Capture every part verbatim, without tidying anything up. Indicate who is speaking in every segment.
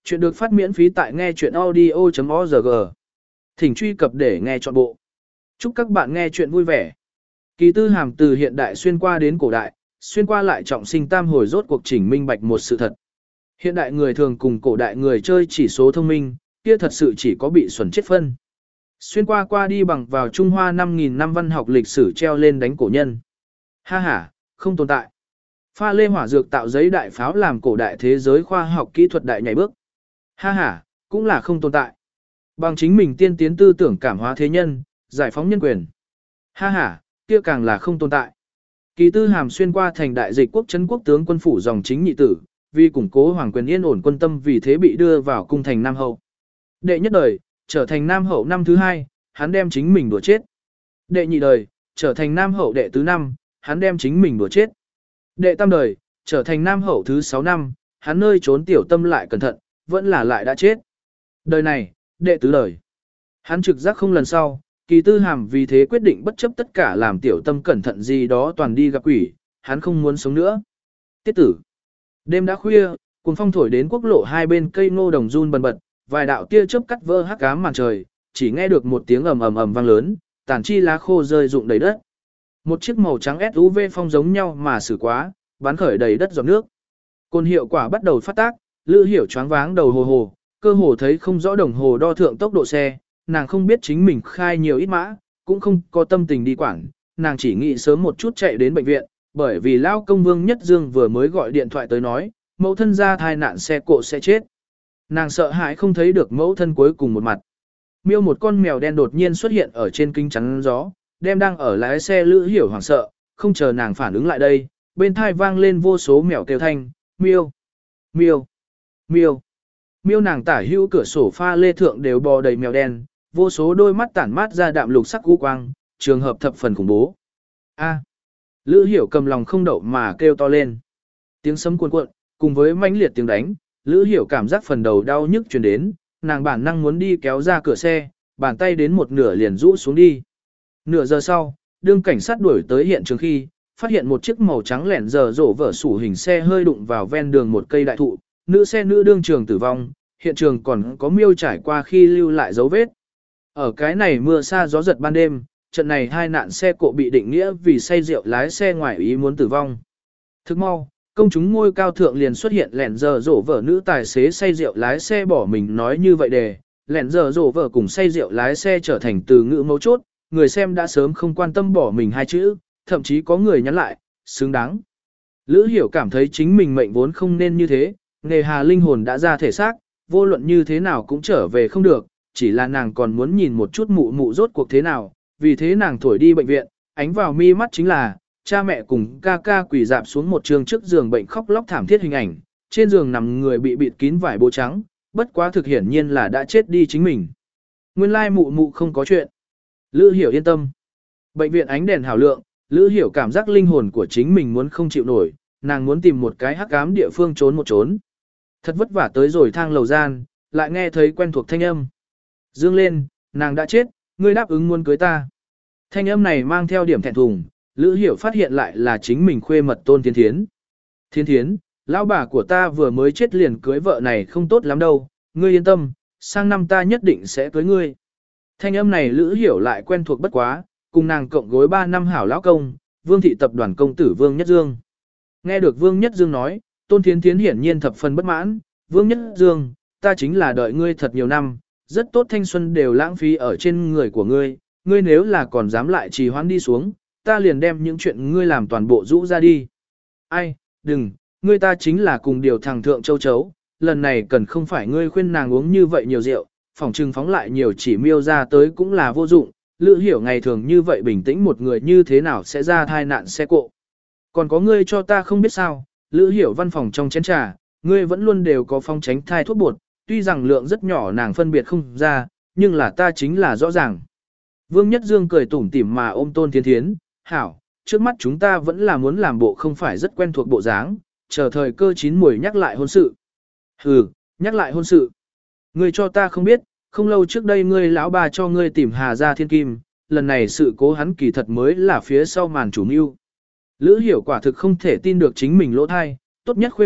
Speaker 1: Chuyện được phát miễn phí tại nghe chuyện audio chấm org. Thỉnh truy cập để nghe trọn bộ. Chúc các bạn nghe chuyện vui vẻ. Kỳ tư hàm từ hiện đại xuyên qua đến cổ đại, xuyên qua lại trọng sinh tam hồi rốt cuộc chỉnh minh bạch một sự thật. Hiện đại người thường cùng cổ đại người chơi chỉ số thông minh, kia thật sự chỉ có bị xuẩn chết phân. Xuyên qua qua đi bằng vào Trung Hoa năm nghìn năm văn học lịch sử treo lên đánh cổ nhân. Ha ha, không tồn tại. Pha lê hỏa dược tạo giấy đại pháo làm cổ đại thế giới khoa học kỹ thuật đại nhảy bước. Ha ha, cũng là không tồn tại. Bằng chính mình tiên tiến tư tưởng cảm hóa thế nhân, giải phóng nhân quyền. Ha ha, kia càng là không tồn tại. Kỳ tư hàm xuyên qua thành đại dịch quốc trấn quốc tướng quân phủ dòng chính nhị tử, vì củng cố hoàng quyền yên ổn quân tâm vì thế bị đưa vào cung thành Nam Hậu. Đệ nhất đời, trở thành Nam Hậu năm thứ hai, hắn đem chính mình đùa chết. Đệ nhị đời, trở thành Nam Hậu đệ tứ năm, hắn đem chính mình đùa chết. Đệ tam đời, trở thành Nam Hậu thứ sáu năm, hắn nơi trốn tiểu tâm lại cẩn thận, vẫn là lại đã chết. Đời này, đệ tứ đời. Hắn trực giác không lần sau, kỳ tư hàm vì thế quyết định bất chấp tất cả làm tiểu tâm cẩn thận gì đó toàn đi gặp quỷ, hắn không muốn sống nữa. Tiết tử. Đêm đã khuya, cuồng phong thổi đến quốc lộ hai bên cây ngô đồng run bần bật, vài đạo tia chớp cắt vỡ hắc ám màn trời, chỉ nghe được một tiếng ầm ầm ầm vang lớn, tàn chi lá khô rơi rụng đầy đất. Một chiếc màu trắng ét u vê phong giống nhau mà xử quá, bắn khởi đầy đất giọt nước. Cồn hiệu quả bắt đầu phát tác, Lữ Hiểu choáng váng đầu hồ hồ, cơ hồ thấy không rõ đồng hồ đo thượng tốc độ xe, nàng không biết chính mình khai nhiều ít mã, cũng không có tâm tình đi quản, nàng chỉ nghĩ sớm một chút chạy đến bệnh viện, bởi vì lao công Vương Nhất Dương vừa mới gọi điện thoại tới nói, mẫu thân ra thai nạn xe cộ sẽ chết. Nàng sợ hãi không thấy được mẫu thân cuối cùng một mặt. Miêu một con mèo đen đột nhiên xuất hiện ở trên kính chắn gió, đem đang ở lái xe Lữ Hiểu hoảng sợ, không chờ nàng phản ứng lại đây, bên thai vang lên vô số mèo kêu thanh, miêu, miêu, miêu. Miêu nàng tả hữu cửa sổ pha lê thượng đều bò đầy mèo đen, vô số đôi mắt tản mát ra đạm lục sắc u quang, trường hợp thập phần khủng bố. A. Lữ Hiểu cầm lòng không đậu mà kêu to lên. Tiếng sấm cuồn cuộn, cùng với mãnh liệt tiếng đánh, Lữ Hiểu cảm giác phần đầu đau nhức truyền đến, nàng bản năng muốn đi kéo ra cửa xe, bàn tay đến một nửa liền rũ xuống đi. Nửa giờ sau, đương cảnh sát đuổi tới hiện trường khi, phát hiện một chiếc màu trắng lẻn giờ rổ vở sủ hình xe hơi đụng vào ven đường một cây đại thụ, nữ xe nữ đương trường tử vong, hiện trường còn có miêu trải qua khi lưu lại dấu vết. Ở cái này mưa xa gió giật ban đêm, trận này hai nạn xe cộ bị định nghĩa vì say rượu lái xe ngoài ý muốn tử vong. Thức mau, công chúng ngôi cao thượng liền xuất hiện lẻn giờ rổ vở nữ tài xế say rượu lái xe bỏ mình nói như vậy đề, lẻn giờ rổ vở cùng say rượu lái xe trở thành từ ngữ mấu chốt, người xem đã sớm không quan tâm bỏ mình hai chữ, thậm chí có người nhắn lại, xứng đáng. Lữ Hiểu cảm thấy chính mình mệnh vốn không nên như thế, nghề hà linh hồn đã ra thể xác, vô luận như thế nào cũng trở về không được, chỉ là nàng còn muốn nhìn một chút mụ mụ rốt cuộc thế nào, vì thế nàng thổi đi bệnh viện, ánh vào mi mắt chính là, cha mẹ cùng ca ca quỳ dạp xuống một trường trước giường bệnh khóc lóc thảm thiết hình ảnh, trên giường nằm người bị bịt kín vải bố trắng, bất quá thực hiển nhiên là đã chết đi chính mình. Nguyên lai mụ mụ không có chuyện. Lữ Hiểu yên tâm. Bệnh viện ánh đèn hào lượng, Lữ Hiểu cảm giác linh hồn của chính mình muốn không chịu nổi, nàng muốn tìm một cái hắc ám địa phương trốn một trốn. Thật vất vả tới rồi thang lầu gian, lại nghe thấy quen thuộc thanh âm. Dương lên, nàng đã chết, ngươi đáp ứng muốn cưới ta. Thanh âm này mang theo điểm thẹn thùng, Lữ Hiểu phát hiện lại là chính mình khuê mật Tôn Thiên Thiến. Thiên Thiến, lão bà của ta vừa mới chết liền cưới vợ này không tốt lắm đâu, ngươi yên tâm, sang năm ta nhất định sẽ cưới ngươi. Thanh âm này Lữ Hiểu lại quen thuộc bất quá, cùng nàng cộng gối ba năm hảo lão công, Vương thị tập đoàn công tử Vương Nhất Dương. Nghe được Vương Nhất Dương nói, Tôn Thiến Thiến hiển nhiên thập phần bất mãn, Vương Nhất Dương, ta chính là đợi ngươi thật nhiều năm, rất tốt thanh xuân đều lãng phí ở trên người của ngươi, ngươi nếu là còn dám lại trì hoãn đi xuống, ta liền đem những chuyện ngươi làm toàn bộ rũ ra đi. Ai, đừng, ngươi ta chính là cùng điều thằng thượng châu chấu, lần này cần không phải ngươi khuyên nàng uống như vậy nhiều rượu, phỏng trừng phóng lại nhiều chỉ miêu ra tới cũng là vô dụng, Lữ Hiểu ngày thường như vậy bình tĩnh một người như thế nào sẽ ra thai nạn xe cộ. Còn có ngươi cho ta không biết sao, Lữ Hiểu văn phòng trong chén trà, ngươi vẫn luôn đều có phong tránh thai thuốc bột, tuy rằng lượng rất nhỏ nàng phân biệt không ra, nhưng là ta chính là rõ ràng. Vương Nhất Dương cười tủm tỉm mà ôm Tôn Thiên Thiến, hảo, trước mắt chúng ta vẫn là muốn làm bộ không phải rất quen thuộc bộ dáng, chờ thời cơ chín muồi nhắc lại hôn sự. Hừ, nhắc lại hôn sự. Ngươi cho ta không biết, không lâu trước đây ngươi lão bà cho ngươi tìm Hà Gia Thiên Kim, lần này sự cố hắn kỳ thật mới là phía sau màn chủ mưu. Lữ Hiểu quả thực không thể tin được chính mình lỗ thai, tốt nhất khuê mật,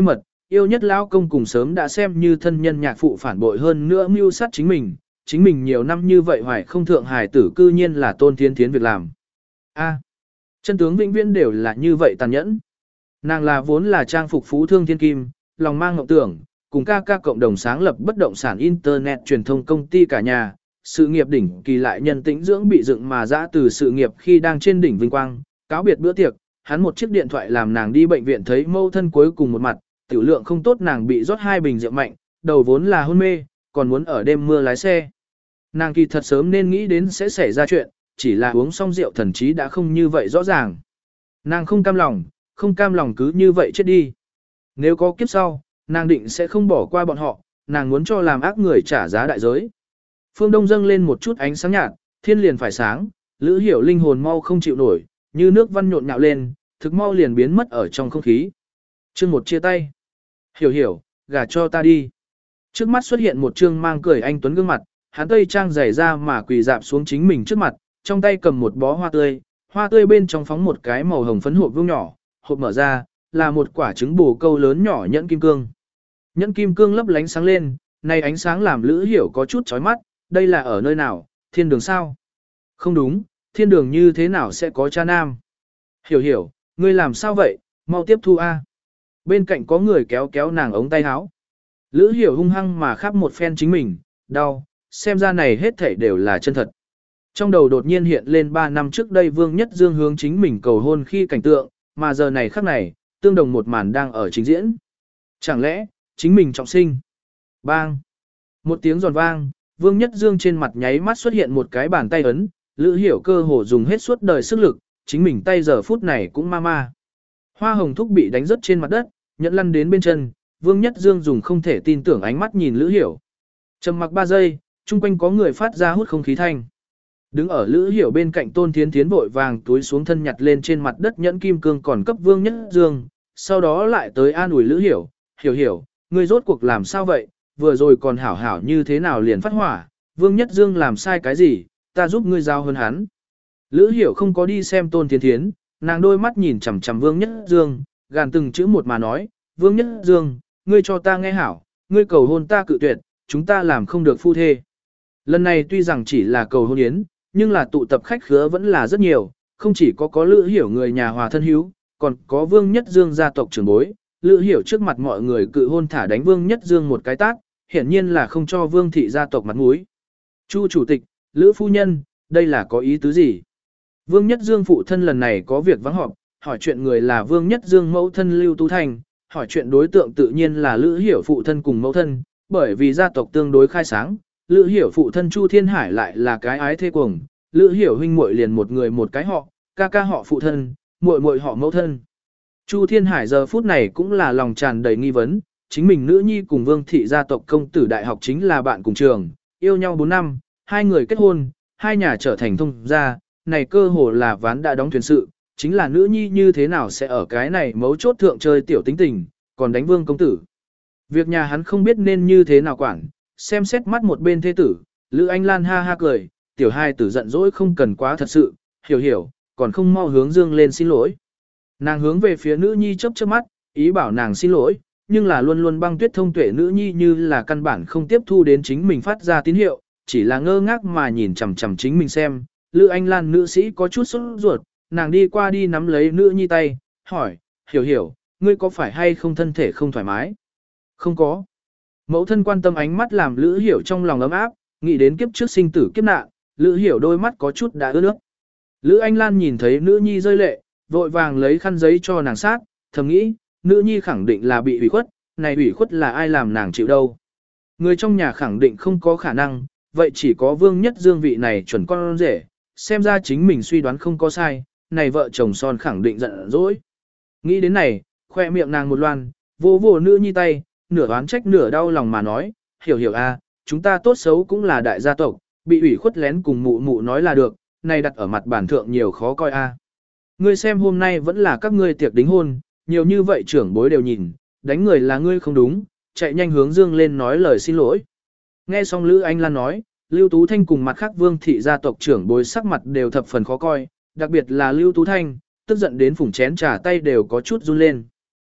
Speaker 1: yêu nhất lão công cùng sớm đã xem như thân nhân nhạc phụ phản bội hơn nữa mưu sát chính mình, chính mình nhiều năm như vậy hoài không thượng hài tử cư nhiên là Tôn Thiến Thiến việc làm. A, chân tướng vĩnh viễn đều là như vậy tàn nhẫn. Nàng là vốn là trang phục phú thương thiên kim, lòng mang ngọc tưởng, cùng ca ca cộng đồng sáng lập bất động sản Internet truyền thông công ty cả nhà, sự nghiệp đỉnh kỳ lại nhân tĩnh dưỡng bị dựng mà dã từ sự nghiệp khi đang trên đỉnh vinh quang, cáo biệt bữa tiệc, hắn một chiếc điện thoại làm nàng đi bệnh viện thấy mâu thân cuối cùng một mặt, tiểu lượng không tốt nàng bị rót hai bình rượu mạnh, đầu vốn là hôn mê, còn muốn ở đêm mưa lái xe. Nàng kỳ thật sớm nên nghĩ đến sẽ xảy ra chuyện, chỉ là uống xong rượu thần trí đã không như vậy rõ ràng. Nàng không cam lòng, không cam lòng cứ như vậy chết đi. Nếu có kiếp sau, nàng định sẽ không bỏ qua bọn họ, nàng muốn cho làm ác người trả giá đại giới. Phương Đông dâng lên một chút ánh sáng nhạt, thiên liền phải sáng, Lữ Hiểu linh hồn mau không chịu nổi, như nước văn nhộn nhạo lên, thực mau liền biến mất ở trong không khí. Chương một chia tay. Hiểu hiểu, gả cho ta đi. Trước mắt xuất hiện một trương mang cười anh tuấn gương mặt, hắn tây trang giày ra mà quỳ dạp xuống chính mình trước mặt, trong tay cầm một bó hoa tươi, hoa tươi bên trong phóng một cái màu hồng phấn hộp vuông nhỏ, hộp mở ra, là một quả trứng bồ câu lớn nhỏ nhẫn kim cương. Nhẫn kim cương lấp lánh sáng lên, này ánh sáng làm Lữ Hiểu có chút chói mắt, đây là ở nơi nào, thiên đường sao? Không đúng, thiên đường như thế nào sẽ có cha nam? Hiểu hiểu, ngươi làm sao vậy, mau tiếp thu a. Bên cạnh có người kéo kéo nàng ống tay áo. Lữ Hiểu hung hăng mà khắp một phen chính mình, đau, xem ra này hết thảy đều là chân thật. Trong đầu đột nhiên hiện lên ba năm trước đây Vương Nhất Dương hướng chính mình cầu hôn khi cảnh tượng, mà giờ này khắc này, tương đồng một màn đang ở chính diễn. Chẳng lẽ, chính mình trọng sinh? Bang! Một tiếng giòn vang, Vương Nhất Dương trên mặt nháy mắt xuất hiện một cái bàn tay ấn, Lữ Hiểu cơ hồ dùng hết suốt đời sức lực, chính mình tay giờ phút này cũng ma ma. Hoa hồng thúc bị đánh rớt trên mặt đất, nhẫn lăn đến bên chân, Vương Nhất Dương dùng không thể tin tưởng ánh mắt nhìn Lữ Hiểu. Trầm mặc ba giây, chung quanh có người phát ra hút không khí thanh. Đứng ở Lữ Hiểu bên cạnh Tôn Thiến Thiến vội vàng túi xuống thân nhặt lên trên mặt đất nhẫn kim cương còn cấp Vương Nhất Dương, sau đó lại tới an ủi Lữ Hiểu, hiểu hiểu, ngươi rốt cuộc làm sao vậy, vừa rồi còn hảo hảo như thế nào liền phát hỏa, Vương Nhất Dương làm sai cái gì, ta giúp ngươi giao hơn hắn. Lữ Hiểu không có đi xem Tôn Thiến Thiến, nàng đôi mắt nhìn chằm chằm Vương Nhất Dương, gàn từng chữ một mà nói, Vương Nhất Dương, ngươi cho ta nghe hảo, ngươi cầu hôn ta cự tuyệt, chúng ta làm không được phu thê. Lần này tuy rằng chỉ là cầu hôn yến, nhưng là tụ tập khách khứa vẫn là rất nhiều, không chỉ có có Lữ Hiểu người nhà hòa thân hữu, còn có Vương Nhất Dương gia tộc trưởng bối. Lữ Hiểu trước mặt mọi người cự hôn thả đánh Vương Nhất Dương một cái tát, hiển nhiên là không cho Vương thị gia tộc mặt mũi. Chu chủ tịch, Lữ phu nhân, đây là có ý tứ gì? Vương Nhất Dương phụ thân lần này có việc vắng họp, hỏi chuyện người là Vương Nhất Dương mẫu thân Lưu Tú Thành, hỏi chuyện đối tượng tự nhiên là Lữ Hiểu phụ thân cùng mẫu thân, bởi vì gia tộc tương đối khai sáng, Lữ Hiểu phụ thân Chu Thiên Hải lại là cái ái thê cuồng, Lữ Hiểu huynh muội liền một người một cái họ, ca ca họ phụ thân, muội muội họ mẫu thân. Chu Thiên Hải giờ phút này cũng là lòng tràn đầy nghi vấn, chính mình nữ nhi cùng Vương thị gia tộc công tử đại học chính là bạn cùng trường, yêu nhau bốn năm, hai người kết hôn, hai nhà trở thành thông gia, này cơ hồ là ván đã đóng thuyền sự, chính là nữ nhi như thế nào sẽ ở cái này mấu chốt thượng chơi tiểu tính tình, còn đánh Vương công tử. Việc nhà hắn không biết nên như thế nào quản, xem xét mắt một bên thế tử, Lữ Anh Lan ha ha cười, tiểu hai tử giận dỗi không cần quá thật sự, hiểu hiểu, còn không mau hướng Dương lên xin lỗi. Nàng hướng về phía nữ nhi chớp chớp mắt, ý bảo nàng xin lỗi, nhưng là luôn luôn băng tuyết thông tuệ nữ nhi như là căn bản không tiếp thu đến chính mình phát ra tín hiệu, chỉ là ngơ ngác mà nhìn chằm chằm chính mình xem. Lữ Anh Lan nữ sĩ có chút sốt ruột, nàng đi qua đi nắm lấy nữ nhi tay, hỏi, hiểu hiểu, ngươi có phải hay không thân thể không thoải mái? Không có. Mẫu thân quan tâm ánh mắt làm Lữ Hiểu trong lòng ấm áp, nghĩ đến kiếp trước sinh tử kiếp nạn, Lữ Hiểu đôi mắt có chút đã ướt nước. Lữ Anh Lan nhìn thấy nữ nhi rơi lệ, vội vàng lấy khăn giấy cho nàng sát, thầm nghĩ, nữ nhi khẳng định là bị ủy khuất, này ủy khuất là ai làm nàng chịu đâu. Người trong nhà khẳng định không có khả năng, vậy chỉ có Vương Nhất Dương vị này chuẩn con rể, xem ra chính mình suy đoán không có sai, này vợ chồng son khẳng định giận dỗi. Nghĩ đến này, khoe miệng nàng một loan, vô vô nữ nhi tay, nửa oán trách nửa đau lòng mà nói, hiểu hiểu a, chúng ta tốt xấu cũng là đại gia tộc, bị ủy khuất lén cùng mụ mụ nói là được, này đặt ở mặt bản thượng nhiều khó coi a. Ngươi xem hôm nay vẫn là các ngươi tiệc đính hôn, nhiều như vậy trưởng bối đều nhìn, đánh người là ngươi không đúng, chạy nhanh hướng Dương lên nói lời xin lỗi. Nghe xong Lữ Anh Lan nói, Lưu Tú Thanh cùng mặt khác Vương thị gia tộc trưởng bối sắc mặt đều thập phần khó coi, đặc biệt là Lưu Tú Thanh, tức giận đến phủng chén trà tay đều có chút run lên.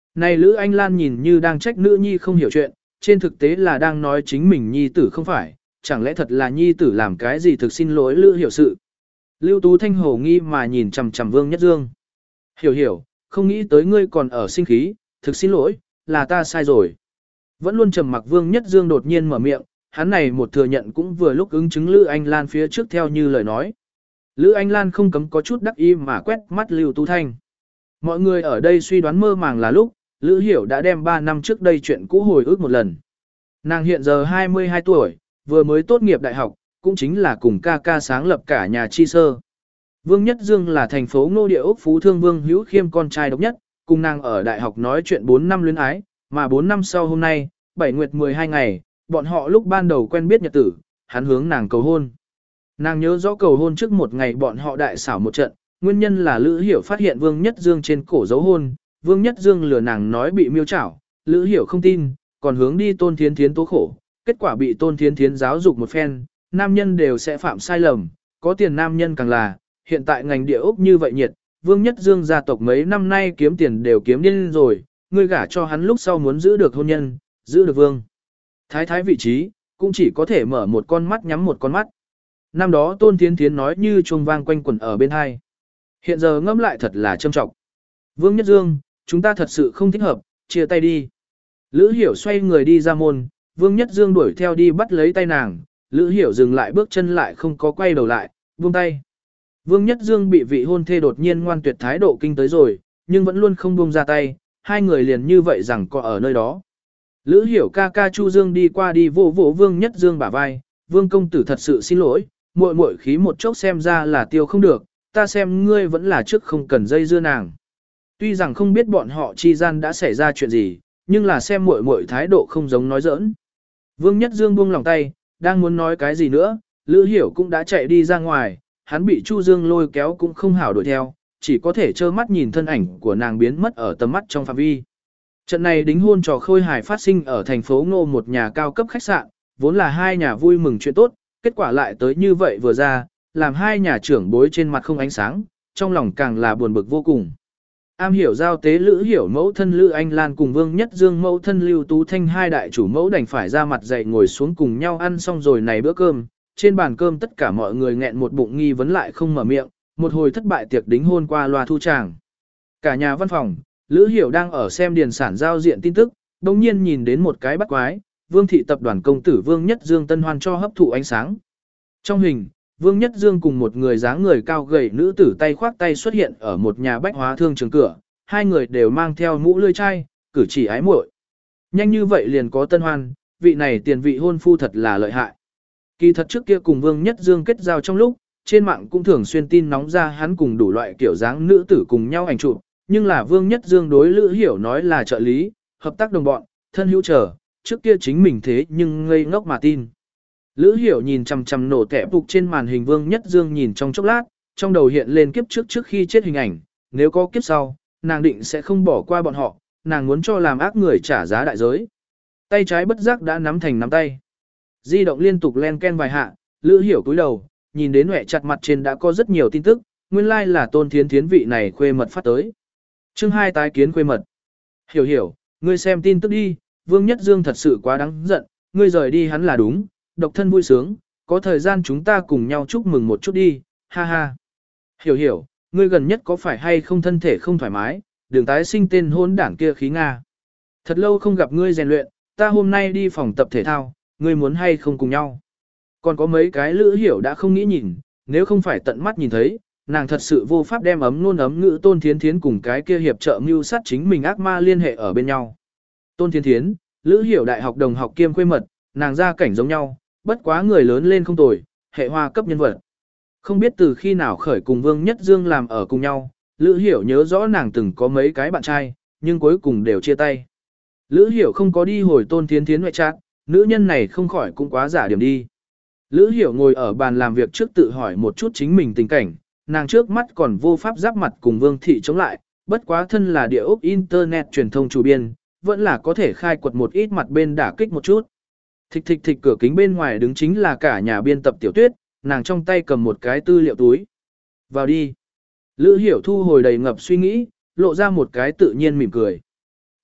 Speaker 1: Này Lữ Anh Lan nhìn như đang trách nữ nhi không hiểu chuyện, trên thực tế là đang nói chính mình nhi tử không phải, chẳng lẽ thật là nhi tử làm cái gì thực xin lỗi Lữ Hiểu sự. Lưu Tú Thanh hồ nghi mà nhìn chằm chằm Vương Nhất Dương. Hiểu hiểu, không nghĩ tới ngươi còn ở sinh khí, thực xin lỗi, là ta sai rồi. Vẫn luôn trầm mặc Vương Nhất Dương đột nhiên mở miệng, hắn này một thừa nhận cũng vừa lúc ứng chứng Lữ Anh Lan phía trước theo như lời nói. Lữ Anh Lan không cấm có chút đắc ý mà quét mắt Lưu Tú Thanh. Mọi người ở đây suy đoán mơ màng là lúc, Lữ Hiểu đã đem ba năm trước đây chuyện cũ hồi ức một lần. Nàng hiện giờ hai mươi hai tuổi, vừa mới tốt nghiệp đại học, cũng chính là cùng ca ca sáng lập cả nhà chi sơ. Vương Nhất Dương là thành phố Ngô Địa Úc Phú Thương Vương Hữu Khiêm con trai độc nhất, cùng nàng ở đại học nói chuyện bốn năm luyến ái, mà bốn năm sau hôm nay, bảy nguyệt mười hai ngày, bọn họ lúc ban đầu quen biết nhật tử, hắn hướng nàng cầu hôn. Nàng nhớ rõ cầu hôn trước một ngày bọn họ đại xảo một trận, nguyên nhân là Lữ Hiểu phát hiện Vương Nhất Dương trên cổ dấu hôn, Vương Nhất Dương lừa nàng nói bị miêu chảo, Lữ Hiểu không tin, còn hướng đi Tôn Thiến Thiến tố khổ, kết quả bị Tôn Thiến Thiến giáo dục một phen, nam nhân đều sẽ phạm sai lầm, có tiền nam nhân càng là, hiện tại ngành địa ốc như vậy nhiệt, Vương Nhất Dương gia tộc mấy năm nay kiếm tiền đều kiếm điên rồi, ngươi gả cho hắn lúc sau muốn giữ được hôn nhân, giữ được Vương Thái Thái vị trí, cũng chỉ có thể mở một con mắt nhắm một con mắt. Năm đó Tôn Thiến Thiến nói như chuông vang quanh quẩn ở bên hai. Hiện giờ ngẫm lại thật là trâm trọng. Vương Nhất Dương, chúng ta thật sự không thích hợp, chia tay đi. Lữ Hiểu xoay người đi ra môn, Vương Nhất Dương đuổi theo đi bắt lấy tay nàng, Lữ Hiểu dừng lại bước chân lại không có quay đầu lại, buông tay. Vương Nhất Dương bị vị hôn thê đột nhiên ngoan tuyệt thái độ kinh tới rồi, nhưng vẫn luôn không buông ra tay, hai người liền như vậy rằng có ở nơi đó. Lữ Hiểu ca ca Chu Dương đi qua đi vỗ vỗ Vương Nhất Dương bả vai, Vương công tử thật sự xin lỗi, muội muội khí một chốc xem ra là tiêu không được, ta xem ngươi vẫn là trước không cần dây dưa nàng. Tuy rằng không biết bọn họ chi gian đã xảy ra chuyện gì, nhưng là xem muội muội thái độ không giống nói giỡn. Vương Nhất Dương buông lòng tay, đang muốn nói cái gì nữa, Lữ Hiểu cũng đã chạy đi ra ngoài, hắn bị Chu Dương lôi kéo cũng không hảo đuổi theo, chỉ có thể trơ mắt nhìn thân ảnh của nàng biến mất ở tầm mắt trong phạm vi. Trận này đính hôn trò khôi hài phát sinh ở thành phố Ngô một nhà cao cấp khách sạn, vốn là hai nhà vui mừng chuyện tốt, kết quả lại tới như vậy vừa ra, làm hai nhà trưởng bối trên mặt không ánh sáng, trong lòng càng là buồn bực vô cùng. Am hiểu giao tế Lữ Hiểu mẫu thân Lữ Anh Lan cùng Vương Nhất Dương mẫu thân Lưu Tú Thanh hai đại chủ mẫu đành phải ra mặt dậy ngồi xuống cùng nhau ăn xong rồi này bữa cơm. Trên bàn cơm tất cả mọi người nghẹn một bụng nghi vấn lại không mở miệng, một hồi thất bại tiệc đính hôn qua loa thu tràng. Cả nhà văn phòng, Lữ Hiểu đang ở xem điền sản giao diện tin tức, đồng nhiên nhìn đến một cái bắt quái, Vương thị tập đoàn công tử Vương Nhất Dương tân hoan cho hấp thụ ánh sáng. Trong hình, Vương Nhất Dương cùng một người dáng người cao gầy nữ tử tay khoác tay xuất hiện ở một nhà bách hóa thương trường cửa, hai người đều mang theo mũ lươi chai, cử chỉ ái muội. Nhanh như vậy liền có tân hoan, vị này tiền vị hôn phu thật là lợi hại. Kỳ thật trước kia cùng Vương Nhất Dương kết giao trong lúc, trên mạng cũng thường xuyên tin nóng ra hắn cùng đủ loại kiểu dáng nữ tử cùng nhau ảnh chụp, nhưng là Vương Nhất Dương đối Lữ Hiểu nói là trợ lý, hợp tác đồng bọn, thân hữu trở, trước kia chính mình thế nhưng ngây ngốc mà tin. Lữ Hiểu nhìn chằm chằm nổ tẻ phục trên màn hình Vương Nhất Dương nhìn trong chốc lát, trong đầu hiện lên kiếp trước trước khi chết hình ảnh, nếu có kiếp sau, nàng định sẽ không bỏ qua bọn họ, nàng muốn cho làm ác người trả giá đại giới. Tay trái bất giác đã nắm thành nắm tay. Di động liên tục len ken vài hạ, Lữ Hiểu cúi đầu, nhìn đến hẹ chặt mặt trên đã có rất nhiều tin tức, nguyên lai like là Tôn Thiến Thiến vị này khuê mật phát tới. Chương hai tái kiến khuê mật. Hiểu hiểu, ngươi xem tin tức đi, Vương Nhất Dương thật sự quá đáng giận, ngươi rời đi hắn là đúng, độc thân vui sướng, có thời gian chúng ta cùng nhau chúc mừng một chút đi, ha ha. Hiểu hiểu, ngươi gần nhất có phải hay không thân thể không thoải mái, đừng tái sinh tên hôn đảng kia khí Nga. Thật lâu không gặp ngươi rèn luyện, ta hôm nay đi phòng tập thể thao, ngươi muốn hay không cùng nhau. Còn có mấy cái Lữ Hiểu đã không nghĩ nhìn, nếu không phải tận mắt nhìn thấy, nàng thật sự vô pháp đem ấm nôn ấm ngữ Tôn Thiến Thiến cùng cái kia hiệp trợ mưu sát chính mình ác ma liên hệ ở bên nhau. Tôn Thiến Thiến, Lữ Hiểu đại học đồng học kiêm khuê mật, nàng ra cảnh giống nhau, bất quá người lớn lên không tồi, hệ hoa cấp nhân vật. Không biết từ khi nào khởi cùng Vương Nhất Dương làm ở cùng nhau, Lữ Hiểu nhớ rõ nàng từng có mấy cái bạn trai, nhưng cuối cùng đều chia tay. Lữ Hiểu không có đi hồi Tôn Thiến Thiến ngoại trát, nữ nhân này không khỏi cũng quá giả điểm đi. Lữ Hiểu ngồi ở bàn làm việc trước tự hỏi một chút chính mình tình cảnh, nàng trước mắt còn vô pháp giáp mặt cùng Vương Thị chống lại, bất quá thân là địa ốc Internet truyền thông chủ biên, vẫn là có thể khai quật một ít mặt bên đả kích một chút. Thịch thịch thịch cửa kính bên ngoài đứng chính là cả nhà biên tập Tiểu Tuyết, nàng trong tay cầm một cái tư liệu túi. Vào đi. Lữ Hiểu thu hồi đầy ngập suy nghĩ, lộ ra một cái tự nhiên mỉm cười.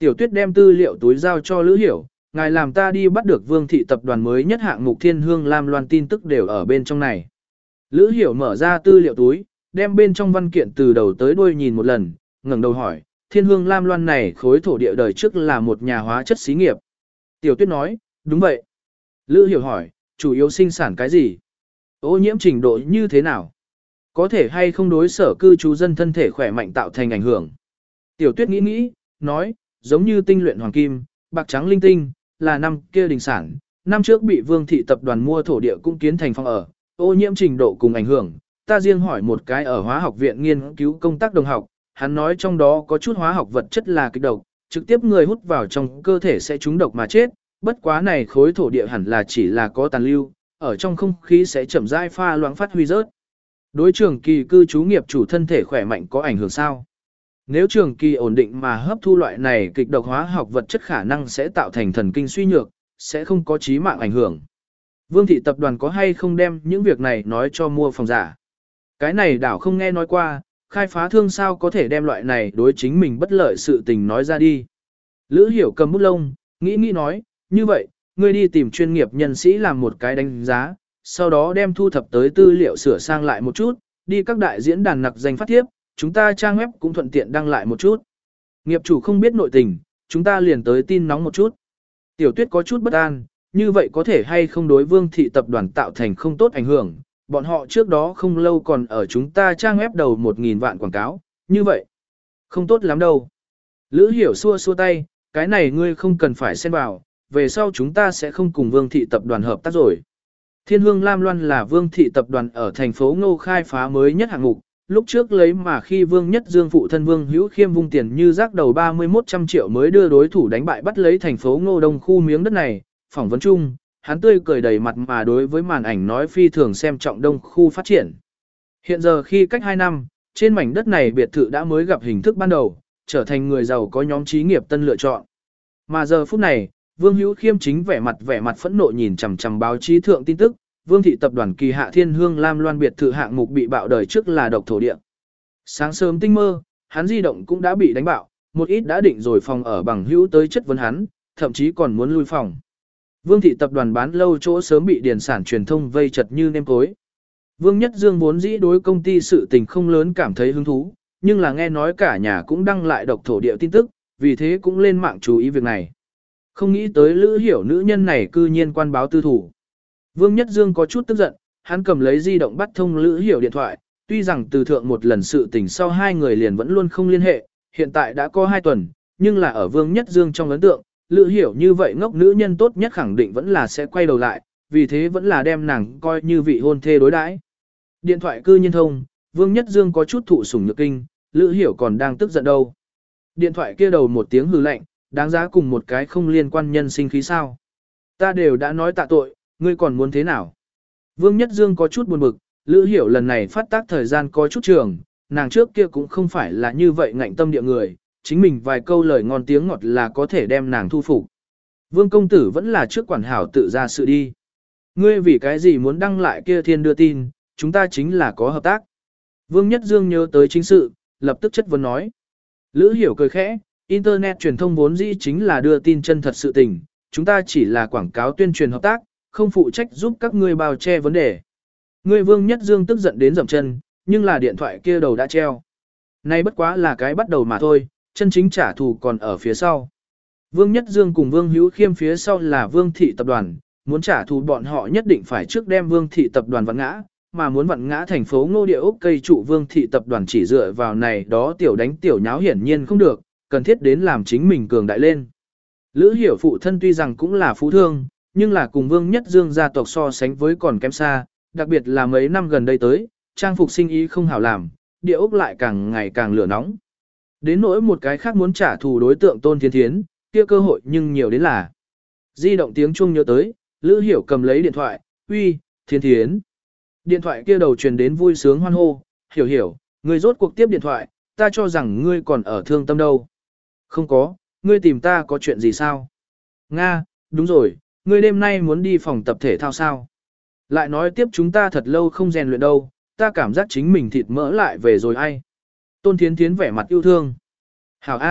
Speaker 1: Tiểu Tuyết đem tư liệu túi giao cho Lữ Hiểu, ngài làm ta đi bắt được Vương thị tập đoàn mới nhất hạng mục Thiên Hương Lam Loan tin tức đều ở bên trong này. Lữ Hiểu mở ra tư liệu túi, đem bên trong văn kiện từ đầu tới đuôi nhìn một lần, ngẩng đầu hỏi, Thiên Hương Lam Loan này khối thổ địa đời trước là một nhà hóa chất xí nghiệp. Tiểu Tuyết nói, đúng vậy. Lữ Hiểu hỏi, chủ yếu sinh sản cái gì? Ô nhiễm trình độ như thế nào? Có thể hay không đối sở cư trú dân thân thể khỏe mạnh tạo thành ảnh hưởng? Tiểu Tuyết nghĩ nghĩ, nói, giống như tinh luyện hoàng kim, bạc trắng linh tinh, là năm kia đình sản, năm trước bị Vương thị tập đoàn mua thổ địa cũng kiến thành phòng ở, ô nhiễm trình độ cùng ảnh hưởng. Ta riêng hỏi một cái ở hóa học viện nghiên cứu công tác đồng học, hắn nói trong đó có chút hóa học vật chất là kịch độc, trực tiếp người hút vào trong cơ thể sẽ trúng độc mà chết, bất quá này khối thổ địa hẳn là chỉ là có tàn lưu, ở trong không khí sẽ chậm rãi pha loãng phát huy rớt. Đối trường kỳ cư trú nghiệp chủ thân thể khỏe mạnh có ảnh hưởng sao? Nếu trường kỳ ổn định mà hấp thu loại này kịch độc hóa học vật chất khả năng sẽ tạo thành thần kinh suy nhược, sẽ không có chí mạng ảnh hưởng. Vương thị tập đoàn có hay không đem những việc này nói cho mua phòng giả? Cái này đảo không nghe nói qua, khai phá thương sao có thể đem loại này đối chính mình bất lợi sự tình nói ra đi. Lữ Hiểu cầm bút lông, nghĩ nghĩ nói, như vậy, ngươi đi tìm chuyên nghiệp nhân sĩ làm một cái đánh giá, sau đó đem thu thập tới tư liệu sửa sang lại một chút, đi các đại diễn đàn nặc danh phát thiếp, chúng ta trang web cũng thuận tiện đăng lại một chút. Nghiệp chủ không biết nội tình, chúng ta liền tới tin nóng một chút. Tiểu Tuyết có chút bất an, như vậy có thể hay không đối Vương thị tập đoàn tạo thành không tốt ảnh hưởng, bọn họ trước đó không lâu còn ở chúng ta trang web đầu một nghìn vạn quảng cáo, như vậy, không tốt lắm đâu. Lữ Hiểu xua xua tay, cái này ngươi không cần phải xen vào, về sau chúng ta sẽ không cùng Vương thị tập đoàn hợp tác rồi. Thiên Hương Lam Loan là Vương thị tập đoàn ở thành phố Ngô khai phá mới nhất hạng mục, lúc trước lấy mà khi Vương Nhất Dương phụ thân Vương Hữu Khiêm vung tiền như rác đầu ba mươi mốt trăm triệu mới đưa đối thủ đánh bại bắt lấy thành phố Ngô Đông khu miếng đất này, phỏng vấn chung, hắn tươi cười đầy mặt mà đối với màn ảnh nói phi thường xem trọng Đông khu phát triển. Hiện giờ khi cách hai năm, trên mảnh đất này biệt thự đã mới gặp hình thức ban đầu, trở thành người giàu có nhóm trí nghiệp tân lựa chọn. Mà giờ phút này, Vương Hữu Khiêm chính vẻ mặt vẻ mặt phẫn nộ nhìn chằm chằm báo chí thượng tin tức, Vương thị tập đoàn kỳ hạ Thiên Hương Lam Loan biệt thự hạng mục bị bạo đời trước là độc thổ địa. Sáng sớm tinh mơ, hắn di động cũng đã bị đánh bạo, một ít đã định rồi phòng ở bằng hữu tới chất vấn hắn, thậm chí còn muốn lui phòng. Vương thị tập đoàn bán lâu chỗ sớm bị điền sản truyền thông vây chật như nêm cối. Vương Nhất Dương vốn dĩ đối công ty sự tình không lớn cảm thấy hứng thú, nhưng là nghe nói cả nhà cũng đăng lại độc thổ địa tin tức, vì thế cũng lên mạng chú ý việc này. Không nghĩ tới Lữ Hiểu nữ nhân này cư nhiên quan báo tư thủ. Vương Nhất Dương có chút tức giận, hắn cầm lấy di động bắt thông Lữ Hiểu điện thoại, tuy rằng từ thượng một lần sự tình sau hai người liền vẫn luôn không liên hệ, hiện tại đã có hai tuần, nhưng là ở Vương Nhất Dương trong ấn tượng, Lữ Hiểu như vậy ngốc nữ nhân tốt nhất khẳng định vẫn là sẽ quay đầu lại, vì thế vẫn là đem nàng coi như vị hôn thê đối đãi. Điện thoại cư nhiên thông, Vương Nhất Dương có chút thụ sủng nhược kinh, Lữ Hiểu còn đang tức giận đâu. Điện thoại kia đầu một tiếng hừ lạnh, đáng giá cùng một cái không liên quan nhân sinh khí sao. Ta đều đã nói tạ tội, ngươi còn muốn thế nào? Vương Nhất Dương có chút buồn bực, Lữ Hiểu lần này phát tác thời gian có chút trường, nàng trước kia cũng không phải là như vậy ngạnh tâm địa người, chính mình vài câu lời ngon tiếng ngọt là có thể đem nàng thu phục. Vương công tử vẫn là trước quản hảo tự ra sự đi. Ngươi vì cái gì muốn đăng lại kia thiên đưa tin, chúng ta chính là có hợp tác. Vương Nhất Dương nhớ tới chính sự, lập tức chất vấn nói. Lữ Hiểu cười khẽ, Internet truyền thông vốn dĩ chính là đưa tin chân thật sự tình, chúng ta chỉ là quảng cáo tuyên truyền hợp tác, không phụ trách giúp các ngươi bao che vấn đề. Ngươi Vương Nhất Dương tức giận đến dậm chân, nhưng là điện thoại kia đầu đã treo. Nay bất quá là cái bắt đầu mà thôi, chân chính trả thù còn ở phía sau. Vương Nhất Dương cùng Vương Hữu Khiêm phía sau là Vương thị tập đoàn, muốn trả thù bọn họ nhất định phải trước đem Vương thị tập đoàn vặn ngã, mà muốn vặn ngã thành phố Ngô Địa Úc cây trụ Vương thị tập đoàn chỉ dựa vào này đó tiểu đánh tiểu nháo hiển nhiên không được, cần thiết đến làm chính mình cường đại lên. Lữ Hiểu phụ thân tuy rằng cũng là phú thương, nhưng là cùng Vương Nhất Dương gia tộc so sánh với còn kém xa, đặc biệt là mấy năm gần đây tới, trang phục sinh ý không hảo làm, Địa Úc lại càng ngày càng lửa nóng. Đến nỗi một cái khác muốn trả thù đối tượng Tôn Thiên Thiến, kia cơ hội nhưng nhiều đến là. Di động tiếng chuông nhớ tới, Lữ Hiểu cầm lấy điện thoại, uy, Thiên Thiến. Điện thoại kia đầu truyền đến vui sướng hoan hô, hiểu hiểu, ngươi rốt cuộc tiếp điện thoại, ta cho rằng ngươi còn ở thương tâm đâu. Không có, ngươi tìm ta có chuyện gì sao? Nga, đúng rồi, ngươi đêm nay muốn đi phòng tập thể thao sao? Lại nói tiếp chúng ta thật lâu không rèn luyện đâu, ta cảm giác chính mình thịt mỡ lại về rồi ai? Tôn Thiến Thiến vẻ mặt yêu thương. Hảo A,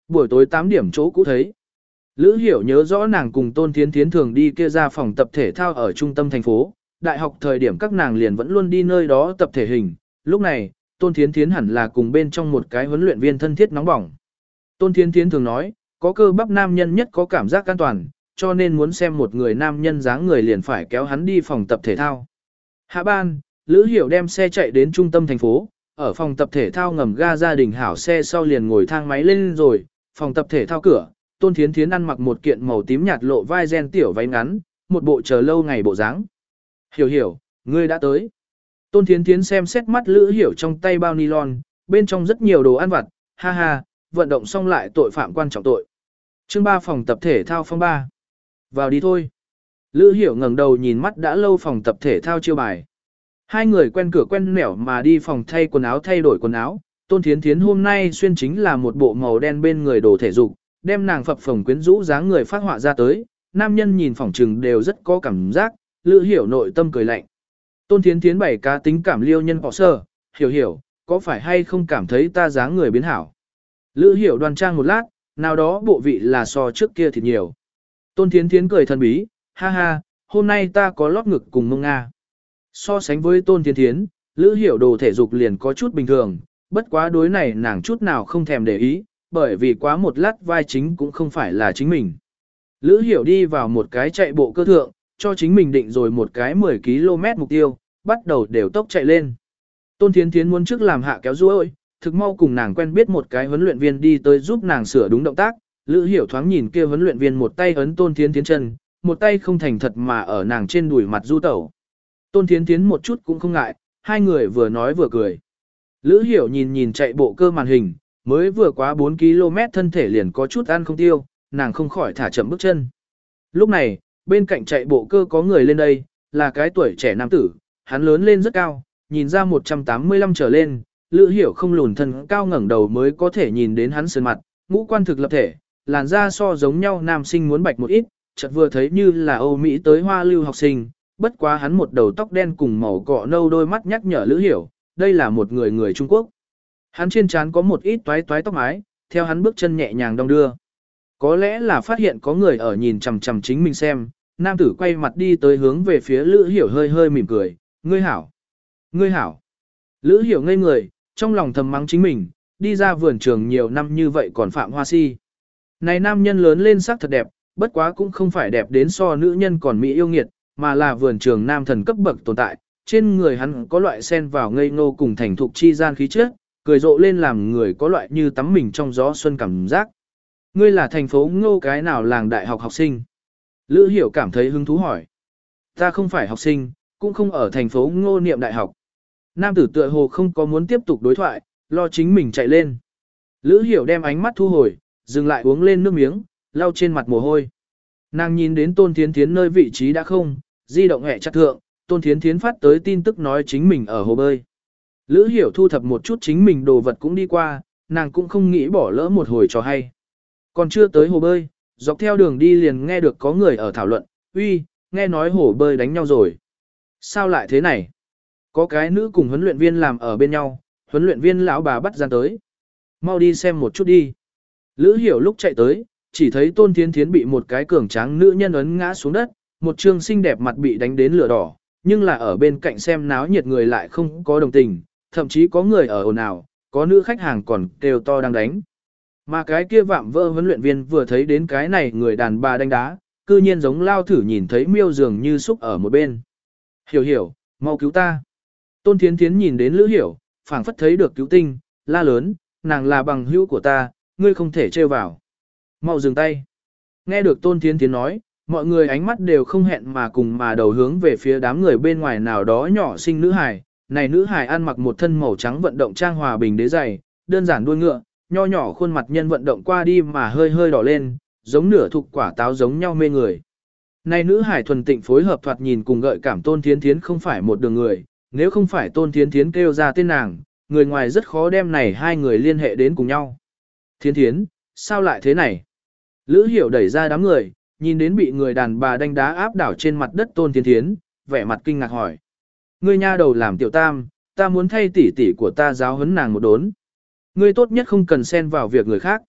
Speaker 1: Buổi tối tám điểm chỗ cũ thấy. Lữ Hiểu nhớ rõ nàng cùng Tôn Thiến Thiến thường đi kia ra phòng tập thể thao ở trung tâm thành phố, đại học thời điểm các nàng liền vẫn luôn đi nơi đó tập thể hình, lúc này, Tôn Thiến Thiến hẳn là cùng bên trong một cái huấn luyện viên thân thiết nóng bỏng. Tôn Thiến Thiến thường nói, có cơ bắp nam nhân nhất có cảm giác an toàn, cho nên muốn xem một người nam nhân dáng người liền phải kéo hắn đi phòng tập thể thao. Hạ ban, Lữ Hiểu đem xe chạy đến trung tâm thành phố, ở phòng tập thể thao ngầm ga gia đình hảo xe sau liền ngồi thang máy lên rồi, phòng tập thể thao cửa, Tôn Thiến Thiến ăn mặc một kiện màu tím nhạt lộ vai gen tiểu váy ngắn, một bộ chờ lâu ngày bộ dáng. Hiểu hiểu, ngươi đã tới. Tôn Thiến Thiến xem xét mắt Lữ Hiểu trong tay bao nylon, bên trong rất nhiều đồ ăn vặt, ha ha, vận động xong lại tội phạm quan trọng tội. Chương ba phòng tập thể thao phong ba. Vào đi thôi. Lữ Hiểu ngẩng đầu nhìn mắt đã lâu phòng tập thể thao chiêu bài. Hai người quen cửa quen nẻo mà đi phòng thay quần áo thay đổi quần áo. Tôn Thiến Thiến hôm nay xuyên chính là một bộ màu đen bên người đồ thể dục, đem nàng phập phồng quyến rũ dáng người phát họa ra tới. Nam nhân nhìn phỏng trừng đều rất có cảm giác, Lữ Hiểu nội tâm cười lạnh. Tôn Thiến Thiến bảy cá tính cảm liêu nhân bỏ sơ, hiểu hiểu, có phải hay không cảm thấy ta dáng người biến hảo. Lữ Hiểu đoan trang một lát, nào đó bộ vị là so trước kia thì nhiều. Tôn Thiến Thiến cười thần bí, ha ha, hôm nay ta có lót ngực cùng mông Nga. So sánh với Tôn Thiến Thiến, Lữ Hiểu đồ thể dục liền có chút bình thường, bất quá đối này nàng chút nào không thèm để ý, bởi vì quá một lát vai chính cũng không phải là chính mình. Lữ Hiểu đi vào một cái chạy bộ cơ thượng, cho chính mình định rồi một cái mười ki lô mét mục tiêu, bắt đầu đều tốc chạy lên. Tôn Thiến Thiến muốn trước làm hạ kéo ruôi, thực mau cùng nàng quen biết một cái huấn luyện viên đi tới giúp nàng sửa đúng động tác, Lữ Hiểu thoáng nhìn kia huấn luyện viên một tay ấn Tôn Thiến Thiến chân, một tay không thành thật mà ở nàng trên đùi mặt du tẩu. Tôn Thiến Thiến một chút cũng không ngại, hai người vừa nói vừa cười. Lữ Hiểu nhìn nhìn chạy bộ cơ màn hình, mới vừa quá bốn ki lô mét thân thể liền có chút ăn không tiêu, nàng không khỏi thả chậm bước chân. Lúc này, bên cạnh chạy bộ cơ có người lên đây, là cái tuổi trẻ nam tử, hắn lớn lên rất cao, nhìn ra một trăm tám mươi lăm trở lên, Lữ Hiểu không lùn thân cao ngẩng đầu mới có thể nhìn đến hắn sơn mặt, ngũ quan thực lập thể, làn da so giống nhau nam sinh muốn bạch một ít, chợt vừa thấy như là Âu Mỹ tới hoa lưu học sinh, bất quá hắn một đầu tóc đen cùng màu cọ nâu đôi mắt nhắc nhở Lữ Hiểu, đây là một người người Trung Quốc. Hắn trên trán có một ít toái toái tóc mái, theo hắn bước chân nhẹ nhàng đong đưa. Có lẽ là phát hiện có người ở nhìn chằm chằm chính mình xem, nam tử quay mặt đi tới hướng về phía Lữ Hiểu hơi hơi mỉm cười, ngươi hảo, ngươi hảo. Lữ Hiểu ngây người, trong lòng thầm mắng chính mình, đi ra vườn trường nhiều năm như vậy còn phạm hoa si. Này nam nhân lớn lên sắc thật đẹp, bất quá cũng không phải đẹp đến so nữ nhân còn mỹ yêu nghiệt, mà là vườn trường nam thần cấp bậc tồn tại, trên người hắn có loại sen vào ngây ngô cùng thành thục chi gian khí chất, cười rộ lên làm người có loại như tắm mình trong gió xuân cảm giác. Ngươi là thành phố Ngô cái nào làng đại học học sinh? Lữ Hiểu cảm thấy hứng thú hỏi. Ta không phải học sinh, cũng không ở thành phố Ngô niệm đại học. Nam tử tựa hồ không có muốn tiếp tục đối thoại, lo chính mình chạy lên. Lữ Hiểu đem ánh mắt thu hồi, dừng lại uống lên nước miếng, lau trên mặt mồ hôi. Nàng nhìn đến Tôn Thiến Thiến nơi vị trí đã không, di động hẹ chặt thượng, Tôn Thiến Thiến phát tới tin tức nói chính mình ở hồ bơi. Lữ Hiểu thu thập một chút chính mình đồ vật cũng đi qua, nàng cũng không nghĩ bỏ lỡ một hồi trò hay. Còn chưa tới hồ bơi, dọc theo đường đi liền nghe được có người ở thảo luận, uy, nghe nói hồ bơi đánh nhau rồi. Sao lại thế này? Có cái nữ cùng huấn luyện viên làm ở bên nhau, huấn luyện viên lão bà bắt gian tới. Mau đi xem một chút đi. Lữ Hiểu lúc chạy tới, chỉ thấy Tôn Thiến Thiến bị một cái cường tráng nữ nhân ấn ngã xuống đất, một trương xinh đẹp mặt bị đánh đến lửa đỏ, nhưng là ở bên cạnh xem náo nhiệt người lại không có đồng tình, thậm chí có người ở ồn ào, có nữ khách hàng còn kêu to đang đánh. Mà cái kia vạm vỡ huấn luyện viên vừa thấy đến cái này người đàn bà đánh đá, cư nhiên giống lao thử nhìn thấy miêu dường như xúc ở một bên. Hiểu hiểu, mau cứu ta. Tôn Thiến Thiến nhìn đến Lữ Hiểu, phảng phất thấy được cứu tinh, la lớn, nàng là bằng hữu của ta, ngươi không thể trêu vào. Mau dừng tay. Nghe được Tôn Thiến Thiến nói, mọi người ánh mắt đều không hẹn mà cùng mà đầu hướng về phía đám người bên ngoài nào đó nhỏ xinh nữ hài. Này nữ hài ăn mặc một thân màu trắng vận động trang hòa bình đế giày, đơn giản đuôi ngựa, nho nhỏ khuôn mặt nhân vận động qua đi mà hơi hơi đỏ lên, giống nửa thục quả táo giống nhau mê người. Này nữ hải thuần tịnh phối hợp thoạt nhìn cùng gợi cảm Tôn Thiến Thiến không phải một đường người, nếu không phải Tôn Thiến Thiến kêu ra tên nàng, người ngoài rất khó đem này hai người liên hệ đến cùng nhau. Thiến Thiến, sao lại thế này? Lữ Hiểu đẩy ra đám người, nhìn đến bị người đàn bà đánh đá áp đảo trên mặt đất Tôn Thiến Thiến, vẻ mặt kinh ngạc hỏi. Ngươi nha đầu làm tiểu tam, ta muốn thay tỷ tỷ của ta giáo huấn nàng một đốn. Ngươi tốt nhất không cần xen vào việc người khác.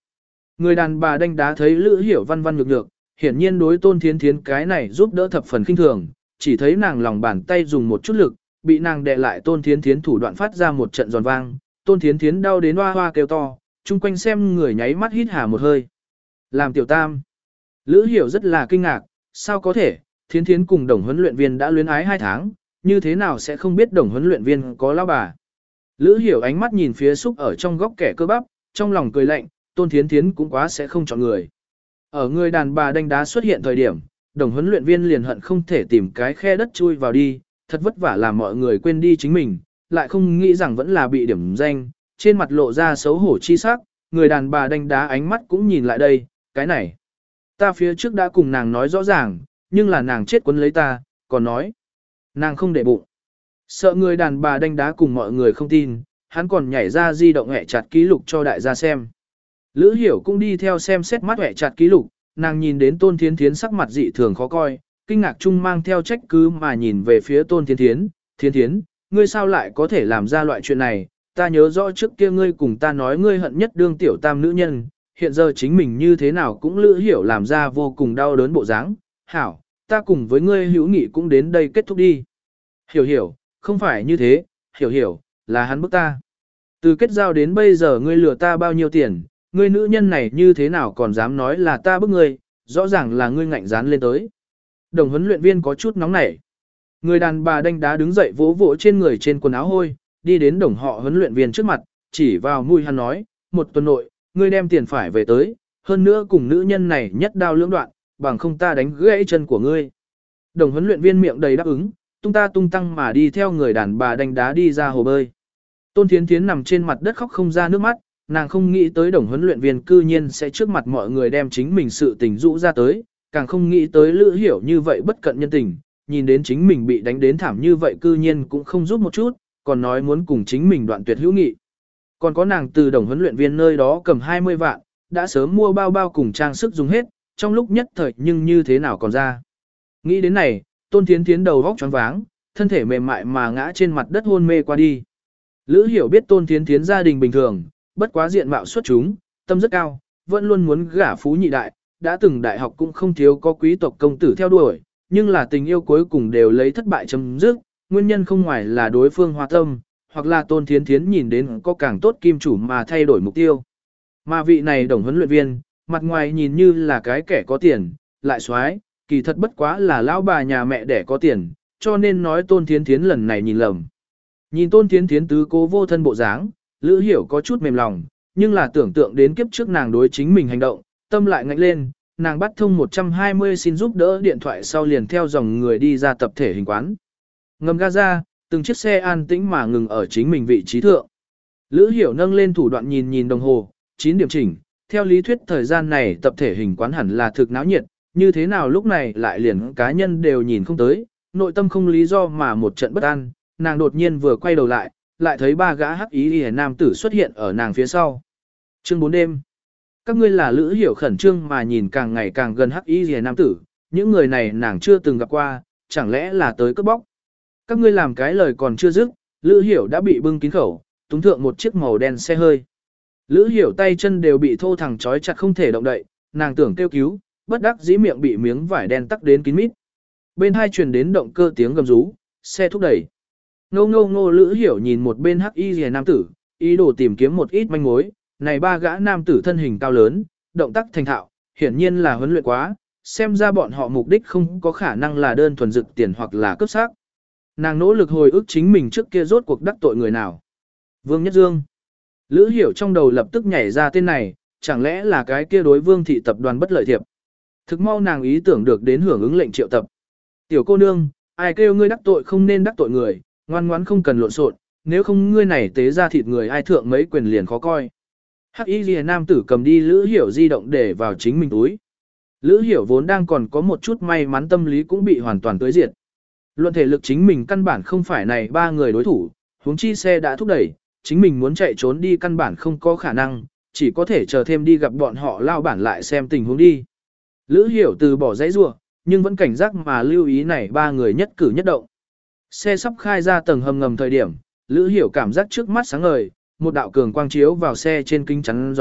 Speaker 1: Người đàn bà đánh đá thấy Lữ Hiểu văn văn nhược nhược, hiển nhiên đối Tôn Thiến Thiến cái này giúp đỡ thập phần khinh thường, chỉ thấy nàng lòng bàn tay dùng một chút lực, bị nàng đè lại Tôn Thiến Thiến thủ đoạn phát ra một trận giòn vang, Tôn Thiến Thiến đau đến hoa hoa kêu to, chung quanh xem người nháy mắt hít hà một hơi. Làm tiểu tam. Lữ Hiểu rất là kinh ngạc, sao có thể, Thiến Thiến cùng Đồng huấn luyện viên đã luyến ái hai tháng, như thế nào sẽ không biết Đồng huấn luyện viên có lão bà. Lữ Hiểu ánh mắt nhìn phía xúc ở trong góc kẻ cơ bắp, trong lòng cười lạnh, Tôn Thiến Thiến cũng quá sẽ không chọn người. Ở người đàn bà đánh đá xuất hiện thời điểm, Đồng huấn luyện viên liền hận không thể tìm cái khe đất chui vào đi, thật vất vả làm mọi người quên đi chính mình, lại không nghĩ rằng vẫn là bị điểm danh, trên mặt lộ ra xấu hổ chi sắc, người đàn bà đánh đá ánh mắt cũng nhìn lại đây, cái này. Ta phía trước đã cùng nàng nói rõ ràng, nhưng là nàng chết quấn lấy ta, còn nói. Nàng không để bụng. Sợ người đàn bà đánh đá cùng mọi người không tin, hắn còn nhảy ra di động hẹ chặt ký lục cho đại gia xem. Lữ Hiểu cũng đi theo xem xét mắt hẹ chặt ký lục, nàng nhìn đến Tôn Thiến Thiến sắc mặt dị thường khó coi, kinh ngạc chung mang theo trách cứ mà nhìn về phía Tôn Thiến Thiến. Thiến Thiến, ngươi sao lại có thể làm ra loại chuyện này, ta nhớ rõ trước kia ngươi cùng ta nói ngươi hận nhất đương tiểu tam nữ nhân, hiện giờ chính mình như thế nào cũng Lữ Hiểu làm ra vô cùng đau đớn bộ dáng. Hảo, ta cùng với ngươi hữu nghị cũng đến đây kết thúc đi. Hiểu hiểu, không phải như thế, hiểu hiểu, là hắn bức ta. Từ kết giao đến bây giờ ngươi lừa ta bao nhiêu tiền, ngươi nữ nhân này như thế nào còn dám nói là ta bức ngươi, rõ ràng là ngươi ngạnh dán lên tới. Đồng huấn luyện viên có chút nóng nảy. Người đàn bà đánh đá đứng dậy vỗ vỗ trên người trên quần áo hôi, đi đến đồng họ huấn luyện viên trước mặt, chỉ vào mũi hắn nói, một tuần nội, ngươi đem tiền phải về tới, hơn nữa cùng nữ nhân này nhất đao lưỡng đoạn, bằng không ta đánh gãy chân của ngươi. Đồng huấn luyện viên miệng đầy đáp ứng, tung ta tung tăng mà đi theo người đàn bà đánh đá đi ra hồ bơi. Tôn Thiến Thiến nằm trên mặt đất khóc không ra nước mắt, nàng không nghĩ tới đồng huấn luyện viên cư nhiên sẽ trước mặt mọi người đem chính mình sự tình rũ ra tới, càng không nghĩ tới Lữ Hiểu như vậy bất cận nhân tình, nhìn đến chính mình bị đánh đến thảm như vậy cư nhiên cũng không giúp một chút, còn nói muốn cùng chính mình đoạn tuyệt hữu nghị. Còn có nàng từ đồng huấn luyện viên nơi đó cầm hai mươi vạn, đã sớm mua bao bao cùng trang sức dùng hết, trong lúc nhất thời nhưng như thế nào còn ra. Nghĩ đến này, Tôn Thiến Thiến đầu vóc choáng váng, thân thể mềm mại mà ngã trên mặt đất hôn mê qua đi. Lữ Hiểu biết Tôn Thiến Thiến gia đình bình thường, bất quá diện mạo xuất chúng, tâm rất cao, vẫn luôn muốn gả phú nhị đại, đã từng đại học cũng không thiếu có quý tộc công tử theo đuổi, nhưng là tình yêu cuối cùng đều lấy thất bại chấm dứt, nguyên nhân không ngoài là đối phương hoa tâm, hoặc là Tôn Thiến Thiến nhìn đến có càng tốt kim chủ mà thay đổi mục tiêu. Mà vị này đồng huấn luyện viên, mặt ngoài nhìn như là cái kẻ có tiền, lại xoái, kỳ thật bất quá là lão bà nhà mẹ đẻ có tiền, cho nên nói Tôn Thiến Thiến lần này nhìn lầm. Nhìn Tôn Thiến Thiến tứ cố vô thân bộ dáng, Lữ Hiểu có chút mềm lòng, nhưng là tưởng tượng đến kiếp trước nàng đối chính mình hành động, tâm lại ngạnh lên, nàng bắt thông một trăm hai mươi xin giúp đỡ điện thoại sau liền theo dòng người đi ra tập thể hình quán. Ngầm ga ra, từng chiếc xe an tĩnh mà ngừng ở chính mình vị trí thượng. Lữ Hiểu nâng lên thủ đoạn nhìn nhìn đồng hồ, chín điểm chỉnh, theo lý thuyết thời gian này tập thể hình quán hẳn là thực náo nhiệt, như thế nào lúc này lại liền cá nhân đều nhìn không tới, nội tâm không lý do mà một trận bất an, nàng đột nhiên vừa quay đầu lại, lại thấy ba gã hắc ý y nam tử xuất hiện ở nàng phía sau. Chương bốn đêm. Các ngươi là Lữ Hiểu khẩn trương mà nhìn càng ngày càng gần hắc y y nam tử, những người này nàng chưa từng gặp qua, chẳng lẽ là tới cướp bóc. Các ngươi làm cái lời còn chưa dứt, Lữ Hiểu đã bị bưng kín khẩu, túng thượng một chiếc màu đen xe hơi. Lữ Hiểu tay chân đều bị thô thẳng trói chặt không thể động đậy, nàng tưởng kêu cứu, bất đắc dĩ miệng bị miếng vải đen tắc đến kín mít. Bên hai truyền đến động cơ tiếng gầm rú, xe thúc đẩy. Ngô ngô ngô Lữ Hiểu nhìn một bên hắc y rìa nam tử, ý đồ tìm kiếm một ít manh mối, này ba gã nam tử thân hình cao lớn, động tác thành thạo, hiển nhiên là huấn luyện quá, xem ra bọn họ mục đích không có khả năng là đơn thuần dực tiền hoặc là cướp xác. Nàng nỗ lực hồi ức chính mình trước kia rốt cuộc đắc tội người nào. Vương Nhất Dương. Lữ Hiểu trong đầu lập tức nhảy ra tên này, chẳng lẽ là cái kia đối Vương thị tập đoàn bất lợi thiệp. Thực mau nàng ý tưởng được đến hưởng ứng lệnh triệu tập. Tiểu cô nương, ai kêu ngươi đắc tội không nên đắc tội người, ngoan ngoãn không cần lộn xộn, nếu không ngươi này tế ra thịt người ai thượng mấy quyền liền khó coi. Hắc Y Liễu nam tử cầm đi Lữ Hiểu di động để vào chính mình túi. Lữ Hiểu vốn đang còn có một chút may mắn tâm lý cũng bị hoàn toàn tưới diệt. Luận thể lực chính mình căn bản không phải này ba người đối thủ, huống chi xe đã thúc đẩy, chính mình muốn chạy trốn đi căn bản không có khả năng, chỉ có thể chờ thêm đi gặp bọn họ lao bản lại xem tình huống đi. Lữ Hiểu từ bỏ giấy rua, nhưng vẫn cảnh giác mà lưu ý này ba người nhất cử nhất động. Xe sắp khai ra tầng hầm ngầm thời điểm, Lữ Hiểu cảm giác trước mắt sáng ngời, một đạo cường quang chiếu vào xe trên kính chắn gió,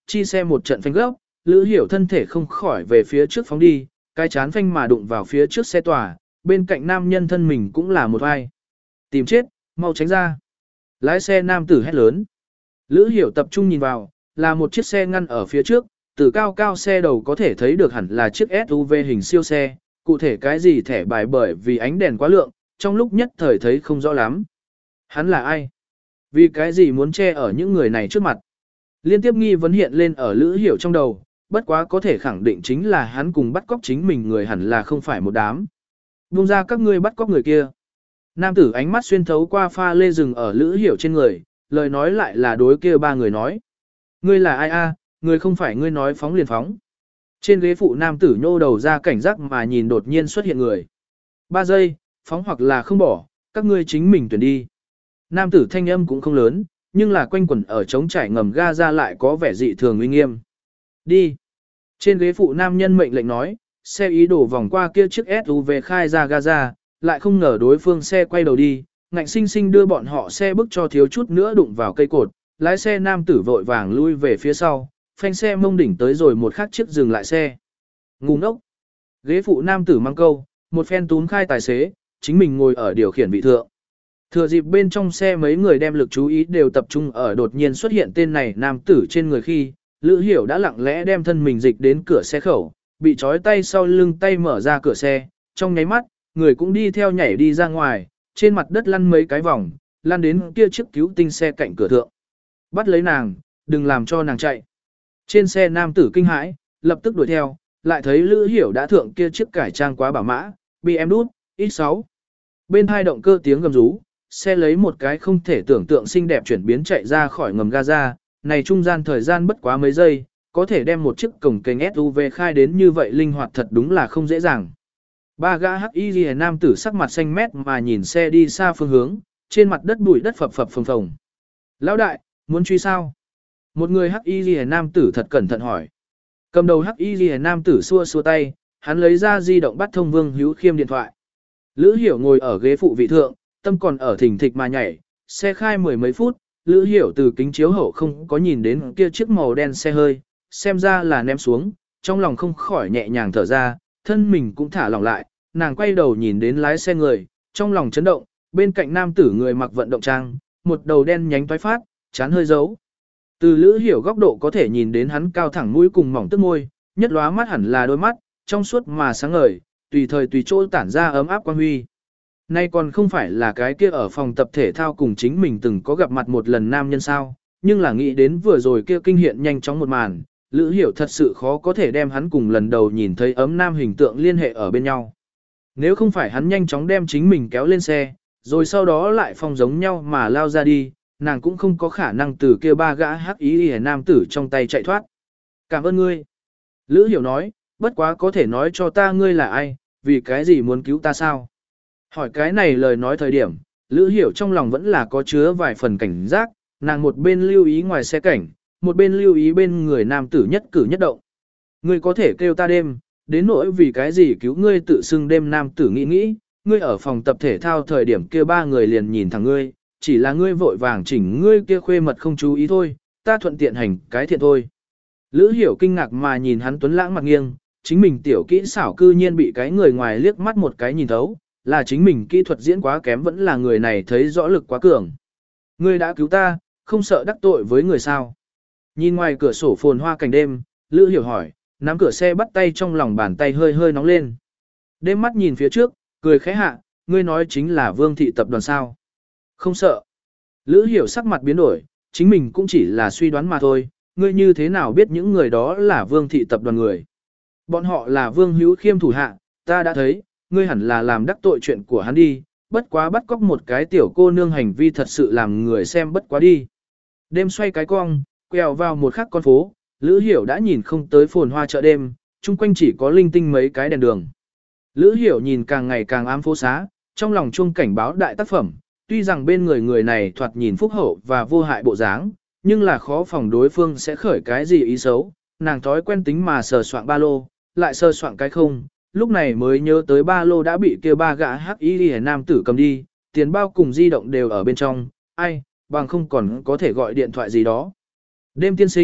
Speaker 1: chi xe một trận phanh gấp, Lữ Hiểu thân thể không khỏi về phía trước phóng đi, cái chán phanh mà đụng vào phía trước xe tòa, bên cạnh nam nhân thân mình cũng là một vai. Tìm chết, mau tránh ra. Lái xe nam tử hét lớn. Lữ Hiểu tập trung nhìn vào, là một chiếc xe ngăn ở phía trước, từ cao cao xe đầu có thể thấy được hẳn là chiếc ét u vê hình siêu xe, cụ thể cái gì thẻ bài bởi vì ánh đèn quá lượng, trong lúc nhất thời thấy không rõ lắm. Hắn là ai? Vì cái gì muốn che ở những người này trước mặt? Liên tiếp nghi vấn hiện lên ở Lữ Hiểu trong đầu, bất quá có thể khẳng định chính là hắn cùng bắt cóc chính mình người hẳn là không phải một đám. Buông ra các ngươi bắt cóc người kia. Nam tử ánh mắt xuyên thấu qua pha lê rừng ở Lữ Hiểu trên người, lời nói lại là đối kia ba người nói. Ngươi là ai a? Ngươi không phải ngươi nói phóng liền phóng. Trên ghế phụ nam tử nhô đầu ra cảnh giác mà nhìn đột nhiên xuất hiện người. Ba giây, phóng hoặc là không bỏ, các ngươi chính mình tuyển đi. Nam tử thanh âm cũng không lớn, nhưng là quanh quẩn ở trống trải ngầm ga ra lại có vẻ dị thường uy nghiêm. Đi. Trên ghế phụ nam nhân mệnh lệnh nói, xe ý đổ vòng qua kia chiếc ét u vê khai ra ga ra, lại không ngờ đối phương xe quay đầu đi, ngạnh sinh sinh đưa bọn họ xe bước cho thiếu chút nữa đụng vào cây cột, lái xe nam tử vội vàng lui về phía sau, phanh xe mông đỉnh tới rồi một khắc chiếc dừng lại xe. Ngu ngốc. Ghế phụ nam tử mang câu, một phen túm khai tài xế, chính mình ngồi ở điều khiển vị thượng. Thừa dịp bên trong xe mấy người đem lực chú ý đều tập trung ở đột nhiên xuất hiện tên này nam tử trên người khi, Lữ Hiểu đã lặng lẽ đem thân mình dịch đến cửa xe khẩu, bị trói tay sau lưng tay mở ra cửa xe, trong nháy mắt, người cũng đi theo nhảy đi ra ngoài, trên mặt đất lăn mấy cái vòng, lăn đến kia chiếc cứu tinh xe cạnh cửa thượng. Bắt lấy nàng, đừng làm cho nàng chạy. Trên xe nam tử kinh hãi, lập tức đuổi theo, lại thấy Lữ Hiểu đã thượng kia chiếc cải trang quá bảo mã, bê em đút, ích sáu. Bên hai động cơ tiếng gầm rú, xe lấy một cái không thể tưởng tượng xinh đẹp chuyển biến chạy ra khỏi ngầm Gaza, này trung gian thời gian bất quá mấy giây, có thể đem một chiếc cổng kênh ét u vê khai đến như vậy linh hoạt thật đúng là không dễ dàng. Ba gã hắc y liễu nam tử sắc mặt xanh mét mà nhìn xe đi xa phương hướng, trên mặt đất bụi đất phập phập phồng phồng. Lão đại, muốn truy sao? Một người hắc y liễu nam tử thật cẩn thận hỏi. Cầm đầu hắc y liễu nam tử xua xua tay, hắn lấy ra di động bắt thông Vương Hữu Khiêm điện thoại. Lữ Hiểu ngồi ở ghế phụ vị thượng, tâm còn ở thỉnh thịch mà nhảy, xe khai mười mấy phút, Lữ Hiểu từ kính chiếu hậu không có nhìn đến kia chiếc màu đen xe hơi, xem ra là ném xuống, trong lòng không khỏi nhẹ nhàng thở ra, thân mình cũng thả lỏng lại, nàng quay đầu nhìn đến lái xe người, trong lòng chấn động, bên cạnh nam tử người mặc vận động trang, một đầu đen nhánh toái phát, chán hơi giấu. Từ Lữ Hiểu góc độ có thể nhìn đến hắn cao thẳng mũi cùng mỏng tức môi, nhất lóa mắt hẳn là đôi mắt, trong suốt mà sáng ngời, tùy thời tùy chỗ tản ra ấm áp quang huy. Nay còn không phải là cái kia ở phòng tập thể thao cùng chính mình từng có gặp mặt một lần nam nhân sao, nhưng là nghĩ đến vừa rồi kia kinh hiện nhanh chóng một màn, Lữ Hiểu thật sự khó có thể đem hắn cùng lần đầu nhìn thấy ấm nam hình tượng liên hệ ở bên nhau. Nếu không phải hắn nhanh chóng đem chính mình kéo lên xe, rồi sau đó lại phong giống nhau mà lao ra đi, nàng cũng không có khả năng từ kia ba gã hắc ý hề nam tử trong tay chạy thoát. Cảm ơn ngươi. Lữ Hiểu nói, bất quá có thể nói cho ta ngươi là ai, vì cái gì muốn cứu ta sao? Hỏi cái này lời nói thời điểm, Lữ Hiểu trong lòng vẫn là có chứa vài phần cảnh giác, nàng một bên lưu ý ngoài xe cảnh, một bên lưu ý bên người nam tử nhất cử nhất động. Ngươi có thể kêu ta đêm, đến nỗi vì cái gì cứu ngươi tự xưng đêm nam tử nghĩ nghĩ, ngươi ở phòng tập thể thao thời điểm kia ba người liền nhìn thẳng ngươi, chỉ là ngươi vội vàng chỉnh ngươi kia khuê mật không chú ý thôi, ta thuận tiện hành cái thiện thôi. Lữ Hiểu kinh ngạc mà nhìn hắn tuấn lãng mặt nghiêng, chính mình tiểu kỹ xảo cư nhiên bị cái người ngoài liếc mắt một cái nhìn thấu, là chính mình kỹ thuật diễn quá kém vẫn là người này thấy rõ lực quá cường. Ngươi đã cứu ta, không sợ đắc tội với người sao? Nhìn ngoài cửa sổ phồn hoa cảnh đêm, Lữ Hiểu hỏi, nắm cửa xe bắt tay trong lòng bàn tay hơi hơi nóng lên. Đêm mắt nhìn phía trước, cười khẽ hạ, ngươi nói chính là Vương thị tập đoàn sao? Không sợ. Lữ Hiểu sắc mặt biến đổi, chính mình cũng chỉ là suy đoán mà thôi, ngươi như thế nào biết những người đó là Vương thị tập đoàn người? Bọn họ là Vương Hữu Khiêm thủ hạ, ta đã thấy, ngươi hẳn là làm đắc tội chuyện của hắn đi, bất quá bắt cóc một cái tiểu cô nương hành vi thật sự làm người xem bất quá đi. Đêm xoay cái cong, quẹo vào một khắc con phố, Lữ Hiểu đã nhìn không tới phồn hoa chợ đêm, chung quanh chỉ có linh tinh mấy cái đèn đường. Lữ Hiểu nhìn càng ngày càng ám phố xá, trong lòng chuông cảnh báo đại tác phẩm, tuy rằng bên người người này thoạt nhìn phúc hậu và vô hại bộ dáng, nhưng là khó phòng đối phương sẽ khởi cái gì ý xấu, nàng thói quen tính mà sờ soạn ba lô, lại sờ soạn cái không, lúc này mới nhớ tới ba lô đã bị kia ba gã hắc y liễu nam tử cầm đi, tiền bao cùng di động đều ở bên trong, ai, bằng không còn có thể gọi điện thoại gì đó. Đêm tiên sinh,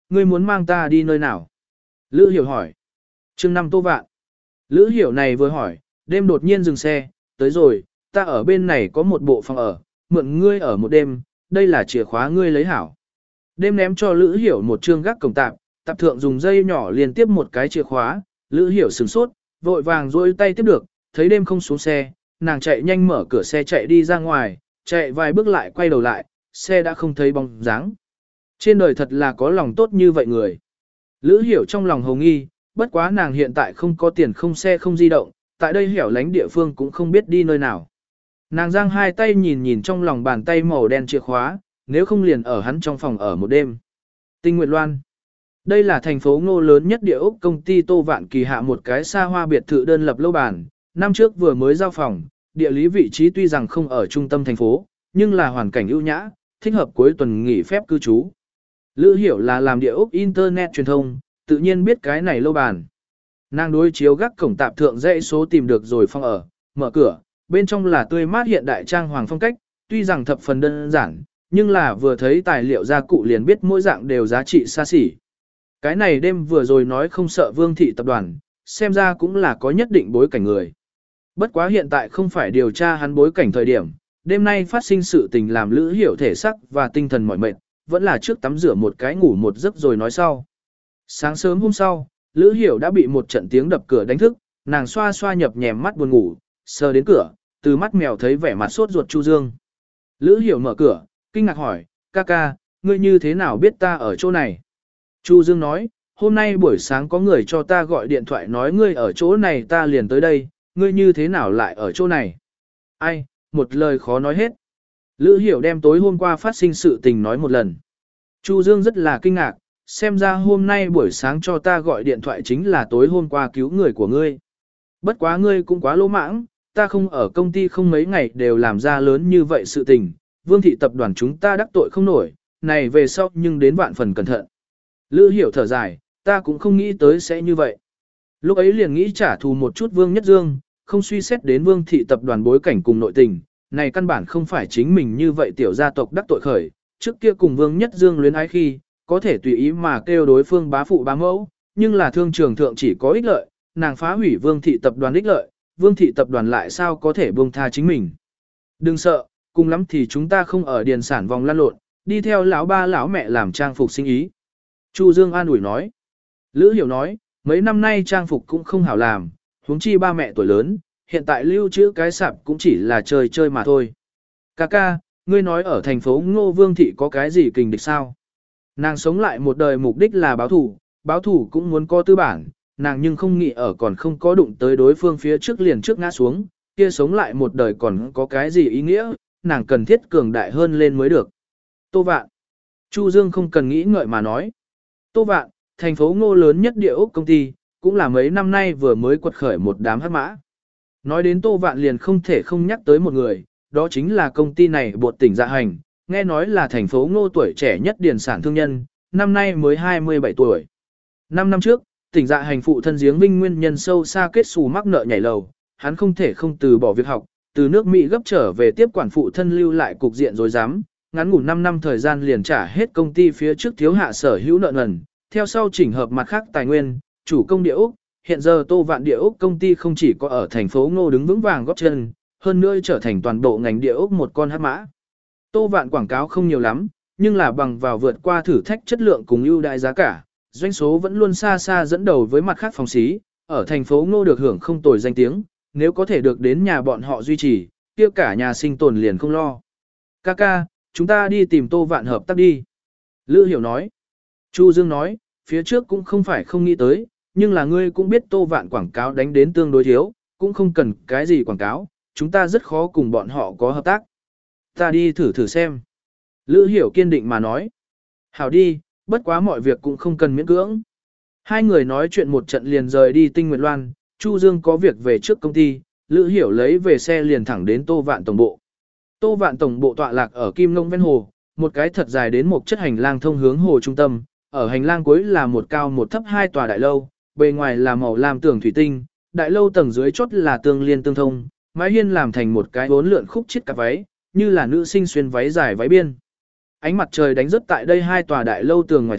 Speaker 1: ngươi muốn mang ta đi nơi nào? Lữ Hiểu hỏi. Chương năm Tô Vạn. Lữ Hiểu này vừa hỏi, đêm đột nhiên dừng xe, tới rồi, ta ở bên này có một bộ phòng ở, mượn ngươi ở một đêm, đây là chìa khóa ngươi lấy hảo. Đêm ném cho Lữ Hiểu một chương gác cổng tạp, tạp thượng dùng dây nhỏ liên tiếp một cái chìa khóa, Lữ Hiểu sửng sốt, vội vàng duỗi tay tiếp được, thấy đêm không xuống xe, nàng chạy nhanh mở cửa xe chạy đi ra ngoài, chạy vài bước lại quay đầu lại, xe đã không thấy bóng dáng. Trên đời thật là có lòng tốt như vậy người. Lữ Hiểu trong lòng hồng nghi, bất quá nàng hiện tại không có tiền không xe không di động, tại đây hẻo lánh địa phương cũng không biết đi nơi nào. Nàng giang hai tay nhìn nhìn trong lòng bàn tay màu đen chìa khóa, nếu không liền ở hắn trong phòng ở một đêm. Tinh Nguyệt Loan. Đây là thành phố Ngô lớn nhất địa ốc công ty Tô Vạn kỳ hạ một cái xa hoa biệt thự đơn lập lâu bản, năm trước vừa mới giao phòng, địa lý vị trí tuy rằng không ở trung tâm thành phố, nhưng là hoàn cảnh ưu nhã, thích hợp cuối tuần nghỉ phép cư trú. Lữ Hiểu là làm địa ốc internet truyền thông, tự nhiên biết cái này lâu bản. Nàng đối chiếu gác cổng tạp thượng dãy số tìm được rồi phòng ở, mở cửa, bên trong là tươi mát hiện đại trang hoàng phong cách, tuy rằng thập phần đơn giản, nhưng là vừa thấy tài liệu gia cụ liền biết mỗi dạng đều giá trị xa xỉ. Cái này đêm vừa rồi nói không sợ Vương thị tập đoàn, xem ra cũng là có nhất định bối cảnh người. Bất quá hiện tại không phải điều tra hắn bối cảnh thời điểm, đêm nay phát sinh sự tình làm Lữ Hiểu thể sắc và tinh thần mỏi mệt, vẫn là trước tắm rửa một cái ngủ một giấc rồi nói sau. Sáng sớm hôm sau, Lữ Hiểu đã bị một trận tiếng đập cửa đánh thức, nàng xoa xoa nhập nhèm mắt buồn ngủ, sờ đến cửa, từ mắt mèo thấy vẻ mặt sốt ruột Chu Dương. Lữ Hiểu mở cửa, kinh ngạc hỏi, ca ca, ngươi như thế nào biết ta ở chỗ này? Chu Dương nói, hôm nay buổi sáng có người cho ta gọi điện thoại nói ngươi ở chỗ này ta liền tới đây, ngươi như thế nào lại ở chỗ này? Ai, một lời khó nói hết. Lữ Hiểu đem tối hôm qua phát sinh sự tình nói một lần. Chu Dương rất là kinh ngạc, xem ra hôm nay buổi sáng cho ta gọi điện thoại chính là tối hôm qua cứu người của ngươi. Bất quá ngươi cũng quá lỗ mãng, ta không ở công ty không mấy ngày đều làm ra lớn như vậy sự tình, Vương thị tập đoàn chúng ta đắc tội không nổi, này về sau nhưng đến vạn phần cẩn thận. Lữ Hiểu thở dài, ta cũng không nghĩ tới sẽ như vậy. Lúc ấy liền nghĩ trả thù một chút Vương Nhất Dương, không suy xét đến Vương thị tập đoàn bối cảnh cùng nội tình, này căn bản không phải chính mình như vậy tiểu gia tộc đắc tội khởi, trước kia cùng Vương Nhất Dương luyến ái khi, có thể tùy ý mà kêu đối phương bá phụ bá mẫu, nhưng là thương trường thượng chỉ có ích lợi, nàng phá hủy Vương thị tập đoàn ích lợi, Vương thị tập đoàn lại sao có thể buông tha chính mình. Đừng sợ, cùng lắm thì chúng ta không ở điền sản vòng lăn lộn, đi theo lão ba lão mẹ làm trang phục sinh ý. Chu Dương an ủi nói. Lữ Hiểu nói, mấy năm nay trang phục cũng không hảo làm, huống chi ba mẹ tuổi lớn, hiện tại lưu trữ cái sạp cũng chỉ là chơi chơi mà thôi. Ca ca, ngươi nói ở thành phố Ngô Vương thị có cái gì kình địch sao? Nàng sống lại một đời mục đích là báo thủ, báo thủ cũng muốn có tư bản, nàng nhưng không nghĩ ở còn không có đụng tới đối phương phía trước liền trước ngã xuống, kia sống lại một đời còn có cái gì ý nghĩa, nàng cần thiết cường đại hơn lên mới được. Tô Vạn. Chu Dương không cần nghĩ ngợi mà nói. Tô Vạn, thành phố Ngô lớn nhất địa ốc công ty, cũng là mấy năm nay vừa mới quật khởi một đám hắc mã. Nói đến Tô Vạn liền không thể không nhắc tới một người, đó chính là công ty này Bột Tỉnh Dạ Hành, nghe nói là thành phố Ngô tuổi trẻ nhất điền sản thương nhân, năm nay mới hai mươi bảy tuổi. Năm năm trước, Tỉnh Dạ Hành phụ thân giếng vinh nguyên nhân sâu xa kết xù mắc nợ nhảy lầu, hắn không thể không từ bỏ việc học, từ nước Mỹ gấp trở về tiếp quản phụ thân lưu lại cục diện rối rắm, ngắn ngủn năm năm thời gian liền trả hết công ty phía trước thiếu hạ sở hữu nợ nần, theo sau chỉnh hợp mặt khác tài nguyên, chủ công địa ốc, hiện giờ Tô Vạn địa ốc công ty không chỉ có ở thành phố Ngô đứng vững vàng góp chân, hơn nữa trở thành toàn bộ ngành địa ốc một con hắc mã. Tô Vạn quảng cáo không nhiều lắm, nhưng là bằng vào vượt qua thử thách chất lượng cùng ưu đại giá cả, doanh số vẫn luôn xa xa dẫn đầu với mặt khác phòng xí, ở thành phố Ngô được hưởng không tồi danh tiếng, nếu có thể được đến nhà bọn họ duy trì, kia cả nhà sinh tồn liền không lo. Kaka, chúng ta đi tìm Tô Vạn hợp tác đi. Lữ Hiểu nói. Chu Dương nói, phía trước cũng không phải không nghĩ tới, nhưng là ngươi cũng biết Tô Vạn quảng cáo đánh đến tương đối thiếu, cũng không cần cái gì quảng cáo, chúng ta rất khó cùng bọn họ có hợp tác. Ta đi thử thử xem. Lữ Hiểu kiên định mà nói. Hảo đi, bất quá mọi việc cũng không cần miễn cưỡng. Hai người nói chuyện một trận liền rời đi Tinh Nguyệt Loan, Chu Dương có việc về trước công ty, Lữ Hiểu lấy về xe liền thẳng đến Tô Vạn tổng bộ. Tô Vạn tổng bộ tọa lạc ở Kim Ngông ven hồ, một cái thật dài đến một chất hành lang thông hướng hồ trung tâm, ở hành lang cuối là một cao một thấp hai tòa đại lâu, bề ngoài là màu lam tường thủy tinh, đại lâu tầng dưới chốt là tương liên tương thông, mái hiên làm thành một cái bốn lượn khúc chiết cặp váy, như là nữ sinh xuyên váy dài váy biên. Ánh mặt trời đánh rớt tại đây hai tòa đại lâu tường ngoài thượng,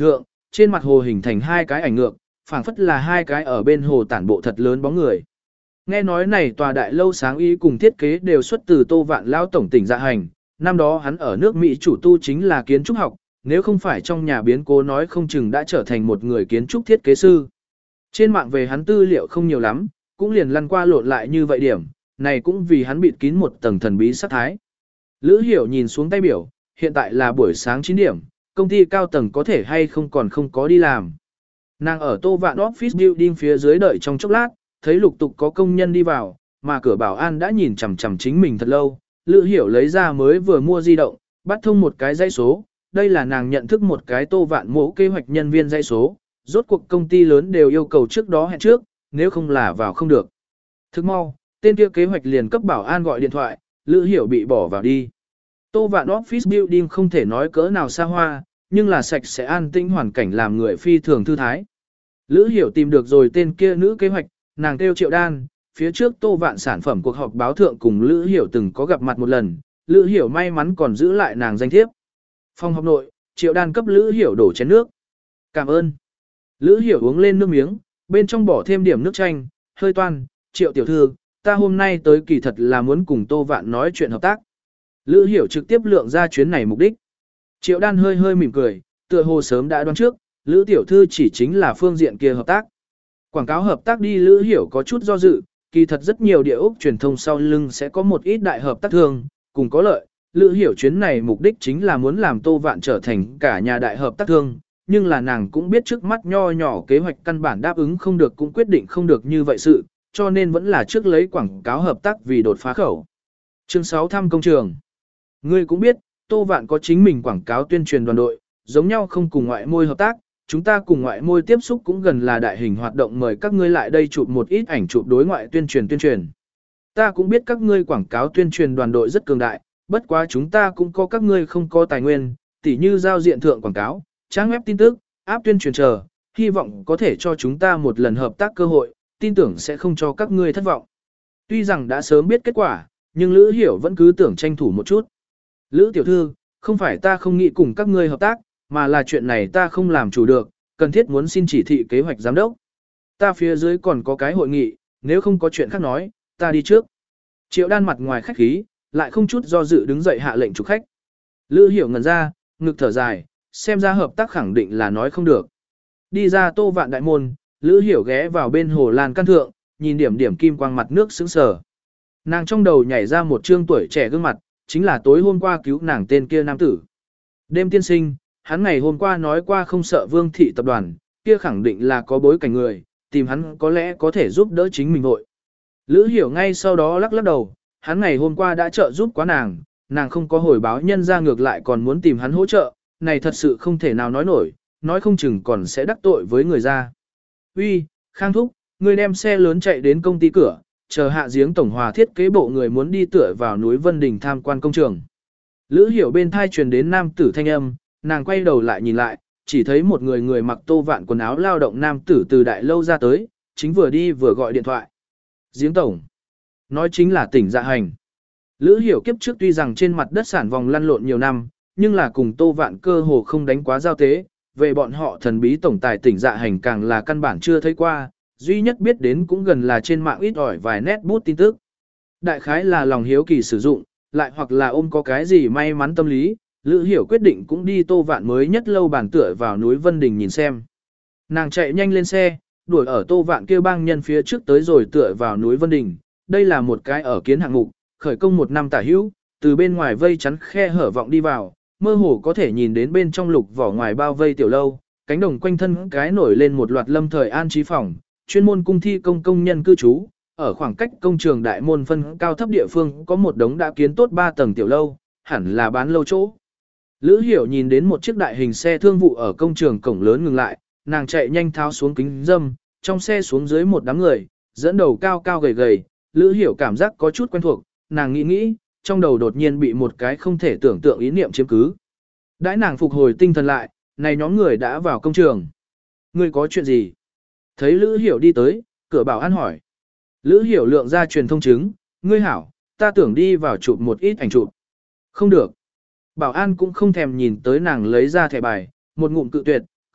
Speaker 1: trên mặt hồ hình thành hai cái ảnh ngược, phảng phất là hai cái ở bên hồ tản bộ thật lớn bóng người. Nghe nói này tòa đại lâu sáng ý cùng thiết kế đều xuất từ Tô Vạn lão tổng tỉnh Dạ Hành, năm đó hắn ở nước Mỹ chủ tu chính là kiến trúc học, nếu không phải trong nhà biến cố nói không chừng đã trở thành một người kiến trúc thiết kế sư. Trên mạng về hắn tư liệu không nhiều lắm, cũng liền lăn qua lộn lại như vậy điểm, này cũng vì hắn bịt kín một tầng thần bí sát thái. Lữ Hiểu nhìn xuống tay biểu, hiện tại là buổi sáng chín điểm, công ty cao tầng có thể hay không còn không có đi làm. Nàng ở Tô Vạn Office Building phía dưới đợi trong chốc lát, thấy lục tục có công nhân đi vào, mà cửa bảo an đã nhìn chằm chằm chính mình thật lâu. Lữ Hiểu lấy ra mới vừa mua di động, bắt thông một cái dãy số, đây là nàng nhận thức một cái Tô Vạn mẫu kế hoạch nhân viên dãy số, rốt cuộc công ty lớn đều yêu cầu trước đó hẹn trước, nếu không là vào không được. Thức mau, tên kia kế hoạch liền cấp bảo an gọi điện thoại, Lữ Hiểu bị bỏ vào đi. Tô Vạn Office Building không thể nói cỡ nào xa hoa, nhưng là sạch sẽ an tĩnh hoàn cảnh làm người phi thường thư thái. Lữ Hiểu tìm được rồi tên kia nữ kế hoạch, nàng kêu Triệu Đan, phía trước Tô Vạn sản phẩm cuộc họp báo thượng cùng Lữ Hiểu từng có gặp mặt một lần, Lữ Hiểu may mắn còn giữ lại nàng danh thiếp. Phòng họp nội, Triệu Đan cấp Lữ Hiểu đổ chén nước. Cảm ơn. Lữ Hiểu uống lên nước miếng, bên trong bỏ thêm điểm nước chanh, hơi toan, Triệu tiểu thư, ta hôm nay tới kỳ thật là muốn cùng Tô Vạn nói chuyện hợp tác. Lữ Hiểu trực tiếp lượng ra chuyến này mục đích. Triệu Đan hơi hơi mỉm cười, tựa hồ sớm đã đoán trước, Lữ tiểu thư chỉ chính là phương diện kia hợp tác. Quảng cáo hợp tác đi Lữ Hiểu có chút do dự, kỳ thật rất nhiều địa ốc truyền thông sau lưng sẽ có một ít đại hợp tác thương, cùng có lợi. Lữ Hiểu chuyến này mục đích chính là muốn làm Tô Vạn trở thành cả nhà đại hợp tác thương, nhưng là nàng cũng biết trước mắt nho nhỏ kế hoạch căn bản đáp ứng không được cũng quyết định không được như vậy sự, cho nên vẫn là trước lấy quảng cáo hợp tác vì đột phá khẩu. Chương sáu thăm công trường. Ngươi cũng biết, Tô Vạn có chính mình quảng cáo tuyên truyền đoàn đội, giống nhau không cùng ngoại môi hợp tác, chúng ta cùng ngoại môi tiếp xúc cũng gần là đại hình hoạt động mời các ngươi lại đây chụp một ít ảnh chụp đối ngoại tuyên truyền tuyên truyền. Ta cũng biết các ngươi quảng cáo tuyên truyền đoàn đội rất cường đại, bất quá chúng ta cũng có các ngươi không có tài nguyên, tỉ như giao diện thượng quảng cáo, trang web tin tức, áp tuyên truyền chờ, hy vọng có thể cho chúng ta một lần hợp tác cơ hội, tin tưởng sẽ không cho các ngươi thất vọng. Tuy rằng đã sớm biết kết quả, nhưng Lữ Hiểu vẫn cứ tưởng tranh thủ một chút. Lữ tiểu thư, không phải ta không nghĩ cùng các ngươi hợp tác, mà là chuyện này ta không làm chủ được, cần thiết muốn xin chỉ thị kế hoạch giám đốc. Ta phía dưới còn có cái hội nghị, nếu không có chuyện khác nói, ta đi trước. Triệu Đan mặt ngoài khách khí, lại không chút do dự đứng dậy hạ lệnh chủ khách. Lữ Hiểu ngẩn ra, ngực thở dài, xem ra hợp tác khẳng định là nói không được. Đi ra Tô Vạn đại môn, Lữ Hiểu ghé vào bên hồ lan căn thượng, nhìn điểm điểm kim quang mặt nước sững sờ. Nàng trong đầu nhảy ra một trương tuổi trẻ gương mặt, chính là tối hôm qua cứu nàng tên kia nam tử. Đêm tiên sinh, hắn ngày hôm qua nói qua không sợ Vương thị tập đoàn, kia khẳng định là có bối cảnh người, tìm hắn có lẽ có thể giúp đỡ chính mình vội. Lữ Hiểu ngay sau đó lắc lắc đầu, hắn ngày hôm qua đã trợ giúp quá nàng, nàng không có hồi báo nhân ra ngược lại còn muốn tìm hắn hỗ trợ, này thật sự không thể nào nói nổi, nói không chừng còn sẽ đắc tội với người ra. Uy, Khang Thúc, người đem xe lớn chạy đến công ty cửa, chờ hạ giếng tổng hòa thiết kế bộ người muốn đi tựa vào núi Vân Đình tham quan công trường. Lữ Hiểu bên thai truyền đến nam tử thanh âm, nàng quay đầu lại nhìn lại, chỉ thấy một người người mặc Tô Vạn quần áo lao động nam tử từ đại lâu ra tới, chính vừa đi vừa gọi điện thoại. Giếng tổng. Nói chính là tỉnh Dạ Hành. Lữ Hiểu kiếp trước tuy rằng trên mặt đất sản vòng lăn lộn nhiều năm, nhưng là cùng Tô Vạn cơ hồ không đánh quá giao tế, về bọn họ thần bí tổng tài tỉnh Dạ Hành càng là căn bản chưa thấy qua, duy nhất biết đến cũng gần là trên mạng ít ỏi vài nét bút tin tức. Đại khái là lòng hiếu kỳ sử dụng, lại hoặc là ôm có cái gì may mắn tâm lý, Lữ Hiểu quyết định cũng đi Tô Vạn mới nhất lâu bản tựa vào núi Vân Đình nhìn xem. Nàng chạy nhanh lên xe, đuổi ở Tô Vạn kia bang nhân phía trước tới rồi tựa vào núi Vân Đình. Đây là một cái ở kiến hạng mục, khởi công một năm tả hữu, từ bên ngoài vây chắn khe hở vọng đi vào, mơ hồ có thể nhìn đến bên trong lục vỏ ngoài bao vây tiểu lâu, cánh đồng quanh thân cái nổi lên một loạt lâm thời an trí phòng, chuyên môn cung thi công công nhân cư trú. Ở khoảng cách công trường đại môn phân cao thấp địa phương có một đống đã kiến tốt ba tầng tiểu lâu, hẳn là bán lâu chỗ. Lữ Hiểu nhìn đến một chiếc đại hình xe thương vụ ở công trường cổng lớn ngừng lại, nàng chạy nhanh tháo xuống kính dâm, trong xe xuống dưới một đám người, dẫn đầu cao cao gầy gầy, Lữ Hiểu cảm giác có chút quen thuộc, nàng nghĩ nghĩ, trong đầu đột nhiên bị một cái không thể tưởng tượng ý niệm chiếm cứ. Đãi nàng phục hồi tinh thần lại, này nhóm người đã vào công trường. Ngươi có chuyện gì? Thấy Lữ Hiểu đi tới, cửa bảo an hỏi. Lữ Hiểu lượng ra truyền thông chứng, ngươi hảo, ta tưởng đi vào chụp một ít ảnh chụp. Không được. Bảo an cũng không thèm nhìn tới nàng lấy ra thẻ bài, một ngụm cự tuyệt,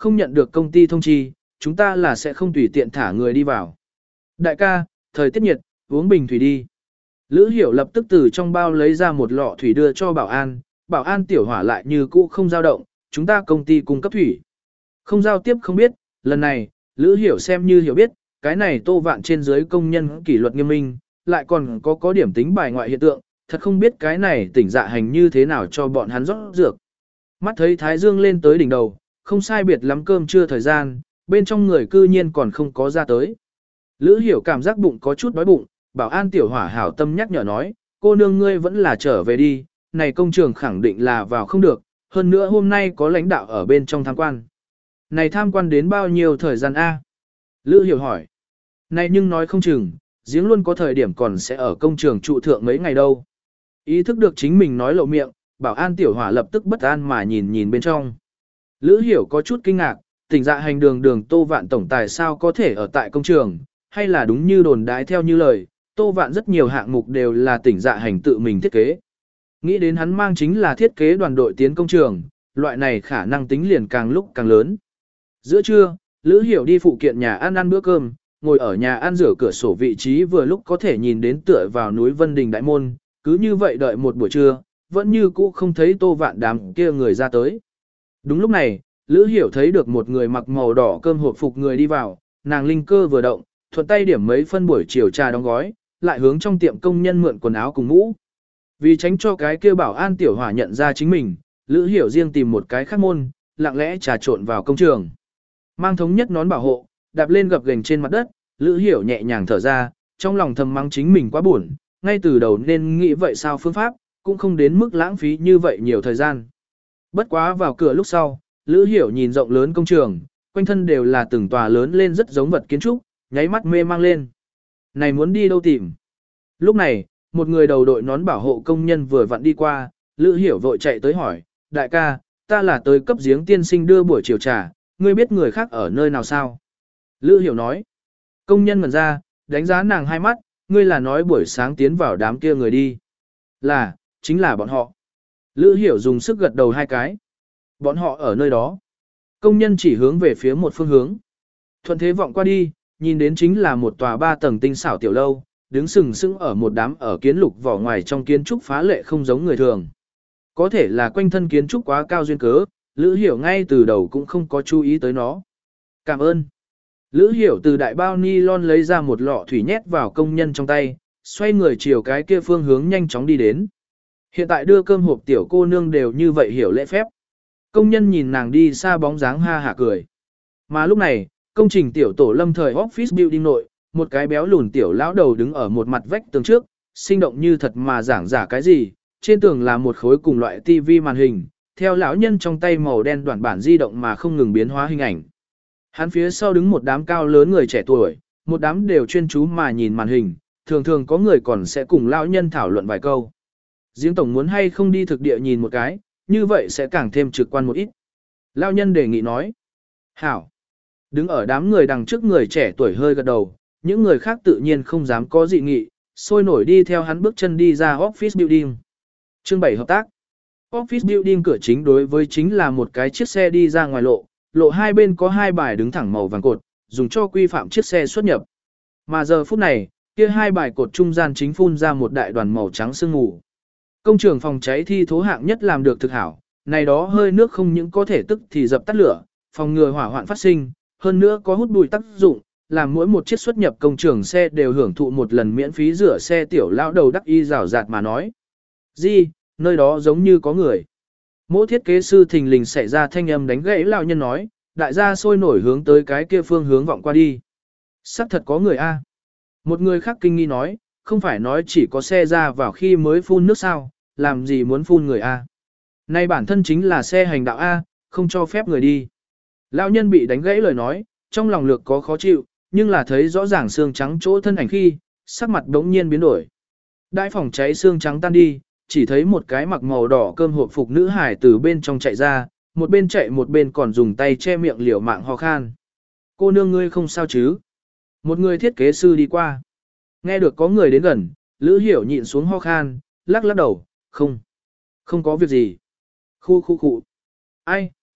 Speaker 1: không nhận được công ty thông chi, chúng ta là sẽ không tùy tiện thả người đi vào. Đại ca, thời tiết nhiệt, uống bình thủy đi. Lữ Hiểu lập tức từ trong bao lấy ra một lọ thủy đưa cho bảo an, bảo an tiểu hỏa lại như cũ không dao động, chúng ta công ty cung cấp thủy. Không giao tiếp không biết, lần này, Lữ Hiểu xem như hiểu biết, cái này Tô Vạn trên dưới công nhân kỷ luật nghiêm minh, lại còn có có điểm tính bài ngoại hiện tượng, thật không biết cái này tỉnh dạ hành như thế nào cho bọn hắn rót dược. Mắt thấy Thái Dương lên tới đỉnh đầu, không sai biệt lắm cơm trưa thời gian, bên trong người cư nhiên còn không có ra tới. Lữ Hiểu cảm giác bụng có chút đói bụng, bảo an tiểu hỏa hảo tâm nhắc nhở nói, cô nương ngươi vẫn là trở về đi, này công trường khẳng định là vào không được, hơn nữa hôm nay có lãnh đạo ở bên trong tham quan. Này tham quan đến bao nhiêu thời gian A? Lữ Hiểu hỏi. Này nhưng nói không chừng, giếng luôn có thời điểm còn sẽ ở công trường trụ thượng mấy ngày đâu. Ý thức được chính mình nói lộ miệng, bảo an tiểu hỏa lập tức bất an mà nhìn nhìn bên trong. Lữ Hiểu có chút kinh ngạc, tỉnh dạ hành đường đường Tô Vạn tổng tài sao có thể ở tại công trường, hay là đúng như đồn đái theo như lời, Tô Vạn rất nhiều hạng mục đều là tỉnh dạ hành tự mình thiết kế. Nghĩ đến hắn mang chính là thiết kế đoàn đội tiến công trường, loại này khả năng tính liền càng lúc càng lớn. Giữa trưa, Lữ Hiểu đi phụ kiện nhà ăn ăn bữa cơm, ngồi ở nhà ăn rửa cửa sổ vị trí vừa lúc có thể nhìn đến tựa vào núi Vân Đình Đại Môn, cứ như vậy đợi một buổi trưa, vẫn như cũ không thấy Tô Vạn đám kia người ra tới. Đúng lúc này, Lữ Hiểu thấy được một người mặc màu đỏ cơm hộp phục người đi vào, nàng linh cơ vừa động, thuận tay điểm mấy phân buổi chiều trà đóng gói, lại hướng trong tiệm công nhân mượn quần áo cùng mũ. Vì tránh cho cái kia bảo an tiểu hỏa nhận ra chính mình, Lữ Hiểu riêng tìm một cái khác môn, lặng lẽ trà trộn vào công trường. Mang thống nhất nón bảo hộ, đạp lên gập ghềnh trên mặt đất, Lữ Hiểu nhẹ nhàng thở ra, trong lòng thầm mắng chính mình quá buồn, ngay từ đầu nên nghĩ vậy sao phương pháp, cũng không đến mức lãng phí như vậy nhiều thời gian. Bất quá vào cửa lúc sau, Lữ Hiểu nhìn rộng lớn công trường, quanh thân đều là từng tòa lớn lên rất giống vật kiến trúc, nháy mắt mê mang lên. Này muốn đi đâu tìm? Lúc này, một người đầu đội nón bảo hộ công nhân vừa vặn đi qua, Lữ Hiểu vội chạy tới hỏi, đại ca, ta là tới cấp giếng tiên sinh đưa buổi chiều trà, ngươi biết người khác ở nơi nào sao? Lữ Hiểu nói, công nhân ngẩn ra, đánh giá nàng hai mắt, ngươi là nói buổi sáng tiến vào đám kia người đi. Là, chính là bọn họ. Lữ Hiểu dùng sức gật đầu hai cái. Bọn họ ở nơi đó. Công nhân chỉ hướng về phía một phương hướng. Thuận thế vọng qua đi, nhìn đến chính là một tòa ba tầng tinh xảo tiểu lâu, đứng sừng sững ở một đám ở kiến lục vỏ ngoài trong kiến trúc phá lệ không giống người thường. Có thể là quanh thân kiến trúc quá cao duyên cớ, Lữ Hiểu ngay từ đầu cũng không có chú ý tới nó. Cảm ơn. Lữ Hiểu từ đại bao nylon lấy ra một lọ thủy nhét vào công nhân trong tay, xoay người chiều cái kia phương hướng nhanh chóng đi đến. Hiện tại đưa cơm hộp tiểu cô nương đều như vậy hiểu lễ phép. Công nhân nhìn nàng đi xa bóng dáng ha hả cười. Mà lúc này, công trình tiểu tổ lâm thời office building nội, một cái béo lùn tiểu lão đầu đứng ở một mặt vách tường trước, sinh động như thật mà giảng giả cái gì, trên tường là một khối cùng loại tivi màn hình, theo lão nhân trong tay màu đen đoạn bản di động mà không ngừng biến hóa hình ảnh. Hắn phía sau đứng một đám cao lớn người trẻ tuổi, một đám đều chuyên chú mà nhìn màn hình, thường thường có người còn sẽ cùng lão nhân thảo luận vài câu. Giếng tổng muốn hay không đi thực địa nhìn một cái, như vậy sẽ càng thêm trực quan một ít. Lão nhân đề nghị nói. Hảo. Đứng ở đám người đằng trước người trẻ tuổi hơi gật đầu, những người khác tự nhiên không dám có dị nghị, sôi nổi đi theo hắn bước chân đi ra office building. Chương bảy hợp tác. Office building cửa chính đối với chính là một cái chiếc xe đi ra ngoài lộ, lộ hai bên có hai bài đứng thẳng màu vàng cột, dùng cho quy phạm chiếc xe xuất nhập. Mà giờ phút này, kia hai bài cột trung gian chính phun ra một đại đoàn màu trắng sương mù. Công trường phòng cháy thi thố hạng nhất làm được thực hảo, này đó hơi nước không những có thể tức thì dập tắt lửa, phòng ngừa hỏa hoạn phát sinh, hơn nữa có hút bụi tác dụng, làm mỗi một chiếc xuất nhập công trường xe đều hưởng thụ một lần miễn phí rửa xe. Tiểu lão đầu đắc y rào rạt mà nói. Gì, nơi đó giống như có người. Mỗi thiết kế sư thình lình xảy ra thanh âm đánh gãy lão nhân nói, đại gia sôi nổi hướng tới cái kia phương hướng vọng qua đi. Sắc thật có người a. Một người khác kinh nghi nói, không phải nói chỉ có xe ra vào khi mới phun nước sao, làm gì muốn phun người a? Nay bản thân chính là xe hành đạo a, không cho phép người đi. Lão nhân bị đánh gãy lời nói, trong lòng lược có khó chịu, nhưng là thấy rõ ràng xương trắng chỗ thân ảnh khi, sắc mặt đống nhiên biến đổi. Đại phòng cháy xương trắng tan đi, chỉ thấy một cái mặc màu đỏ cơm hộp phục nữ hải từ bên trong chạy ra, một bên chạy một bên còn dùng tay che miệng liều mạng ho khan. Cô nương ngươi không sao chứ? Một người thiết kế sư đi qua. Nghe được có người đến gần, Lữ Hiểu nhịn xuống ho khan, lắc lắc đầu, không, không có việc gì. Khu khu khu. Ai,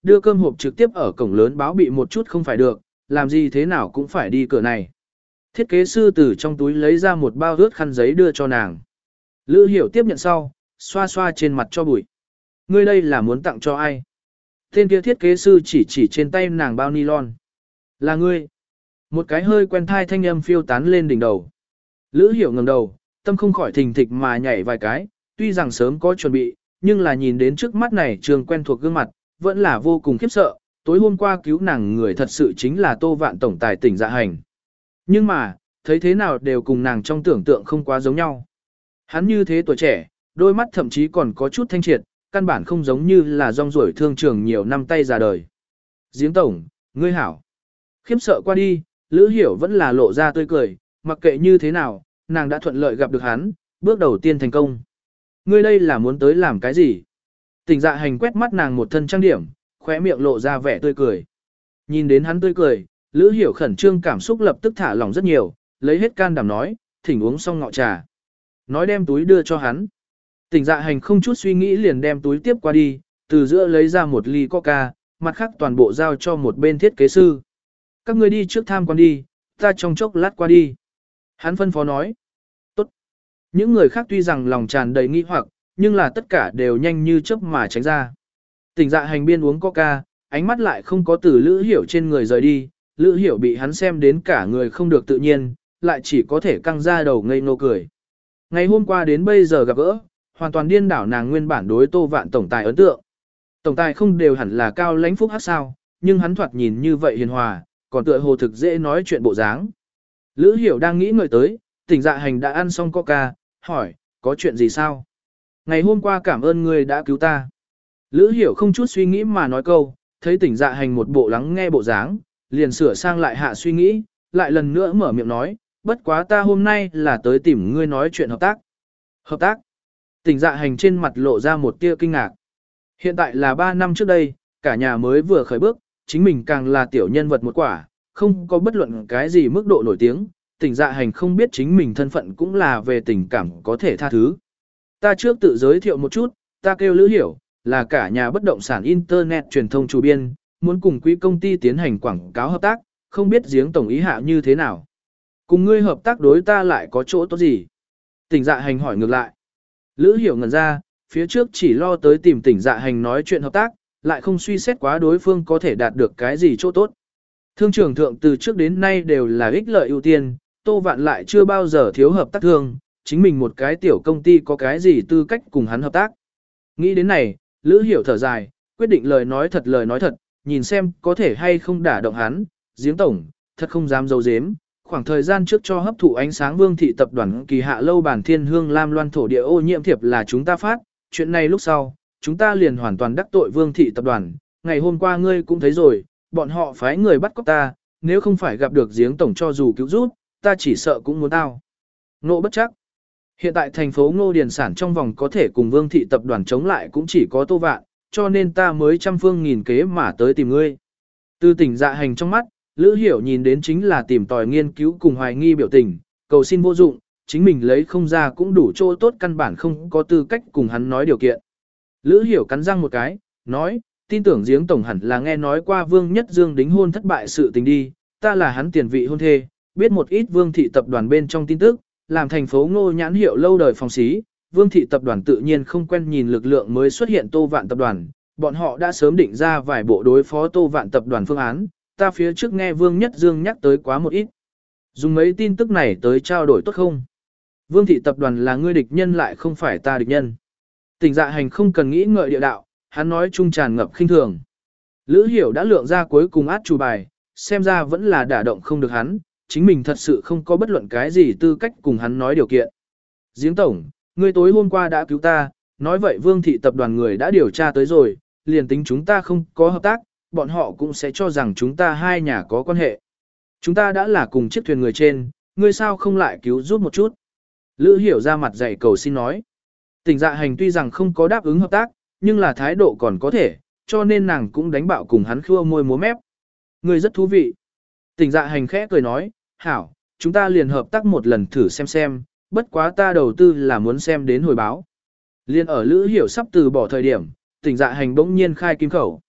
Speaker 1: đưa cơm hộp trực tiếp ở cổng lớn báo bị một chút không phải được, làm gì thế nào cũng phải đi cửa này. Thiết kế sư từ trong túi lấy ra một bao ướt khăn giấy đưa cho nàng. Lữ Hiểu tiếp nhận sau, xoa xoa trên mặt cho bụi. Ngươi đây là muốn tặng cho ai? Tên kia thiết kế sư chỉ chỉ trên tay nàng bao nylon. Là ngươi. Một cái hơi quen thai thanh âm phiêu tán lên đỉnh đầu. Lữ Hiểu ngẩng đầu, tâm không khỏi thình thịch mà nhảy vài cái, tuy rằng sớm có chuẩn bị, nhưng là nhìn đến trước mắt này trường quen thuộc gương mặt, vẫn là vô cùng khiếp sợ. Tối hôm qua cứu nàng người thật sự chính là Tô Vạn tổng tài Tỉnh Dạ Hành. Nhưng mà, thấy thế nào đều cùng nàng trong tưởng tượng không quá giống nhau. Hắn như thế tuổi trẻ, đôi mắt thậm chí còn có chút thanh triệt, căn bản không giống như là rong ruổi thương trường nhiều năm tay già đời. Giếng tổng, ngươi hảo. Khiếp sợ qua đi, Lữ Hiểu vẫn là lộ ra tươi cười, mặc kệ như thế nào, nàng đã thuận lợi gặp được hắn, bước đầu tiên thành công. Ngươi đây là muốn tới làm cái gì? Tỉnh Dạ Hành quét mắt nàng một thân trang điểm, khóe miệng lộ ra vẻ tươi cười. Nhìn đến hắn tươi cười, Lữ Hiểu khẩn trương cảm xúc lập tức thả lỏng rất nhiều, lấy hết can đảm nói, thỉnh uống xong ngọ trà. Nói đem túi đưa cho hắn. Tỉnh Dạ Hành không chút suy nghĩ liền đem túi tiếp qua đi, từ giữa lấy ra một ly coca, mặt khác toàn bộ giao cho một bên thiết kế sư. Các ngươi đi trước tham quan đi, ta trong chốc lát qua đi. Hắn phân phó nói. Tốt. Những người khác tuy rằng lòng tràn đầy nghi hoặc, nhưng là tất cả đều nhanh như chớp mà tránh ra. Tỉnh Dạ Hành biên uống coca, ánh mắt lại không có từ Lữ Hiểu trên người rời đi. Lữ Hiểu bị hắn xem đến cả người không được tự nhiên, lại chỉ có thể căng ra đầu ngây ngô cười. Ngày hôm qua đến bây giờ gặp gỡ, hoàn toàn điên đảo nàng nguyên bản đối Tô Vạn tổng tài ấn tượng. Tổng tài không đều hẳn là cao lãnh phúc hắc sao, nhưng hắn thoạt nhìn như vậy hiền hòa, còn tựa hồ thực dễ nói chuyện bộ dáng. Lữ Hiểu đang nghĩ ngợi tới, Tỉnh Dạ Hành đã ăn xong coca, hỏi, có chuyện gì sao? Ngày hôm qua cảm ơn ngươi đã cứu ta. Lữ Hiểu không chút suy nghĩ mà nói câu, thấy Tỉnh Dạ Hành một bộ lắng nghe bộ dáng, liền sửa sang lại hạ suy nghĩ, lại lần nữa mở miệng nói, bất quá ta hôm nay là tới tìm ngươi nói chuyện hợp tác. Hợp tác? Tỉnh Dạ Hành trên mặt lộ ra một tia kinh ngạc. Hiện tại là ba năm trước đây, cả nhà mới vừa khởi bước, chính mình càng là tiểu nhân vật một quả, không có bất luận cái gì mức độ nổi tiếng, Tỉnh Dạ Hành không biết chính mình thân phận cũng là về tình cảm có thể tha thứ. Ta trước tự giới thiệu một chút, ta kêu Lữ Hiểu, là cả nhà bất động sản Internet truyền thông chủ biên, muốn cùng quý công ty tiến hành quảng cáo hợp tác, không biết Giếng tổng ý hạ như thế nào. Cùng ngươi hợp tác đối ta lại có chỗ tốt gì? Tỉnh Dạ Hành hỏi ngược lại. Lữ Hiểu ngẩn ra, phía trước chỉ lo tới tìm Tỉnh Dạ Hành nói chuyện hợp tác, lại không suy xét quá đối phương có thể đạt được cái gì chỗ tốt. Thương trưởng thượng từ trước đến nay đều là ích lợi ưu tiên, Tô Vạn lại chưa bao giờ thiếu hợp tác thương, chính mình một cái tiểu công ty có cái gì tư cách cùng hắn hợp tác. Nghĩ đến này, Lữ Hiểu thở dài, quyết định lời nói thật lời nói thật, nhìn xem có thể hay không đả động hắn, Giếng tổng, thật không dám giấu giếm. Khoảng thời gian trước cho hấp thụ ánh sáng Vương thị tập đoàn kỳ hạ lâu bản thiên hương lam loan thổ địa ô nhiễm thiệp là chúng ta phát, chuyện này lúc sau, chúng ta liền hoàn toàn đắc tội Vương thị tập đoàn, ngày hôm qua ngươi cũng thấy rồi, bọn họ phái người bắt cóc ta, nếu không phải gặp được Giếng tổng cho dù cứu giúp, ta chỉ sợ cũng muốn tao. Ngộ bất chắc. Hiện tại thành phố Ngô Điền sản trong vòng có thể cùng Vương thị tập đoàn chống lại cũng chỉ có Tô Vạn, cho nên ta mới trăm phương nghìn kế mà tới tìm ngươi. Từ Tỉnh Dạ Hành trong mắt, Lữ Hiểu nhìn đến chính là tìm tòi nghiên cứu cùng hoài nghi biểu tình, cầu xin vô dụng, chính mình lấy không ra cũng đủ chỗ tốt căn bản không có tư cách cùng hắn nói điều kiện. Lữ Hiểu cắn răng một cái, nói, tin tưởng Giếng tổng hẳn là nghe nói qua Vương Nhất Dương đính hôn thất bại sự tình đi, ta là hắn tiền vị hôn thê, biết một ít Vương thị tập đoàn bên trong tin tức, làm thành phố Ngô nhãn hiệu lâu đời phòng xí, Vương thị tập đoàn tự nhiên không quen nhìn lực lượng mới xuất hiện Tô Vạn tập đoàn, bọn họ đã sớm định ra vài bộ đối phó Tô Vạn tập đoàn phương án, ta phía trước nghe Vương Nhất Dương nhắc tới quá một ít. Dùng mấy tin tức này tới trao đổi tốt không? Vương thị tập đoàn là ngươi địch nhân lại không phải ta địch nhân. Tỉnh Dạ Hành không cần nghĩ ngợi địa đạo, hắn nói trung tràn ngập khinh thường. Lữ Hiểu đã lượng ra cuối cùng át chủ bài, xem ra vẫn là đả động không được hắn, chính mình thật sự không có bất luận cái gì tư cách cùng hắn nói điều kiện. Giếng tổng, ngươi tối hôm qua đã cứu ta, nói vậy Vương thị tập đoàn người đã điều tra tới rồi, liền tính chúng ta không có hợp tác, bọn họ cũng sẽ cho rằng chúng ta hai nhà có quan hệ. Chúng ta đã là cùng chiếc thuyền người trên, ngươi sao không lại cứu giúp một chút. Lữ Hiểu ra mặt dạy cầu xin nói. Tỉnh Dạ Hành tuy rằng không có đáp ứng hợp tác, nhưng là thái độ còn có thể, cho nên nàng cũng đánh bạo cùng hắn khua môi múa mép. Ngươi rất thú vị. Tỉnh Dạ Hành khẽ cười nói, hảo, chúng ta liền hợp tác một lần thử xem xem, bất quá ta đầu tư là muốn xem đến hồi báo. Liên ở Lữ Hiểu sắp từ bỏ thời điểm, Tỉnh Dạ Hành bỗng nhiên khai kim khẩu.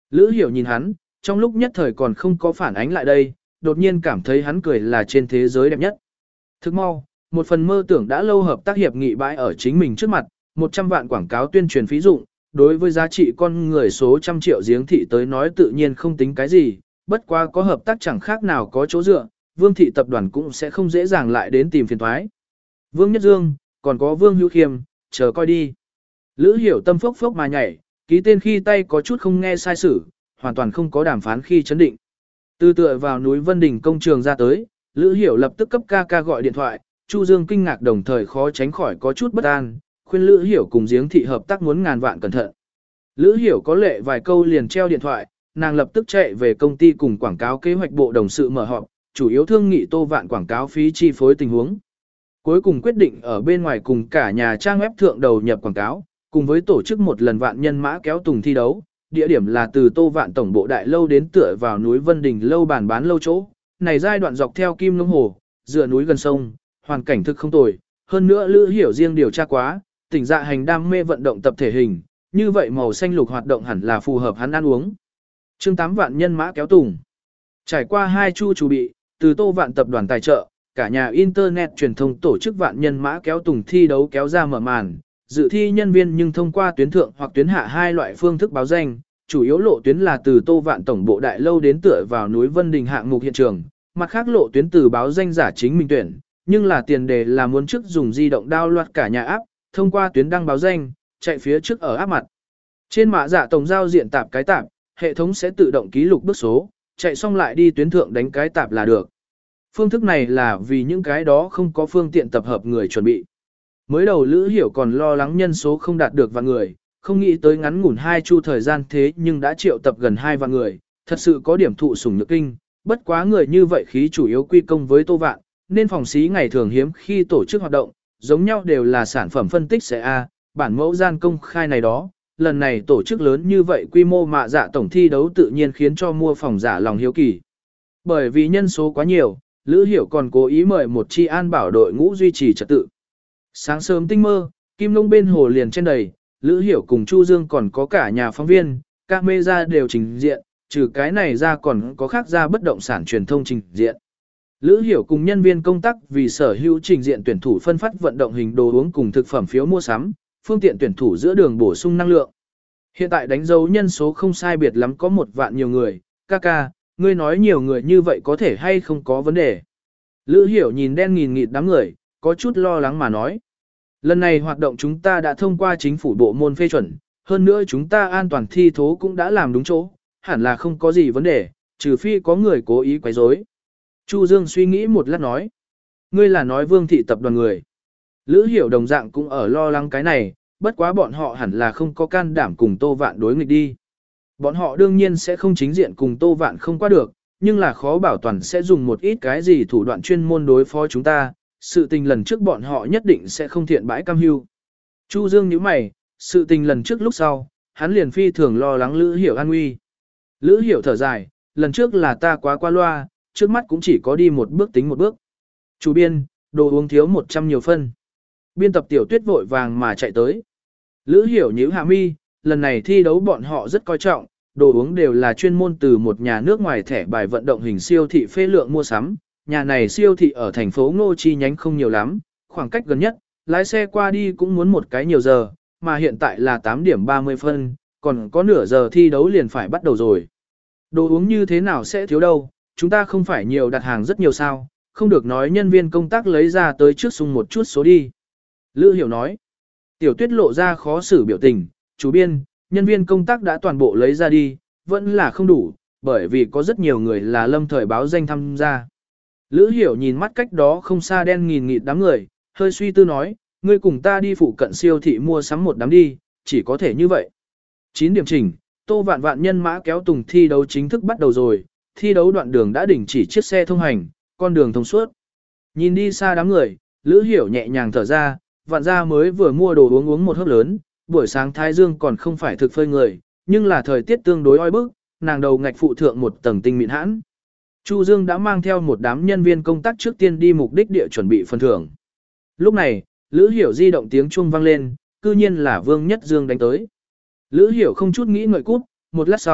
Speaker 1: Lữ Hiểu nhìn hắn, trong lúc nhất thời còn không có phản ánh lại đây, đột nhiên cảm thấy hắn cười là trên thế giới đẹp nhất. Thức mau, một phần mơ tưởng đã lâu hợp tác hiệp nghị bãi ở chính mình trước mặt, một trăm vạn quảng cáo tuyên truyền phí dụng, đối với giá trị con người số trăm triệu giếng thị tới nói tự nhiên không tính cái gì, bất quá có hợp tác chẳng khác nào có chỗ dựa, Vương thị tập đoàn cũng sẽ không dễ dàng lại đến tìm phiền toái. Vương Nhất Dương, còn có Vương Hữu Khiêm, chờ coi đi. Lữ Hiểu tâm phốc phốc mà nhảy, ký tên khi tay có chút không nghe sai sử, hoàn toàn không có đàm phán khi chấn định. Từ tựa vào núi Vân Đình công trường ra tới, Lữ Hiểu lập tức cấp ca ca gọi điện thoại, Chu Dương kinh ngạc đồng thời khó tránh khỏi có chút bất an, khuyên Lữ Hiểu cùng giếng thị hợp tác muốn ngàn vạn cẩn thận. Lữ Hiểu có lệ vài câu liền treo điện thoại, nàng lập tức chạy về công ty cùng quảng cáo kế hoạch bộ đồng sự mở họp, chủ yếu thương nghị Tô Vạn quảng cáo phí chi phối tình huống. Cuối cùng quyết định ở bên ngoài cùng cả nhà trang web thượng đầu nhập quảng cáo, cùng với tổ chức một lần vạn nhân mã kéo tùng thi đấu, địa điểm là từ Tô Vạn tổng bộ đại lâu đến tựa vào núi Vân Đình lâu bàn bán lâu chỗ. Này giai đoạn dọc theo Kim Long Hồ, dựa núi gần sông, hoàn cảnh thực không tồi, hơn nữa Lữ Hiểu riêng điều tra quá, tỉnh dạ hành đam mê vận động tập thể hình, như vậy màu xanh lục hoạt động hẳn là phù hợp hắn ăn uống. Chương tám vạn nhân mã kéo tùng. Trải qua hai chu chuẩn bị, từ Tô Vạn tập đoàn tài trợ, cả nhà internet truyền thông tổ chức vạn nhân mã kéo tùng thi đấu kéo ra mở màn, dự thi nhân viên nhưng thông qua tuyến thượng hoặc tuyến hạ hai loại phương thức báo danh, chủ yếu lộ tuyến là từ Tô Vạn tổng bộ đại lâu đến tựa vào núi Vân Đình hạng mục hiện trường, mặt khác lộ tuyến từ báo danh giả chính mình tuyển, nhưng là tiền đề là muốn trước dùng di động download cả nhà áp, thông qua tuyến đăng báo danh, chạy phía trước ở áp mặt. Trên mã giả tổng giao diện tạp cái tạp, hệ thống sẽ tự động ký lục bước số, chạy xong lại đi tuyến thượng đánh cái tạp là được. Phương thức này là vì những cái đó không có phương tiện tập hợp người chuẩn bị. Mới đầu Lữ Hiểu còn lo lắng nhân số không đạt được vạn người, không nghĩ tới ngắn ngủn hai chu thời gian thế nhưng đã triệu tập gần hai vạn người, thật sự có điểm thụ sủng nhược kinh, bất quá người như vậy khí chủ yếu quy công với Tô Vạn, nên phòng xí ngày thường hiếm khi tổ chức hoạt động, giống nhau đều là sản phẩm phân tích sẽ A, bản mẫu gian công khai này đó, lần này tổ chức lớn như vậy quy mô mạ dạ tổng thi đấu tự nhiên khiến cho mua phòng giả lòng hiếu kỳ. Bởi vì nhân số quá nhiều, Lữ Hiểu còn cố ý mời một chi an bảo đội ngũ duy trì trật tự. Sáng sớm tinh mơ, Kim Long bên hồ liền trên đầy, Lữ Hiểu cùng Chu Dương còn có cả nhà phóng viên, các mê ra đều trình diện, trừ cái này ra còn có khác ra bất động sản truyền thông trình diện. Lữ Hiểu cùng nhân viên công tác vì sở hữu trình diện tuyển thủ phân phát vận động hình đồ uống cùng thực phẩm phiếu mua sắm, phương tiện tuyển thủ giữa đường bổ sung năng lượng. Hiện tại đánh dấu nhân số không sai biệt lắm có một vạn nhiều người, ca ca, ngươi nói nhiều người như vậy có thể hay không có vấn đề. Lữ Hiểu nhìn đen nghìn nghịt đám người, có chút lo lắng mà nói. Lần này hoạt động chúng ta đã thông qua chính phủ bộ môn phê chuẩn, hơn nữa chúng ta an toàn thi thố cũng đã làm đúng chỗ, hẳn là không có gì vấn đề, trừ phi có người cố ý quấy rối. Chu Dương suy nghĩ một lát nói. Ngươi là nói Vương thị tập đoàn người. Lữ Hiểu đồng dạng cũng ở lo lắng cái này, bất quá bọn họ hẳn là không có can đảm cùng Tô Vạn đối nghịch đi. Bọn họ đương nhiên sẽ không chính diện cùng Tô Vạn không qua được, nhưng là khó bảo toàn sẽ dùng một ít cái gì thủ đoạn chuyên môn đối phó chúng ta, sự tình lần trước bọn họ nhất định sẽ không thiện bãi cam hưu. Chu Dương nhíu mày, sự tình lần trước lúc sau, hắn liền phi thường lo lắng Lữ Hiểu an nguy. Lữ Hiểu thở dài, lần trước là ta quá qua loa, trước mắt cũng chỉ có đi một bước tính một bước. Chủ biên, đồ uống thiếu một trăm nhiều phân. Biên tập Tiểu Tuyết vội vàng mà chạy tới. Lữ Hiểu nhíu hạ mi, lần này thi đấu bọn họ rất coi trọng, đồ uống đều là chuyên môn từ một nhà nước ngoài thẻ bài vận động hình siêu thị phê lượng mua sắm. Nhà này siêu thị ở thành phố Ngô chi nhánh không nhiều lắm, khoảng cách gần nhất, lái xe qua đi cũng muốn một cái nhiều giờ, mà hiện tại là tám điểm ba mươi phân, còn có nửa giờ thi đấu liền phải bắt đầu rồi. Đồ uống như thế nào sẽ thiếu đâu, chúng ta không phải nhiều đặt hàng rất nhiều sao, không được nói nhân viên công tác lấy ra tới trước sung một chút số đi. Lữ Hiểu nói, Tiểu Tuyết lộ ra khó xử biểu tình, chủ biên, nhân viên công tác đã toàn bộ lấy ra đi, vẫn là không đủ, bởi vì có rất nhiều người là lâm thời báo danh tham gia. Lữ Hiểu nhìn mắt cách đó không xa đen nghìn nghịt đám người, hơi suy tư nói, ngươi cùng ta đi phụ cận siêu thị mua sắm một đám đi, chỉ có thể như vậy. chín điểm chỉnh, Tô Vạn vạn nhân mã kéo tùng thi đấu chính thức bắt đầu rồi, thi đấu đoạn đường đã đình chỉ chiếc xe thông hành, con đường thông suốt. Nhìn đi xa đám người, Lữ Hiểu nhẹ nhàng thở ra, vạn gia mới vừa mua đồ uống uống một hớp lớn, buổi sáng Thái Dương còn không phải thực phơi người, nhưng là thời tiết tương đối oi bức, nàng đầu ngạch phụ thượng một tầng tinh mịn hãn. Chu Dương đã mang theo một đám nhân viên công tác trước tiên đi mục đích địa chuẩn bị phần thưởng. Lúc này, Lữ Hiểu di động tiếng chuông vang lên, cư nhiên là Vương Nhất Dương đánh tới. Lữ Hiểu không chút nghĩ ngợi cút, một lát sau,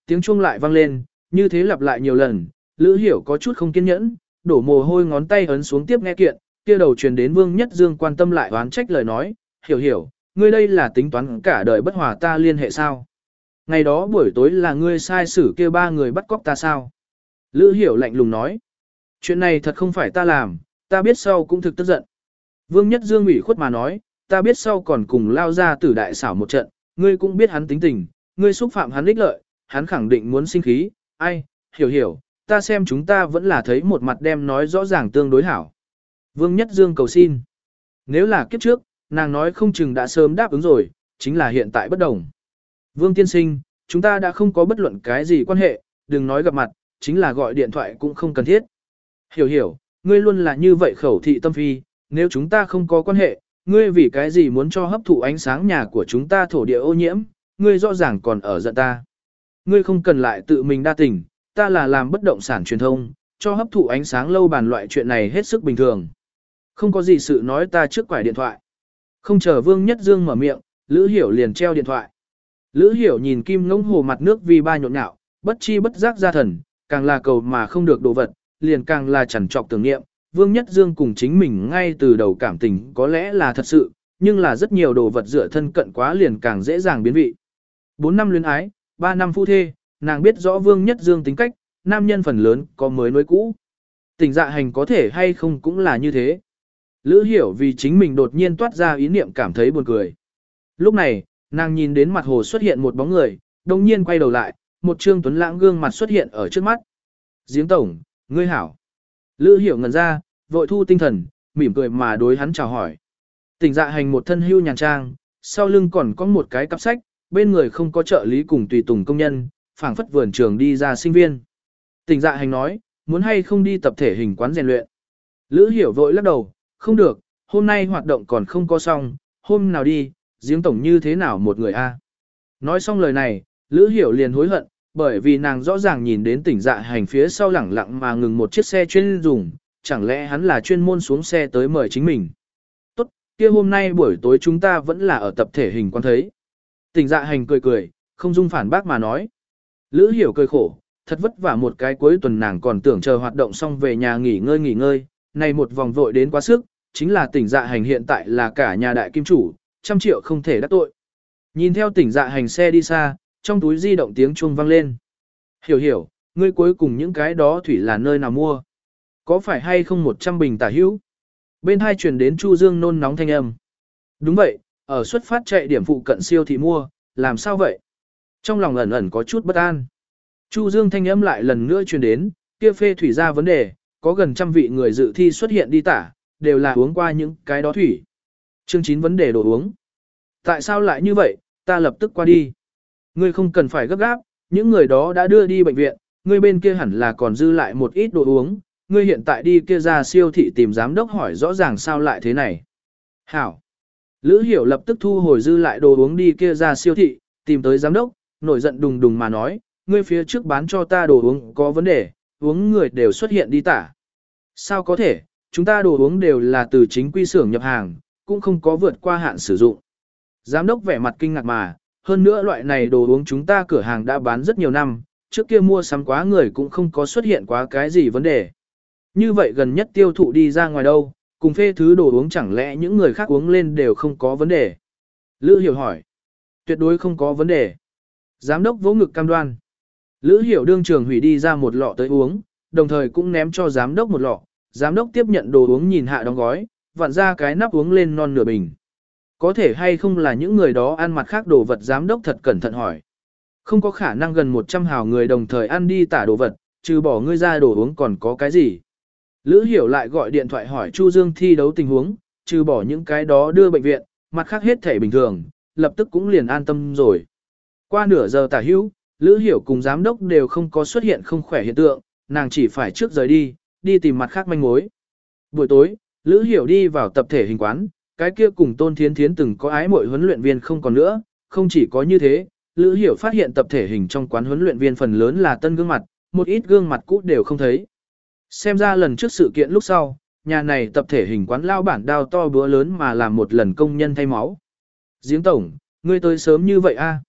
Speaker 1: Tiếng chuông lại vang lên, như thế lặp lại nhiều lần, Lữ Hiểu có chút không kiên nhẫn, đổ mồ hôi ngón tay ấn xuống tiếp nghe kiện, kia đầu truyền đến Vương Nhất Dương quan tâm lại oán trách lời nói, "Hiểu hiểu, ngươi đây là tính toán cả đời bất hòa ta liên hệ sao? Ngày đó buổi tối là ngươi sai xử kia ba người bắt cóc ta sao?" Lữ Hiểu lạnh lùng nói, "Chuyện này thật không phải ta làm, ta biết sau cũng thực tức giận." Vương Nhất Dương ủy khuất mà nói, "Ta biết sau còn cùng lao ra tử đại xảo một trận, ngươi cũng biết hắn tính tình, ngươi xúc phạm hắn ích lợi, hắn khẳng định muốn sinh khí, ai, hiểu hiểu, ta xem chúng ta vẫn là thấy một mặt đem nói rõ ràng tương đối hảo." Vương Nhất Dương cầu xin. Nếu là kiếp trước, nàng nói không chừng đã sớm đáp ứng rồi, chính là hiện tại bất đồng. "Vương tiên sinh, chúng ta đã không có bất luận cái gì quan hệ, đừng nói gặp mặt, chính là gọi điện thoại cũng không cần thiết." "Hiểu hiểu, ngươi luôn là như vậy khẩu thị tâm phi, nếu chúng ta không có quan hệ, ngươi vì cái gì muốn cho hấp thụ ánh sáng nhà của chúng ta thổ địa ô nhiễm, ngươi rõ ràng còn ở giận ta. Ngươi không cần lại tự mình đa tình, ta là làm bất động sản truyền thông, cho hấp thụ ánh sáng lâu bàn loại chuyện này hết sức bình thường. Không có gì sự nói ta trước quải điện thoại." Không chờ Vương Nhất Dương mở miệng, Lữ Hiểu liền treo điện thoại. Lữ Hiểu nhìn kim ngỗng hồ mặt nước vì ba nhộn nhạo, bất chi bất giác ra thần, càng là cầu mà không được đồ vật, liền càng là chằn trọc tưởng niệm. Vương Nhất Dương cùng chính mình ngay từ đầu cảm tình có lẽ là thật sự, nhưng là rất nhiều đồ vật dựa thân cận quá liền càng dễ dàng biến vị. Bốn năm luyến ái, ba năm phu thê, nàng biết rõ Vương Nhất Dương tính cách, nam nhân phần lớn có mới nối cũ. Tình dạ hành có thể hay không cũng là như thế. Lữ Hiểu vì chính mình đột nhiên toát ra ý niệm cảm thấy buồn cười. Lúc này, nàng nhìn đến mặt hồ xuất hiện một bóng người, đồng nhiên quay đầu lại, một trương tuấn lãng gương mặt xuất hiện ở trước mắt. "Giếng tổng, ngươi hảo." Lữ Hiểu ngẩn ra, vội thu tinh thần, mỉm cười mà đối hắn chào hỏi. Tình dạ hành một thân hưu nhàn trang, sau lưng còn có một cái cặp sách, bên người không có trợ lý cùng tùy tùng công nhân, phảng phất vườn trường đi ra sinh viên. Tình dạ hành nói, "Muốn hay không đi tập thể hình quán rèn luyện?" Lữ Hiểu vội lắc đầu, "Không được, hôm nay hoạt động còn không có xong, hôm nào đi, Giếng tổng như thế nào một người a?" Nói xong lời này, Lữ Hiểu liền hối hận, bởi vì nàng rõ ràng nhìn đến Tỉnh Dạ Hành phía sau lẳng lặng mà ngừng một chiếc xe chuyên dùng, chẳng lẽ hắn là chuyên môn xuống xe tới mời chính mình. "Tốt, kia hôm nay buổi tối chúng ta vẫn là ở tập thể hình quan thấy." Tỉnh Dạ Hành cười cười, không dung phản bác mà nói. Lữ Hiểu cười khổ, thật vất vả một cái cuối tuần nàng còn tưởng chờ hoạt động xong về nhà nghỉ ngơi nghỉ ngơi, này một vòng vội đến quá sức, chính là Tỉnh Dạ Hành hiện tại là cả nhà đại kim chủ, trăm triệu không thể đắc tội. Nhìn theo Tỉnh Dạ Hành xe đi xa, trong túi di động tiếng chuông vang lên. "Hiểu hiểu, ngươi cuối cùng những cái đó thủy là nơi nào mua? Có phải hay không một trăm bình tả hữu?" Bên hai truyền đến Chu Dương nôn nóng thanh âm. "Đúng vậy, ở xuất phát chạy điểm phụ cận siêu thị mua, làm sao vậy?" Trong lòng ẩn ẩn có chút bất an. Chu Dương thanh âm lại lần nữa truyền đến, kia phê thủy ra vấn đề, có gần trăm vị người dự thi xuất hiện đi tả, đều là uống qua những cái đó thủy. Chương chín vấn đề đồ uống. "Tại sao lại như vậy, ta lập tức qua đi." "Ngươi không cần phải gấp gáp, những người đó đã đưa đi bệnh viện, ngươi bên kia hẳn là còn dư lại một ít đồ uống, ngươi hiện tại đi kia ra siêu thị tìm giám đốc hỏi rõ ràng sao lại thế này." "Hảo." Lữ Hiểu lập tức thu hồi dư lại đồ uống đi kia ra siêu thị, tìm tới giám đốc, nổi giận đùng đùng mà nói, "Ngươi phía trước bán cho ta đồ uống có vấn đề, uống người đều xuất hiện đi tả." "Sao có thể, chúng ta đồ uống đều là từ chính quy xưởng nhập hàng, cũng không có vượt qua hạn sử dụng." Giám đốc vẻ mặt kinh ngạc mà, "Hơn nữa loại này đồ uống chúng ta cửa hàng đã bán rất nhiều năm, trước kia mua sắm quá người cũng không có xuất hiện quá cái gì vấn đề. Như vậy gần nhất tiêu thụ đi ra ngoài đâu, cùng phê thứ đồ uống chẳng lẽ những người khác uống lên đều không có vấn đề?" Lữ Hiểu hỏi. "Tuyệt đối không có vấn đề." Giám đốc vỗ ngực cam đoan. Lữ Hiểu đương trường hủy đi ra một lọ tới uống, đồng thời cũng ném cho giám đốc một lọ. Giám đốc tiếp nhận đồ uống nhìn hạ đóng gói, vặn ra cái nắp uống lên non nửa bình. "Có thể hay không là những người đó ăn mặt khác đồ vật?" Giám đốc thật cẩn thận hỏi. "Không có khả năng gần một trăm hào người đồng thời ăn đi tả đồ vật, trừ bỏ ngươi ra đồ uống còn có cái gì?" Lữ Hiểu lại gọi điện thoại hỏi Chu Dương thi đấu tình huống, trừ bỏ những cái đó đưa bệnh viện, mặt khác hết thể bình thường, lập tức cũng liền an tâm rồi. Qua nửa giờ tả hữu, Lữ Hiểu cùng giám đốc đều không có xuất hiện không khỏe hiện tượng, nàng chỉ phải trước rời đi, đi tìm mặt khác manh mối. Buổi tối, Lữ Hiểu đi vào tập thể hình quán, cái kia cùng Tôn Thiến Thiến từng có ái mội huấn luyện viên không còn nữa, không chỉ có như thế, Lữ Hiểu phát hiện tập thể hình trong quán huấn luyện viên phần lớn là tân gương mặt, một ít gương mặt cũ đều không thấy. Xem ra lần trước sự kiện lúc sau, nhà này tập thể hình quán lao bản đao to búa lớn mà làm một lần công nhân thay máu. "Giếng tổng, ngươi tới sớm như vậy a?"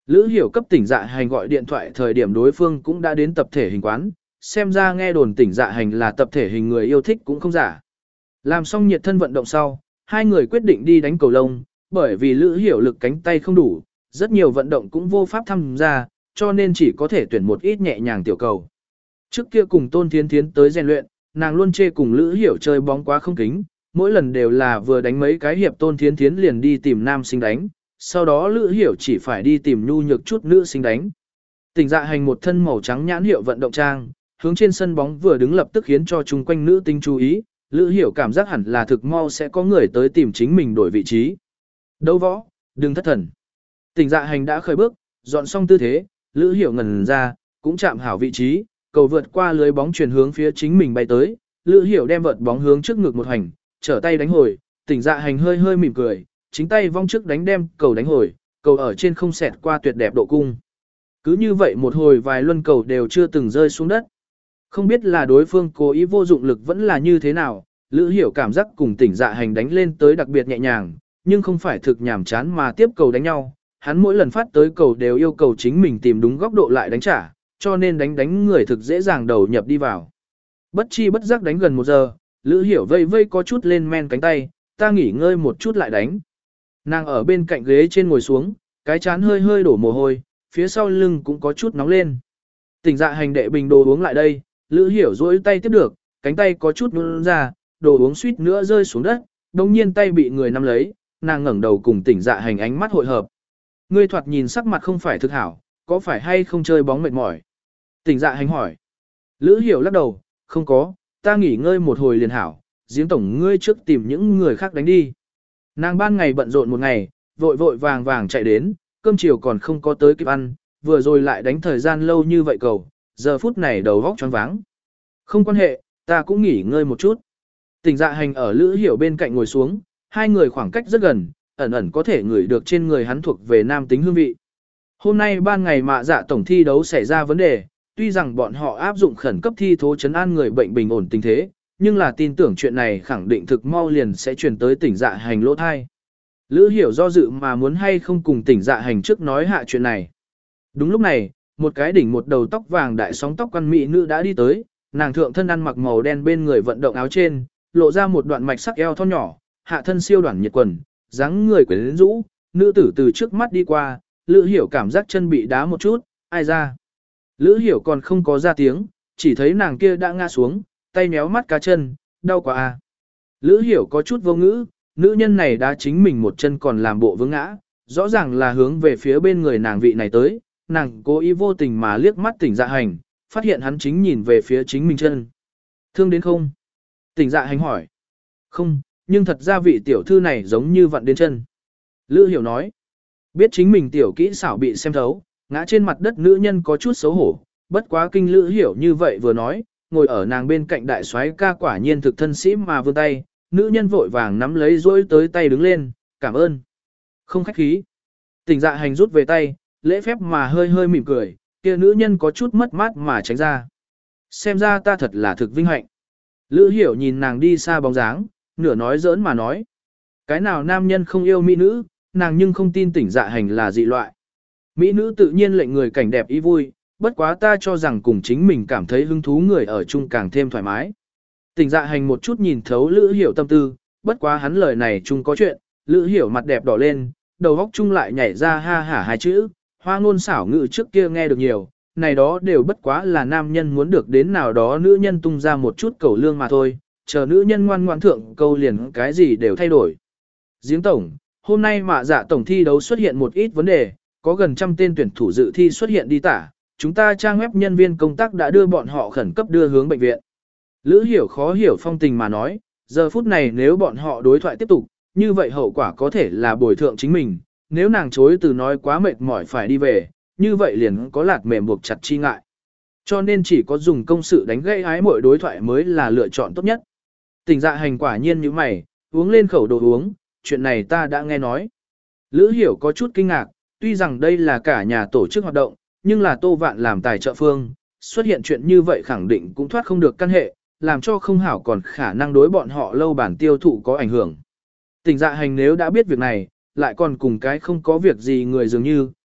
Speaker 1: Lữ Hiểu cấp tỉnh dạ hành gọi điện thoại thời điểm đối phương cũng đã đến tập thể hình quán, xem ra nghe đồn tỉnh dạ hành là tập thể hình người yêu thích cũng không giả. Làm xong nhiệt thân vận động sau, hai người quyết định đi đánh cầu lông, bởi vì Lữ Hiểu lực cánh tay không đủ, rất nhiều vận động cũng vô pháp tham gia, cho nên chỉ có thể tuyển một ít nhẹ nhàng tiểu cầu. Trước kia cùng Tôn Thiến Thiến tới rèn luyện, nàng luôn chê cùng Lữ Hiểu chơi bóng quá không kính, mỗi lần đều là vừa đánh mấy cái hiệp Tôn Thiến Thiến liền đi tìm nam sinh đánh, sau đó Lữ Hiểu chỉ phải đi tìm nhu nhược chút nữ sinh đánh. Tỉnh dạ hành một thân màu trắng nhãn hiệu vận động trang, hướng trên sân bóng vừa đứng lập tức khiến cho chung quanh nữ tinh chú ý, Lữ Hiểu cảm giác hẳn là thực mau sẽ có người tới tìm chính mình đổi vị trí. Đấu võ, đừng thất thần. Tỉnh dạ hành đã khởi bước, dọn xong tư thế, Lữ Hiểu ngẩn ra, cũng chạm hảo vị trí, cầu vượt qua lưới bóng chuyển hướng phía chính mình bay tới, Lữ Hiểu đem vợt bóng hướng trước ngực một hành, trở tay đánh hồi, tỉnh dạ hành hơi hơi mỉm cười, chính tay vong trước đánh đem cầu đánh hồi, cầu ở trên không xẹt qua tuyệt đẹp độ cung. Cứ như vậy một hồi vài luân cầu đều chưa từng rơi xuống đất. Không biết là đối phương cố ý vô dụng lực vẫn là như thế nào, Lữ Hiểu cảm giác cùng tỉnh dạ hành đánh lên tới đặc biệt nhẹ nhàng, nhưng không phải thực nhàm chán mà tiếp cầu đánh nhau. Hắn mỗi lần phát tới cầu đều yêu cầu chính mình tìm đúng góc độ lại đánh trả, cho nên đánh đánh người thực dễ dàng đầu nhập đi vào. Bất chi bất giác đánh gần một giờ, Lữ Hiểu vây vây có chút lên men cánh tay, ta nghỉ ngơi một chút lại đánh. Nàng ở bên cạnh ghế trên ngồi xuống, cái chán hơi hơi đổ mồ hôi, phía sau lưng cũng có chút nóng lên. Tỉnh dạ hành đệ bình đồ uống lại đây, Lữ Hiểu duỗi tay tiếp được, cánh tay có chút nhũn ra, đồ uống suýt nữa rơi xuống đất, đồng nhiên tay bị người nắm lấy, nàng ngẩng đầu cùng tỉnh dạ hành ánh mắt hội hợp. Ngươi thoạt nhìn sắc mặt không phải thực hảo, có phải hay không chơi bóng mệt mỏi? Tỉnh dạ hành hỏi. Lữ Hiểu lắc đầu, không có, ta nghỉ ngơi một hồi liền hảo, giếng tổng ngươi trước tìm những người khác đánh đi. Nàng ban ngày bận rộn một ngày, vội vội vàng vàng chạy đến, cơm chiều còn không có tới kịp ăn, vừa rồi lại đánh thời gian lâu như vậy cầu, giờ phút này đầu vóc choáng váng. Không quan hệ, ta cũng nghỉ ngơi một chút. Tỉnh dạ hành ở Lữ Hiểu bên cạnh ngồi xuống, hai người khoảng cách rất gần, ẩn ẩn có thể ngửi được trên người hắn thuộc về nam tính hương vị. Hôm nay ban ngày mạ dạ tổng thi đấu xảy ra vấn đề, tuy rằng bọn họ áp dụng khẩn cấp thi thố chấn an người bệnh bình ổn tình thế, nhưng là tin tưởng chuyện này khẳng định thực mau liền sẽ truyền tới tỉnh dạ hành lỗ thai. Lữ Hiểu do dự mà muốn hay không cùng tỉnh dạ hành trước nói hạ chuyện này. Đúng lúc này, một cái đỉnh một đầu tóc vàng đại sóng tóc quan mỹ nữ đã đi tới, nàng thượng thân ăn mặc màu đen bên người vận động áo trên, lộ ra một đoạn mạch sắc eo thon nhỏ, hạ thân siêu đoạn nhiệt quần, dáng người quyến rũ, nữ tử từ trước mắt đi qua, Lữ Hiểu cảm giác chân bị đá một chút, ai ra. Lữ Hiểu còn không có ra tiếng, chỉ thấy nàng kia đã ngã xuống, tay méo mắt cá chân, đau quá à. Lữ Hiểu có chút vô ngữ, nữ nhân này đã chính mình một chân còn làm bộ vướng ngã, rõ ràng là hướng về phía bên người nàng vị này tới, nàng cố ý vô tình mà liếc mắt tỉnh dạ hành, phát hiện hắn chính nhìn về phía chính mình chân. Thương đến không? Tỉnh dạ hành hỏi. Không, nhưng thật ra vị tiểu thư này giống như vặn đến chân. Lữ Hiểu nói. Biết chính mình tiểu kỹ xảo bị xem thấu, ngã trên mặt đất nữ nhân có chút xấu hổ, bất quá kinh Lữ Hiểu như vậy vừa nói, ngồi ở nàng bên cạnh đại soái ca quả nhiên thực thân sĩ mà vươn tay, nữ nhân vội vàng nắm lấy dỗi tới tay đứng lên, cảm ơn. Không khách khí. Tỉnh dạ hành rút về tay, lễ phép mà hơi hơi mỉm cười, kia nữ nhân có chút mất mát mà tránh ra. Xem ra ta thật là thực vinh hạnh. Lữ Hiểu nhìn nàng đi xa bóng dáng, nửa nói giỡn mà nói. Cái nào nam nhân không yêu mỹ nữ, nàng nhưng không tin tỉnh dạ hành là dị loại. Mỹ nữ tự nhiên lệnh người cảnh đẹp ý vui, bất quá ta cho rằng cùng chính mình cảm thấy hứng thú người ở chung càng thêm thoải mái. Tỉnh dạ hành một chút nhìn thấu Lữ Hiểu tâm tư, bất quá hắn lời này chung có chuyện, Lữ Hiểu mặt đẹp đỏ lên, đầu góc chung lại nhảy ra ha hả hai chữ, hoa ngôn xảo ngữ trước kia nghe được nhiều, này đó đều bất quá là nam nhân muốn được đến nào đó nữ nhân tung ra một chút cầu lương mà thôi, chờ nữ nhân ngoan ngoãn thượng câu liền cái gì đều thay đổi. Giếng tổng, hôm nay mạ dạ tổng thi đấu xuất hiện một ít vấn đề, có gần trăm tên tuyển thủ dự thi xuất hiện đi tả, chúng ta trang web nhân viên công tác đã đưa bọn họ khẩn cấp đưa hướng bệnh viện. Lữ Hiểu khó hiểu phong tình mà nói, giờ phút này nếu bọn họ đối thoại tiếp tục, như vậy hậu quả có thể là bồi thượng chính mình, nếu nàng chối từ nói quá mệt mỏi phải đi về, như vậy liền có lạt mềm buộc chặt chi ngại. Cho nên chỉ có dùng công sự đánh gãy ái mọi đối thoại mới là lựa chọn tốt nhất. Tỉnh dạ hành quả nhiên như mày, uống lên khẩu đồ uống, chuyện này ta đã nghe nói. Lữ Hiểu có chút kinh ngạc, tuy rằng đây là cả nhà tổ chức hoạt động, nhưng là Tô Vạn làm tài trợ phương, xuất hiện chuyện như vậy khẳng định cũng thoát không được căn hệ, làm cho không hảo còn khả năng đối bọn họ lâu bản tiêu thụ có ảnh hưởng. Tỉnh dạ hành nếu đã biết việc này, lại còn cùng cái không có việc gì người dường như,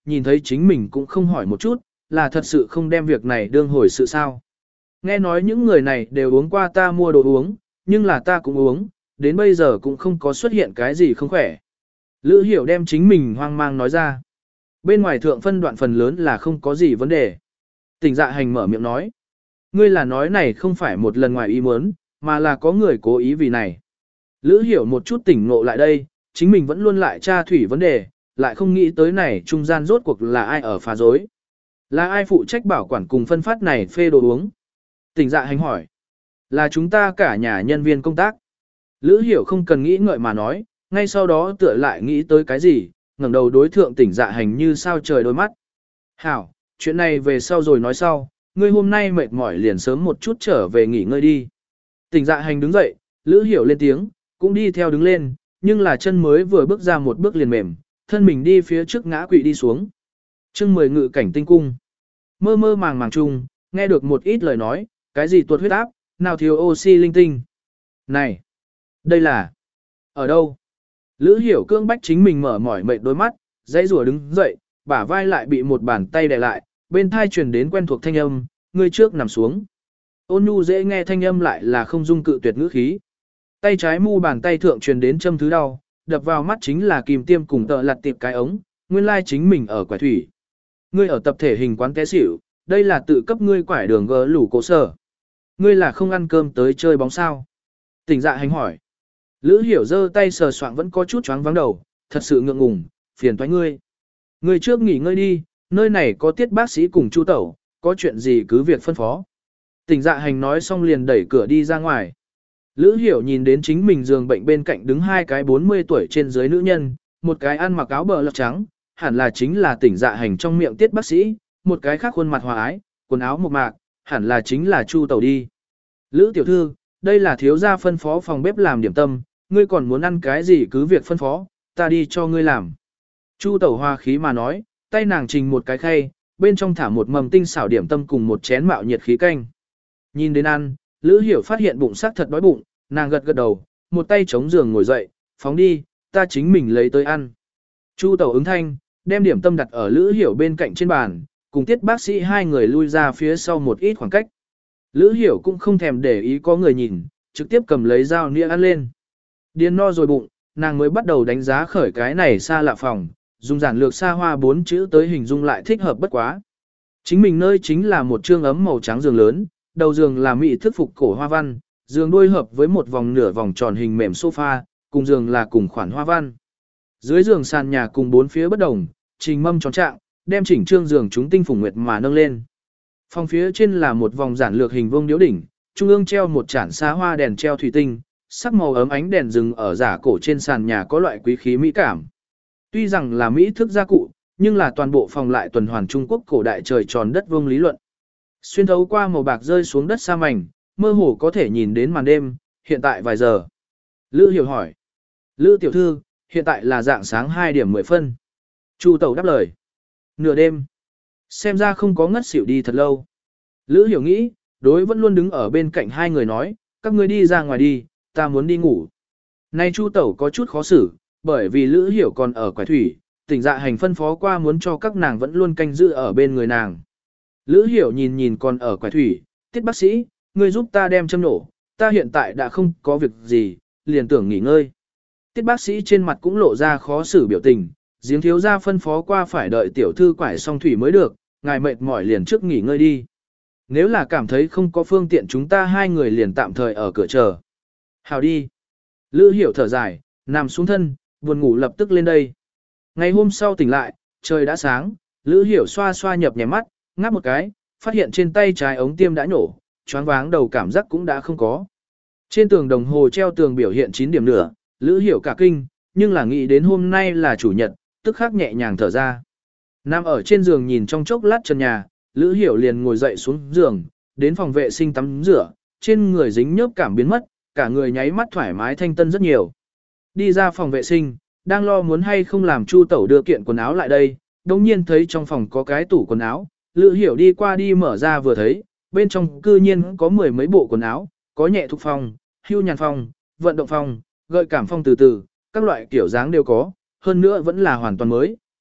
Speaker 1: nhìn thấy chính mình cũng không hỏi một chút, là thật sự không đem việc này đương hồi sự sao. Nghe nói những người này đều uống qua ta mua đồ uống, nhưng là ta cũng uống, đến bây giờ cũng không có xuất hiện cái gì không khỏe. Lữ Hiểu đem chính mình hoang mang nói ra. Bên ngoài thượng phân đoạn phần lớn là không có gì vấn đề. Tỉnh dạ hành mở miệng nói. Ngươi là nói này không phải một lần ngoài ý muốn, mà là có người cố ý vì này. Lữ Hiểu một chút tỉnh ngộ lại đây, chính mình vẫn luôn lại tra thủy vấn đề, lại không nghĩ tới này trung gian rốt cuộc là ai ở phá dối. Là ai phụ trách bảo quản cùng phân phát này phê đồ uống? Tỉnh dạ hành hỏi. Là chúng ta cả nhà nhân viên công tác. Lữ Hiểu không cần nghĩ ngợi mà nói, ngay sau đó tựa lại nghĩ tới cái gì, ngẩng đầu đối thượng tỉnh dạ hành như sao trời đôi mắt. Hảo, chuyện này về sau rồi nói sau, ngươi hôm nay mệt mỏi liền sớm một chút trở về nghỉ ngơi đi. Tỉnh dạ hành đứng dậy, Lữ Hiểu lên tiếng, cũng đi theo đứng lên, nhưng là chân mới vừa bước ra một bước liền mềm, thân mình đi phía trước ngã quỵ đi xuống. Chương mười ngự cảnh tinh cung. Mơ mơ màng màng chung, nghe được một ít lời nói, cái gì tuột huyết áp, nào thiếu oxy linh tinh. Này, đây là... ở đâu? Lữ Hiểu cương bách chính mình mở mỏi mệt đôi mắt, dãy rùa đứng dậy, bả vai lại bị một bàn tay đè lại, bên thai truyền đến quen thuộc thanh âm, người trước nằm xuống. Ôn nhu dễ nghe thanh âm lại là không dung cự tuyệt ngữ khí. Tay trái mu bàn tay thượng truyền đến châm thứ đau, đập vào mắt chính là kìm tiêm cùng tợ lặt tiệp cái ống, nguyên lai chính mình ở quải thủy. Ngươi ở tập thể hình quán té xỉu, đây là tự cấp ngươi quải đường gỡ lủ cổ sở. Ngươi là không ăn cơm tới chơi bóng sao? Tỉnh dạ hành hỏi. Lữ Hiểu giơ tay sờ soạng vẫn có chút choáng vắng đầu, thật sự ngượng ngùng, phiền toái ngươi. Ngươi trước nghỉ ngơi đi, nơi này có tiết bác sĩ cùng chu tẩu, có chuyện gì cứ việc phân phó. Tỉnh dạ hành nói xong liền đẩy cửa đi ra ngoài. Lữ Hiểu nhìn đến chính mình giường bệnh bên cạnh đứng hai cái bốn mươi tuổi trên dưới nữ nhân, một cái ăn mặc áo bờ lọc trắng, hẳn là chính là tỉnh dạ hành trong miệng tiết bác sĩ, một cái khác khuôn mặt hòa ái, quần áo mộc mạc, hẳn là chính là chu tẩu đi. Lữ tiểu thư, đây là thiếu gia phân phó phòng bếp làm điểm tâm, ngươi còn muốn ăn cái gì cứ việc phân phó, ta đi cho ngươi làm. Chu tẩu hoa khí mà nói, tay nàng trình một cái khay, bên trong thả một mầm tinh xảo điểm tâm cùng một chén mạo nhiệt khí canh. Nhìn đến ăn, Lữ Hiểu phát hiện bụng sắc thật đói bụng, nàng gật gật đầu, một tay chống giường ngồi dậy, phóng đi, ta chính mình lấy tới ăn. Chu tẩu ứng thanh, đem điểm tâm đặt ở Lữ Hiểu bên cạnh trên bàn, cùng tiết bác sĩ hai người lui ra phía sau một ít khoảng cách. Lữ Hiểu cũng không thèm để ý có người nhìn, trực tiếp cầm lấy dao nĩa ăn lên. Điên no rồi bụng, nàng mới bắt đầu đánh giá khởi cái này xa lạ phòng, dùng giản lược xa hoa bốn chữ tới hình dung lại thích hợp bất quá. Chính mình nơi chính là một trương ấm màu trắng giường lớn, đầu giường là mỹ thức phục cổ hoa văn, giường đuôi hợp với một vòng nửa vòng tròn hình mềm sofa, cùng giường là cùng khoản hoa văn. Dưới giường sàn nhà cùng bốn phía bất đồng, trình mâm tròn trạng, đem chỉnh trương giường chúng tinh phùng nguyệt mà nâng lên. Phòng phía trên là một vòng giản lược hình vuông điếu đỉnh, trung ương treo một chản xa hoa đèn treo thủy tinh, sắc màu ấm ánh đèn rừng ở giả cổ trên sàn nhà có loại quý khí mỹ cảm. Tuy rằng là mỹ thức gia cụ, nhưng là toàn bộ phòng lại tuần hoàn Trung Quốc cổ đại trời tròn đất vuông lý luận. Xuyên thấu qua màu bạc rơi xuống đất sa mảnh, mơ hồ có thể nhìn đến màn đêm, hiện tại vài giờ. Lữ Hiểu hỏi. Lữ tiểu thư, hiện tại là dạng sáng hai điểm mười phân. Chu tẩu đáp lời. Nửa đêm. Xem ra không có ngất xỉu đi thật lâu. Lữ Hiểu nghĩ, đối vẫn luôn đứng ở bên cạnh hai người nói, các ngươi đi ra ngoài đi, ta muốn đi ngủ. Nay Chu tẩu có chút khó xử, bởi vì Lữ Hiểu còn ở quải thủy, tỉnh dạ hành phân phó qua muốn cho các nàng vẫn luôn canh giữ ở bên người nàng. Lữ Hiểu nhìn nhìn còn ở quải thủy, tiết bác sĩ, ngươi giúp ta đem châm nổ, ta hiện tại đã không có việc gì, liền tưởng nghỉ ngơi. Tiết bác sĩ trên mặt cũng lộ ra khó xử biểu tình, giếng thiếu gia phân phó qua phải đợi tiểu thư quải xong thủy mới được, ngài mệt mỏi liền trước nghỉ ngơi đi. Nếu là cảm thấy không có phương tiện chúng ta hai người liền tạm thời ở cửa chờ. Hào đi. Lữ Hiểu thở dài, nằm xuống thân, buồn ngủ lập tức lên đây. Ngày hôm sau tỉnh lại, trời đã sáng, Lữ Hiểu xoa xoa nhập nhèm mắt, ngáp một cái, phát hiện trên tay trái ống tiêm đã nổ, choáng váng đầu cảm giác cũng đã không có. Trên tường đồng hồ treo tường biểu hiện chín điểm nửa, Lữ Hiểu cả kinh, nhưng là nghĩ đến hôm nay là chủ nhật, tức khắc nhẹ nhàng thở ra. Nằm ở trên giường nhìn trong chốc lát trần nhà, Lữ Hiểu liền ngồi dậy xuống giường, đến phòng vệ sinh tắm rửa, trên người dính nhớp cảm biến mất, cả người nháy mắt thoải mái thanh tân rất nhiều. Đi ra phòng vệ sinh, đang lo muốn hay không làm Chu tẩu đưa kiện quần áo lại đây, đồng nhiên thấy trong phòng có cái tủ quần áo, Lữ Hiểu đi qua đi mở ra vừa thấy, bên trong cư nhiên có mười mấy bộ quần áo, có nhẹ thục phong, hưu nhàn phong, vận động phong, gợi cảm phong từ từ, các loại kiểu dáng đều có, hơn nữa vẫn là hoàn toàn mới,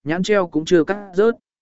Speaker 1: nhãn treo cũng chưa cắt rớt.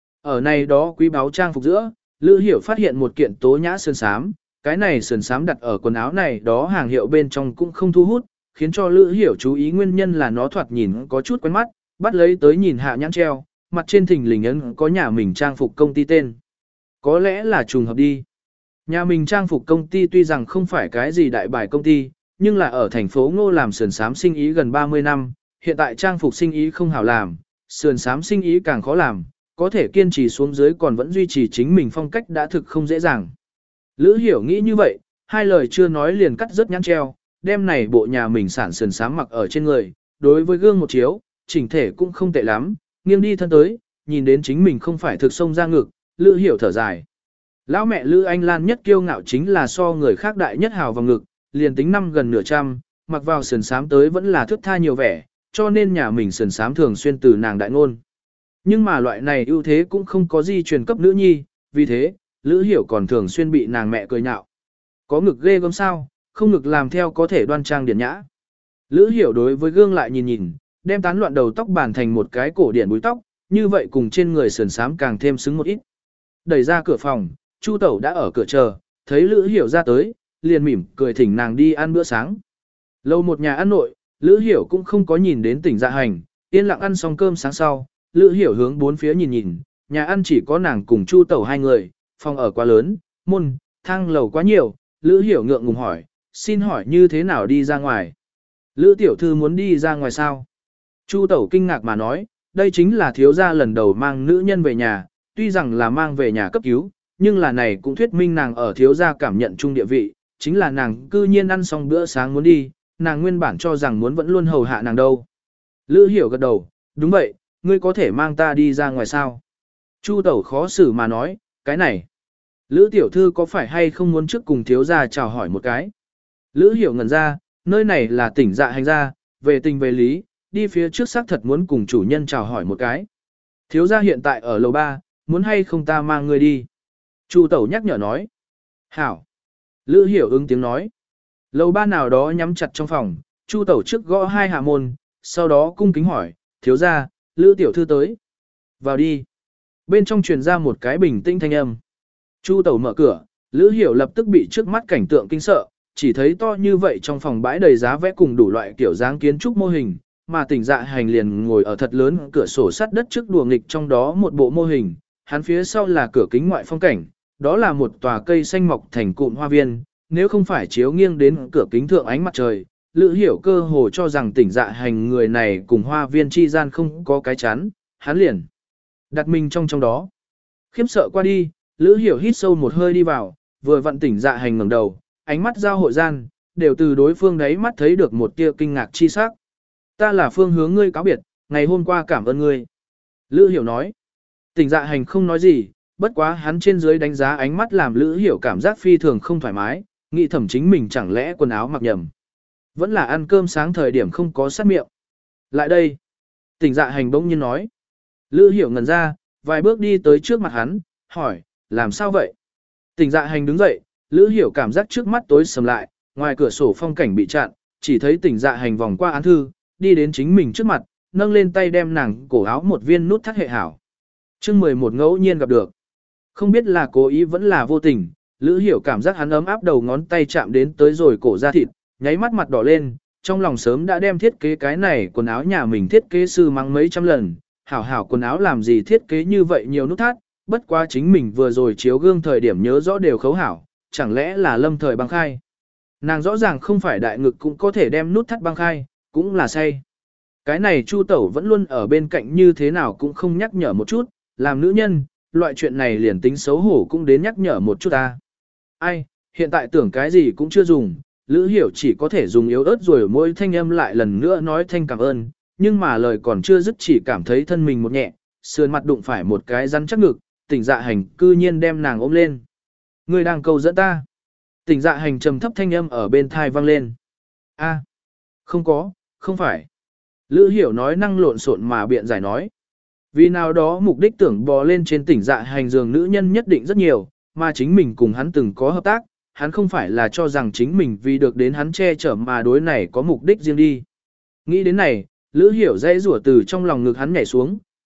Speaker 1: Ở này đó quý báu trang phục giữa, Lữ Hiểu phát hiện một kiện tố nhã sườn xám, cái này sườn xám đặt ở quần áo này đó hàng hiệu bên trong cũng không thu hút, khiến cho Lữ Hiểu chú ý nguyên nhân là nó thoạt nhìn có chút quen mắt, bắt lấy tới nhìn hạ nhãn treo, mặt trên thình lình ấn có nhà mình trang phục công ty tên. Có lẽ là trùng hợp đi. Nhà mình trang phục công ty tuy rằng không phải cái gì đại bài công ty, nhưng là ở thành phố Ngô làm sườn xám sinh ý gần ba mươi năm, hiện tại trang phục sinh ý không hảo làm, sườn xám sinh ý càng khó làm, có thể kiên trì xuống dưới còn vẫn duy trì chính mình phong cách đã thực không dễ dàng. Lữ Hiểu nghĩ như vậy, hai lời chưa nói liền cắt rớt nhãn treo, đem này bộ nhà mình sản sườn xám mặc ở trên người, đối với gương một chiếu, chỉnh thể cũng không tệ lắm, nghiêng đi thân tới, nhìn đến chính mình không phải thực sông ra ngực, Lữ Hiểu thở dài. Lão mẹ Lữ Anh Lan nhất kiêu ngạo chính là so người khác đại nhất hào vào ngực, liền tính năm gần nửa trăm, mặc vào sườn xám tới vẫn là thước tha nhiều vẻ, cho nên nhà mình sườn xám thường xuyên từ nàng đại ngôn. Nhưng mà loại này ưu thế cũng không có di truyền cấp nữ nhi, vì thế, Lữ Hiểu còn thường xuyên bị nàng mẹ cười nhạo. Có ngực ghê gớm sao, không ngực làm theo có thể đoan trang điển nhã. Lữ Hiểu đối với gương lại nhìn nhìn, đem tán loạn đầu tóc bàn thành một cái cổ điển búi tóc, như vậy cùng trên người sườn xám càng thêm xứng một ít. Đẩy ra cửa phòng, Chu Tẩu đã ở cửa chờ, thấy Lữ Hiểu ra tới, liền mỉm cười thỉnh nàng đi ăn bữa sáng. Lâu một nhà ăn nội, Lữ Hiểu cũng không có nhìn đến Tỉnh Dạ Hành, yên lặng ăn xong cơm sáng sau, Lữ Hiểu hướng bốn phía nhìn nhìn, nhà ăn chỉ có nàng cùng Chu Tẩu hai người, phòng ở quá lớn, môn, thang lầu quá nhiều, Lữ Hiểu ngượng ngùng hỏi, xin hỏi như thế nào đi ra ngoài? Lữ tiểu thư muốn đi ra ngoài sao? Chu Tẩu kinh ngạc mà nói, đây chính là thiếu gia lần đầu mang nữ nhân về nhà, tuy rằng là mang về nhà cấp cứu, nhưng là này cũng thuyết minh nàng ở thiếu gia cảm nhận chung địa vị, chính là nàng cư nhiên ăn xong bữa sáng muốn đi, nàng nguyên bản cho rằng muốn vẫn luôn hầu hạ nàng đâu. Lữ Hiểu gật đầu, đúng vậy, ngươi có thể mang ta đi ra ngoài sao? Chu Tẩu khó xử mà nói, cái này. Lữ tiểu thư có phải hay không muốn trước cùng thiếu gia chào hỏi một cái? Lữ Hiểu ngẩn ra, nơi này là Tỉnh Dạ Hành gia, về tình về lý, đi phía trước xác thật muốn cùng chủ nhân chào hỏi một cái. Thiếu gia hiện tại ở lầu ba, muốn hay không ta mang ngươi đi? Chu Tẩu nhắc nhở nói. Hảo. Lữ Hiểu ứng tiếng nói. Lầu ba nào đó nhắm chặt trong phòng, Chu Tẩu trước gõ hai hạ môn, sau đó cung kính hỏi, thiếu gia, Lữ tiểu thư tới. Vào đi. Bên trong truyền ra một cái bình tĩnh thanh âm. Chu Tẩu mở cửa, Lữ Hiểu lập tức bị trước mắt cảnh tượng kinh sợ, chỉ thấy to như vậy trong phòng bãi đầy giá vẽ cùng đủ loại kiểu dáng kiến trúc mô hình, mà Tỉnh Dạ Hành liền ngồi ở thật lớn cửa sổ sắt đất trước đùa nghịch trong đó một bộ mô hình, hắn phía sau là cửa kính ngoại phong cảnh, đó là một tòa cây xanh mọc thành cụm hoa viên, nếu không phải chiếu nghiêng đến cửa kính thượng ánh mặt trời, Lữ Hiểu cơ hồ cho rằng Tỉnh Dạ Hành người này cùng hoa viên chi gian không có cái chắn, hắn liền đặt mình trong trong đó. Khiếp sợ qua đi, Lữ Hiểu hít sâu một hơi đi vào, vừa vặn Tỉnh Dạ Hành ngẩng đầu, ánh mắt giao hội gian, đều từ đối phương đấy mắt thấy được một tia kinh ngạc chi sắc. Ta là Phương hướng ngươi cáo biệt, ngày hôm qua cảm ơn ngươi. Lữ Hiểu nói. Tỉnh Dạ Hành không nói gì, bất quá hắn trên dưới đánh giá ánh mắt làm Lữ Hiểu cảm giác phi thường không thoải mái, nghĩ thầm chính mình chẳng lẽ quần áo mặc nhầm. Vẫn là ăn cơm sáng thời điểm không có sát miệng. Lại đây. Tỉnh Dạ Hành bỗng nhiên nói. Lữ Hiểu ngẩn ra, vài bước đi tới trước mặt hắn, hỏi, làm sao vậy? Tỉnh Dạ Hành đứng dậy, Lữ Hiểu cảm giác trước mắt tối sầm lại, ngoài cửa sổ phong cảnh bị chặn, chỉ thấy Tỉnh Dạ Hành vòng qua án thư, đi đến chính mình trước mặt, nâng lên tay đem nàng cổ áo một viên nút thắt hệ hảo. Chương mười một ngẫu nhiên gặp được. Không biết là cố ý vẫn là vô tình, Lữ Hiểu cảm giác hắn ấm áp đầu ngón tay chạm đến tới rồi cổ da thịt, nháy mắt mặt đỏ lên, trong lòng sớm đã đem thiết kế cái này quần áo nhà mình thiết kế sư mắng mấy trăm lần, hảo hảo quần áo làm gì thiết kế như vậy nhiều nút thắt, bất quá chính mình vừa rồi chiếu gương thời điểm nhớ rõ đều khấu hảo, chẳng lẽ là lâm thời băng khai. Nàng rõ ràng không phải đại ngực cũng có thể đem nút thắt băng khai, cũng là say. Cái này Chu Tẩu vẫn luôn ở bên cạnh như thế nào cũng không nhắc nhở một chút, làm nữ nhân, loại chuyện này liền tính xấu hổ cũng đến nhắc nhở một chút ta. Ai, hiện tại tưởng cái gì cũng chưa dùng, Lữ Hiểu chỉ có thể dùng yếu ớt rồi mỗi thanh âm lại lần nữa nói thanh cảm ơn, nhưng mà lời còn chưa dứt chỉ cảm thấy thân mình một nhẹ, sườn mặt đụng phải một cái rắn chắc ngực, Tỉnh Dạ Hành cư nhiên đem nàng ôm lên. Người đang cầu dẫn ta. Tỉnh Dạ Hành trầm thấp thanh âm ở bên thai vang lên. A, không có, không phải. Lữ Hiểu nói năng lộn xộn mà biện giải nói. Vì nào đó mục đích tưởng bò lên trên Tỉnh Dạ Hành giường nữ nhân nhất định rất nhiều, mà chính mình cùng hắn từng có hợp tác, hắn không phải là cho rằng chính mình vì được đến hắn che chở mà đối này có mục đích riêng đi. Nghĩ đến này, Lữ Hiểu dãy rủa từ trong lòng ngực hắn nhảy xuống,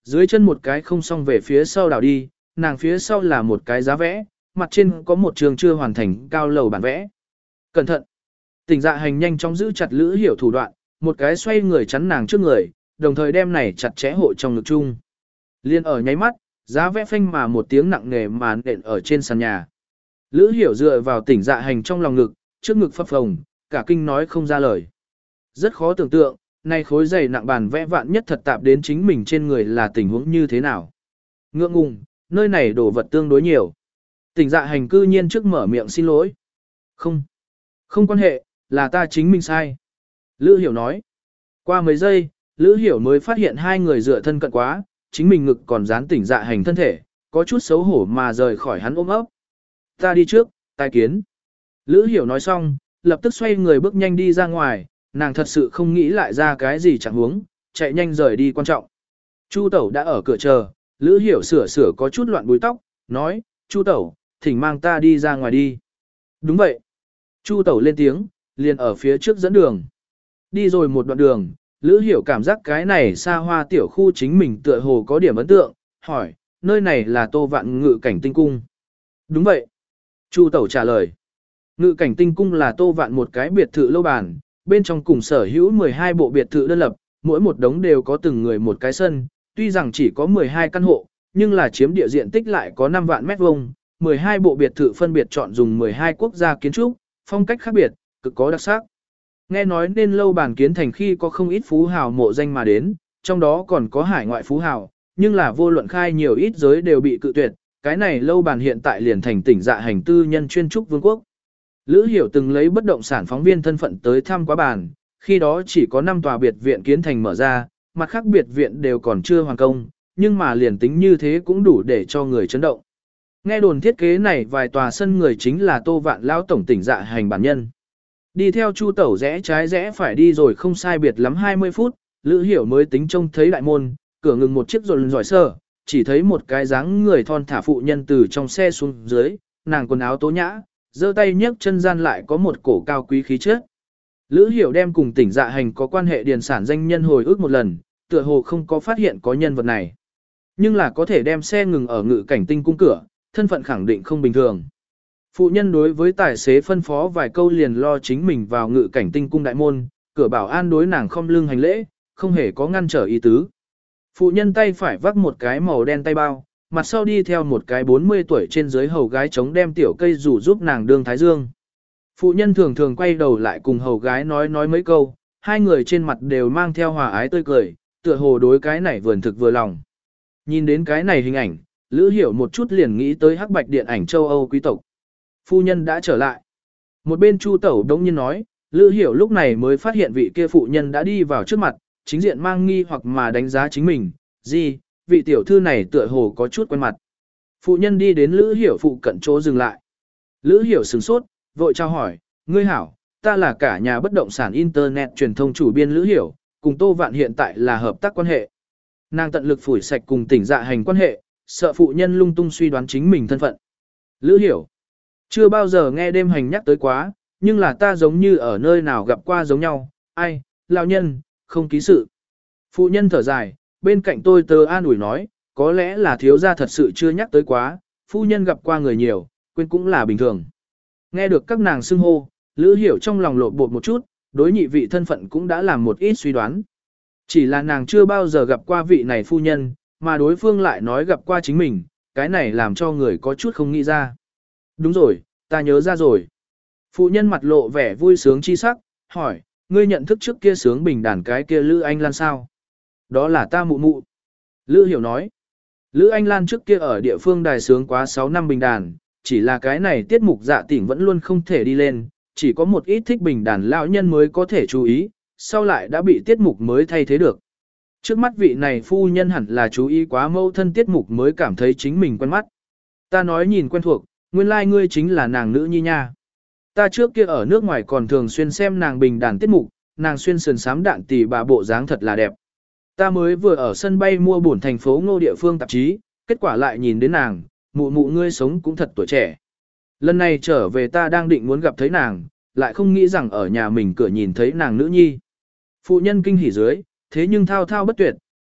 Speaker 1: dưới chân một cái không xong về phía sau đảo đi, nàng phía sau là một cái giá vẽ, mặt trên có một trường chưa hoàn thành cao lầu bản vẽ. Cẩn thận! Tỉnh dạ hành nhanh chóng giữ chặt Lữ Hiểu thủ đoạn, một cái xoay người chắn nàng trước người, đồng thời đem này chặt chẽ hộ trong ngực chung. Liên ở nháy mắt, giá vẽ phanh mà một tiếng nặng nề mà nện ở trên sàn nhà. Lữ Hiểu dựa vào tỉnh dạ hành trong lòng ngực, trước ngực phập phồng, cả kinh nói không ra lời. Rất khó tưởng tượng, này khối dày nặng bàn vẽ vạn nhất thật tạp đến chính mình trên người là tình huống như thế nào. Ngượng ngùng, nơi này đồ vật tương đối nhiều. Tỉnh dạ hành cư nhiên trước mở miệng xin lỗi. Không, không quan hệ, là ta chính mình sai. Lữ Hiểu nói. Qua mấy giây, Lữ Hiểu mới phát hiện hai người dựa thân cận quá, chính mình ngực còn dán tỉnh dạ hành thân thể, có chút xấu hổ mà rời khỏi hắn ôm ấp. Ta đi trước, tai kiến. Lữ Hiểu nói xong, lập tức xoay người bước nhanh đi ra ngoài, nàng thật sự không nghĩ lại ra cái gì chẳng huống, chạy nhanh rời đi quan trọng. Chu Tẩu đã ở cửa chờ, Lữ Hiểu sửa sửa có chút loạn búi tóc, nói, Chu Tẩu, thỉnh mang ta đi ra ngoài đi. Đúng vậy. Chu Tẩu lên tiếng, liền ở phía trước dẫn đường. Đi rồi một đoạn đường, Lữ Hiểu cảm giác cái này xa hoa tiểu khu chính mình tựa hồ có điểm ấn tượng, hỏi, nơi này là Tô Vạn Ngự Cảnh Tinh Cung. Đúng vậy. Chu Tẩu trả lời. Ngự Cảnh Tinh Cung là Tô Vạn một cái biệt thự lâu bàn, bên trong cùng sở hữu mười hai bộ biệt thự đơn lập, mỗi một đống đều có từng người một cái sân, tuy rằng chỉ có mười hai căn hộ, nhưng là chiếm địa diện tích lại có năm vạn mét vuông, mười hai bộ biệt thự phân biệt chọn dùng mười hai quốc gia kiến trúc, phong cách khác biệt, cực có đặc sắc. Nghe nói nên lâu bàn kiến thành khi có không ít phú hào mộ danh mà đến, trong đó còn có hải ngoại phú hào, nhưng là vô luận khai nhiều ít giới đều bị cự tuyệt, cái này lâu bàn hiện tại liền thành tỉnh dạ hành tư nhân chuyên trúc vương quốc. Lữ Hiểu từng lấy bất động sản phóng viên thân phận tới thăm quá bàn, khi đó chỉ có năm tòa biệt viện kiến thành mở ra, mặt khác biệt viện đều còn chưa hoàn công, nhưng mà liền tính như thế cũng đủ để cho người chấn động. Nghe đồn thiết kế này vài tòa sân người chính là Tô Vạn lão tổng tỉnh dạ hành bản nhân. Đi theo Chu Tẩu rẽ trái rẽ phải đi rồi không sai biệt lắm hai mươi phút, Lữ Hiểu mới tính trông thấy đại môn, cửa ngừng một chiếc rồi giỏi sơ, chỉ thấy một cái dáng người thon thả phụ nhân từ trong xe xuống dưới, nàng quần áo tố nhã, giơ tay nhấc chân gian lại có một cổ cao quý khí chất. Lữ Hiểu đem cùng tỉnh dạ hành có quan hệ điền sản danh nhân hồi ức một lần, tựa hồ không có phát hiện có nhân vật này. Nhưng là có thể đem xe ngừng ở Ngự Cảnh Tinh Cung cửa, thân phận khẳng định không bình thường. Phụ nhân đối với tài xế phân phó vài câu liền lo chính mình vào Ngự Cảnh Tinh Cung đại môn, cửa bảo an đối nàng không lưng hành lễ, không hề có ngăn trở ý tứ. Phụ nhân tay phải vác một cái màu đen tay bao, mặt sau đi theo một cái bốn mươi tuổi trên dưới hầu gái chống đem tiểu cây rủ giúp nàng đương thái dương. Phụ nhân thường thường quay đầu lại cùng hầu gái nói nói mấy câu, hai người trên mặt đều mang theo hòa ái tươi cười, tựa hồ đối cái này vườn thực vừa lòng. Nhìn đến cái này hình ảnh, Lữ Hiểu một chút liền nghĩ tới hắc bạch điện ảnh châu Âu quý tộc. Phu nhân đã trở lại. Một bên Chu Tẩu đống nhiên nói, Lữ Hiểu lúc này mới phát hiện vị kia phụ nhân đã đi vào trước mặt, chính diện mang nghi hoặc mà đánh giá chính mình, gì, vị tiểu thư này tựa hồ có chút quen mặt. Phụ nhân đi đến Lữ Hiểu phụ cận chỗ dừng lại. Lữ Hiểu sửng sốt, vội trao hỏi, ngươi hảo, ta là cả nhà bất động sản Internet truyền thông chủ biên Lữ Hiểu, cùng Tô Vạn hiện tại là hợp tác quan hệ. Nàng tận lực phủi sạch cùng tỉnh dạ hành quan hệ, sợ phụ nhân lung tung suy đoán chính mình thân phận. Lữ Hiểu, chưa bao giờ nghe đêm hành nhắc tới quá, nhưng là ta giống như ở nơi nào gặp qua giống nhau, ai, lão nhân, không ký sự. Phụ nhân thở dài, bên cạnh tôi tớ an ủi nói, có lẽ là thiếu gia thật sự chưa nhắc tới quá, phu nhân gặp qua người nhiều, quên cũng là bình thường. Nghe được các nàng xưng hô, Lữ Hiểu trong lòng lộn bột một chút, đối nhị vị thân phận cũng đã làm một ít suy đoán. Chỉ là nàng chưa bao giờ gặp qua vị này phu nhân, mà đối phương lại nói gặp qua chính mình, cái này làm cho người có chút không nghĩ ra. Đúng rồi, ta nhớ ra rồi. Phụ nhân mặt lộ vẻ vui sướng chi sắc, hỏi, ngươi nhận thức trước kia sướng bình đàn cái kia Lữ Anh Lan sao? Đó là ta mụ mụ. Lữ Hiểu nói, Lữ Anh Lan trước kia ở địa phương đài sướng quá sáu năm bình đàn, chỉ là cái này tiết mục dạ tỉnh vẫn luôn không thể đi lên, chỉ có một ít thích bình đàn lão nhân mới có thể chú ý, sau lại đã bị tiết mục mới thay thế được. Trước mắt vị này phu nhân hẳn là chú ý quá mâu thân tiết mục mới cảm thấy chính mình quen mắt. Ta nói nhìn quen thuộc, nguyên lai like ngươi chính là nàng nữ nhi nha. Ta trước kia ở nước ngoài còn thường xuyên xem nàng bình đàn tiết mục, nàng xuyên sườn sám đạn tỷ bà bộ dáng thật là đẹp. Ta mới vừa ở sân bay mua bổn thành phố Ngô địa phương tạp chí, kết quả lại nhìn đến nàng, mụ mụ ngươi sống cũng thật tuổi trẻ. Lần này trở về ta đang định muốn gặp thấy nàng, lại không nghĩ rằng ở nhà mình cửa nhìn thấy nàng nữ nhi. Phụ nhân kinh hỉ dưới, thế nhưng thao thao bất tuyệt,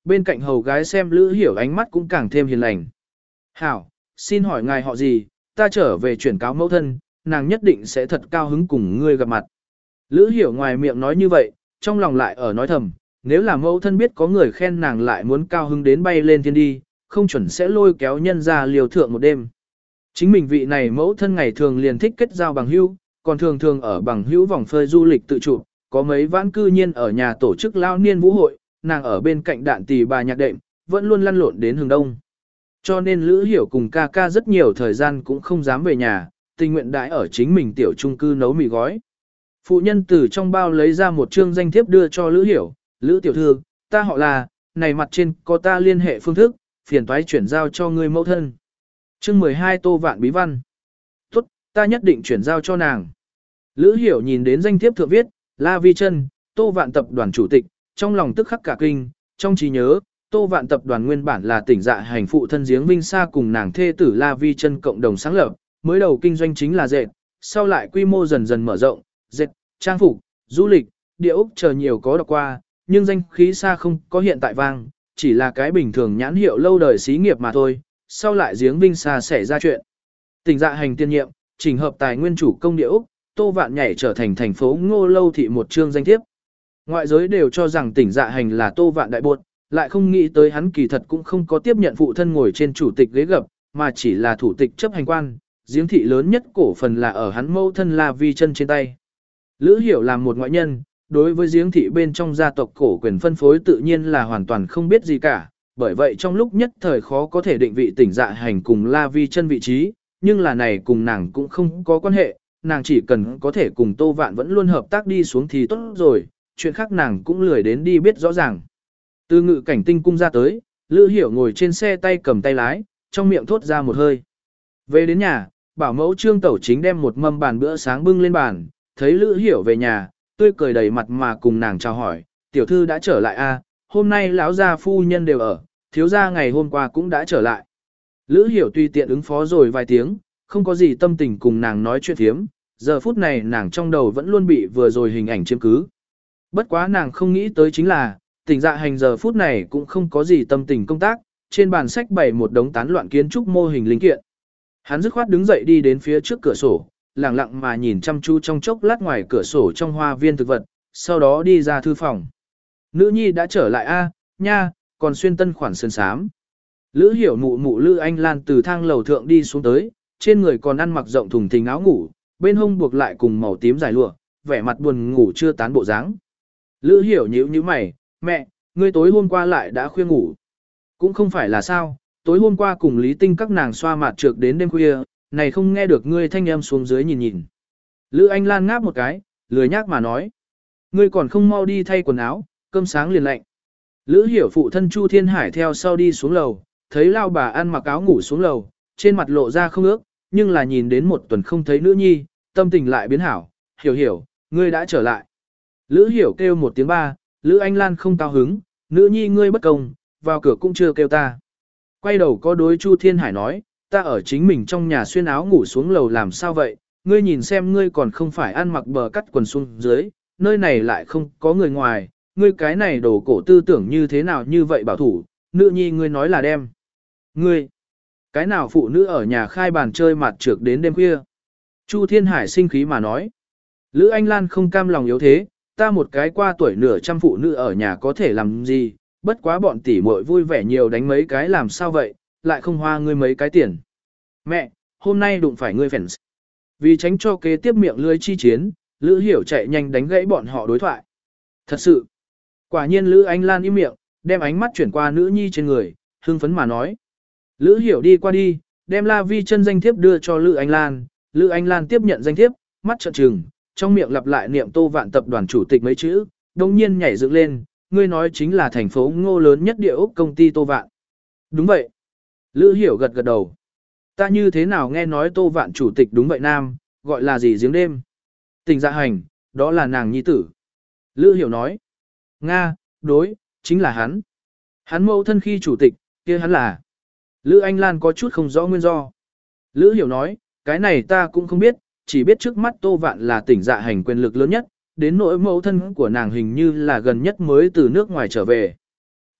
Speaker 1: bên cạnh hầu gái xem Lữ Hiểu ánh mắt cũng càng thêm hiền lành. Hảo, xin hỏi ngài họ gì, ta trở về chuyển cáo mẫu thân, nàng nhất định sẽ thật cao hứng cùng ngươi gặp mặt. Lữ Hiểu ngoài miệng nói như vậy, trong lòng lại ở nói thầm, nếu là mẫu thân biết có người khen nàng lại muốn cao hứng đến bay lên thiên đi, không chuẩn sẽ lôi kéo nhân ra liều thượng một đêm. Chính mình vị này mẫu thân ngày thường liền thích kết giao bằng hữu, còn thường thường ở bằng hữu vòng phơi du lịch tự chụp, có mấy vãn cư nhiên ở nhà tổ chức lao niên vũ hội, nàng ở bên cạnh đạn tỳ bà nhạc đệm, vẫn luôn lăn lộn đến hướng đông. Cho nên Lữ Hiểu cùng ca ca rất nhiều thời gian cũng không dám về nhà, tình nguyện đãi ở chính mình tiểu trung cư nấu mì gói. Phụ nhân từ trong bao lấy ra một chương danh thiếp đưa cho Lữ Hiểu, Lữ tiểu thư, ta họ là, này mặt trên có ta liên hệ phương thức, phiền toái chuyển giao cho người mẫu thân. Chương mười hai Tô Vạn Bí Văn. Tốt, ta nhất định chuyển giao cho nàng. Lữ Hiểu nhìn đến danh thiếp thượng viết, La Vi Chân, Tô Vạn tập đoàn chủ tịch, trong lòng tức khắc cả kinh, trong trí nhớ, Tô Vạn tập đoàn nguyên bản là tỉnh dạ hành phụ thân giếng Vinh Sa cùng nàng thê tử La Vi Chân cộng đồng sáng lập, mới đầu kinh doanh chính là dệt, sau lại quy mô dần dần mở rộng, dệt, trang phục, du lịch, địa ốc chờ nhiều có đọc qua, nhưng danh khí xa không có hiện tại vang, chỉ là cái bình thường nhãn hiệu lâu đời xí nghiệp mà thôi, sau lại giếng Vinh Sa xảy ra chuyện. Tỉnh dạ hành tiên nhiệm, chỉnh hợp tài nguyên chủ công địa ốc, Tô Vạn nhảy trở thành thành phố Ngô Lâu thị một chương danh thiếp. Ngoại giới đều cho rằng tỉnh dạ hành là Tô Vạn đại buột, lại không nghĩ tới hắn kỳ thật cũng không có tiếp nhận phụ thân ngồi trên chủ tịch ghế gập, mà chỉ là thủ tịch chấp hành quan, giếng thị lớn nhất cổ phần là ở hắn mẫu thân La Vi Chân trên tay. Lữ Hiểu làm một ngoại nhân, đối với giếng thị bên trong gia tộc cổ quyền phân phối tự nhiên là hoàn toàn không biết gì cả, bởi vậy trong lúc nhất thời khó có thể định vị tỉnh dạ hành cùng La Vi Chân vị trí, nhưng là này cùng nàng cũng không có quan hệ, nàng chỉ cần có thể cùng Tô Vạn vẫn luôn hợp tác đi xuống thì tốt rồi, chuyện khác nàng cũng lười đến đi biết rõ ràng. Từ ngự cảnh tinh cung ra tới, Lữ Hiểu ngồi trên xe tay cầm tay lái, trong miệng thốt ra một hơi. Về đến nhà, bảo mẫu Trương Tẩu Chính đem một mâm bàn bữa sáng bưng lên bàn, thấy Lữ Hiểu về nhà, tươi cười đầy mặt mà cùng nàng chào hỏi, tiểu thư đã trở lại a, à, hôm nay lão gia phu nhân đều ở, thiếu gia ngày hôm qua cũng đã trở lại. Lữ Hiểu tùy tiện ứng phó rồi vài tiếng, không có gì tâm tình cùng nàng nói chuyện thiếm, giờ phút này nàng trong đầu vẫn luôn bị vừa rồi hình ảnh chiếm cứ. Bất quá nàng không nghĩ tới chính là, tỉnh dạ hành giờ phút này cũng không có gì tâm tình công tác, trên bàn sách bày một đống tán loạn kiến trúc mô hình linh kiện. Hắn dứt khoát đứng dậy đi đến phía trước cửa sổ, lặng lặng mà nhìn chăm chú trong chốc lát ngoài cửa sổ trong hoa viên thực vật, sau đó đi ra thư phòng. Nữ nhi đã trở lại a, nha, còn xuyên tân khoản sơn sám. Lữ Hiểu mụ mụ Lữ Anh Lan từ thang lầu thượng đi xuống tới, trên người còn ăn mặc rộng thùng thình áo ngủ, bên hông buộc lại cùng màu tím dài lụa, vẻ mặt buồn ngủ chưa tán bộ dáng. Lữ Hiểu nhíu nhíu mày, mẹ, ngươi tối hôm qua lại đã khuya ngủ. Cũng không phải là sao, tối hôm qua cùng Lý Tinh các nàng xoa mặt trược đến đêm khuya, này không nghe được ngươi thanh âm xuống dưới nhìn nhìn. Lữ Anh Lan ngáp một cái, lười nhác mà nói. Ngươi còn không mau đi thay quần áo, cơm sáng liền lạnh. Lữ Hiểu phụ thân Chu Thiên Hải theo sau đi xuống lầu, thấy lao bà ăn mặc áo ngủ xuống lầu, trên mặt lộ ra không ước, nhưng là nhìn đến một tuần không thấy nữ nhi, tâm tình lại biến hảo, hiểu hiểu, ngươi đã trở lại. Lữ Hiểu kêu một tiếng ba, Lữ Anh Lan không cao hứng, nữ nhi ngươi bất công, vào cửa cũng chưa kêu ta. Quay đầu có đối Chu Thiên Hải nói, ta ở chính mình trong nhà xuyên áo ngủ xuống lầu làm sao vậy, ngươi nhìn xem ngươi còn không phải ăn mặc bờ cắt quần xuống dưới, nơi này lại không có người ngoài, ngươi cái này đồ cổ tư tưởng như thế nào như vậy bảo thủ, nữ nhi ngươi nói là đem. Ngươi, cái nào phụ nữ ở nhà khai bàn chơi mặt trược đến đêm khuya. Chu Thiên Hải sinh khí mà nói. Lữ Anh Lan không cam lòng yếu thế, ta một cái qua tuổi nửa trăm phụ nữ ở nhà có thể làm gì, bất quá bọn tỷ muội vui vẻ nhiều đánh mấy cái làm sao vậy, lại không hoa ngươi mấy cái tiền. Mẹ, hôm nay đụng phải ngươi fans. Vì tránh cho kế tiếp miệng lưới chi chiến, Lữ Hiểu chạy nhanh đánh gãy bọn họ đối thoại. Thật sự, quả nhiên Lữ Anh Lan im miệng, đem ánh mắt chuyển qua nữ nhi trên người, hưng phấn mà nói. Lữ Hiểu đi qua đi, đem La Vi Chân danh thiếp đưa cho Lữ Anh Lan, Lữ Anh Lan tiếp nhận danh thiếp, mắt trợn trừng, trong miệng lặp lại niệm Tô Vạn tập đoàn chủ tịch mấy chữ, đồng nhiên nhảy dựng lên, ngươi nói chính là thành phố Ngô lớn nhất địa ốc công ty Tô Vạn. Đúng vậy. Lữ Hiểu gật gật đầu. Ta như thế nào nghe nói Tô Vạn chủ tịch đúng vậy nam, gọi là gì giếng đêm. Tình dạ hành, đó là nàng nhi tử. Lữ Hiểu nói. Nga, đối, chính là hắn. Hắn mẫu thân khi chủ tịch, kia hắn là. Lữ Anh Lan có chút không rõ nguyên do. Lữ Hiểu nói, cái này ta cũng không biết, chỉ biết trước mắt Tô Vạn là tỉnh dạ hành quyền lực lớn nhất, đến nỗi mẫu thân của nàng hình như là gần nhất mới từ nước ngoài trở về.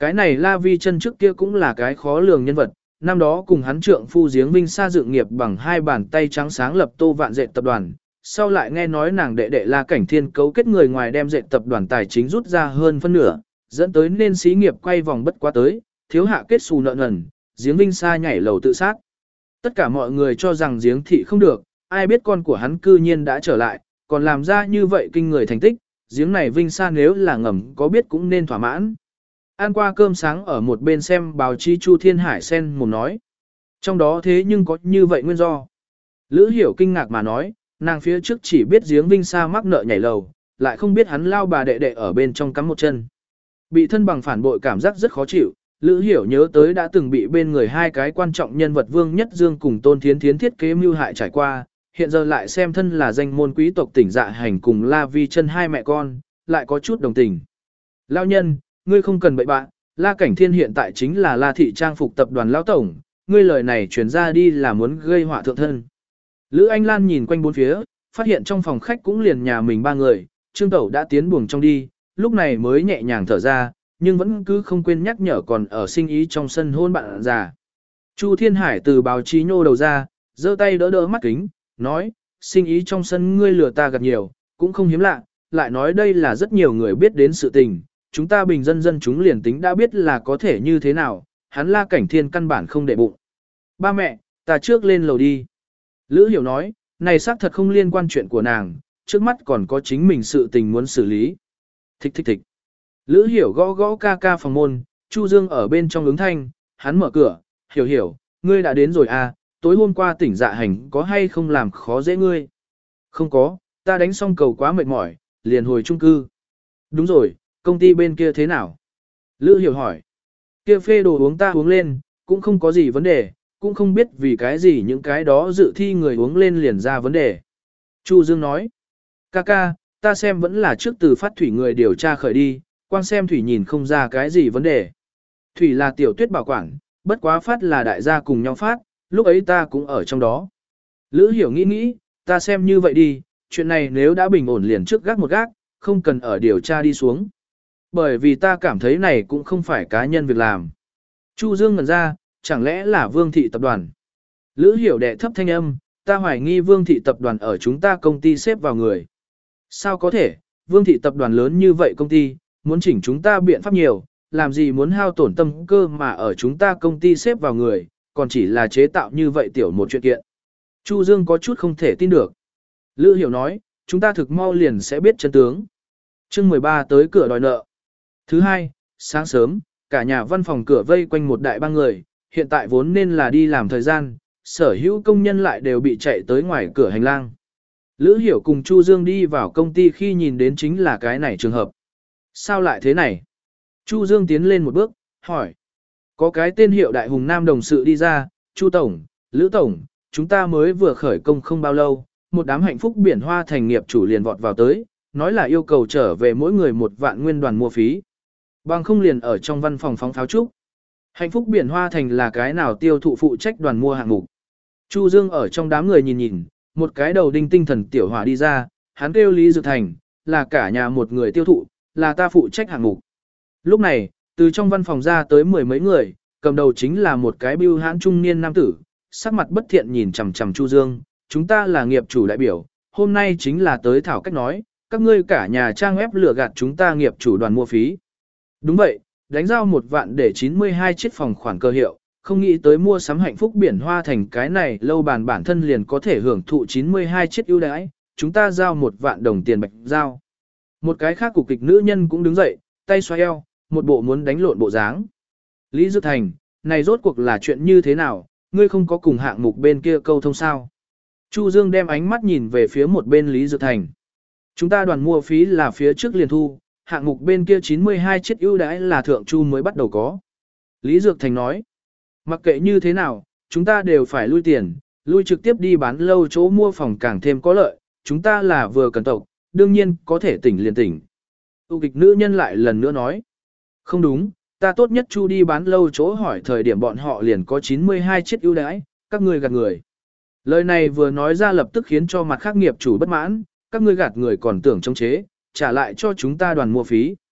Speaker 1: Cái này La Vi chân trước kia cũng là cái khó lường nhân vật, năm đó cùng hắn trượng phu giếng Vinh Sa dựng nghiệp bằng hai bàn tay trắng sáng lập Tô Vạn Dệt tập đoàn. Sau lại nghe nói nàng đệ đệ La Cảnh Thiên cấu kết người ngoài đem dệt tập đoàn tài chính rút ra hơn phân nửa, dẫn tới nên xí nghiệp quay vòng bất quá tới, thiếu hạ kết xù nợ nần, giếng Vinh Sa nhảy lầu tự sát. Tất cả mọi người cho rằng giếng thị không được, ai biết con của hắn cư nhiên đã trở lại, còn làm ra như vậy kinh người thành tích, giếng này Vinh Sa nếu là ngầm có biết cũng nên thỏa mãn. Ăn qua cơm sáng ở một bên xem báo chí Chu Thiên Hải sen mồm nói. Trong đó thế nhưng có như vậy nguyên do. Lữ Hiểu kinh ngạc mà nói, nàng phía trước chỉ biết giếng Vinh Sa mắc nợ nhảy lầu, lại không biết hắn lao bà đệ đệ ở bên trong cắm một chân. Bị thân bằng phản bội cảm giác rất khó chịu, Lữ Hiểu nhớ tới đã từng bị bên người hai cái quan trọng nhân vật Vương Nhất Dương cùng Tôn Thiến Thiến thiết kế mưu hại trải qua, hiện giờ lại xem thân là danh môn quý tộc tỉnh Dạ Hành cùng La Vi chân hai mẹ con, lại có chút đồng tình. Lao nhân, ngươi không cần bậy bạn, La Cảnh Thiên hiện tại chính là La Thị Trang phục tập đoàn Lão Tổng, ngươi lời này truyền ra đi là muốn gây họa thượng thân. Lữ Anh Lan nhìn quanh bốn phía, phát hiện trong phòng khách cũng liền nhà mình ba người, Trương Tẩu đã tiến buồng trong đi, lúc này mới nhẹ nhàng thở ra, nhưng vẫn cứ không quên nhắc nhở còn ở sinh ý trong sân hôn bạn già. Chu Thiên Hải từ báo chí nhô đầu ra, giơ tay đỡ đỡ mắt kính, nói, sinh ý trong sân ngươi lừa ta gặp nhiều, cũng không hiếm lạ, lại nói đây là rất nhiều người biết đến sự tình, chúng ta bình dân dân chúng liền tính đã biết là có thể như thế nào, hắn La Cảnh Thiên căn bản không để bụng. Ba mẹ, ta trước lên lầu đi. Lữ Hiểu nói, này xác thật không liên quan chuyện của nàng, trước mắt còn có chính mình sự tình muốn xử lý. Thích thích thích. Lữ Hiểu gõ gõ ca ca phòng môn, Chu Dương ở bên trong ứng thanh, hắn mở cửa, Hiểu Hiểu, ngươi đã đến rồi à, tối hôm qua tỉnh Dạ Hành có hay không làm khó dễ ngươi? Không có, ta đánh xong cầu quá mệt mỏi, liền hồi chung cư. Đúng rồi, công ty bên kia thế nào? Lữ Hiểu hỏi. Kia phê đồ uống ta uống lên, cũng không có gì vấn đề, cũng không biết vì cái gì những cái đó dự thi người uống lên liền ra vấn đề. Chu Dương nói. Ca ca, ta xem vẫn là trước từ phát thủy người điều tra khởi đi, quan xem thủy nhìn không ra cái gì vấn đề. Thủy là tiểu tuyết bảo quản, bất quá phát là đại gia cùng nhau phát, lúc ấy ta cũng ở trong đó. Lữ Hiểu nghĩ nghĩ, ta xem như vậy đi, chuyện này nếu đã bình ổn liền trước gác một gác, không cần ở điều tra đi xuống. Bởi vì ta cảm thấy này cũng không phải cá nhân việc làm. Chu Dương ngẩn ra, chẳng lẽ là Vương Thị Tập đoàn? Lữ Hiểu đệ thấp thanh âm, ta hoài nghi Vương Thị Tập đoàn ở chúng ta công ty xếp vào người. Sao có thể, Vương Thị Tập đoàn lớn như vậy công ty, muốn chỉnh chúng ta biện pháp nhiều, làm gì muốn hao tổn tâm cơ mà ở chúng ta công ty xếp vào người, còn chỉ là chế tạo như vậy tiểu một chuyện kiện. Chu Dương có chút không thể tin được. Lữ Hiểu nói, chúng ta thực mau liền sẽ biết chân tướng. Chương mười ba tới cửa đòi nợ. Thứ hai, sáng sớm, cả nhà văn phòng cửa vây quanh một đại bang người, hiện tại vốn nên là đi làm thời gian, sở hữu công nhân lại đều bị chạy tới ngoài cửa hành lang. Lữ Hiểu cùng Chu Dương đi vào công ty khi nhìn đến chính là cái này trường hợp. Sao lại thế này? Chu Dương tiến lên một bước, hỏi. Có cái tên hiệu đại hùng nam đồng sự đi ra, Chu Tổng, Lữ Tổng, chúng ta mới vừa khởi công không bao lâu, một đám hạnh phúc biển hoa thành nghiệp chủ liền vọt vào tới, nói là yêu cầu trở về mỗi người một vạn nguyên đoàn mua phí. Bằng không liền ở trong văn phòng phóng pháo trúc. Hạnh phúc biển hoa thành là cái nào tiêu thụ phụ trách đoàn mua hạng mục. Chu Dương ở trong đám người nhìn nhìn, một cái đầu đinh tinh thần tiểu hỏa đi ra, hắn kêu Lý Dược Thành, là cả nhà một người tiêu thụ, là ta phụ trách hạng mục. Lúc này, từ trong văn phòng ra tới mười mấy người, cầm đầu chính là một cái bưu hãn trung niên nam tử, sắc mặt bất thiện nhìn chằm chằm Chu Dương, chúng ta là nghiệp chủ đại biểu, hôm nay chính là tới thảo cách nói, các ngươi cả nhà trang web lừa gạt chúng ta nghiệp chủ đoàn mua phí. Đúng vậy, đánh giao một vạn để chín mươi hai chiếc phòng khoản cơ hiệu, không nghĩ tới mua sắm hạnh phúc biển hoa thành cái này lâu bàn bản thân liền có thể hưởng thụ chín mươi hai chiếc ưu đãi, chúng ta giao một vạn đồng tiền bạch giao. Một cái khác cục kịch nữ nhân cũng đứng dậy, tay xoay eo, một bộ muốn đánh lộn bộ dáng. Lý Dược Thành, này rốt cuộc là chuyện như thế nào, ngươi không có cùng hạng mục bên kia câu thông sao? Chu Dương đem ánh mắt nhìn về phía một bên Lý Dược Thành. Chúng ta đoàn mua phí là phía trước liền thu, hạng mục bên kia chín mươi hai chiếc ưu đãi là thượng chu mới bắt đầu có. Lý Dược Thành nói, mặc kệ như thế nào, chúng ta đều phải lui tiền, lui trực tiếp đi bán lâu chỗ mua phòng càng thêm có lợi, chúng ta là vừa cần tộc, đương nhiên có thể tỉnh liền tỉnh. Tu kịch nữ nhân lại lần nữa nói, không đúng, ta tốt nhất chu đi bán lâu chỗ hỏi thời điểm bọn họ liền có chín mươi hai chiếc ưu đãi, các ngươi gạt người. Lời này vừa nói ra lập tức khiến cho mặt khác nghiệp chủ bất mãn, các ngươi gạt người còn tưởng chống chế, trả lại cho chúng ta đoàn mua phí.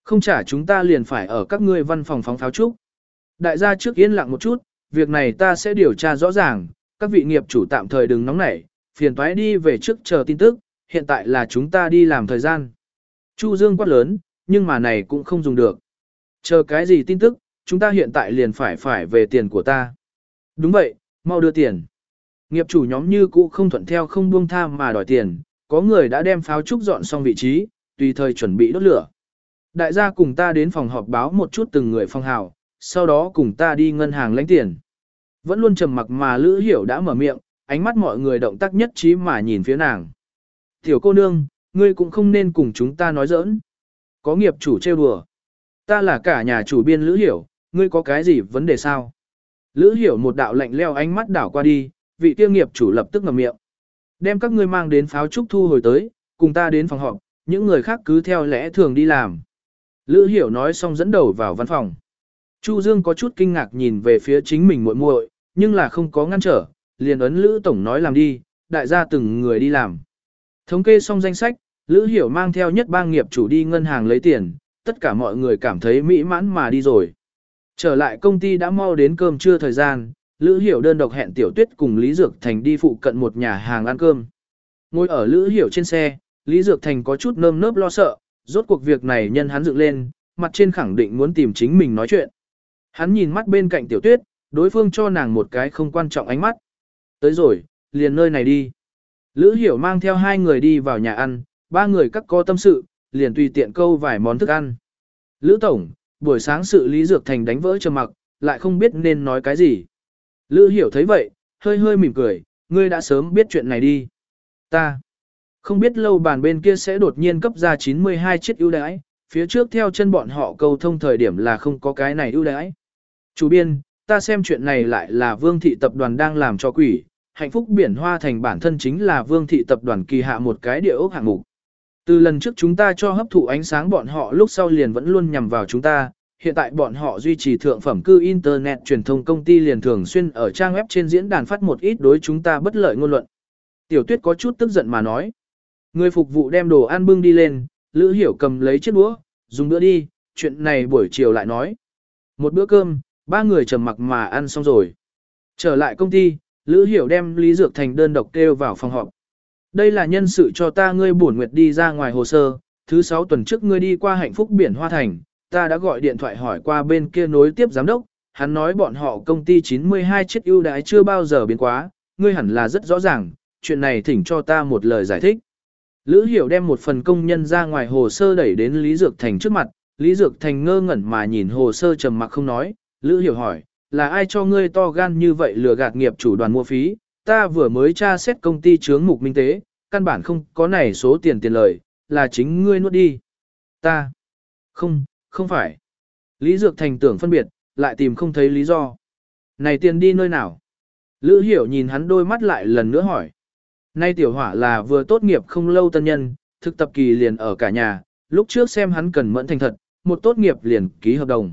Speaker 1: Không trả chúng ta liền phải ở các ngươi văn phòng phóng pháo trúc. Đại gia trước yên lặng một chút, việc này ta sẽ điều tra rõ ràng, các vị nghiệp chủ tạm thời đừng nóng nảy, phiền toái đi về trước chờ tin tức, hiện tại là chúng ta đi làm thời gian. Chu Dương quát lớn, nhưng mà này cũng không dùng được. Chờ cái gì tin tức, chúng ta hiện tại liền phải phải về tiền của ta. Đúng vậy, mau đưa tiền. Nghiệp chủ nhóm như cũ không thuận theo không buông tha mà đòi tiền, có người đã đem pháo trúc dọn xong vị trí, tùy thời chuẩn bị đốt lửa. Đại gia cùng ta đến phòng họp báo một chút từng người phong hào, sau đó cùng ta đi ngân hàng lãnh tiền. Vẫn luôn trầm mặc mà Lữ Hiểu đã mở miệng, ánh mắt mọi người động tác nhất trí mà nhìn phía nàng. Tiểu cô nương, ngươi cũng không nên cùng chúng ta nói giỡn. Có nghiệp chủ trêu đùa. Ta là cả nhà chủ biên Lữ Hiểu, ngươi có cái gì vấn đề sao? Lữ Hiểu một đạo lạnh leo ánh mắt đảo qua đi, vị kia nghiệp chủ lập tức ngậm miệng. Đem các ngươi mang đến pháo trúc thu hồi tới, cùng ta đến phòng họp, những người khác cứ theo lẽ thường đi làm. Lữ Hiểu nói xong dẫn đầu vào văn phòng. Chu Dương có chút kinh ngạc nhìn về phía chính mình muội muội, nhưng là không có ngăn trở, liền ấn Lữ tổng nói làm đi, đại gia từng người đi làm. Thống kê xong danh sách, Lữ Hiểu mang theo nhất bang nghiệp chủ đi ngân hàng lấy tiền, tất cả mọi người cảm thấy mỹ mãn mà đi rồi. Trở lại công ty đã mau đến cơm trưa thời gian, Lữ Hiểu đơn độc hẹn Tiểu Tuyết cùng Lý Dược Thành đi phụ cận một nhà hàng ăn cơm. Ngồi ở Lữ Hiểu trên xe, Lý Dược Thành có chút nơm nớp lo sợ, rốt cuộc việc này nhân hắn dựng lên, mặt trên khẳng định muốn tìm chính mình nói chuyện. Hắn nhìn mắt bên cạnh Tiểu Tuyết, đối phương cho nàng một cái không quan trọng ánh mắt. Tới rồi, liền nơi này đi. Lữ Hiểu mang theo hai người đi vào nhà ăn, ba người các có tâm sự, liền tùy tiện câu vài món thức ăn. Lữ Tổng, buổi sáng sự Lý Dược Thành đánh vỡ trầm mặc, lại không biết nên nói cái gì. Lữ Hiểu thấy vậy, hơi hơi mỉm cười, ngươi đã sớm biết chuyện này đi. Ta không biết lâu bàn bên kia sẽ đột nhiên cấp ra chín mươi hai chiếc ưu đãi, phía trước theo chân bọn họ câu thông thời điểm là không có cái này ưu đãi. Chủ biên, ta xem chuyện này lại là Vương thị tập đoàn đang làm cho quỷ, hạnh phúc biển hoa thành bản thân chính là Vương thị tập đoàn kỳ hạ một cái địa ốc hạng mục. Từ lần trước chúng ta cho hấp thụ ánh sáng bọn họ lúc sau liền vẫn luôn nhằm vào chúng ta, hiện tại bọn họ duy trì thượng phẩm cư Internet truyền thông công ty liền thường xuyên ở trang web trên diễn đàn phát một ít đối chúng ta bất lợi ngôn luận. Tiểu Tuyết có chút tức giận mà nói. Người phục vụ đem đồ ăn bưng đi lên, Lữ Hiểu cầm lấy chiếc đũa, dùng bữa đi, chuyện này buổi chiều lại nói. Một bữa cơm, ba người trầm mặc mà ăn xong rồi. Trở lại công ty, Lữ Hiểu đem Lý Dược Thành đơn độc kêu vào phòng họp. Đây là nhân sự cho ta ngươi bổn nguyệt đi ra ngoài hồ sơ, thứ sáu tuần trước ngươi đi qua hạnh phúc biển Hoa Thành, ta đã gọi điện thoại hỏi qua bên kia nối tiếp giám đốc, hắn nói bọn họ công ty chín mươi hai chiếc ưu đãi chưa bao giờ biến quá, ngươi hẳn là rất rõ ràng, chuyện này thỉnh cho ta một lời giải thích. Lữ Hiểu đem một phần công nhân ra ngoài hồ sơ đẩy đến Lý Dược Thành trước mặt, Lý Dược Thành ngơ ngẩn mà nhìn hồ sơ trầm mặc không nói, Lữ Hiểu hỏi, là ai cho ngươi to gan như vậy lừa gạt nghiệp chủ đoàn mua phí, ta vừa mới tra xét công ty chướng mục minh tế, căn bản không có này số tiền tiền lời, là chính ngươi nuốt đi. Ta, không, không phải. Lý Dược Thành tưởng phân biệt, lại tìm không thấy lý do. Này tiền đi nơi nào? Lữ Hiểu nhìn hắn đôi mắt lại lần nữa hỏi. Nay tiểu hỏa là vừa tốt nghiệp không lâu tân nhân, thực tập kỳ liền ở cả nhà, lúc trước xem hắn cần mẫn thành thật, một tốt nghiệp liền ký hợp đồng.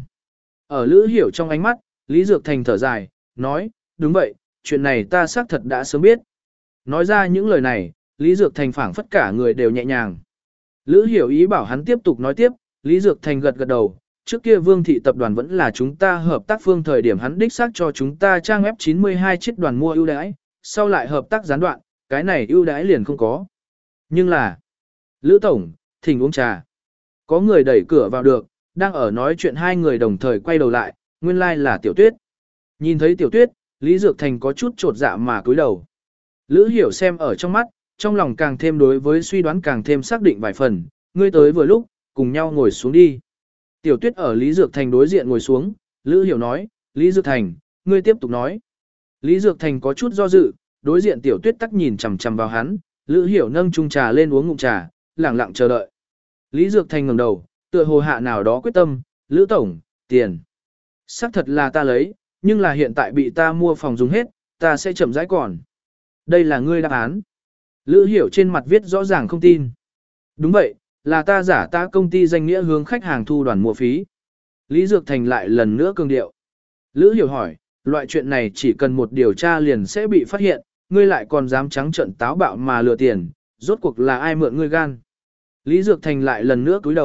Speaker 1: Ở Lữ Hiểu trong ánh mắt, Lý Dược Thành thở dài, nói, đúng vậy, chuyện này ta xác thật đã sớm biết. Nói ra những lời này, Lý Dược Thành phảng phất cả người đều nhẹ nhàng. Lữ Hiểu ý bảo hắn tiếp tục nói tiếp, Lý Dược Thành gật gật đầu, trước kia Vương thị tập đoàn vẫn là chúng ta hợp tác phương thời điểm hắn đích xác cho chúng ta trang web chín mươi hai chiếc đoàn mua ưu đãi, sau lại hợp tác gián đoạn, cái này ưu đãi liền không có. Nhưng là, Lữ Tổng, thỉnh uống trà. Có người đẩy cửa vào được, đang ở nói chuyện hai người đồng thời quay đầu lại, nguyên lai like là Tiểu Tuyết. Nhìn thấy Tiểu Tuyết, Lý Dược Thành có chút trột dạ mà cúi đầu. Lữ Hiểu xem ở trong mắt, trong lòng càng thêm đối với suy đoán càng thêm xác định vài phần, ngươi tới vừa lúc, cùng nhau ngồi xuống đi. Tiểu Tuyết ở Lý Dược Thành đối diện ngồi xuống, Lữ Hiểu nói, Lý Dược Thành, ngươi tiếp tục nói. Lý Dược Thành có chút do dự, đối diện Tiểu Tuyết tắc nhìn chằm chằm vào hắn, Lữ Hiểu nâng chung trà lên uống ngụm trà, lẳng lặng chờ đợi. Lý Dược Thành ngẩng đầu, tựa hồ hạ nào đó quyết tâm, Lữ Tổng, tiền. Xác thật là ta lấy, nhưng là hiện tại bị ta mua phòng dùng hết, ta sẽ chậm rãi còn. Đây là ngươi đáp án. Lữ Hiểu trên mặt viết rõ ràng không tin. Đúng vậy, là ta giả ta công ty danh nghĩa hướng khách hàng thu đoàn mua phí. Lý Dược Thành lại lần nữa cường điệu. Lữ Hiểu hỏi, loại chuyện này chỉ cần một điều tra liền sẽ bị phát hiện, ngươi lại còn dám trắng trợn táo bạo mà lừa tiền, rốt cuộc là ai mượn ngươi gan. Lý Dược Thành lại lần nữa cúi đầu,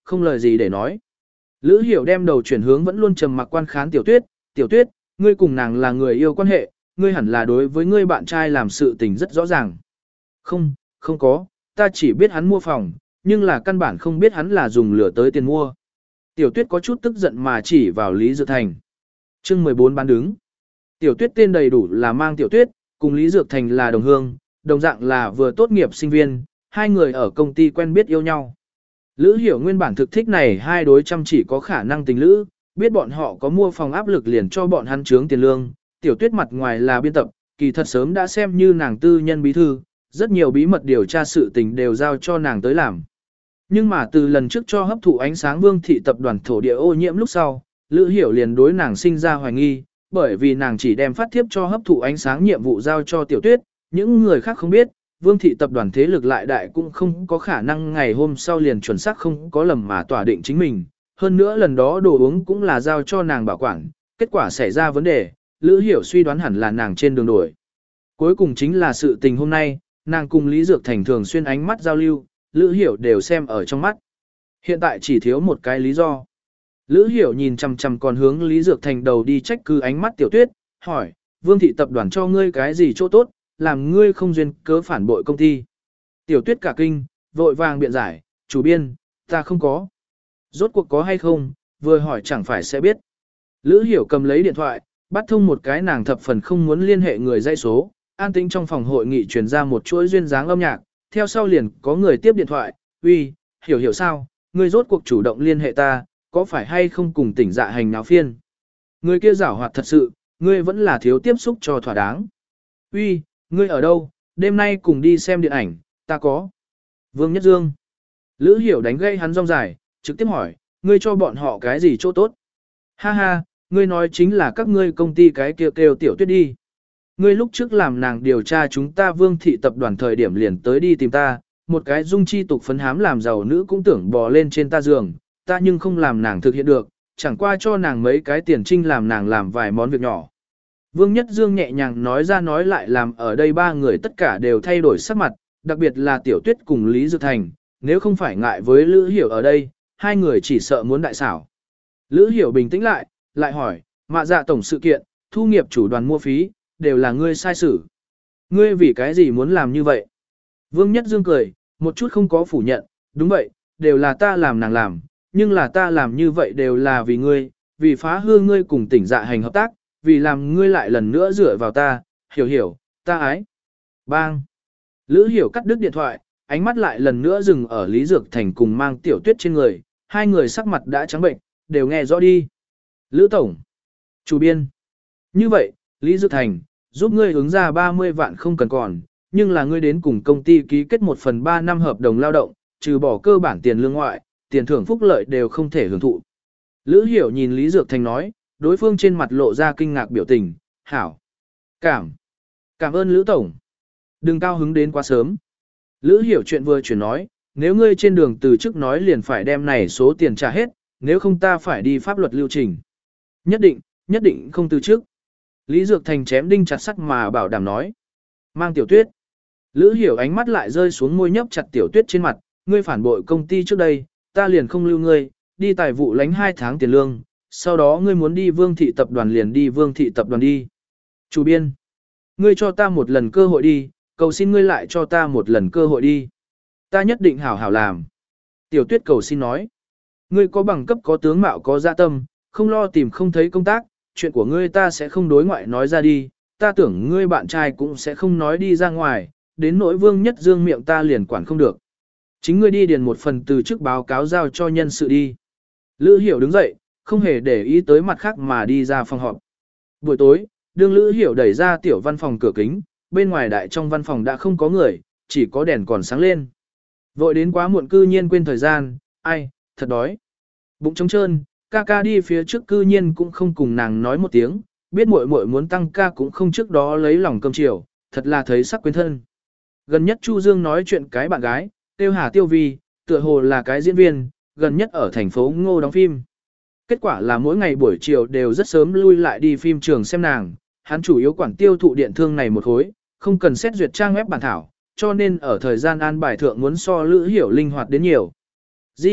Speaker 1: không lời gì để nói. Lữ Hiểu đem đầu chuyển hướng vẫn luôn trầm mặc quan khán Tiểu Tuyết, "Tiểu Tuyết, ngươi cùng nàng là người yêu quan hệ, ngươi hẳn là đối với ngươi bạn trai làm sự tình rất rõ ràng." "Không, không có, ta chỉ biết hắn mua phòng, nhưng là căn bản không biết hắn là dùng lửa tới tiền mua." Tiểu Tuyết có chút tức giận mà chỉ vào Lý Dược Thành. Chương mười bốn bán đứng. Tiểu Tuyết tên đầy đủ là Mang Tiểu Tuyết, cùng Lý Dược Thành là đồng hương, đồng dạng là vừa tốt nghiệp sinh viên, hai người ở công ty quen biết yêu nhau. Lữ Hiểu nguyên bản thực thích này hai đối chăm chỉ có khả năng tình lữ, biết bọn họ có mua phòng áp lực liền cho bọn hắn trướng tiền lương. Tiểu Tuyết mặt ngoài là biên tập, kỳ thật sớm đã xem như nàng tư nhân bí thư, rất nhiều bí mật điều tra sự tình đều giao cho nàng tới làm. Nhưng mà từ lần trước cho hấp thụ ánh sáng Vương thị tập đoàn thổ địa ô nhiễm lúc sau, Lữ Hiểu liền đối nàng sinh ra hoài nghi, bởi vì nàng chỉ đem phát thiếp cho hấp thụ ánh sáng nhiệm vụ giao cho Tiểu Tuyết, những người khác không biết, Vương thị tập đoàn thế lực lại đại cũng không có khả năng ngày hôm sau liền chuẩn xác không có lầm mà tỏa định chính mình. Hơn nữa lần đó đồ uống cũng là giao cho nàng bảo quản, kết quả xảy ra vấn đề, Lữ Hiểu suy đoán hẳn là nàng trên đường đổi. Cuối cùng chính là sự tình hôm nay, nàng cùng Lý Dược Thành thường xuyên ánh mắt giao lưu, Lữ Hiểu đều xem ở trong mắt. Hiện tại chỉ thiếu một cái lý do. Lữ Hiểu nhìn chằm chằm còn hướng Lý Dược Thành đầu đi trách cứ ánh mắt Tiểu Tuyết, hỏi, Vương thị tập đoàn cho ngươi cái gì chỗ tốt, làm ngươi không duyên cớ phản bội công ty. Tiểu Tuyết cả kinh, vội vàng biện giải, chủ biên, ta không có. Rốt cuộc có hay không, vừa hỏi chẳng phải sẽ biết. Lữ Hiểu cầm lấy điện thoại, bắt thông một cái nàng thập phần không muốn liên hệ người dây số, an tĩnh trong phòng hội nghị truyền ra một chuỗi duyên dáng âm nhạc, theo sau liền có người tiếp điện thoại, uy, Hiểu Hiểu sao, ngươi rốt cuộc chủ động liên hệ ta, có phải hay không cùng tỉnh dạ hành náo phiên. Người kia giảo hoạt thật sự, ngươi vẫn là thiếu tiếp xúc cho thỏa đáng. Uy, ngươi ở đâu, đêm nay cùng đi xem điện ảnh, ta có. Vương Nhất Dương. Lữ Hiểu đánh gây hắn rong dài, trực tiếp hỏi, ngươi cho bọn họ cái gì chỗ tốt? Ha ha, ngươi nói chính là các ngươi công ty cái kêu kêu Tiểu Tuyết đi. Ngươi lúc trước làm nàng điều tra chúng ta Vương thị tập đoàn thời điểm liền tới đi tìm ta, một cái dung chi tục phấn hám làm giàu nữ cũng tưởng bò lên trên ta giường, ta nhưng không làm nàng thực hiện được, chẳng qua cho nàng mấy cái tiền trinh làm nàng làm vài món việc nhỏ. Vương Nhất Dương nhẹ nhàng nói ra nói lại làm ở đây ba người tất cả đều thay đổi sắc mặt, đặc biệt là Tiểu Tuyết cùng Lý Dược Thành, nếu không phải ngại với Lữ Hiểu ở đây, hai người chỉ sợ muốn đại xảo. Lữ Hiểu bình tĩnh lại, lại hỏi, mạ dạ tổng sự kiện, thu nghiệp chủ đoàn mua phí, đều là ngươi sai xử. Ngươi vì cái gì muốn làm như vậy? Vương Nhất Dương cười, một chút không có phủ nhận, đúng vậy, đều là ta làm nàng làm, nhưng là ta làm như vậy đều là vì ngươi, vì phá hư ngươi cùng tỉnh dạ hành hợp tác, vì làm ngươi lại lần nữa dựa vào ta, Hiểu Hiểu, ta ái. Bang! Lữ Hiểu cắt đứt điện thoại, ánh mắt lại lần nữa dừng ở Lý Dược Thành cùng Mang Tiểu Tuyết trên người, hai người sắc mặt đã trắng bệnh, đều nghe rõ đi. Lữ Tổng! Chủ biên! Như vậy, Lý Dược Thành, giúp ngươi ứng ra ba mươi vạn không cần còn, nhưng là ngươi đến cùng công ty ký kết một phần ba năm hợp đồng lao động, trừ bỏ cơ bản tiền lương ngoại, tiền thưởng phúc lợi đều không thể hưởng thụ. Lữ Hiểu nhìn Lý Dược Thành nói, đối phương trên mặt lộ ra kinh ngạc biểu tình, hảo. Cảm. Cảm ơn Lữ Tổng. Đừng cao hứng đến quá sớm. Lữ Hiểu chuyện vừa chuyển nói, nếu ngươi trên đường từ chức nói liền phải đem này số tiền trả hết, nếu không ta phải đi pháp luật lưu trình. Nhất định, nhất định không từ chức. Lý Dược Thành chém đinh chặt sắt mà bảo đảm nói. Mang Tiểu Tuyết. Lữ Hiểu ánh mắt lại rơi xuống môi nhấp chặt Tiểu Tuyết trên mặt, ngươi phản bội công ty trước đây, ta liền không lưu ngươi, đi tài vụ lánh hai tháng tiền lương, sau đó ngươi muốn đi Vương thị tập đoàn liền đi Vương thị tập đoàn đi. Chủ biên, ngươi cho ta một lần cơ hội đi, cầu xin ngươi lại cho ta một lần cơ hội đi. Ta nhất định hảo hảo làm. Tiểu Tuyết cầu xin nói, ngươi có bằng cấp có tướng mạo có dạ tâm, không lo tìm không thấy công tác, chuyện của ngươi ta sẽ không đối ngoại nói ra đi, ta tưởng ngươi bạn trai cũng sẽ không nói đi ra ngoài, đến nỗi Vương Nhất Dương miệng ta liền quản không được. Chính ngươi đi điền một phần từ chức báo cáo giao cho nhân sự đi. Lữ Hiểu đứng dậy, không hề để ý tới mặt khác mà đi ra phòng họp. Buổi tối, đương Lữ Hiểu đẩy ra tiểu văn phòng cửa kính, bên ngoài đại trong văn phòng đã không có người, chỉ có đèn còn sáng lên. Vội đến quá muộn cư nhiên quên thời gian, ai, thật đói. Bụng trống trơn, ca ca đi phía trước cư nhiên cũng không cùng nàng nói một tiếng, biết muội muội muốn tăng ca cũng không trước đó lấy lòng cơm chiều, thật là thấy sắc quên thân. Gần nhất Chu Dương nói chuyện cái bạn gái, Tiêu Hà Tiêu Vi, tựa hồ là cái diễn viên, gần nhất ở thành phố Ngô đóng phim. Kết quả là mỗi ngày buổi chiều đều rất sớm lui lại đi phim trường xem nàng, hắn chủ yếu quản tiêu thụ điện thương này một khối, không cần xét duyệt trang web bản thảo, cho nên ở thời gian an bài thượng muốn so Lữ Hiểu linh hoạt đến nhiều. Di,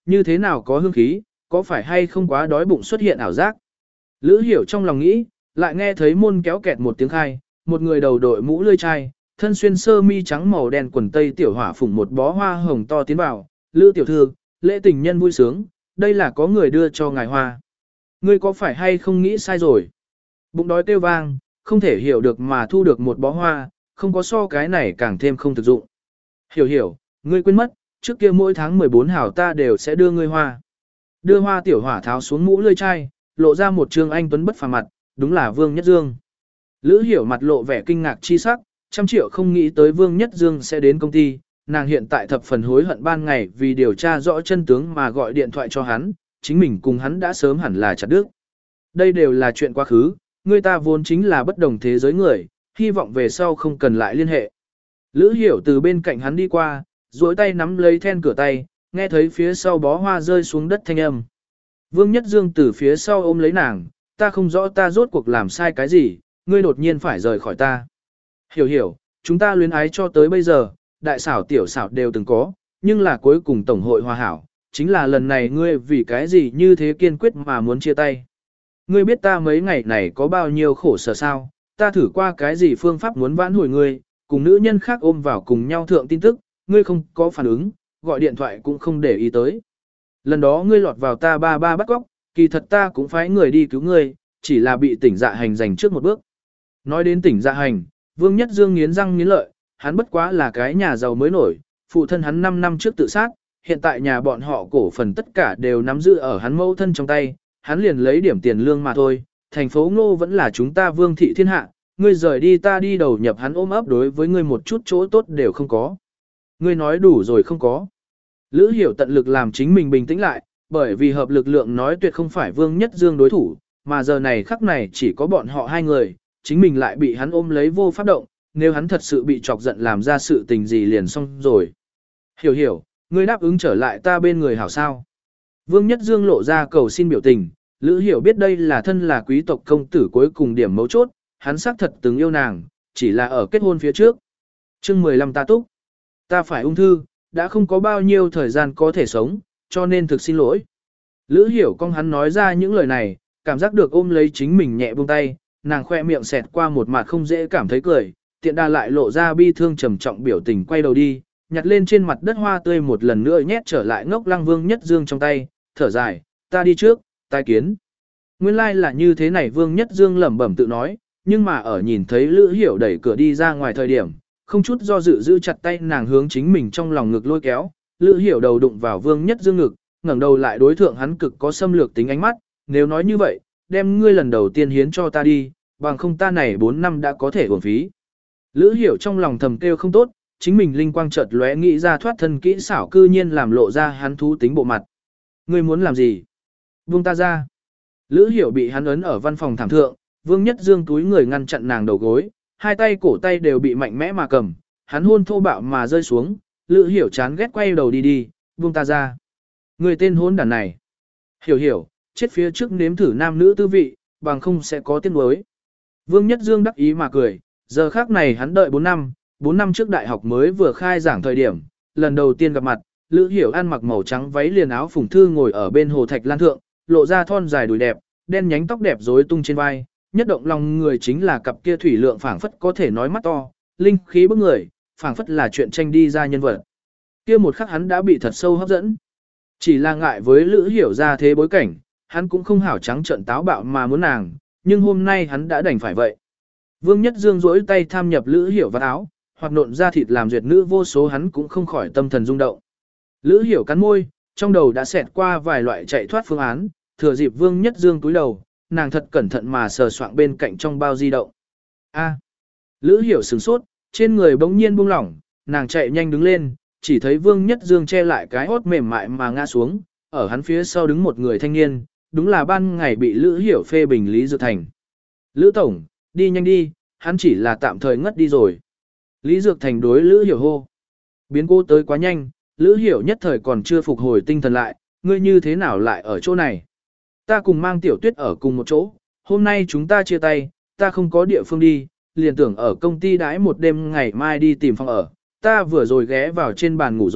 Speaker 1: Như thế nào có hương khí, có phải hay không quá đói bụng xuất hiện ảo giác? Lữ Hiểu trong lòng nghĩ, lại nghe thấy môn kéo kẹt một tiếng khai, một người đầu đội mũ lươi chai, thân xuyên sơ mi trắng màu đen quần tây tiểu hỏa phủng một bó hoa hồng to tiến vào. Lữ tiểu thư, lễ tình nhân vui sướng, đây là có người đưa cho ngài hoa. Ngươi có phải hay không nghĩ sai rồi? Bụng đói kêu vang, không thể hiểu được mà thu được một bó hoa, không có so cái này càng thêm không thực dụng. Hiểu hiểu, ngươi quên mất, trước kia mỗi tháng mười bốn hảo ta đều sẽ đưa ngươi hoa. Đưa hoa tiểu hỏa tháo xuống mũ lươi chai, lộ ra một trương anh tuấn bất phàm mặt, đúng là Vương Nhất Dương. Lữ Hiểu mặt lộ vẻ kinh ngạc chi sắc, trăm triệu không nghĩ tới Vương Nhất Dương sẽ đến công ty, nàng hiện tại thập phần hối hận ban ngày vì điều tra rõ chân tướng mà gọi điện thoại cho hắn, chính mình cùng hắn đã sớm hẳn là chặt đứt. Đây đều là chuyện quá khứ, người ta vốn chính là bất đồng thế giới người, hy vọng về sau không cần lại liên hệ. Lữ Hiểu từ bên cạnh hắn đi qua, duỗi tay nắm lấy then cửa tay, nghe thấy phía sau bó hoa rơi xuống đất thanh âm. Vương Nhất Dương từ phía sau ôm lấy nàng, ta không rõ ta rốt cuộc làm sai cái gì, ngươi đột nhiên phải rời khỏi ta. Hiểu hiểu, chúng ta luyến ái cho tới bây giờ, đại xảo tiểu xảo đều từng có, nhưng là cuối cùng tổng hội hòa hảo, chính là lần này ngươi vì cái gì như thế kiên quyết mà muốn chia tay. Ngươi biết ta mấy ngày này có bao nhiêu khổ sở sao, ta thử qua cái gì phương pháp muốn vãn hồi ngươi, cùng nữ nhân khác ôm vào cùng nhau thượng tin tức, ngươi không có phản ứng, gọi điện thoại cũng không để ý tới. Lần đó ngươi lọt vào ta ba ba bắt cóc, kỳ thật ta cũng phái người đi cứu ngươi, chỉ là bị tỉnh dạ hành giành trước một bước. Nói đến tỉnh dạ hành, Vương Nhất Dương nghiến răng nghiến lợi, hắn bất quá là cái nhà giàu mới nổi, phụ thân hắn năm năm trước tự sát, hiện tại nhà bọn họ cổ phần tất cả đều nắm giữ ở hắn mẫu thân trong tay, hắn liền lấy điểm tiền lương mà thôi, thành phố Ngô vẫn là chúng ta vương thị thiên hạ, ngươi rời đi ta đi đầu nhập hắn ôm ấp đối với ngươi một chút chỗ tốt đều không có. Ngươi nói đủ rồi không có. Lữ Hiểu tận lực làm chính mình bình tĩnh lại, bởi vì hợp lực lượng nói tuyệt không phải Vương Nhất Dương đối thủ, mà giờ này khắc này chỉ có bọn họ hai người, chính mình lại bị hắn ôm lấy vô pháp động, nếu hắn thật sự bị chọc giận làm ra sự tình gì liền xong rồi. Hiểu hiểu, ngươi đáp ứng trở lại ta bên người hảo sao. Vương Nhất Dương lộ ra cầu xin biểu tình, Lữ Hiểu biết đây là thân là quý tộc công tử cuối cùng điểm mấu chốt, hắn xác thật từng yêu nàng, chỉ là ở kết hôn phía trước. Chương mười lăm ta túc. Ta phải ung thư, đã không có bao nhiêu thời gian có thể sống, cho nên thực xin lỗi. Lữ Hiểu con hắn nói ra những lời này, cảm giác được ôm lấy chính mình nhẹ buông tay, nàng khoe miệng xẹt qua một mặt không dễ cảm thấy cười, tiện đà lại lộ ra bi thương trầm trọng biểu tình quay đầu đi, nhặt lên trên mặt đất hoa tươi một lần nữa nhét trở lại ngốc lăng Vương Nhất Dương trong tay, thở dài, ta đi trước, tai kiến. Nguyên lai like là như thế này Vương Nhất Dương lẩm bẩm tự nói, nhưng mà ở nhìn thấy Lữ Hiểu đẩy cửa đi ra ngoài thời điểm, không chút do dự giữ chặt tay nàng hướng chính mình trong lòng ngực lôi kéo, Lữ Hiểu đầu đụng vào Vương Nhất Dương ngực, ngẩng đầu lại đối thượng hắn cực có xâm lược tính ánh mắt, nếu nói như vậy, đem ngươi lần đầu tiên hiến cho ta đi, bằng không ta này bốn năm đã có thể uổng phí. Lữ Hiểu trong lòng thầm kêu không tốt, chính mình linh quang chợt lóe nghĩ ra thoát thân kỹ xảo cư nhiên làm lộ ra hắn thú tính bộ mặt. Ngươi muốn làm gì? Buông ta ra. Lữ Hiểu bị hắn ấn ở văn phòng thảm thượng, Vương Nhất Dương túi người ngăn chặn nàng đầu gối, hai tay cổ tay đều bị mạnh mẽ mà cầm, hắn hôn thô bạo mà rơi xuống, Lữ Hiểu chán ghét quay đầu đi đi, buông ta ra. Người tên hôn đàn này. Hiểu hiểu, chết phía trước nếm thử nam nữ tư vị, bằng không sẽ có tiếng nuối. Vương Nhất Dương đắc ý mà cười, giờ khác này hắn đợi bốn năm, bốn năm trước đại học mới vừa khai giảng thời điểm, lần đầu tiên gặp mặt, Lữ Hiểu ăn mặc màu trắng váy liền áo phùng thư ngồi ở bên hồ thạch lan thượng, lộ ra thon dài đùi đẹp, đen nhánh tóc đẹp rối tung trên vai, nhất động lòng người chính là cặp kia thủy lượng phảng phất có thể nói mắt to, linh khí bức người, phảng phất là chuyện tranh đi ra nhân vật. Kia một khắc hắn đã bị thật sâu hấp dẫn. Chỉ là ngại với Lữ Hiểu ra thế bối cảnh, hắn cũng không hảo trắng trợn táo bạo mà muốn nàng, nhưng hôm nay hắn đã đành phải vậy. Vương Nhất Dương duỗi tay tham nhập Lữ Hiểu vào áo, hoặc nộn ra thịt làm duyệt nữ vô số hắn cũng không khỏi tâm thần rung động. Lữ Hiểu cắn môi, trong đầu đã xẹt qua vài loại chạy thoát phương án, thừa dịp Vương Nhất Dương túi đầu, nàng thật cẩn thận mà sờ soạng bên cạnh trong bao di động. A. Lữ Hiểu sửng sốt, trên người bỗng nhiên buông lỏng, nàng chạy nhanh đứng lên, chỉ thấy Vương Nhất Dương che lại cái hốt mềm mại mà ngã xuống, ở hắn phía sau đứng một người thanh niên, đúng là ban ngày bị Lữ Hiểu phê bình Lý Dược Thành. Lữ Tổng, đi nhanh đi, hắn chỉ là tạm thời ngất đi rồi. Lý Dược Thành đối Lữ Hiểu hô. Biến cố tới quá nhanh, Lữ Hiểu nhất thời còn chưa phục hồi tinh thần lại, ngươi như thế nào lại ở chỗ này? Ta cùng mang Tiểu Tuyết ở cùng một chỗ, hôm nay chúng ta chia tay, ta không có địa phương đi, liền tưởng ở công ty đãi một đêm ngày mai đi tìm phòng ở, ta vừa rồi ghé vào trên bàn ngủ rồi,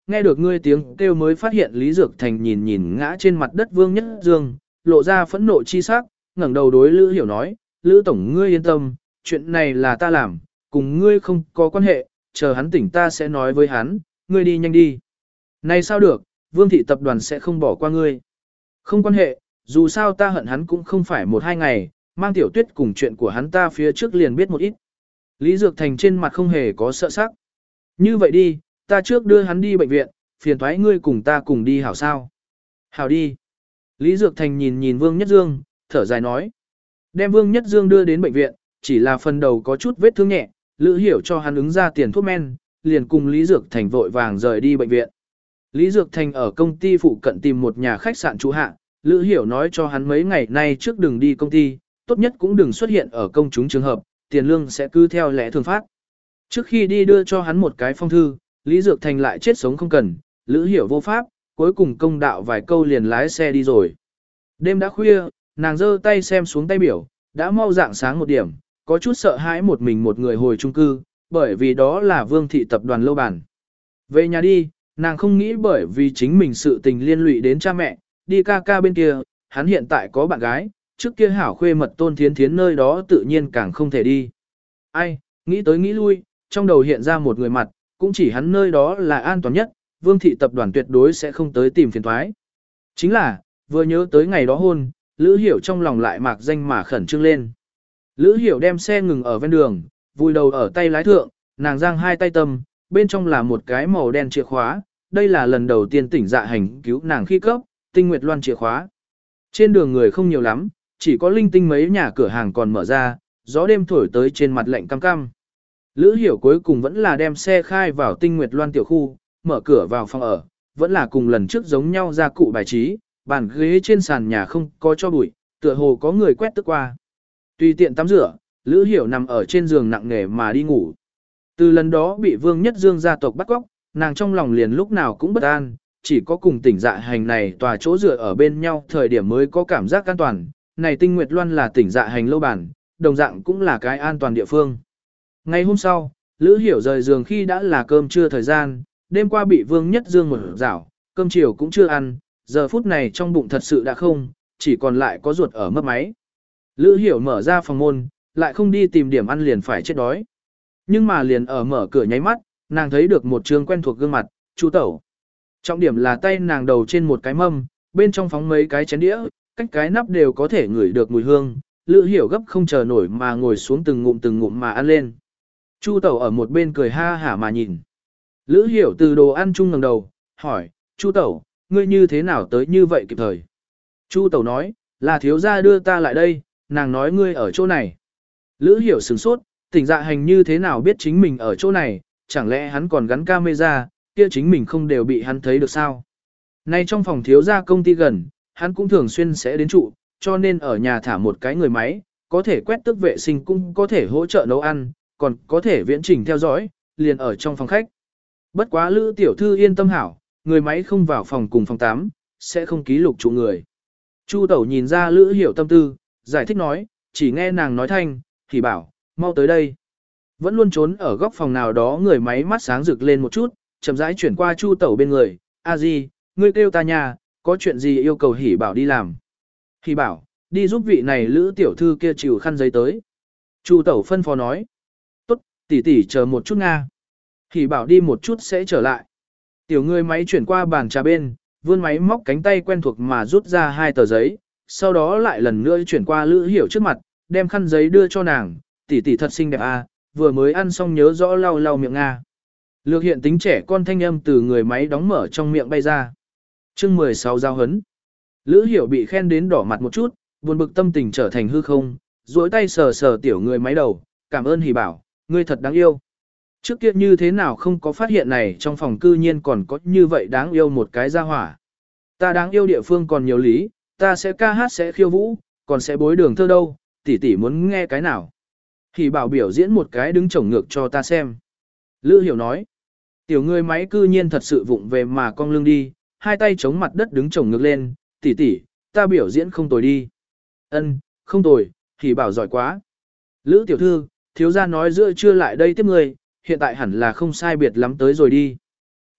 Speaker 1: nghe được ngươi tiếng kêu mới phát hiện Lý Dược Thành nhìn nhìn ngã trên mặt đất Vương Nhất Dương, lộ ra phẫn nộ chi sắc, ngẩng đầu đối Lữ Hiểu nói, Lữ Tổng ngươi yên tâm, chuyện này là ta làm, cùng ngươi không có quan hệ, chờ hắn tỉnh ta sẽ nói với hắn, ngươi đi nhanh đi. Này sao được, Vương thị tập đoàn sẽ không bỏ qua ngươi. Không quan hệ, dù sao ta hận hắn cũng không phải một hai ngày, mang tiểu tuyết cùng chuyện của hắn ta phía trước liền biết một ít. Lý Dược Thành trên mặt không hề có sợ sắc. Như vậy đi, ta trước đưa hắn đi bệnh viện, phiền thoái ngươi cùng ta cùng đi hảo sao. Hảo đi. Lý Dược Thành nhìn nhìn Vương Nhất Dương, thở dài nói. Đem Vương Nhất Dương đưa đến bệnh viện, chỉ là phần đầu có chút vết thương nhẹ, Lữ Hiểu cho hắn ứng ra tiền thuốc men, liền cùng Lý Dược Thành vội vàng rời đi bệnh viện. Lý Dược Thành ở công ty phụ cận tìm một nhà khách sạn trú hạ, Lữ Hiểu nói cho hắn mấy ngày nay trước đừng đi công ty, tốt nhất cũng đừng xuất hiện ở công chúng trường hợp, tiền lương sẽ cứ theo lẽ thường phát. Trước khi đi đưa cho hắn một cái phong thư, Lý Dược Thành lại chết sống không cần, Lữ Hiểu vô pháp, cuối cùng công đạo vài câu liền lái xe đi rồi. Đêm đã khuya, nàng giơ tay xem xuống tay biểu, đã mau dạng sáng một điểm, có chút sợ hãi một mình một người hồi chung cư, bởi vì đó là Vương thị tập đoàn lâu bản. Về nhà đi, nàng không nghĩ bởi vì chính mình sự tình liên lụy đến cha mẹ, đi ca ca bên kia, hắn hiện tại có bạn gái, trước kia hảo khuê mật Tôn Thiến Thiến nơi đó tự nhiên càng không thể đi. Ai, nghĩ tới nghĩ lui, trong đầu hiện ra một người mặt, cũng chỉ hắn nơi đó là an toàn nhất, Vương thị tập đoàn tuyệt đối sẽ không tới tìm phiền thoái. Chính là, vừa nhớ tới ngày đó hôn, Lữ Hiểu trong lòng lại mạc danh mà khẩn trương lên. Lữ Hiểu đem xe ngừng ở ven đường, vùi đầu ở tay lái thượng, nàng giang hai tay tâm, bên trong là một cái màu đen chìa khóa, đây là lần đầu tiên tỉnh dạ hành cứu nàng khi cấp, tinh nguyệt loan chìa khóa. Trên đường người không nhiều lắm, chỉ có linh tinh mấy nhà cửa hàng còn mở ra, gió đêm thổi tới trên mặt lạnh cam cam. Lữ Hiểu cuối cùng vẫn là đem xe khai vào tinh nguyệt loan tiểu khu, mở cửa vào phòng ở, vẫn là cùng lần trước giống nhau ra cụ bài trí, bàn ghế trên sàn nhà không có cho bụi, tựa hồ có người quét tức qua. Tùy tiện tắm rửa, Lữ Hiểu nằm ở trên giường nặng nề mà đi ngủ. Từ lần đó bị Vương Nhất Dương gia tộc bắt cóc, nàng trong lòng liền lúc nào cũng bất an, chỉ có cùng tỉnh dạ hành này tòa chỗ dựa ở bên nhau thời điểm mới có cảm giác an toàn. Này tinh nguyệt loan là tỉnh dạ hành lâu bản, đồng dạng cũng là cái an toàn địa phương. Ngày hôm sau, Lữ Hiểu rời giường khi đã là cơm trưa thời gian, đêm qua bị Vương Nhất Dương một rảo, cơm chiều cũng chưa ăn, giờ phút này trong bụng thật sự đã không, chỉ còn lại có ruột ở mấp máy. Lữ Hiểu mở ra phòng môn, lại không đi tìm điểm ăn liền phải chết đói. Nhưng mà liền ở mở cửa nháy mắt, nàng thấy được một trương quen thuộc gương mặt, Chu Tẩu. Trọng điểm là tay nàng đầu trên một cái mâm, bên trong phóng mấy cái chén đĩa, cách cái nắp đều có thể ngửi được mùi hương. Lữ Hiểu gấp không chờ nổi mà ngồi xuống từng ngụm từng ngụm mà ăn lên. Chu Tẩu ở một bên cười ha hả mà nhìn. Lữ Hiểu từ đồ ăn chung ngẩng đầu, hỏi, Chu Tẩu, ngươi như thế nào tới như vậy kịp thời? Chu Tẩu nói, là thiếu gia đưa ta lại đây, nàng nói ngươi ở chỗ này. Lữ Hiểu sửng sốt, tỉnh dạ hành như thế nào biết chính mình ở chỗ này, chẳng lẽ hắn còn gắn camera, kia chính mình không đều bị hắn thấy được sao? Nay trong phòng thiếu gia công ty gần, hắn cũng thường xuyên sẽ đến trụ, cho nên ở nhà thả một cái người máy, có thể quét tước vệ sinh cũng có thể hỗ trợ nấu ăn, còn có thể viễn trình theo dõi, liền ở trong phòng khách. Bất quá Lữ tiểu thư yên tâm hảo, người máy không vào phòng cùng phòng tắm, sẽ không ký lục trụ người. Chu Tẩu nhìn ra Lữ Hiểu tâm tư, giải thích nói, chỉ nghe nàng nói thanh, thì bảo, mau tới đây. Vẫn luôn trốn ở góc phòng nào đó người máy mắt sáng rực lên một chút, chậm rãi chuyển qua Chu Tẩu bên người, a di, ngươi kêu ta nhà, có chuyện gì yêu cầu Hỉ Bảo đi làm. Hỉ Bảo, đi giúp vị này Lữ tiểu thư kia chịu khăn giấy tới. Chu Tẩu phân phó nói, tốt, tỷ tỷ chờ một chút nga. Hỉ Bảo đi một chút sẽ trở lại. Tiểu người máy chuyển qua bàn trà bên, vươn máy móc cánh tay quen thuộc mà rút ra hai tờ giấy, sau đó lại lần nữa chuyển qua Lữ Hiểu trước mặt, đem khăn giấy đưa cho nàng, tỷ tỷ thật xinh đẹp a, vừa mới ăn xong nhớ rõ lau lau miệng nga. Lược hiện tính trẻ con thanh âm từ người máy đóng mở trong miệng bay ra. Chương mười sáu giao hấn. Lữ Hiểu bị khen đến đỏ mặt một chút, buồn bực tâm tình trở thành hư không, duỗi tay sờ sờ tiểu người máy đầu, cảm ơn Hỉ Bảo, ngươi thật đáng yêu. Trước kia như thế nào không có phát hiện này trong phòng cư nhiên còn có như vậy đáng yêu một cái gia hỏa. Ta đáng yêu địa phương còn nhiều lý, ta sẽ ca hát sẽ khiêu vũ, còn sẽ bối đường thơ đâu, tỷ tỷ muốn nghe cái nào. Hỉ Bảo biểu diễn một cái đứng chổng ngược cho ta xem. Lữ Hiểu nói, tiểu người máy cư nhiên thật sự vụng về mà cong lưng đi, hai tay chống mặt đất đứng chổng ngược lên, tỷ tỷ, ta biểu diễn không tồi đi. Ân, không tồi, Hỉ Bảo giỏi quá. Lữ tiểu thư, thiếu gia nói giữa trưa lại đây tiếp người, hiện tại hẳn là không sai biệt lắm tới rồi đi.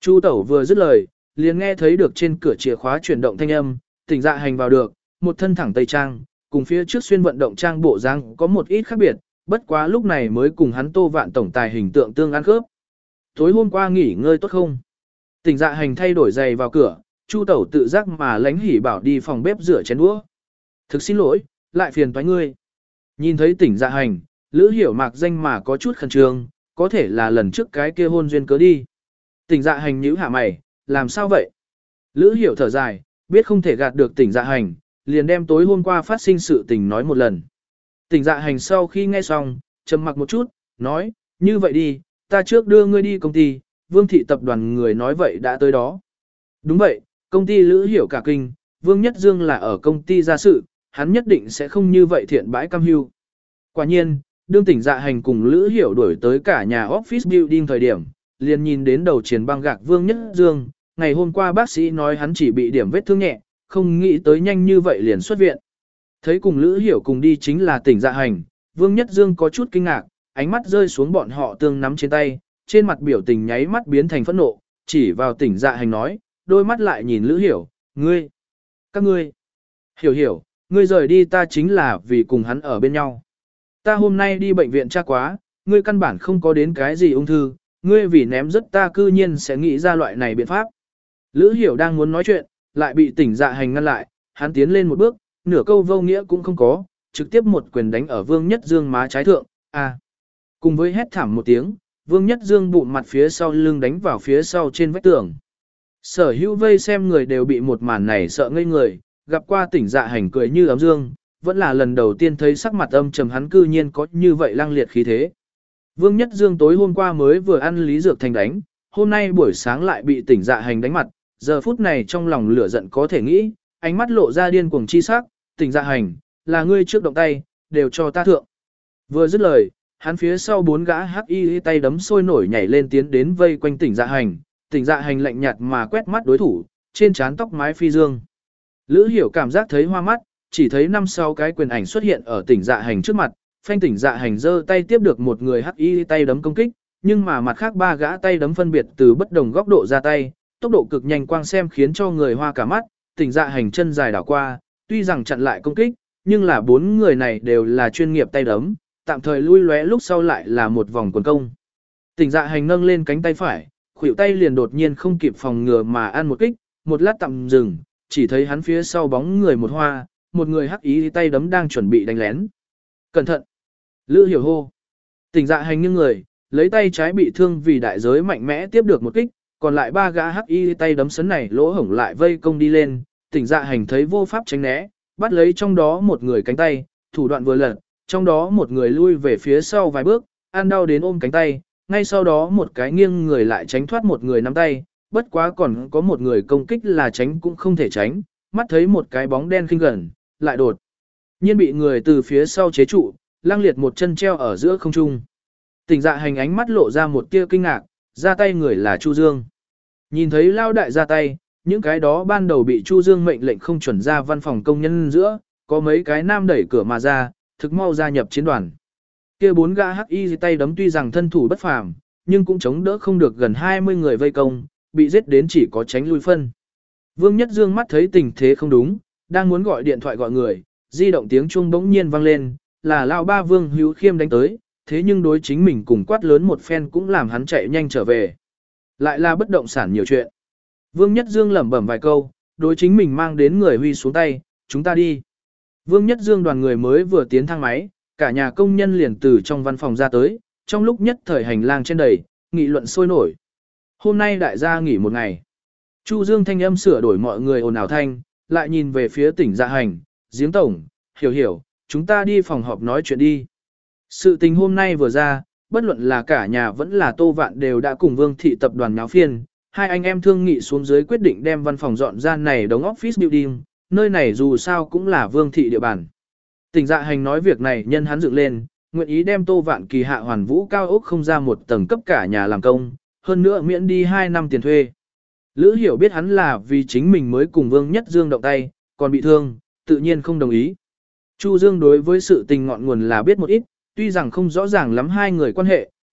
Speaker 1: Chu Tẩu vừa dứt lời, liền nghe thấy được trên cửa chìa khóa chuyển động thanh âm, Tỉnh Dạ Hành vào được, một thân thẳng tây trang, cùng phía trước xuyên vận động trang bộ dáng có một ít khác biệt, bất quá lúc này mới cùng hắn Tô Vạn tổng tài hình tượng tương ăn khớp. Tối hôm qua nghỉ ngơi tốt không? Tỉnh Dạ Hành thay đổi giày vào cửa, Chu Tẩu tự giác mà lánh hỉ bảo đi phòng bếp rửa chén đũa. Thực xin lỗi, lại phiền toái ngươi. Nhìn thấy Tỉnh Dạ Hành, Lữ Hiểu Mạc danh mà có chút khẩn trương, có thể là lần trước cái kia hôn duyên cớ đi. Tỉnh Dạ Hành nhíu hạ mày, làm sao vậy? Lữ Hiểu thở dài, biết không thể gạt được Tỉnh Dạ Hành, liền đem tối hôm qua phát sinh sự tình nói một lần. Tỉnh Dạ Hành sau khi nghe xong, trầm mặc một chút, nói, như vậy đi, ta trước đưa ngươi đi công ty, Vương thị tập đoàn người nói vậy đã tới đó. Đúng vậy, công ty Lữ Hiểu cả kinh, Vương Nhất Dương là ở công ty gia sự, hắn nhất định sẽ không như vậy thiện bãi cam hưu. Quả nhiên, đương Tỉnh Dạ Hành cùng Lữ Hiểu đuổi tới cả nhà office building thời điểm, liền nhìn đến đầu triển băng gạc Vương Nhất Dương, ngày hôm qua bác sĩ nói hắn chỉ bị điểm vết thương nhẹ, không nghĩ tới nhanh như vậy liền xuất viện. Thấy cùng Lữ Hiểu cùng đi chính là Tỉnh Dạ Hành, Vương Nhất Dương có chút kinh ngạc, ánh mắt rơi xuống bọn họ tương nắm trên tay, trên mặt biểu tình nháy mắt biến thành phẫn nộ, chỉ vào Tỉnh Dạ Hành nói, đôi mắt lại nhìn Lữ Hiểu, ngươi, các ngươi, hiểu hiểu, ngươi rời đi ta chính là vì cùng hắn ở bên nhau. Ta hôm nay đi bệnh viện tra quá, ngươi căn bản không có đến cái gì ung thư, ngươi vì ném rất ta cư nhiên sẽ nghĩ ra loại này biện pháp. Lữ Hiểu đang muốn nói chuyện, lại bị Tỉnh Dạ Hành ngăn lại, hắn tiến lên một bước, nửa câu vô nghĩa cũng không có, trực tiếp một quyền đánh ở Vương Nhất Dương má trái thượng, à. Cùng với hét thảm một tiếng, Vương Nhất Dương bụng mặt phía sau lưng đánh vào phía sau trên vách tường. Sở hữu vây xem người đều bị một màn này sợ ngây người, gặp qua Tỉnh Dạ Hành cười như ấm dương, vẫn là lần đầu tiên thấy sắc mặt âm trầm hắn cư nhiên có như vậy lăng liệt khí thế. Vương Nhất Dương tối hôm qua mới vừa ăn lý dược thành đánh, hôm nay buổi sáng lại bị Tỉnh Dạ Hành đánh mặt, giờ phút này trong lòng lửa giận có thể nghĩ, ánh mắt lộ ra điên cuồng chi sắc, Tỉnh Dạ Hành, là ngươi trước động tay, đều cho ta thượng. Vừa dứt lời, hắn phía sau bốn gã hắc y tay đấm sôi nổi nhảy lên tiến đến vây quanh Tỉnh Dạ Hành, Tỉnh Dạ Hành lạnh nhạt mà quét mắt đối thủ, trên trán tóc mái phi dương. Lữ Hiểu cảm giác thấy hoa mắt, chỉ thấy năm sáu cái quyền ảnh xuất hiện ở Tỉnh Dạ Hành trước mặt, phanh Tỉnh Dạ Hành giơ tay tiếp được một người hắc y tay đấm công kích, nhưng mà mặt khác ba gã tay đấm phân biệt từ bất đồng góc độ ra tay, tốc độ cực nhanh quang xem khiến cho người hoa cả mắt, Tỉnh Dạ Hành chân dài đảo qua, tuy rằng chặn lại công kích, nhưng là bốn người này đều là chuyên nghiệp tay đấm, tạm thời lui lóe lúc sau lại là một vòng quần công. Tỉnh Dạ Hành nâng lên cánh tay phải, khuỷu tay liền đột nhiên không kịp phòng ngừa mà ăn một kích, một lát tạm dừng, chỉ thấy hắn phía sau bóng người một hoa, một người hắc ý tay đấm đang chuẩn bị đánh lén. Cẩn thận! Lữ Hiểu hô. Tỉnh Dạ Hành nghiêng người, lấy tay trái bị thương vì đại giới mạnh mẽ tiếp được một kích, còn lại ba gã hắc y tay đấm sấn này lỗ hổng lại vây công đi lên, Tỉnh Dạ Hành thấy vô pháp tránh né, bắt lấy trong đó một người cánh tay, thủ đoạn vừa lật, trong đó một người lui về phía sau vài bước, ăn đau đến ôm cánh tay, ngay sau đó một cái nghiêng người lại tránh thoát một người nắm tay, bất quá còn có một người công kích là tránh cũng không thể tránh, mắt thấy một cái bóng đen khinh gần, lại đột nhiên bị người từ phía sau chế trụ, lăng liệt một chân treo ở giữa không trung. Tỉnh Dạ Hành ánh mắt lộ ra một tia kinh ngạc, ra tay người là Chu Dương. Nhìn thấy lao đại ra tay, những cái đó ban đầu bị Chu Dương mệnh lệnh không chuẩn ra văn phòng công nhân giữa, có mấy cái nam đẩy cửa mà ra, thực mau gia nhập chiến đoàn. Kia bốn gã hắc y tay đấm tuy rằng thân thủ bất phàm, nhưng cũng chống đỡ không được gần hai mươi người vây công, bị giết đến chỉ có tránh lui phân. Vương Nhất Dương mắt thấy tình thế không đúng, đang muốn gọi điện thoại gọi người, di động tiếng chuông bỗng nhiên vang lên, là lao ba Vương Hữu Khiêm đánh tới, thế nhưng đối chính mình cùng quát lớn một phen cũng làm hắn chạy nhanh trở về. Lại là bất động sản nhiều chuyện. Vương Nhất Dương lẩm bẩm vài câu, đối chính mình mang đến người huy xuống tay, chúng ta đi. Vương Nhất Dương đoàn người mới vừa tiến thang máy, cả nhà công nhân liền từ trong văn phòng ra tới, trong lúc nhất thời hành lang trên đầy, nghị luận sôi nổi. Hôm nay đại gia nghỉ một ngày. Chu Dương thanh âm sửa đổi mọi người ồn ào thanh, lại nhìn về phía Tỉnh Dạ Hành, Giếng Tổng, hiểu hiểu, chúng ta đi phòng họp nói chuyện đi. Sự tình hôm nay vừa ra, bất luận là cả nhà vẫn là Tô Vạn đều đã cùng Vương thị tập đoàn náo phiên, hai anh em thương nghị xuống dưới quyết định đem văn phòng dọn ra này đóng office building, nơi này dù sao cũng là Vương thị địa bàn. Tỉnh Dạ Hành nói việc này nhân hắn dựng lên, nguyện ý đem Tô Vạn kỳ hạ hoàn vũ cao ốc không ra một tầng cấp cả nhà làm công, hơn nữa miễn đi hai năm tiền thuê. Lữ Hiểu biết hắn là vì chính mình mới cùng Vương Nhất Dương động tay, còn bị thương, tự nhiên không đồng ý. Chu Dương đối với sự tình ngọn nguồn là biết một ít, tuy rằng không rõ ràng lắm hai người quan hệ,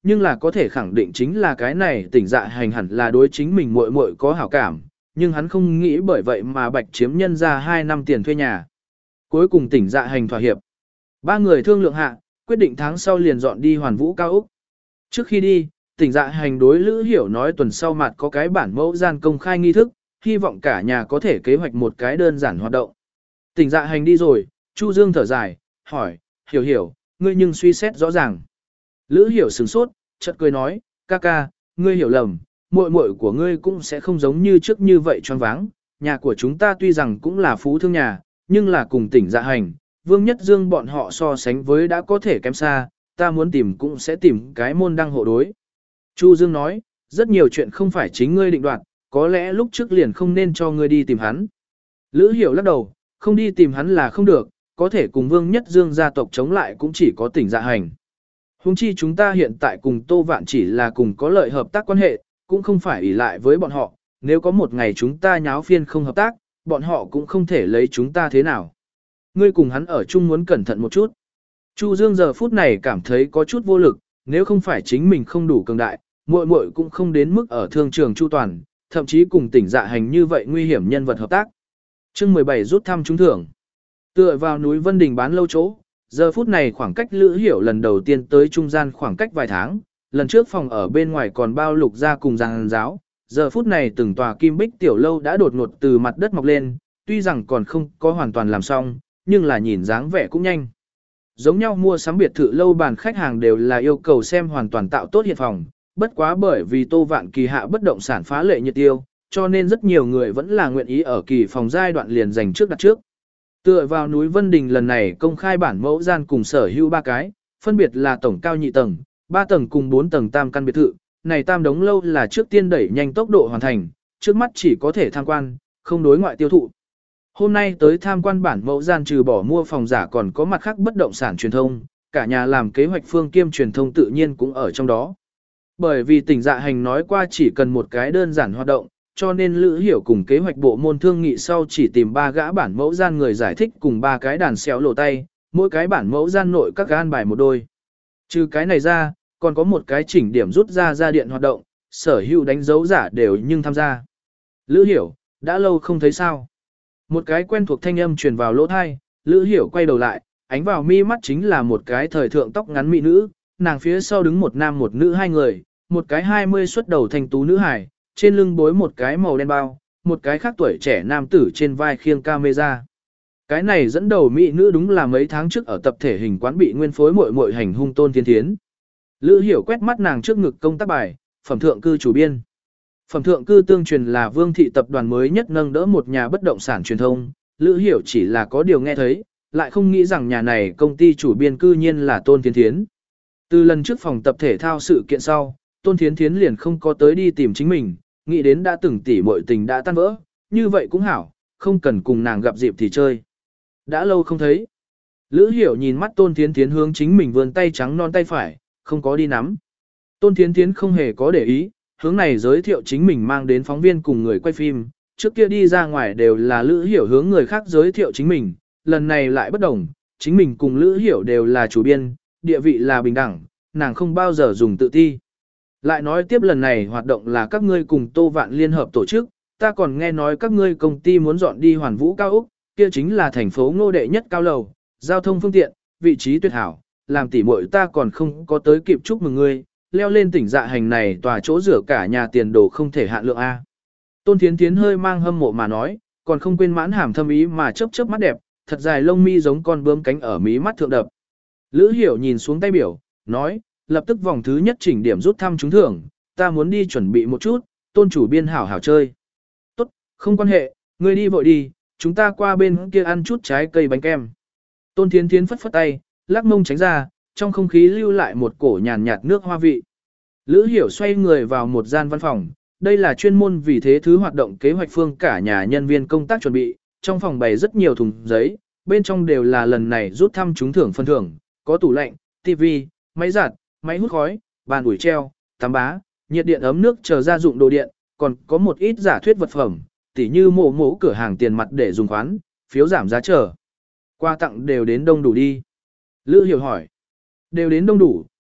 Speaker 1: nhưng là có thể khẳng định chính là cái này tỉnh dạ hành hẳn là đối chính mình muội muội có hảo cảm, nhưng hắn không nghĩ bởi vậy mà bạch chiếm nhân ra hai năm tiền thuê nhà. Cuối cùng tỉnh dạ hành thỏa hiệp. Ba người thương lượng hạ, quyết định tháng sau liền dọn đi Hoàn Vũ cao ốc. Trước khi đi, tỉnh dạ hành đối Lữ Hiểu nói tuần sau mặt có cái bản mẫu gian công khai nghi thức, hy vọng cả nhà có thể kế hoạch một cái đơn giản hoạt động. Tỉnh dạ hành đi rồi, Chu Dương thở dài, hỏi, Hiểu Hiểu, ngươi nhưng suy xét rõ ràng. Lữ Hiểu sửng sốt, chợt cười nói, ca ca, ngươi hiểu lầm, muội muội của ngươi cũng sẽ không giống như trước như vậy choáng váng. Nhà của chúng ta tuy rằng cũng là phú thương nhà, nhưng là cùng tỉnh dạ hành, Vương Nhất Dương bọn họ so sánh với đã có thể kém xa, ta muốn tìm cũng sẽ tìm cái môn đăng hộ đối. Chu Dương nói, rất nhiều chuyện không phải chính ngươi định đoạt, có lẽ lúc trước liền không nên cho ngươi đi tìm hắn. Lữ Hiểu lắc đầu, không đi tìm hắn là không được, có thể cùng Vương Nhất Dương gia tộc chống lại cũng chỉ có tỉnh dạ hành. Huống chi chúng ta hiện tại cùng Tô Vạn chỉ là cùng có lợi hợp tác quan hệ, cũng không phải ỷ lại với bọn họ, nếu có một ngày chúng ta nháo phiên không hợp tác, bọn họ cũng không thể lấy chúng ta thế nào. Ngươi cùng hắn ở chung muốn cẩn thận một chút. Chu Dương giờ phút này cảm thấy có chút vô lực, nếu không phải chính mình không đủ cường đại, muội muội cũng không đến mức ở thương trường chu toàn, thậm chí cùng tỉnh dạ hành như vậy nguy hiểm nhân vật hợp tác. Chương mười bảy rút thăm trúng thưởng. Tựa vào núi Vân Đình bán lâu chỗ, giờ phút này khoảng cách Lữ Hiểu lần đầu tiên tới trung gian khoảng cách vài tháng, lần trước phòng ở bên ngoài còn bao lục ra cùng giàn giáo, giờ phút này từng tòa kim bích tiểu lâu đã đột ngột từ mặt đất mọc lên, tuy rằng còn không có hoàn toàn làm xong, nhưng là nhìn dáng vẻ cũng nhanh. Giống nhau mua sắm biệt thự lâu bàn khách hàng đều là yêu cầu xem hoàn toàn tạo tốt hiện phòng, bất quá bởi vì Tô Vạn kỳ hạ bất động sản phá lệ nhiệt tiêu, cho nên rất nhiều người vẫn là nguyện ý ở kỳ phòng giai đoạn liền dành trước đặt trước. Tựa vào núi Vân Đình lần này công khai bản mẫu gian cùng sở hữu ba cái, phân biệt là tổng cao nhị tầng, ba tầng cùng bốn tầng tam căn biệt thự, này tam đống lâu là trước tiên đẩy nhanh tốc độ hoàn thành, trước mắt chỉ có thể tham quan, không đối ngoại tiêu thụ. Hôm nay tới tham quan bản mẫu gian trừ bỏ mua phòng giả còn có mặt khác bất động sản truyền thông, cả nhà làm kế hoạch phương kiêm truyền thông tự nhiên cũng ở trong đó. Bởi vì tỉnh dạ hành nói qua chỉ cần một cái đơn giản hoạt động, cho nên Lữ Hiểu cùng kế hoạch bộ môn thương nghị sau chỉ tìm ba gã bản mẫu gian người giải thích cùng ba cái đàn xéo lộ tay, mỗi cái bản mẫu gian nội các gan bài một đôi. Trừ cái này ra, còn có một cái chỉnh điểm rút ra ra điện hoạt động, sở hữu đánh dấu giả đều nhưng tham gia. Lữ Hiểu, đã lâu không thấy sao. Một cái quen thuộc thanh âm truyền vào lỗ thai, Lữ Hiểu quay đầu lại, ánh vào mi mắt chính là một cái thời thượng tóc ngắn mỹ nữ, nàng phía sau đứng một nam một nữ hai người, một cái hai mươi xuất đầu thanh tú nữ hài, trên lưng bối một cái màu đen bao, một cái khác tuổi trẻ nam tử trên vai khiêng camera. Cái này dẫn đầu mỹ nữ đúng là mấy tháng trước ở tập thể hình quán bị nguyên phối muội muội hành hung Tôn Thiên Thiến. Lữ Hiểu quét mắt nàng trước ngực công tác bài, phẩm thượng cư chủ biên. Phẩm thượng cư tương truyền là Vương thị tập đoàn mới nhất nâng đỡ một nhà bất động sản truyền thông, Lữ Hiểu chỉ là có điều nghe thấy, lại không nghĩ rằng nhà này công ty chủ biên cư nhiên là Tôn Thiên Thiến. Từ lần trước phòng tập thể thao sự kiện sau, Tôn Thiến Thiến liền không có tới đi tìm chính mình, nghĩ đến đã từng tỉ muội tình đã tan vỡ, như vậy cũng hảo, không cần cùng nàng gặp dịp thì chơi. Đã lâu không thấy. Lữ Hiểu nhìn mắt Tôn Thiến Thiến hướng chính mình vươn tay trắng non tay phải, không có đi nắm. Tôn Thiến Thiến không hề có để ý, hướng này giới thiệu chính mình mang đến phóng viên cùng người quay phim, trước kia đi ra ngoài đều là Lữ Hiểu hướng người khác giới thiệu chính mình, lần này lại bất đồng, chính mình cùng Lữ Hiểu đều là chủ biên, địa vị là bình đẳng, nàng không bao giờ dùng tự ti. Lại nói tiếp lần này hoạt động là các ngươi cùng Tô Vạn liên hợp tổ chức, ta còn nghe nói các ngươi công ty muốn dọn đi Hoàn Vũ cao ốc, kia chính là thành phố ngô đệ nhất cao lầu, giao thông phương tiện, vị trí tuyệt hảo, làm tỉ muội ta còn không có tới kịp chúc mừng ngươi, leo lên tỉnh dạ hành này tòa chỗ rửa cả nhà tiền đồ không thể hạn lượng A. Tôn Thiến Thiến hơi mang hâm mộ mà nói, còn không quên mãn hàm thâm ý mà chớp chớp mắt đẹp, thật dài lông mi giống con bướm cánh ở mí mắt thượng đập. Lữ Hiểu nhìn xuống tay biểu, nói, lập tức vòng thứ nhất chỉnh điểm rút thăm trúng thưởng, ta muốn đi chuẩn bị một chút, Tôn chủ biên hảo hảo chơi. Tốt, không quan hệ, ngươi đi vội đi, chúng ta qua bên kia ăn chút trái cây bánh kem. Tôn Thiến Thiến phất phất tay, lắc mông tránh ra, trong không khí lưu lại một cổ nhàn nhạt nước hoa vị. Lữ Hiểu xoay người vào một gian văn phòng, đây là chuyên môn vì thế thứ hoạt động kế hoạch phương cả nhà nhân viên công tác chuẩn bị, trong phòng bày rất nhiều thùng giấy, bên trong đều là lần này rút thăm trúng thưởng phân thưởng, có tủ lạnh, tivi, máy giặt, máy hút khói, bàn ủi treo, tắm bá, nhiệt điện ấm nước chờ gia dụng đồ điện, còn có một ít giả thuyết vật phẩm, tỉ như mổ mổ cửa hàng tiền mặt để dùng khoán, phiếu giảm giá chờ. Quà tặng đều đến đông đủ đi. Lữ Hiểu hỏi. Đều đến đông đủ,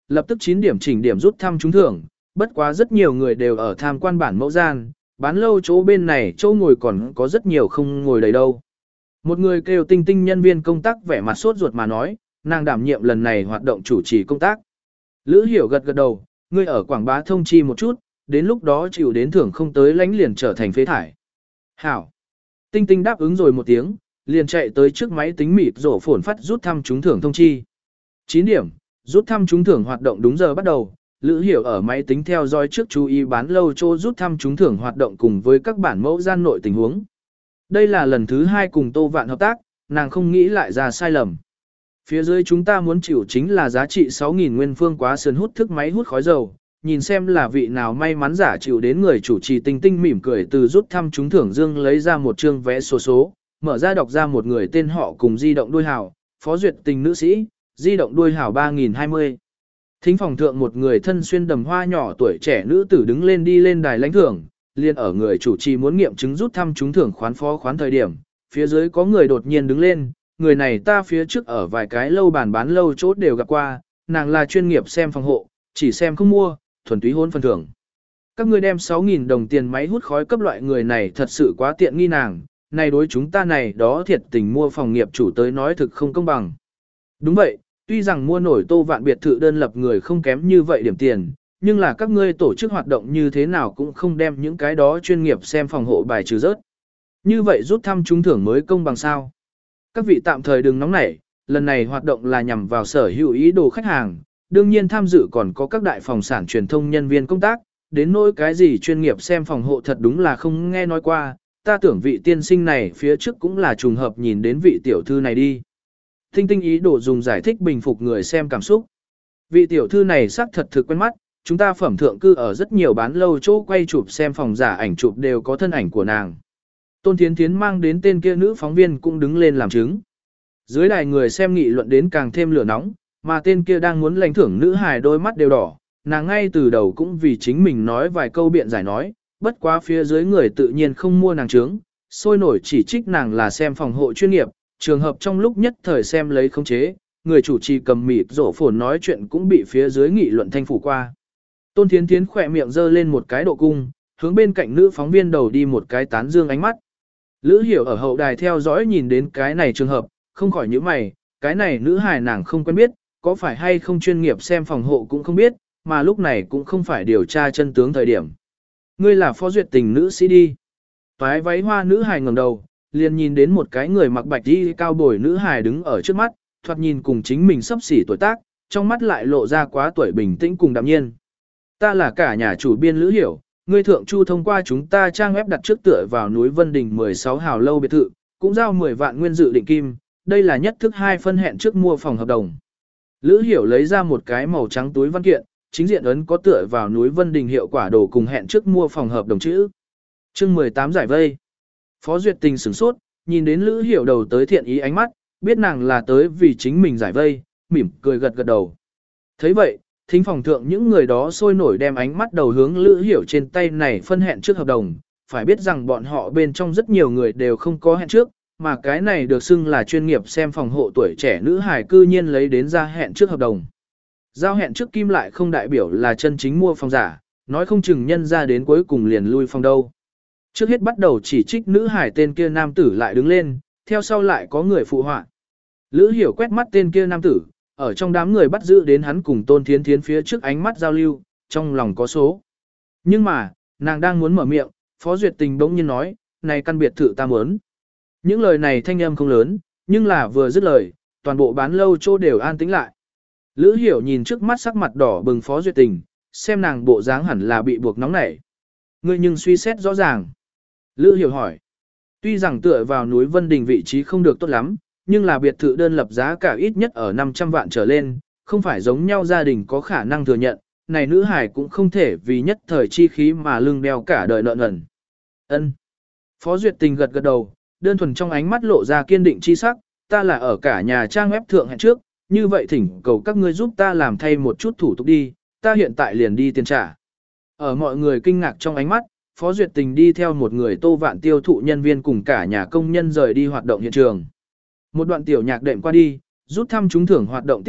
Speaker 1: lập tức chín điểm chỉnh điểm rút thăm trúng thưởng, bất quá rất nhiều người đều ở tham quan bản mẫu gian, bán lâu chỗ bên này chỗ ngồi còn có rất nhiều không ngồi đầy đâu. Một người kêu Tinh Tinh nhân viên công tác vẻ mặt sốt ruột mà nói, nàng đảm nhiệm lần này hoạt động chủ trì công tác. Lữ Hiểu gật gật đầu, ngươi ở quảng bá thông chi một chút, đến lúc đó chịu đến thưởng không tới lánh liền trở thành phế thải. Hảo. Tinh Tinh đáp ứng rồi một tiếng, liền chạy tới trước máy tính mịt rổ phồn phát rút thăm trúng thưởng thông chi. chín điểm, rút thăm trúng thưởng hoạt động đúng giờ bắt đầu. Lữ Hiểu ở máy tính theo dõi trước chú ý bán lâu chỗ rút thăm trúng thưởng hoạt động cùng với các bản mẫu gian nội tình huống. Đây là lần thứ hai cùng Tô Vạn hợp tác, nàng không nghĩ lại ra sai lầm. Phía dưới chúng ta muốn chịu chính là giá trị sáu nghìn nguyên phương quá sườn hút thức máy hút khói dầu, nhìn xem là vị nào may mắn giả chịu đến người chủ trì Tinh Tinh mỉm cười từ rút thăm trúng thưởng dương lấy ra một chương vé số số, mở ra đọc ra một người tên họ cùng di động đuôi hào, Phó Duyệt Tình nữ sĩ, di động đuôi hào ba nghìn hai mươi. Thính phòng thượng một người thân xuyên đầm hoa nhỏ tuổi trẻ nữ tử đứng lên đi lên đài lãnh thưởng, liền ở người chủ trì muốn nghiệm chứng rút thăm trúng thưởng khoán phó khoán thời điểm, phía dưới có người đột nhiên đứng lên, người này ta phía trước ở vài cái lâu bàn bán lâu chốt đều gặp qua, nàng là chuyên nghiệp xem phòng hộ, chỉ xem không mua, thuần túy hôn phần thưởng. Các ngươi đem sáu nghìn đồng tiền máy hút khói cấp loại người này thật sự quá tiện nghi nàng, này đối chúng ta này đó thiệt tình mua phòng nghiệp chủ tới nói thực không công bằng. Đúng vậy, tuy rằng mua nổi Tô Vạn biệt thự đơn lập người không kém như vậy điểm tiền, nhưng là các ngươi tổ chức hoạt động như thế nào cũng không đem những cái đó chuyên nghiệp xem phòng hộ bài trừ rớt. Như vậy rút thăm trúng thưởng mới công bằng sao. Các vị tạm thời đừng nóng nảy, lần này hoạt động là nhằm vào sở hữu ý đồ khách hàng, đương nhiên tham dự còn có các đại phòng sản truyền thông nhân viên công tác, đến nỗi cái gì chuyên nghiệp xem phòng hộ thật đúng là không nghe nói qua, ta tưởng vị tiên sinh này phía trước cũng là trùng hợp nhìn đến vị tiểu thư này đi. Tinh Tinh ý đồ dùng giải thích bình phục người xem cảm xúc. Vị tiểu thư này xác thật thực quen mắt, chúng ta phẩm thượng cư ở rất nhiều bán lâu chỗ quay chụp xem phòng giả ảnh chụp đều có thân ảnh của nàng. Tôn Thiến Thiến mang đến tên kia nữ phóng viên cũng đứng lên làm chứng. Dưới đài người xem nghị luận đến càng thêm lửa nóng, mà tên kia đang muốn lãnh thưởng nữ hài đôi mắt đều đỏ, nàng ngay từ đầu cũng vì chính mình nói vài câu biện giải nói, bất quá phía dưới người tự nhiên không mua nàng trướng, sôi nổi chỉ trích nàng là xem phòng hộ chuyên nghiệp, trường hợp trong lúc nhất thời xem lấy khống chế, người chủ trì cầm mịt rổ phồn nói chuyện cũng bị phía dưới nghị luận thanh phủ qua. Tôn Thiến Thiến khỏe miệng giơ lên một cái độ cung, hướng bên cạnh nữ phóng viên đầu đi một cái tán dương ánh mắt. Lữ Hiểu ở hậu đài theo dõi nhìn đến cái này trường hợp, không khỏi nhíu mày, cái này nữ hài nàng không quen biết, có phải hay không chuyên nghiệp xem phòng hộ cũng không biết, mà lúc này cũng không phải điều tra chân tướng thời điểm. Ngươi là Phó Duyệt Tình nữ sĩ đi. Toái váy hoa nữ hài ngẩng đầu, liền nhìn đến một cái người mặc bạch y cao bồi nữ hài đứng ở trước mắt, thoạt nhìn cùng chính mình sắp xỉ tuổi tác, trong mắt lại lộ ra quá tuổi bình tĩnh cùng đạm nhiên. Ta là cả nhà chủ biên Lữ Hiểu, ngươi thượng chu thông qua chúng ta trang web đặt trước tựa vào núi Vân Đình mười sáu hào lâu biệt thự, cũng giao mười vạn nguyên dự định kim, đây là nhất thức hai phân hẹn trước mua phòng hợp đồng. Lữ Hiểu lấy ra một cái màu trắng túi văn kiện, chính diện ấn có tựa vào núi Vân Đình hiệu quả đồ cùng hẹn trước mua phòng hợp đồng chữ. Chương mười tám giải vây. Phó Duyệt Tình sửng sốt, nhìn đến Lữ Hiểu đầu tới thiện ý ánh mắt, biết nàng là tới vì chính mình giải vây, mỉm cười gật gật đầu. Thấy vậy, thính phòng thượng những người đó sôi nổi đem ánh mắt đầu hướng Lữ Hiểu trên tay này phân hẹn trước hợp đồng, phải biết rằng bọn họ bên trong rất nhiều người đều không có hẹn trước, mà cái này được xưng là chuyên nghiệp xem phòng hộ tuổi trẻ nữ hài cư nhiên lấy đến ra hẹn trước hợp đồng. Giao hẹn trước kim lại không đại biểu là chân chính mua phòng giả, nói không chừng nhân ra đến cuối cùng liền lui phòng đâu. Trước hết bắt đầu chỉ trích nữ hài tên kia nam tử lại đứng lên, theo sau lại có người phụ họa. Lữ Hiểu quét mắt tên kia nam tử, ở trong đám người bắt giữ đến hắn cùng Tôn Thiến Thiến phía trước ánh mắt giao lưu, trong lòng có số. Nhưng mà, nàng đang muốn mở miệng, Phó Duyệt Tình bỗng nhiên nói, này căn biệt thự ta muốn. Những lời này thanh âm không lớn, nhưng là vừa dứt lời, toàn bộ bán lâu chỗ đều an tĩnh lại. Lữ Hiểu nhìn trước mắt sắc mặt đỏ bừng Phó Duyệt Tình, xem nàng bộ dáng hẳn là bị buộc nóng nảy. Ngươi nhưng suy xét rõ ràng. Lữ Hiểu hỏi. Tuy rằng tựa vào núi Vân Đình vị trí không được tốt lắm, nhưng là biệt thự đơn lập giá cả ít nhất ở năm trăm vạn trở lên, không phải giống nhau gia đình có khả năng thừa nhận, này nữ hải cũng không thể vì nhất thời chi khí mà lưng đeo cả đời nợ nần. Ân. Phó Duyệt Tình gật gật đầu, đơn thuần trong ánh mắt lộ ra kiên định chi sắc, ta là ở cả nhà trang web thượng hẹn trước, như vậy thỉnh cầu các ngươi giúp ta làm thay một chút thủ tục đi, ta hiện tại liền đi tiền trả. Ở mọi người kinh ngạc trong ánh mắt, Phó Duyệt Tình đi theo một người Tô Vạn tiêu thụ nhân viên cùng cả nhà công nhân rời đi hoạt động hiện trường. Một đoạn tiểu nhạc đệm qua đi, rút thăm trúng thưởng hoạt động tiếp tục,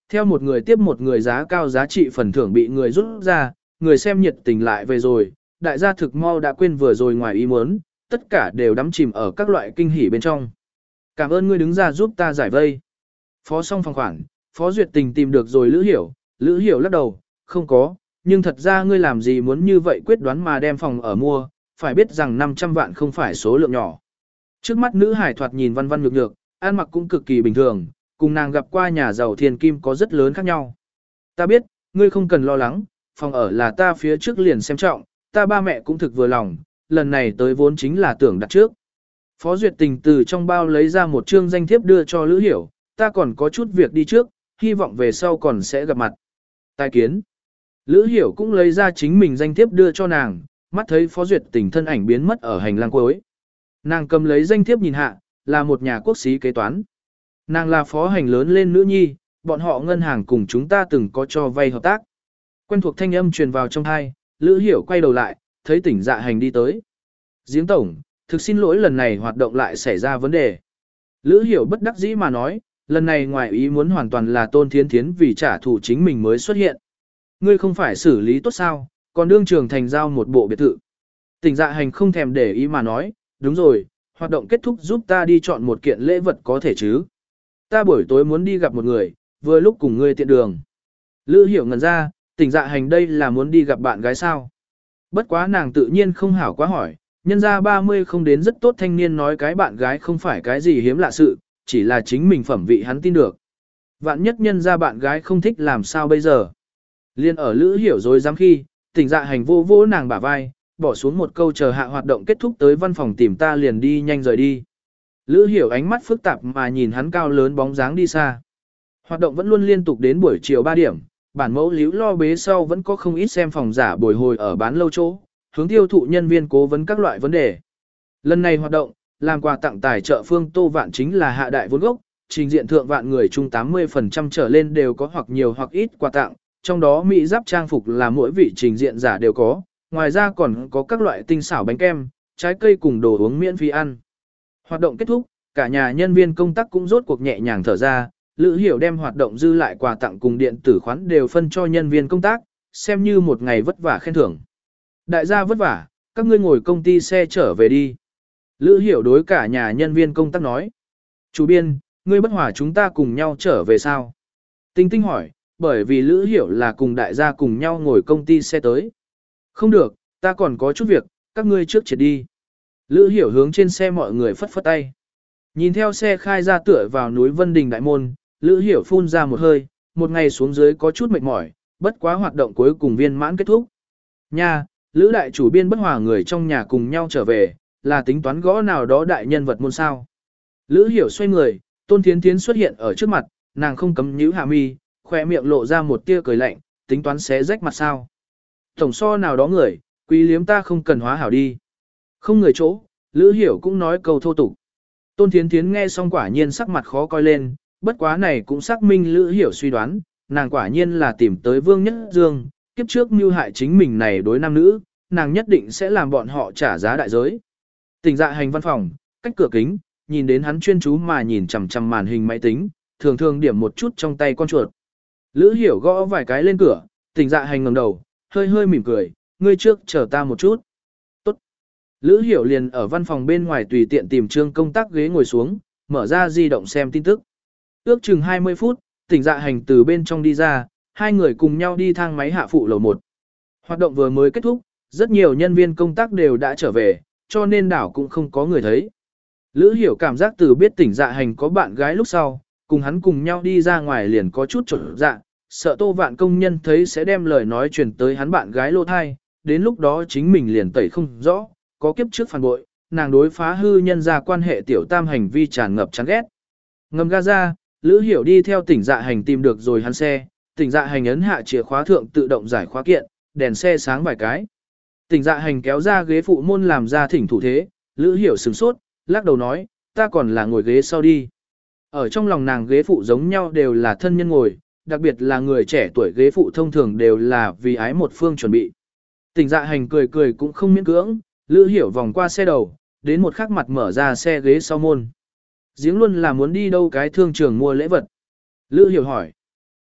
Speaker 1: theo một người tiếp một người giá cao giá trị phần thưởng bị người rút ra, người xem nhiệt tình lại về rồi, đại gia thực mau đã quên vừa rồi ngoài ý muốn, tất cả đều đắm chìm ở các loại kinh hỉ bên trong. Cảm ơn ngươi đứng ra giúp ta giải vây. Phó xong phòng khoản, Phó Duyệt Tình tìm được rồi Lữ Hiểu, Lữ Hiểu lắc đầu, không có, nhưng thật ra ngươi làm gì muốn như vậy quyết đoán mà đem phòng ở mua, phải biết rằng năm trăm vạn không phải số lượng nhỏ. Trước mắt nữ hải thoạt nhìn văn văn nhược nhược, ăn mặc cũng cực kỳ bình thường, cùng nàng gặp qua nhà giàu thiên kim có rất lớn khác nhau. Ta biết, ngươi không cần lo lắng, phòng ở là ta phía trước liền xem trọng, ta ba mẹ cũng thực vừa lòng, lần này tới vốn chính là tưởng đặt trước. Phó Duyệt Tình từ trong bao lấy ra một chương danh thiếp đưa cho Lữ Hiểu, ta còn có chút việc đi trước, hy vọng về sau còn sẽ gặp mặt. Tài kiến. Lữ Hiểu cũng lấy ra chính mình danh thiếp đưa cho nàng, mắt thấy Phó Duyệt Tình thân ảnh biến mất ở hành lang cuối. Nàng cầm lấy danh thiếp nhìn hạ, là một nhà quốc sĩ kế toán. Nàng là phó hành lớn lên nữ nhi, bọn họ ngân hàng cùng chúng ta từng có cho vay hợp tác. Quen thuộc thanh âm truyền vào trong tai, Lữ Hiểu quay đầu lại, thấy Tỉnh Dạ Hành đi tới. Giếng tổng, thực xin lỗi lần này hoạt động lại xảy ra vấn đề. Lữ Hiểu bất đắc dĩ mà nói, lần này ngoài ý muốn hoàn toàn là Tôn Thiến Thiến vì trả thù chính mình mới xuất hiện. Ngươi không phải xử lý tốt sao, còn đương trường thành giao một bộ biệt thự. Tỉnh Dạ Hành không thèm để ý mà nói, đúng rồi, hoạt động kết thúc giúp ta đi chọn một kiện lễ vật có thể chứ. Ta buổi tối muốn đi gặp một người, vừa lúc cùng ngươi tiện đường. Lữ Hiểu ngẩn ra, Tỉnh Dạ Hành đây là muốn đi gặp bạn gái sao. Bất quá nàng tự nhiên không hảo quá hỏi, nhân ra ba mươi không đến rất tốt thanh niên nói cái bạn gái không phải cái gì hiếm lạ sự, chỉ là chính mình phẩm vị hắn tin được. Vạn nhất nhân ra bạn gái không thích làm sao bây giờ. Liên ở Lữ Hiểu rồi dám khi, Tỉnh Dạ Hành vô vô nàng bả vai, bỏ xuống một câu chờ hạ hoạt động kết thúc tới văn phòng tìm ta liền đi nhanh rời đi. Lữ Hiểu ánh mắt phức tạp mà nhìn hắn cao lớn bóng dáng đi xa. Hoạt động vẫn luôn liên tục đến buổi chiều ba điểm, bản mẫu líu lo bế sau vẫn có không ít xem phòng giả bồi hồi ở bán lâu chỗ, hướng tiêu thụ nhân viên cố vấn các loại vấn đề. Lần này hoạt động, làm quà tặng tài trợ Phương Tô Vạn chính là hạ đại vốn gốc, trình diện thượng vạn người chung tám mươi phần trăm trở lên đều có hoặc nhiều hoặc ít quà tặng, trong đó mỹ giáp trang phục là mỗi vị trình diện giả đều có, ngoài ra còn có các loại tinh xảo bánh kem, trái cây cùng đồ uống miễn phí ăn. Hoạt động kết thúc, cả nhà nhân viên công tác cũng rốt cuộc nhẹ nhàng thở ra, Lữ Hiểu đem hoạt động dư lại quà tặng cùng điện tử khoán đều phân cho nhân viên công tác, xem như một ngày vất vả khen thưởng. Đại gia vất vả, các ngươi ngồi công ty xe trở về đi. Lữ Hiểu đối cả nhà nhân viên công tác nói. Chủ biên, ngươi bất hòa chúng ta cùng nhau trở về sao? Tinh Tinh hỏi, bởi vì Lữ Hiểu là cùng đại gia cùng nhau ngồi công ty xe tới. Không được, ta còn có chút việc, các ngươi trước triệt đi. Lữ Hiểu hướng trên xe mọi người phất phất tay. Nhìn theo xe khai ra tựa vào núi Vân Đình đại môn, Lữ Hiểu phun ra một hơi, một ngày xuống dưới có chút mệt mỏi, bất quá hoạt động cuối cùng viên mãn kết thúc. Nha, Lữ đại chủ biên bất hòa người trong nhà cùng nhau trở về, là tính toán gõ nào đó đại nhân vật môn sao. Lữ Hiểu xoay người, Tôn Thiến Thiến xuất hiện ở trước mặt, nàng không cấm nhíu hạ mi, khỏe miệng lộ ra một tia cười lạnh, tính toán xé rách mặt sao. Tổng so nào đó người, quý liếm ta không cần hóa hảo đi. Không người chỗ, Lữ Hiểu cũng nói câu thô tục. Tôn Thiến Thiến nghe xong quả nhiên sắc mặt khó coi lên, bất quá này cũng xác minh Lữ Hiểu suy đoán, nàng quả nhiên là tìm tới Vương Nhất Dương, kiếp trước mưu hại chính mình này đối nam nữ, nàng nhất định sẽ làm bọn họ trả giá đại giới. Tỉnh Dạ Hành văn phòng, cách cửa kính, nhìn đến hắn chuyên chú mà nhìn chằm chằm màn hình máy tính, thường thường điểm một chút trong tay con chuột. Lữ Hiểu gõ vài cái lên cửa, Tỉnh Dạ Hành ngẩng đầu, hơi hơi mỉm cười, ngươi trước chờ ta một chút. Tốt. Lữ Hiểu liền ở văn phòng bên ngoài tùy tiện tìm trương công tác ghế ngồi xuống, mở ra di động xem tin tức. Ước chừng hai mươi phút, Tỉnh Dạ Hành từ bên trong đi ra, hai người cùng nhau đi thang máy hạ phụ lầu một. Hoạt động vừa mới kết thúc, rất nhiều nhân viên công tác đều đã trở về, cho nên đảo cũng không có người thấy. Lữ Hiểu cảm giác từ biết Tỉnh Dạ Hành có bạn gái lúc sau, cùng hắn cùng nhau đi ra ngoài liền có chút trộn dạ, sợ Tô Vạn công nhân thấy sẽ đem lời nói truyền tới hắn bạn gái lô thai, đến lúc đó chính mình liền tẩy không rõ, có kiếp trước phản bội, nàng đối phá hư nhân ra quan hệ tiểu tam hành vi tràn ngập chán ghét. Ngầm ga ra, Lữ Hiểu đi theo Tỉnh Dạ Hành tìm được rồi hắn xe, Tỉnh Dạ Hành ấn hạ chìa khóa thượng tự động giải khóa kiện, đèn xe sáng vài cái. Tỉnh Dạ Hành kéo ra ghế phụ môn làm ra thỉnh thủ thế, Lữ Hiểu sửng sốt, lắc đầu nói, ta còn là ngồi ghế sau đi. Ở trong lòng nàng ghế phụ giống nhau đều là thân nhân ngồi, đặc biệt là người trẻ tuổi ghế phụ thông thường đều là vì ái một phương chuẩn bị. Tỉnh Dạ Hành cười cười cũng không miễn cưỡng, Lữ Hiểu vòng qua xe đầu, đến một khắc mặt mở ra xe ghế sau môn. Giếng luôn là muốn đi đâu cái thương trường mua lễ vật. Lữ Hiểu hỏi.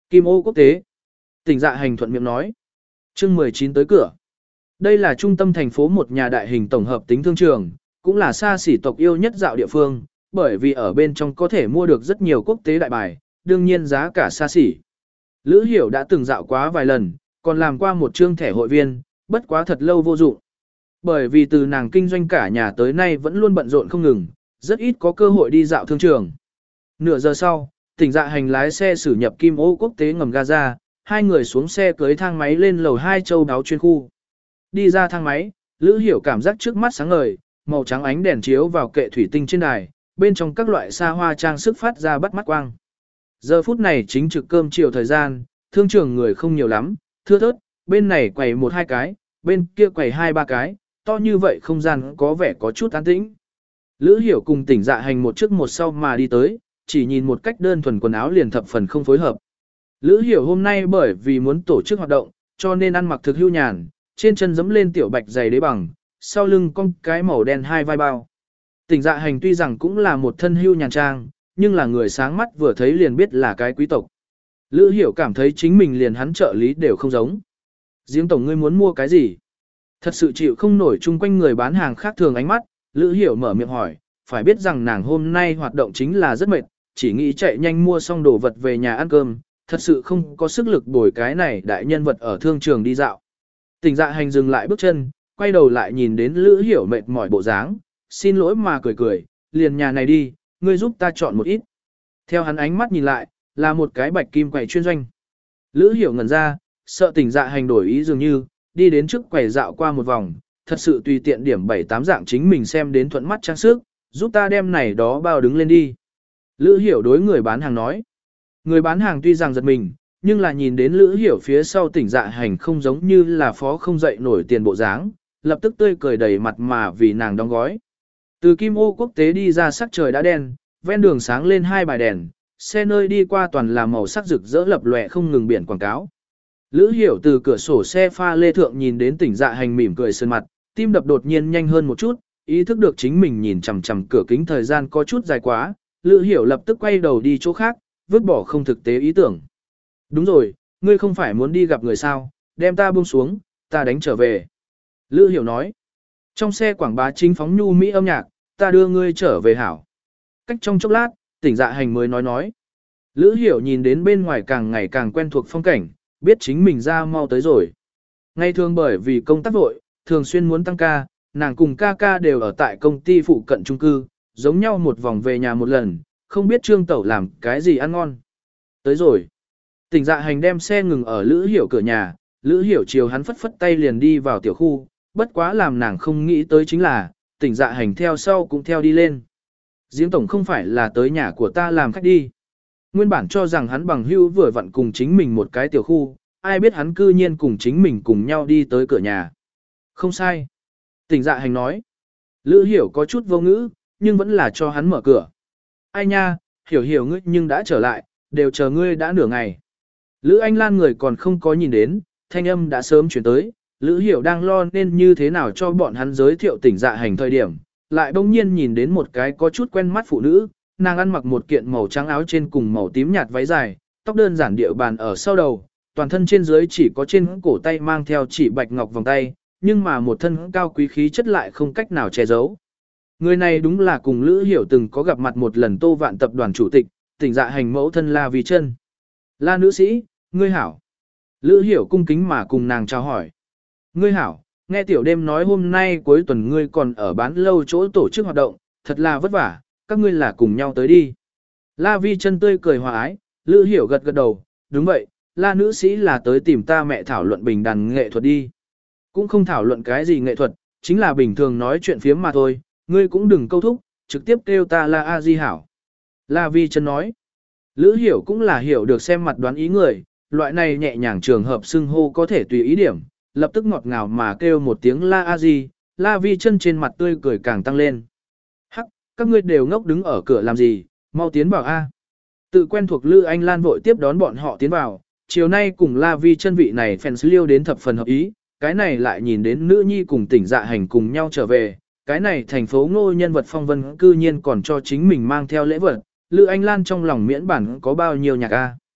Speaker 1: Kim ô quốc tế. Tỉnh Dạ Hành thuận miệng nói. Chương mười chín tới cửa. Đây là trung tâm thành phố một nhà đại hình tổng hợp tính thương trường, cũng là xa xỉ tộc yêu nhất dạo địa phương, bởi vì ở bên trong có thể mua được rất nhiều quốc tế đại bài, đương nhiên giá cả xa xỉ. Lữ Hiểu đã từng dạo quá vài lần, còn làm qua một chương thẻ hội viên, bất quá thật lâu vô dụng. Bởi vì từ nàng kinh doanh cả nhà tới nay vẫn luôn bận rộn không ngừng, rất ít có cơ hội đi dạo thương trường. Nửa giờ sau, Tỉnh Dạ Hành lái xe xử nhập Kim Ô quốc tế ngầm Gaza, hai người xuống xe cưới thang máy lên lầu hai châu đáo chuyên khu. Đi ra thang máy, Lữ Hiểu cảm giác trước mắt sáng ngời, màu trắng ánh đèn chiếu vào kệ thủy tinh trên đài, bên trong các loại xa hoa trang sức phát ra bắt mắt quang. Giờ phút này chính trực cơm chiều thời gian, thương trường người không nhiều lắm, thưa thớt, bên này quầy một hai cái, bên kia quầy hai ba cái, to như vậy không gian có vẻ có chút an tĩnh. Lữ Hiểu cùng Tỉnh Dạ Hành một trước một sau mà đi tới, chỉ nhìn một cách đơn thuần quần áo liền thập phần không phối hợp. Lữ Hiểu hôm nay bởi vì muốn tổ chức hoạt động, cho nên ăn mặc thực hưu nhàn, trên chân giẫm lên tiểu bạch giày đế bằng, sau lưng cong cái màu đen hai vai bao. Tỉnh Dạ Hành tuy rằng cũng là một thân hưu nhàn trang, nhưng là người sáng mắt vừa thấy liền biết là cái quý tộc. Lữ Hiểu cảm thấy chính mình liền hắn trợ lý đều không giống. Giếng tổng ngươi muốn mua cái gì? Thật sự chịu không nổi chung quanh người bán hàng khác thường ánh mắt, Lữ Hiểu mở miệng hỏi, phải biết rằng nàng hôm nay hoạt động chính là rất mệt, chỉ nghĩ chạy nhanh mua xong đồ vật về nhà ăn cơm, thật sự không có sức lực bồi cái này đại nhân vật ở thương trường đi dạo. Tỉnh Dạ Hành dừng lại bước chân, quay đầu lại nhìn đến Lữ Hiểu mệt mỏi bộ dáng, xin lỗi mà cười cười, liền nhà này đi, ngươi giúp ta chọn một ít. Theo hắn ánh mắt nhìn lại, là một cái bạch kim quầy chuyên doanh. Lữ Hiểu ngẩn ra, sợ Tỉnh Dạ Hành đổi ý dường như, đi đến trước quầy dạo qua một vòng, thật sự tùy tiện điểm bảy tám dạng chính mình xem đến thuận mắt trang sức, giúp ta đem này đó bao đứng lên đi. Lữ Hiểu đối người bán hàng nói. Người bán hàng tuy rằng giật mình, nhưng là nhìn đến Lữ Hiểu phía sau Tỉnh Dạ Hành không giống như là phó không dậy nổi tiền bộ dáng, lập tức tươi cười đầy mặt mà vì nàng đóng gói. Từ Kim Ô quốc tế đi ra sắc trời đã đen, ven đường sáng lên hai bài đèn, xe nơi đi qua toàn là màu sắc rực rỡ lập lòe không ngừng biển quảng cáo. Lữ Hiểu từ cửa sổ xe pha lê thượng nhìn đến Tỉnh Dạ Hành mỉm cười sơn mặt, tim đập đột nhiên nhanh hơn một chút, ý thức được chính mình nhìn chằm chằm cửa kính thời gian có chút dài quá, Lữ Hiểu lập tức quay đầu đi chỗ khác, vứt bỏ không thực tế ý tưởng. Đúng rồi, ngươi không phải muốn đi gặp người sao, đem ta buông xuống, ta đánh trở về. Lữ Hiểu nói, trong xe quảng bá chính phóng nhu mỹ âm nhạc, ta đưa ngươi trở về hảo. Cách trong chốc lát, Tỉnh Dạ Hành mới nói nói. Lữ Hiểu nhìn đến bên ngoài càng ngày càng quen thuộc phong cảnh, biết chính mình ra mau tới rồi. Ngày thường bởi vì công tác vội, thường xuyên muốn tăng ca, nàng cùng ca ca đều ở tại công ty phụ cận chung cư, giống nhau một vòng về nhà một lần, không biết Trương Tẩu làm cái gì ăn ngon. Tới rồi. Tỉnh Dạ Hành đem xe ngừng ở Lữ Hiểu cửa nhà, Lữ Hiểu chiều hắn phất phất tay liền đi vào tiểu khu, bất quá làm nàng không nghĩ tới chính là, Tỉnh Dạ Hành theo sau cũng theo đi lên. Giếng tổng không phải là tới nhà của ta làm khách đi. Nguyên bản cho rằng hắn bằng hữu vừa vặn cùng chính mình một cái tiểu khu, ai biết hắn cư nhiên cùng chính mình cùng nhau đi tới cửa nhà. Không sai. Tỉnh Dạ Hành nói. Lữ Hiểu có chút vô ngữ, nhưng vẫn là cho hắn mở cửa. Ai nha, Hiểu Hiểu ngươi nhưng đã trở lại, đều chờ ngươi đã nửa ngày. Lữ Anh Lan người còn không có nhìn đến, thanh âm đã sớm chuyển tới, Lữ Hiểu đang lo nên như thế nào cho bọn hắn giới thiệu Tỉnh Dạ Hành thời điểm, lại bỗng nhiên nhìn đến một cái có chút quen mắt phụ nữ, nàng ăn mặc một kiện màu trắng áo trên cùng màu tím nhạt váy dài, tóc đơn giản điệu bàn ở sau đầu, toàn thân trên dưới chỉ có trên cổ tay mang theo chỉ bạch ngọc vòng tay, nhưng mà một thân cao quý khí chất lại không cách nào che giấu. Người này đúng là cùng Lữ Hiểu từng có gặp mặt một lần Tô Vạn tập đoàn chủ tịch, Tỉnh Dạ Hành mẫu thân La Vi Chân. La nữ sĩ, ngươi hảo. Lữ Hiểu cung kính mà cùng nàng chào hỏi. Ngươi hảo, nghe tiểu đêm nói hôm nay cuối tuần ngươi còn ở bán lâu chỗ tổ chức hoạt động, thật là vất vả, các ngươi là cùng nhau tới đi. La Vi Chân tươi cười hòa ái, Lữ Hiểu gật gật đầu, đúng vậy, La nữ sĩ là tới tìm ta mẹ thảo luận bình đàn nghệ thuật đi. Cũng không thảo luận cái gì nghệ thuật, chính là bình thường nói chuyện phiếm mà thôi, ngươi cũng đừng câu thúc, trực tiếp kêu ta La A Di hảo. La Vi Chân nói, Lữ Hiểu cũng là hiểu được xem mặt đoán ý người, loại này nhẹ nhàng trường hợp xưng hô có thể tùy ý điểm, lập tức ngọt ngào mà kêu một tiếng La A Di, La Vi Chân trên mặt tươi cười càng tăng lên. Hắc, các ngươi đều ngốc đứng ở cửa làm gì, mau tiến vào A. Tự quen thuộc Lữ Anh Lan vội tiếp đón bọn họ tiến vào, chiều nay cùng La Vi Chân vị này fans liêu đến thập phần hợp ý, cái này lại nhìn đến nữ nhi cùng Tỉnh Dạ Hành cùng nhau trở về, cái này thành phố ngô nhân vật phong vân cư nhiên còn cho chính mình mang theo lễ vật, Lữ Anh Lan trong lòng miễn bản có bao nhiêu nhạc A.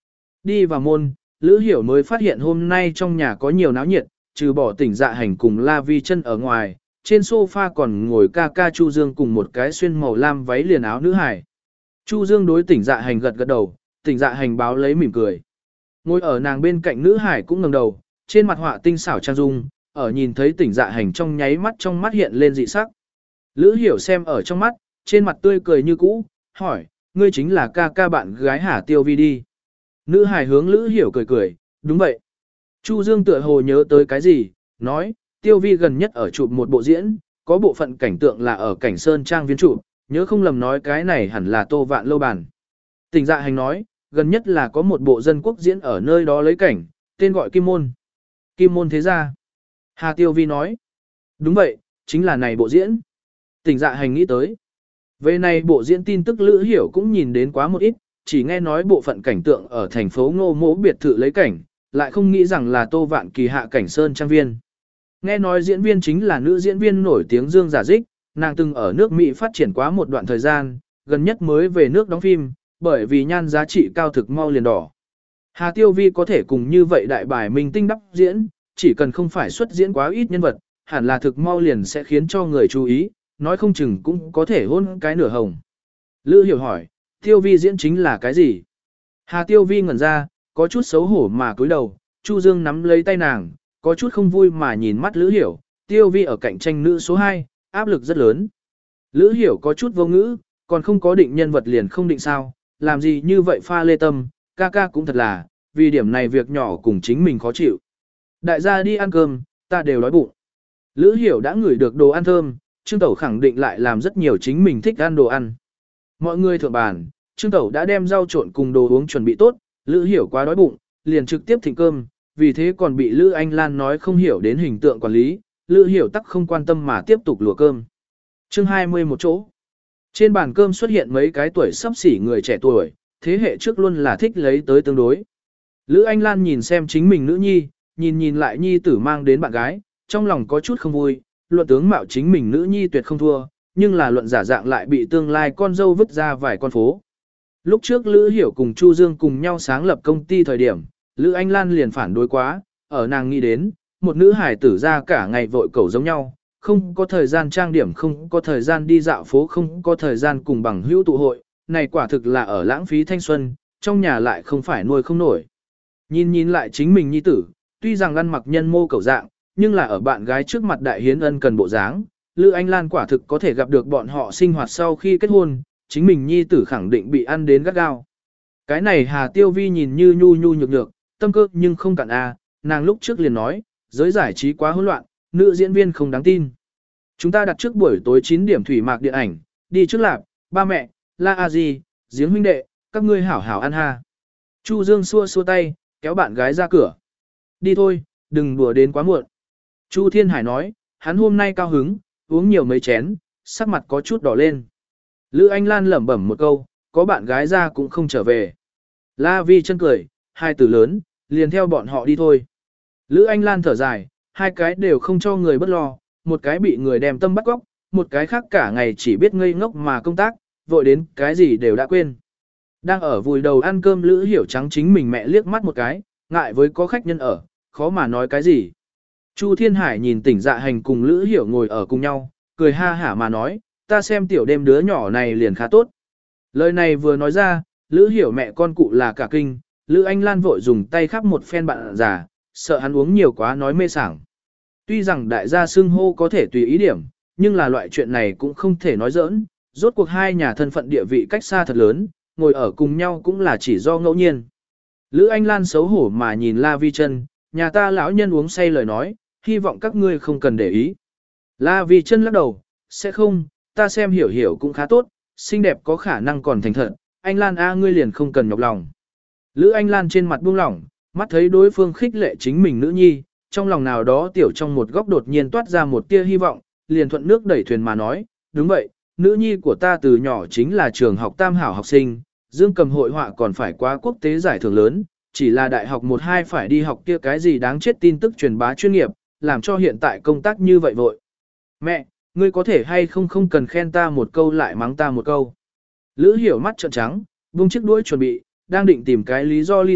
Speaker 1: Đi vào môn, Lữ Hiểu mới phát hiện hôm nay trong nhà có nhiều náo nhiệt, trừ bỏ tỉnh dạ hành cùng La Vi chân ở ngoài, trên sofa còn ngồi ca ca Chu Dương cùng một cái xuyên màu lam váy liền áo nữ hải. Chu Dương đối tỉnh dạ hành gật gật đầu, tỉnh dạ hành báo lấy mỉm cười. Ngồi ở nàng bên cạnh nữ hải cũng ngẩng đầu, trên mặt họa tinh xảo trang dung, ở nhìn thấy tỉnh dạ hành trong nháy mắt trong mắt hiện lên dị sắc. Lữ Hiểu xem ở trong mắt, trên mặt tươi cười như cũ, hỏi, ngươi chính là ca ca bạn gái Hà Tiêu Vi đi. Nữ hải hướng Lữ Hiểu cười cười, đúng vậy. Chu Dương tựa hồ nhớ tới cái gì, nói, Tiêu Vi gần nhất ở chụp một bộ diễn, có bộ phận cảnh tượng là ở cảnh sơn trang viên chụp, nhớ không lầm nói cái này hẳn là Tô Vạn Lâu Bàn. Tỉnh dạ hành nói, gần nhất là có một bộ dân quốc diễn ở nơi đó lấy cảnh, tên gọi Kim Môn. Kim Môn thế gia. Hà Tiêu Vi nói, đúng vậy, chính là này bộ diễn. Tỉnh dạ hành nghĩ tới. Về này bộ diễn tin tức Lữ Hiểu cũng nhìn đến quá một ít, chỉ nghe nói bộ phận cảnh tượng ở thành phố Ngô Mỗ biệt thự lấy cảnh, lại không nghĩ rằng là Tô Vạn Kỳ hạ cảnh sơn trang viên. Nghe nói diễn viên chính là nữ diễn viên nổi tiếng Dương Giả Dích, nàng từng ở nước Mỹ phát triển quá một đoạn thời gian, gần nhất mới về nước đóng phim, bởi vì nhan giá trị cao thực mau liền đỏ. Hà Tiêu Vi có thể cùng như vậy đại bài minh tinh đắp diễn, chỉ cần không phải xuất diễn quá ít nhân vật, hẳn là thực mau liền sẽ khiến cho người chú ý, nói không chừng cũng có thể hôn cái nửa hồng. Lữ Hiểu hỏi, Tiêu Vi diễn chính là cái gì? Hà Tiêu Vi ngẩn ra, có chút xấu hổ mà cúi đầu, Chu Dương nắm lấy tay nàng, có chút không vui mà nhìn mắt Lữ Hiểu, Tiêu Vi ở cạnh tranh nữ số hai, áp lực rất lớn. Lữ Hiểu có chút vô ngữ, còn không có định nhân vật liền không định sao, làm gì như vậy pha lê tâm, ca ca cũng thật là, vì điểm này việc nhỏ cùng chính mình khó chịu. Đại gia đi ăn cơm, ta đều đói bụng. Lữ Hiểu đã ngửi được đồ ăn thơm, Trương Tẩu khẳng định lại làm rất nhiều chính mình thích ăn đồ ăn. Mọi người thượng bàn, Trương Tẩu đã đem rau trộn cùng đồ uống chuẩn bị tốt, Lữ Hiểu quá đói bụng, liền trực tiếp thịnh cơm, vì thế còn bị Lữ Anh Lan nói không hiểu đến hình tượng quản lý, Lữ Hiểu tắc không quan tâm mà tiếp tục lùa cơm. Chương hai mươi một chỗ. Trên bàn cơm xuất hiện mấy cái tuổi sắp xỉ người trẻ tuổi, thế hệ trước luôn là thích lấy tới tương đối. Lữ Anh Lan nhìn xem chính mình nữ nhi, nhìn nhìn lại nhi tử mang đến bạn gái, trong lòng có chút không vui, luận tướng mạo chính mình nữ nhi tuyệt không thua, nhưng là luận giả dạng lại bị tương lai con dâu vứt ra vài con phố. Lúc trước Lữ Hiểu cùng Chu Dương cùng nhau sáng lập công ty thời điểm, Lữ Anh Lan liền phản đối quá, ở nàng nghĩ đến, một nữ hải tử ra cả ngày vội cẩu giống nhau, không có thời gian trang điểm, không có thời gian đi dạo phố, không có thời gian cùng bằng hữu tụ hội, này quả thực là ở lãng phí thanh xuân, trong nhà lại không phải nuôi không nổi. Nhìn nhìn lại chính mình nhi tử, tuy rằng ăn mặc nhân mô cẩu dạng, nhưng là ở bạn gái trước mặt đại hiến ân cần bộ dáng, Lữ Anh Lan quả thực có thể gặp được bọn họ sinh hoạt sau khi kết hôn, chính mình nhi tử khẳng định bị ăn đến gắt gao. Cái này Hà Tiêu Vi nhìn như nhu nhu nhược nhược, tâm cơ nhưng không cạn a, nàng lúc trước liền nói, giới giải trí quá hỗn loạn, nữ diễn viên không đáng tin. Chúng ta đặt trước buổi tối chín điểm thủy mạc điện ảnh, đi trước lạp, ba mẹ, La A Di, giếng huynh đệ, các ngươi hảo hảo ăn ha. Chu Dương xua xua tay, kéo bạn gái ra cửa. Đi thôi, đừng đùa đến quá muộn. Chu Thiên Hải nói, hắn hôm nay cao hứng, uống nhiều mấy chén, sắc mặt có chút đỏ lên. Lữ Anh Lan lẩm bẩm một câu, có bạn gái ra cũng không trở về. La Vi chân cười, hai từ lớn, liền theo bọn họ đi thôi. Lữ Anh Lan thở dài, hai cái đều không cho người bất lo, một cái bị người đem tâm bắt góc, một cái khác cả ngày chỉ biết ngây ngốc mà công tác, vội đến cái gì đều đã quên. Đang ở vùi đầu ăn cơm Lữ Hiểu trắng chính mình mẹ liếc mắt một cái, ngại với có khách nhân ở, khó mà nói cái gì. Chu Thiên Hải nhìn tỉnh dạ hành cùng Lữ Hiểu ngồi ở cùng nhau, cười ha hả mà nói, ta xem tiểu đêm đứa nhỏ này liền khá tốt. Lời này vừa nói ra, Lữ Hiểu mẹ con cụ là cả kinh, Lữ Anh Lan vội dùng tay khắp một phen bạn già, sợ hắn uống nhiều quá nói mê sảng. Tuy rằng đại gia xưng hô có thể tùy ý điểm, nhưng là loại chuyện này cũng không thể nói giỡn, rốt cuộc hai nhà thân phận địa vị cách xa thật lớn, ngồi ở cùng nhau cũng là chỉ do ngẫu nhiên. Lữ Anh Lan xấu hổ mà nhìn La Vi Chân, nhà ta lão nhân uống say lời nói, hy vọng các ngươi không cần để ý. La Vi Chân lắc đầu, sẽ không, ta xem hiểu hiểu cũng khá tốt, xinh đẹp có khả năng còn thành thật, anh Lan a ngươi liền không cần nhọc lòng. Lữ Anh Lan trên mặt buông lỏng, mắt thấy đối phương khích lệ chính mình nữ nhi, trong lòng nào đó tiểu trong một góc đột nhiên toát ra một tia hy vọng, liền thuận nước đẩy thuyền mà nói, đúng vậy, nữ nhi của ta từ nhỏ chính là trường học tam hảo học sinh, dương cầm hội họa còn phải qua quốc tế giải thưởng lớn, chỉ là đại học một hai phải đi học kia cái gì đáng chết tin tức truyền bá chuyên nghiệp, làm cho hiện tại công tác như vậy vội. Mẹ, ngươi có thể hay không không cần khen ta một câu lại mắng ta một câu. Lữ Hiểu mắt trợn trắng, vung chiếc đuôi chuẩn bị, đang định tìm cái lý do ly tịch,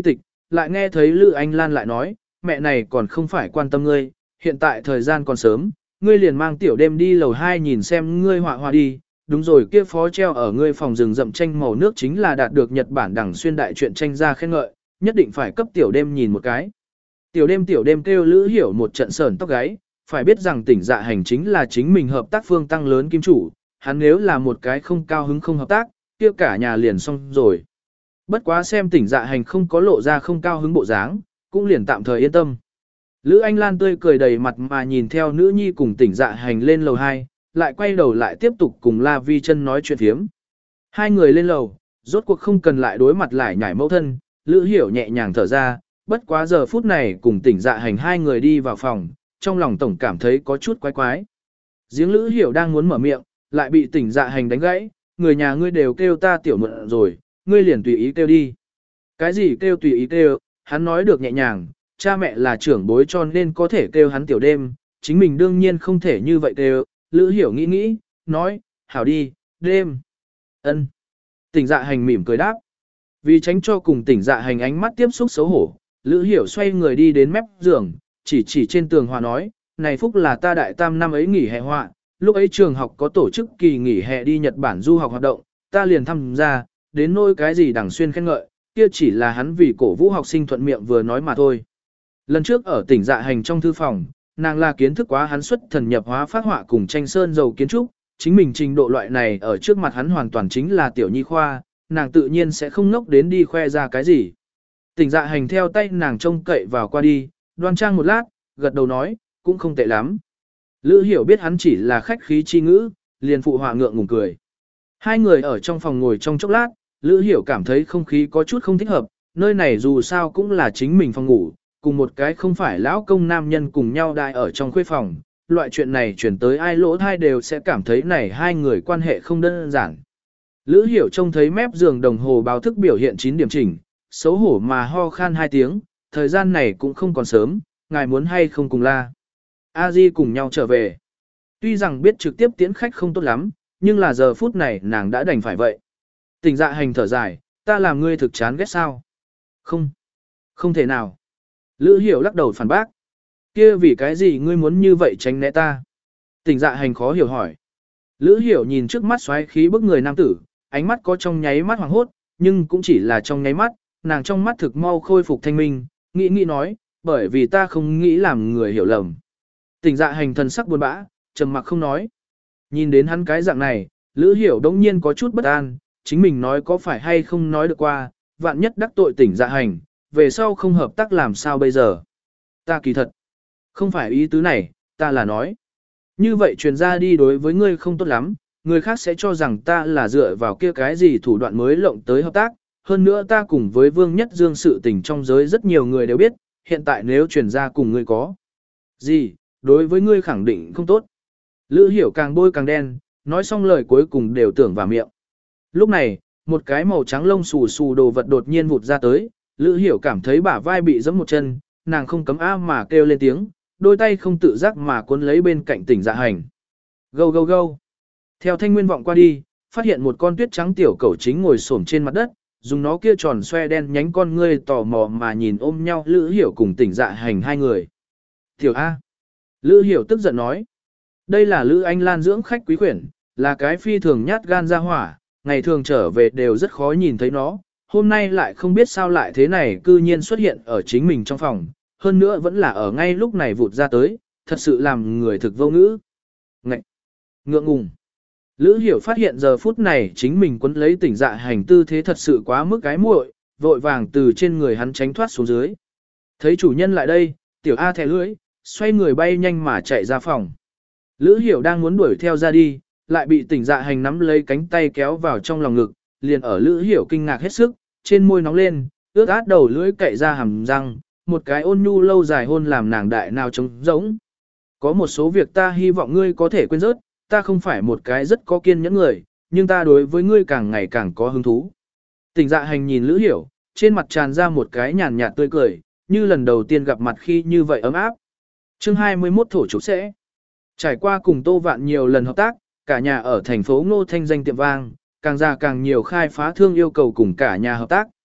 Speaker 1: lại nghe thấy Lữ Anh Lan lại nói, mẹ này còn không phải quan tâm ngươi, hiện tại thời gian còn sớm, ngươi liền mang tiểu đêm đi lầu hai nhìn xem ngươi họa hoa đi. Đúng rồi, kia phó treo ở ngươi phòng rừng rậm tranh màu nước chính là đạt được Nhật Bản đẳng xuyên đại truyện tranh ra khen ngợi, nhất định phải cấp tiểu đêm nhìn một cái. Tiểu đêm tiểu đêm kêu Lữ Hiểu một trận sờn tóc gáy, phải biết rằng tỉnh dạ hành chính là chính mình hợp tác phương tăng lớn kim chủ, hắn nếu là một cái không cao hứng không hợp tác, kia cả nhà liền xong rồi. Bất quá xem tỉnh dạ hành không có lộ ra không cao hứng bộ dáng, cũng liền tạm thời yên tâm. Lữ Anh Lan tươi cười đầy mặt mà nhìn theo nữ nhi cùng tỉnh dạ hành lên lầu hai, lại quay đầu lại tiếp tục cùng La Vi chân nói chuyện phiếm. Hai người lên lầu, rốt cuộc không cần lại đối mặt lại nhảy mẫu thân, Lữ Hiểu nhẹ nhàng thở ra, bất quá giờ phút này cùng tỉnh dạ hành hai người đi vào phòng, trong lòng tổng cảm thấy có chút quái quái. Giếng Lữ Hiểu đang muốn mở miệng, lại bị tỉnh dạ hành đánh gãy, người nhà ngươi đều kêu ta tiểu mượn rồi, ngươi liền tùy ý kêu đi. Cái gì kêu tùy ý kêu, hắn nói được nhẹ nhàng, cha mẹ là trưởng bối cho nên có thể kêu hắn tiểu đêm, chính mình đương nhiên không thể như vậy kêu. Lữ Hiểu nghĩ nghĩ, nói, hảo đi, đêm. Ân. Tỉnh dạ hành mỉm cười đáp. Vì tránh cho cùng tỉnh dạ hành ánh mắt tiếp xúc xấu hổ, Lữ Hiểu xoay người đi đến mép giường, chỉ chỉ trên tường họa nói, này phúc là ta đại tam năm ấy nghỉ hè họa, lúc ấy trường học có tổ chức kỳ nghỉ hè đi Nhật Bản du học hoạt động, ta liền tham gia, đến nỗi cái gì đằng xuyên khen ngợi, kia chỉ là hắn vì cổ vũ học sinh thuận miệng vừa nói mà thôi. Lần trước ở tỉnh dạ hành trong thư phòng, nàng là kiến thức quá hắn xuất thần nhập hóa phát họa cùng tranh sơn dầu kiến trúc, chính mình trình độ loại này ở trước mặt hắn hoàn toàn chính là tiểu nhi khoa, nàng tự nhiên sẽ không ngốc đến đi khoe ra cái gì. Tỉnh dạ hành theo tay nàng trông cậy vào qua đi, đoan trang một lát, gật đầu nói, cũng không tệ lắm. Lữ Hiểu biết hắn chỉ là khách khí chi ngữ, liền phụ họa ngượng ngùng cười. Hai người ở trong phòng ngồi trong chốc lát, Lữ Hiểu cảm thấy không khí có chút không thích hợp, nơi này dù sao cũng là chính mình phòng ngủ, cùng một cái không phải lão công nam nhân cùng nhau đại ở trong khuê phòng, loại chuyện này chuyển tới ai lỗ thai đều sẽ cảm thấy này hai người quan hệ không đơn giản. Lữ Hiểu trông thấy mép giường đồng hồ báo thức biểu hiện chín điểm chỉnh, xấu hổ mà ho khan hai tiếng, thời gian này cũng không còn sớm, ngài muốn hay không cùng la. A Di cùng nhau trở về. Tuy rằng biết trực tiếp tiễn khách không tốt lắm, nhưng là giờ phút này nàng đã đành phải vậy. Tỉnh dạ hành thở dài, ta làm ngươi thực chán ghét sao? Không, không thể nào. Lữ Hiểu lắc đầu phản bác. Kia vì cái gì ngươi muốn như vậy tránh né ta? Tỉnh dạ hành khó hiểu hỏi. Lữ Hiểu nhìn trước mắt xoáy khí bức người nam tử, ánh mắt có trong nháy mắt hoàng hốt, nhưng cũng chỉ là trong nháy mắt, nàng trong mắt thực mau khôi phục thanh minh, nghĩ nghĩ nói, bởi vì ta không nghĩ làm người hiểu lầm. Tỉnh dạ hành thần sắc buồn bã, trầm mặc không nói. Nhìn đến hắn cái dạng này, Lữ Hiểu đống nhiên có chút bất an, chính mình nói có phải hay không nói được qua, vạn nhất đắc tội tỉnh dạ hành, về sau không hợp tác làm sao bây giờ. Ta kỳ thật, không phải ý tứ này, ta là nói. Như vậy truyền ra đi đối với ngươi không tốt lắm, người khác sẽ cho rằng ta là dựa vào kia cái gì thủ đoạn mới lộng tới hợp tác, hơn nữa ta cùng với Vương Nhất Dương sự tình trong giới rất nhiều người đều biết, hiện tại nếu truyền ra cùng ngươi có gì, đối với ngươi khẳng định không tốt. Lữ Hiểu càng bôi càng đen, nói xong lời cuối cùng đều tưởng vào miệng. Lúc này, một cái màu trắng lông xù xù đồ vật đột nhiên vụt ra tới, Lữ Hiểu cảm thấy bả vai bị giẫm một chân, nàng không cấm a mà kêu lên tiếng, đôi tay không tự giác mà cuốn lấy bên cạnh tỉnh dạ hành. Gâu gâu gâu. Theo thanh nguyên vọng qua đi, phát hiện một con tuyết trắng tiểu cẩu chính ngồi xổm trên mặt đất, dùng nó kia tròn xoe đen nhánh con ngươi tò mò mà nhìn ôm nhau Lữ Hiểu cùng tỉnh dạ hành hai người. Tiểu A. Lữ Hiểu tức giận nói. Đây là Lữ Anh Lan dưỡng khách quý quyển, là cái phi thường nhát gan ra hỏa, ngày thường trở về đều rất khó nhìn thấy nó, hôm nay lại không biết sao lại thế này cư nhiên xuất hiện ở chính mình trong phòng, hơn nữa vẫn là ở ngay lúc này vụt ra tới, thật sự làm người thực vô ngữ. Ngậy! Ngượng ngùng! Lữ Hiểu phát hiện giờ phút này chính mình quấn lấy tỉnh dạ hành tư thế thật sự quá mức cái muội, vội vàng từ trên người hắn tránh thoát xuống dưới. Thấy chủ nhân lại đây, tiểu A thẻ lưỡi, xoay người bay nhanh mà chạy ra phòng. Lữ Hiểu đang muốn đuổi theo ra đi, lại bị tỉnh dạ hành nắm lấy cánh tay kéo vào trong lòng ngực, liền ở Lữ Hiểu kinh ngạc hết sức, trên môi nóng lên, ướt át đầu lưỡi cậy ra hàm răng, một cái ôn nhu lâu dài hôn làm nàng đại nào trống rỗng. Có một số việc ta hy vọng ngươi có thể quên rớt, ta không phải một cái rất có kiên nhẫn người, nhưng ta đối với ngươi càng ngày càng có hứng thú. Tỉnh dạ hành nhìn Lữ Hiểu, trên mặt tràn ra một cái nhàn nhạt tươi cười, như lần đầu tiên gặp mặt khi như vậy ấm áp. Chương hai mươi mốt thổ trục sẽ. Trải qua cùng Tô Vạn nhiều lần hợp tác, cả nhà ở thành phố Ngô thanh danh tiệm vang, càng ra càng nhiều khai phá thương yêu cầu cùng cả nhà hợp tác.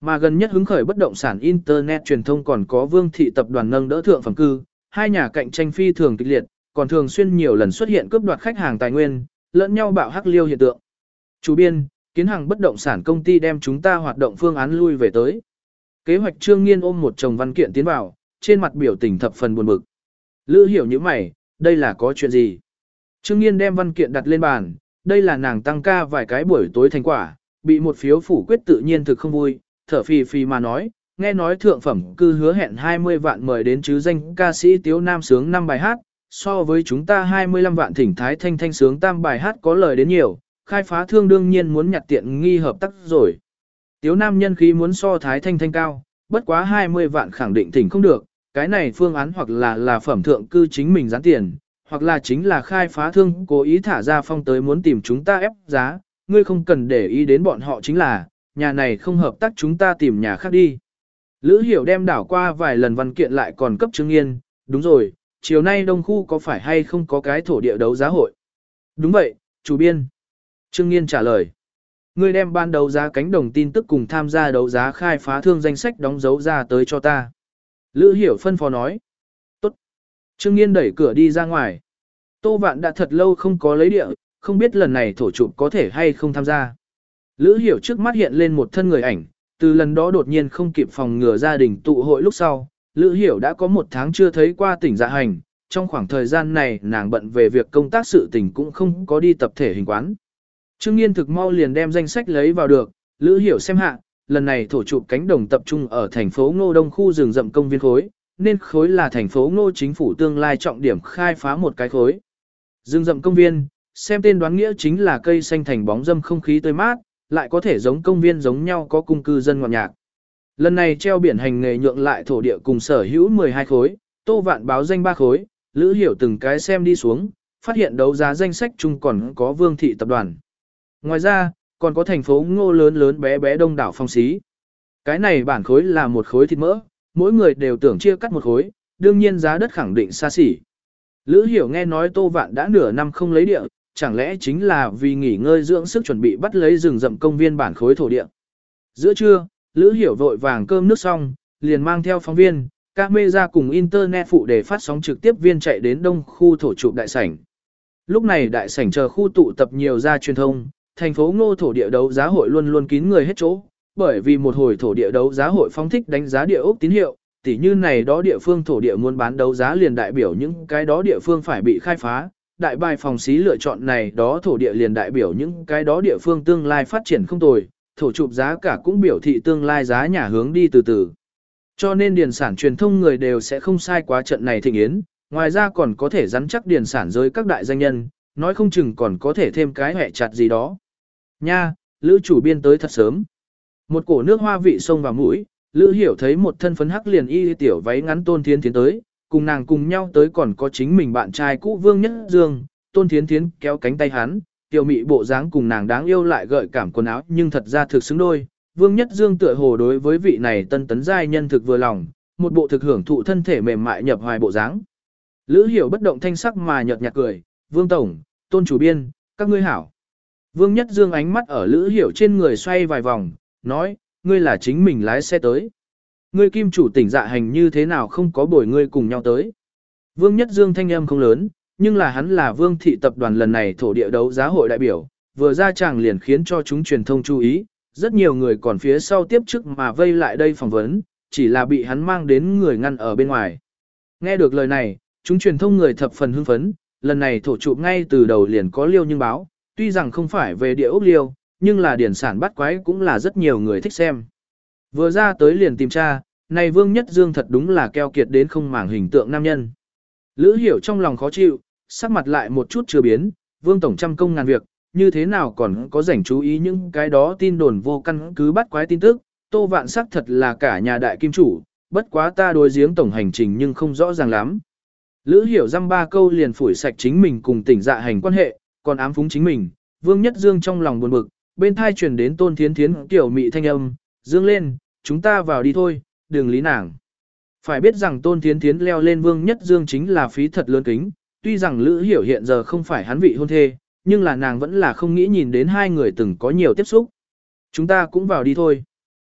Speaker 1: Mà gần nhất hứng khởi bất động sản Internet truyền thông còn có Vương thị tập đoàn nâng đỡ thượng phẩm cư, hai nhà cạnh tranh phi thường kịch liệt, còn thường xuyên nhiều lần xuất hiện cướp đoạt khách hàng tài nguyên, lẫn nhau bạo hắc liêu hiện tượng. Chủ biên, Kiến Hằng bất động sản công ty đem chúng ta hoạt động phương án lui về tới. Kế hoạch Trương Nghiên ôm một chồng văn kiện tiến vào, trên mặt biểu tình thập phần buồn bực. Lữ Hiểu như mày, đây là có chuyện gì? Trương Nghiên đem văn kiện đặt lên bàn, đây là nàng tăng ca vài cái buổi tối thành quả, bị một phiếu phủ quyết tự nhiên thực không vui, thở phì phì mà nói, nghe nói thượng phẩm cư hứa hẹn hai mươi vạn mời đến chứ danh ca sĩ Tiếu Nam sướng năm bài hát, so với chúng ta hai mươi lăm vạn thỉnh Thái Thanh Thanh sướng tam bài hát có lời đến nhiều, khai phá thương đương nhiên muốn nhặt tiện nghi hợp tác rồi. Tiếu Nam nhân khí muốn so Thái Thanh Thanh cao, bất quá hai mươi vạn khẳng định thỉnh không được, cái này phương án hoặc là là phẩm thượng cư chính mình gián tiền, hoặc là chính là khai phá thương cố ý thả ra phong tới muốn tìm chúng ta ép giá, ngươi không cần để ý đến bọn họ chính là, nhà này không hợp tác chúng ta tìm nhà khác đi. Lữ Hiểu đem đảo qua vài lần văn kiện lại còn cấp Trương Nghiên, đúng rồi, chiều nay Đông Khu có phải hay không có cái thổ địa đấu giá hội? Đúng vậy, chủ biên. Trương Nghiên trả lời. Ngươi đem ban đấu giá cánh đồng tin tức cùng tham gia đấu giá khai phá thương danh sách đóng dấu ra tới cho ta. Lữ Hiểu phân phó nói. Tốt. Trương Nghiên đẩy cửa đi ra ngoài. Tô Vạn đã thật lâu không có lấy địa, không biết lần này thổ chụp có thể hay không tham gia. Lữ Hiểu trước mắt hiện lên một thân người ảnh, từ lần đó đột nhiên không kịp phòng ngừa gia đình tụ hội lúc sau, Lữ Hiểu đã có một tháng chưa thấy qua tỉnh Dạ Hành, trong khoảng thời gian này nàng bận về việc công tác sự tình cũng không có đi tập thể hình quán. Trương Nghiên thực mau liền đem danh sách lấy vào được, Lữ Hiểu xem hạ, lần này thổ chụp cánh đồng tập trung ở thành phố Ngô Đông khu rừng rậm công viên khối, nên khối là thành phố Ngô chính phủ tương lai trọng điểm khai phá một cái khối. Rừng rậm công viên, xem tên đoán nghĩa chính là cây xanh thành bóng dâm không khí tươi mát, lại có thể giống công viên giống nhau có cung cư dân ngọt nhạc. Lần này treo biển hành nghề nhượng lại thổ địa cùng sở hữu mười hai khối, Tô Vạn báo danh ba khối, Lữ Hiểu từng cái xem đi xuống, phát hiện đấu giá danh sách chung còn có Vương thị tập đoàn. Ngoài ra, còn có thành phố Ngô lớn lớn bé bé đông đảo phong xí. Cái này bản khối là một khối thịt mỡ, mỗi người đều tưởng chia cắt một khối, đương nhiên giá đất khẳng định xa xỉ. Lữ Hiểu nghe nói Tô Vạn đã nửa năm không lấy địa, chẳng lẽ chính là vì nghỉ ngơi dưỡng sức chuẩn bị bắt lấy rừng rậm công viên bản khối thổ địa. Giữa trưa, Lữ Hiểu vội vàng cơm nước xong, liền mang theo phóng viên, camera cùng internet phụ để phát sóng trực tiếp viên chạy đến đông khu thổ chụp đại sảnh. Lúc này đại sảnh chờ khu tụ tập nhiều gia truyền thông, thành phố Ngô thổ địa đấu giá hội luôn luôn kín người hết chỗ, bởi vì một hồi thổ địa đấu giá hội phóng thích đánh giá địa ốc tín hiệu, tỉ như này đó địa phương thổ địa muốn bán đấu giá liền đại biểu những cái đó địa phương phải bị khai phá, đại bài phòng xí lựa chọn này đó thổ địa liền đại biểu những cái đó địa phương tương lai phát triển không tồi, thổ chụp giá cả cũng biểu thị tương lai giá nhà hướng đi từ từ. Cho nên điền sản truyền thông người đều sẽ không sai quá trận này thịnh yến, ngoài ra còn có thể rắn chắc điền sản giới các đại danh nhân, nói không chừng còn có thể thêm cái hẹ chặt gì đó. Nha, Lữ chủ biên tới thật sớm. Một cổ nước hoa vị xông vào mũi, Lữ Hiểu thấy một thân phấn hắc liền y tiểu váy ngắn Tôn Thiến Thiến tới, cùng nàng cùng nhau tới còn có chính mình bạn trai cũ Vương Nhất Dương, Tôn Thiến Thiến kéo cánh tay hắn, tiểu mị bộ dáng cùng nàng đáng yêu lại gợi cảm quần áo nhưng thật ra thực xứng đôi. Vương Nhất Dương tựa hồ đối với vị này tân tấn giai nhân thực vừa lòng, một bộ thực hưởng thụ thân thể mềm mại nhập hoài bộ dáng. Lữ Hiểu bất động thanh sắc mà nhợt nhạt cười, Vương Tổng, Tôn chủ biên, các ngươi hảo. Vương Nhất Dương ánh mắt ở Lữ Hiểu trên người xoay vài vòng, nói, ngươi là chính mình lái xe tới. Ngươi kim chủ tỉnh Dạ Hành như thế nào không có bồi ngươi cùng nhau tới. Vương Nhất Dương thanh âm không lớn, nhưng là hắn là Vương thị tập đoàn lần này thổ địa đấu giá hội đại biểu, vừa ra chàng liền khiến cho chúng truyền thông chú ý, rất nhiều người còn phía sau tiếp trước mà vây lại đây phỏng vấn, chỉ là bị hắn mang đến người ngăn ở bên ngoài. Nghe được lời này, chúng truyền thông người thập phần hưng phấn, lần này thổ chụp ngay từ đầu liền có liêu nhưng báo, tuy rằng không phải về địa ốc liêu, nhưng là điển sản bắt quái cũng là rất nhiều người thích xem. Vừa ra tới liền tìm tra, này Vương Nhất Dương thật đúng là keo kiệt đến không màng hình tượng nam nhân. Lữ Hiểu trong lòng khó chịu, sắc mặt lại một chút chưa biến, Vương Tổng trăm công ngàn việc, như thế nào còn có rảnh chú ý những cái đó tin đồn vô căn cứ bắt quái tin tức, Tô Vạn sắc thật là cả nhà đại kim chủ, bất quá ta đối giếng tổng hành trình nhưng không rõ ràng lắm. Lữ Hiểu dăm ba câu liền phủi sạch chính mình cùng tỉnh Dạ Hành quan hệ, còn ám phúng chính mình, Vương Nhất Dương trong lòng buồn bực, bên thai truyền đến Tôn Thiến Thiến tiểu mị thanh âm, dương lên, chúng ta vào đi thôi, đừng lý nàng. Phải biết rằng Tôn Thiến Thiến leo lên Vương Nhất Dương chính là phí thật lớn kính, tuy rằng Lữ Hiểu hiện giờ không phải hắn vị hôn thê, nhưng là nàng vẫn là không nghĩ nhìn đến hai người từng có nhiều tiếp xúc. Chúng ta cũng vào đi thôi.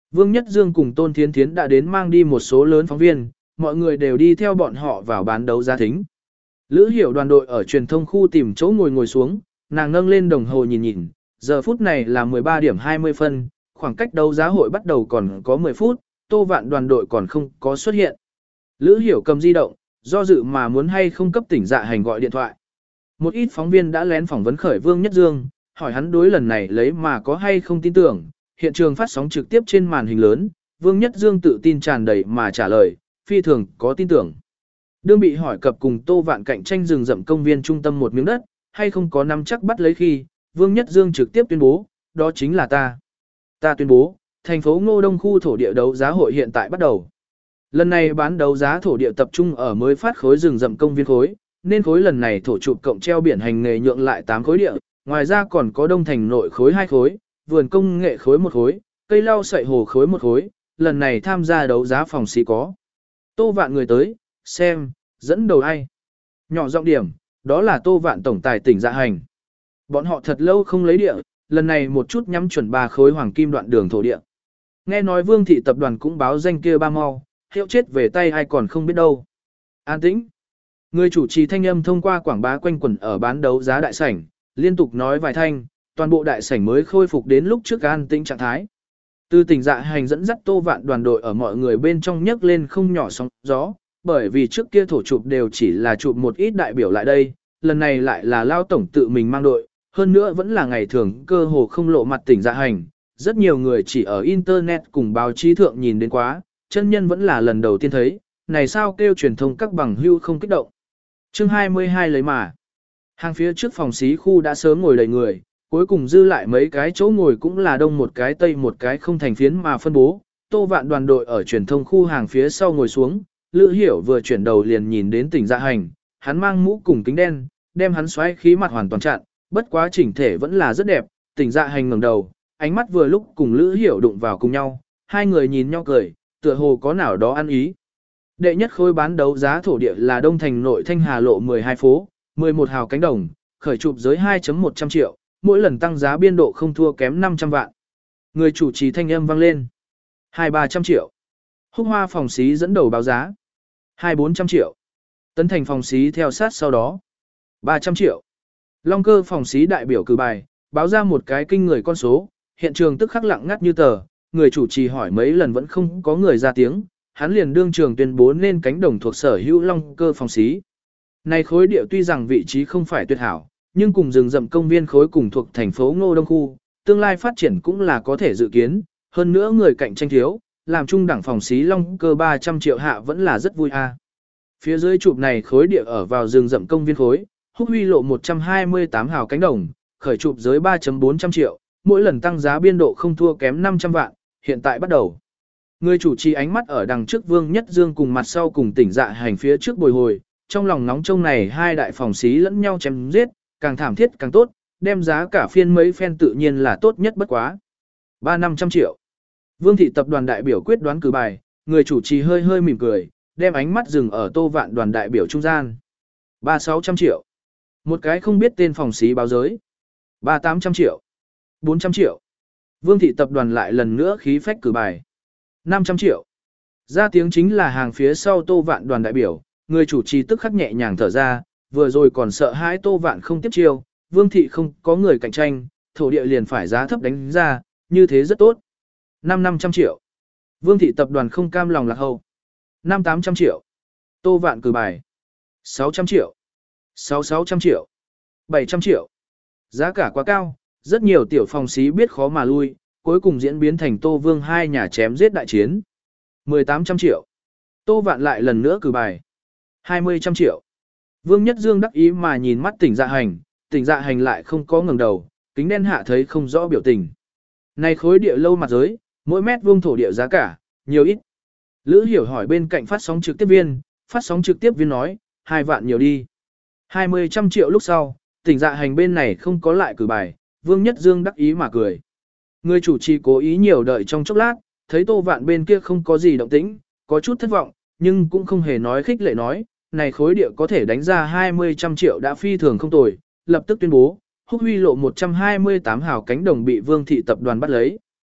Speaker 1: Vương Nhất Dương cùng Tôn Thiến Thiến đã đến mang đi một số lớn phóng viên, mọi người đều đi theo bọn họ vào bán đấu giá thính. Lữ Hiểu đoàn đội ở truyền thông khu tìm chỗ ngồi ngồi xuống, nàng nâng lên đồng hồ nhìn nhìn, giờ phút này là mười ba điểm hai mươi phân, khoảng cách đấu giá hội bắt đầu còn có mười phút, Tô Vạn đoàn đội còn không có xuất hiện. Lữ Hiểu cầm di động, do dự mà muốn hay không cấp tỉnh Dạ Hành gọi điện thoại. Một ít phóng viên đã lén phỏng vấn khởi Vương Nhất Dương, hỏi hắn đối lần này lấy mà có hay không tin tưởng. Hiện trường phát sóng trực tiếp trên màn hình lớn, Vương Nhất Dương tự tin tràn đầy mà trả lời, phi thường có tin tưởng. Đương bị hỏi cập cùng Tô Vạn cạnh tranh rừng rậm công viên trung tâm một miếng đất, hay không có nắm chắc bắt lấy khi, Vương Nhất Dương trực tiếp tuyên bố, đó chính là ta. Ta tuyên bố, thành phố Ngô Đông khu thổ địa đấu giá hội hiện tại bắt đầu. Lần này bán đấu giá thổ địa tập trung ở mới phát khối rừng rậm công viên khối, nên khối lần này thổ chụp cộng treo biển hành nghề nhượng lại tám khối địa, ngoài ra còn có đông thành nội khối hai khối, vườn công nghệ khối một khối, cây lau sậy hồ khối một khối, lần này tham gia đấu giá phòng xí có. Tô Vạn người tới, xem, dẫn đầu ai. Nhỏ giọng điểm, đó là Tô Vạn tổng tài tỉnh Dạ Hành. Bọn họ thật lâu không lấy địa, lần này một chút nhắm chuẩn ba khối hoàng kim đoạn đường thổ địa. Nghe nói Vương thị tập đoàn cũng báo danh kia ba mau, hiệu chết về tay ai còn không biết đâu. An tĩnh. Người chủ trì thanh âm thông qua quảng bá quanh quẩn ở bán đấu giá đại sảnh, liên tục nói vài thanh, toàn bộ đại sảnh mới khôi phục đến lúc trước an tĩnh trạng thái. Từ tỉnh Dạ Hành dẫn dắt Tô Vạn đoàn đội ở mọi người bên trong nhấc lên không nhỏ sóng gió, bởi vì trước kia thổ chụp đều chỉ là chụp một ít đại biểu lại đây, lần này lại là Lao tổng tự mình mang đội, hơn nữa vẫn là ngày thường cơ hồ không lộ mặt tỉnh Dạ Hành, rất nhiều người chỉ ở internet cùng báo chí thượng nhìn đến quá, chân nhân vẫn là lần đầu tiên thấy, này sao kêu truyền thông các bằng hưu không kích động. Chương hai mươi hai lấy mà. Hàng phía trước phòng xí khu đã sớm ngồi đầy người, cuối cùng dư lại mấy cái chỗ ngồi cũng là đông một cái tây một cái không thành phiến mà phân bố. Tô Vạn đoàn đội ở truyền thông khu hàng phía sau ngồi xuống, Lữ Hiểu vừa chuyển đầu liền nhìn đến tỉnh Dạ Hành, hắn mang mũ cùng kính đen, đem hắn xoáy khí mặt hoàn toàn chặn, bất quá chỉnh thể vẫn là rất đẹp. Tỉnh Dạ Hành ngẩng đầu, ánh mắt vừa lúc cùng Lữ Hiểu đụng vào cùng nhau, hai người nhìn nhau cười, tựa hồ có nào đó ăn ý. Đệ nhất khối bán đấu giá thổ địa là Đông Thành nội Thanh Hà lộ mười hai phố, mười một hào cánh đồng, khởi chụp giới hai phẩy một trăm triệu, mỗi lần tăng giá biên độ không thua kém năm trăm vạn. Người chủ trì thanh âm vang lên. hai ba trăm triệu. Húc Hoa phòng xí dẫn đầu báo giá. hai bốn trăm triệu. Tấn Thành phòng xí theo sát sau đó. ba trăm triệu. Long Cơ phòng xí đại biểu cử bài, báo ra một cái kinh người con số, hiện trường tức khắc lặng ngắt như tờ, người chủ trì hỏi mấy lần vẫn không có người ra tiếng, hắn liền đương trường tuyên bố nên cánh đồng thuộc sở hữu Long Cơ phòng xí. Này khối địa tuy rằng vị trí không phải tuyệt hảo, nhưng cùng rừng rậm công viên khối cùng thuộc thành phố Ngô Đông khu, tương lai phát triển cũng là có thể dự kiến, hơn nữa người cạnh tranh thiếu, làm chung đẳng phòng xí Long Cơ ba trăm triệu hạ vẫn là rất vui a. Phía dưới chụp này khối địa ở vào rừng rậm công viên khối, Húc Huy lộ một trăm hai mươi tám hào cánh đồng, khởi chụp giới ba phẩy bốn trăm triệu, mỗi lần tăng giá biên độ không thua kém năm trăm vạn, hiện tại bắt đầu. Người chủ trì ánh mắt ở đằng trước Vương Nhất Dương cùng mặt sau cùng tỉnh Dạ Hành phía trước bồi hồi, trong lòng nóng trông này hai đại phòng xí lẫn nhau chém giết, càng thảm thiết càng tốt, đem giá cả phiên mấy phen tự nhiên là tốt nhất bất quá. ba năm trăm triệu. Vương thị tập đoàn đại biểu quyết đoán cử bài, người chủ trì hơi hơi mỉm cười, đem ánh mắt dừng ở Tô Vạn đoàn đại biểu trung gian. ba sáu trăm triệu. Một cái không biết tên phòng xí báo giới. ba tám trăm triệu. bốn trăm triệu. Vương thị tập đoàn lại lần nữa khí phách cử bài. năm trăm triệu. Ra tiếng chính là hàng phía sau Tô Vạn đoàn đại biểu, người chủ trì tức khắc nhẹ nhàng thở ra, vừa rồi còn sợ hãi Tô Vạn không tiếp chiêu, Vương thị không có người cạnh tranh, thổ địa liền phải giá thấp đánh ra, như thế rất tốt. năm năm trăm triệu. Vương thị tập đoàn không cam lòng lạc hậu. năm tám trăm triệu. Tô Vạn cử bài. sáu trăm triệu. sáu sáu trăm triệu. bảy trăm triệu. Giá cả quá cao, rất nhiều tiểu phòng xí biết khó mà lui, cuối cùng diễn biến thành Tô Vương hai nhà chém giết đại chiến. mười tám trăm triệu. Tô Vạn lại lần nữa cử bài. hai mươi trăm triệu. Vương Nhất Dương đắc ý mà nhìn mắt tỉnh Dạ Hành, tỉnh Dạ Hành lại không có ngẩng đầu, kính đen hạ thấy không rõ biểu tình. Này khối địa lâu mặt giới, mỗi mét vuông thổ địa giá cả, nhiều ít. Lữ Hiểu hỏi bên cạnh phát sóng trực tiếp viên, phát sóng trực tiếp viên nói, hai vạn nhiều đi. hai mươi trăm triệu lúc sau, tỉnh Dạ Hành bên này không có lại cử bài, Vương Nhất Dương đắc ý mà cười. Người chủ trì cố ý nhiều đợi trong chốc lát, thấy Tô Vạn bên kia không có gì động tĩnh, có chút thất vọng, nhưng cũng không hề nói khích lệ nói, này khối địa có thể đánh ra hai mươi trăm triệu đã phi thường không tồi, lập tức tuyên bố, Húc Huy lộ một trăm hai mươi tám hào cánh đồng bị Vương thị tập đoàn bắt lấy.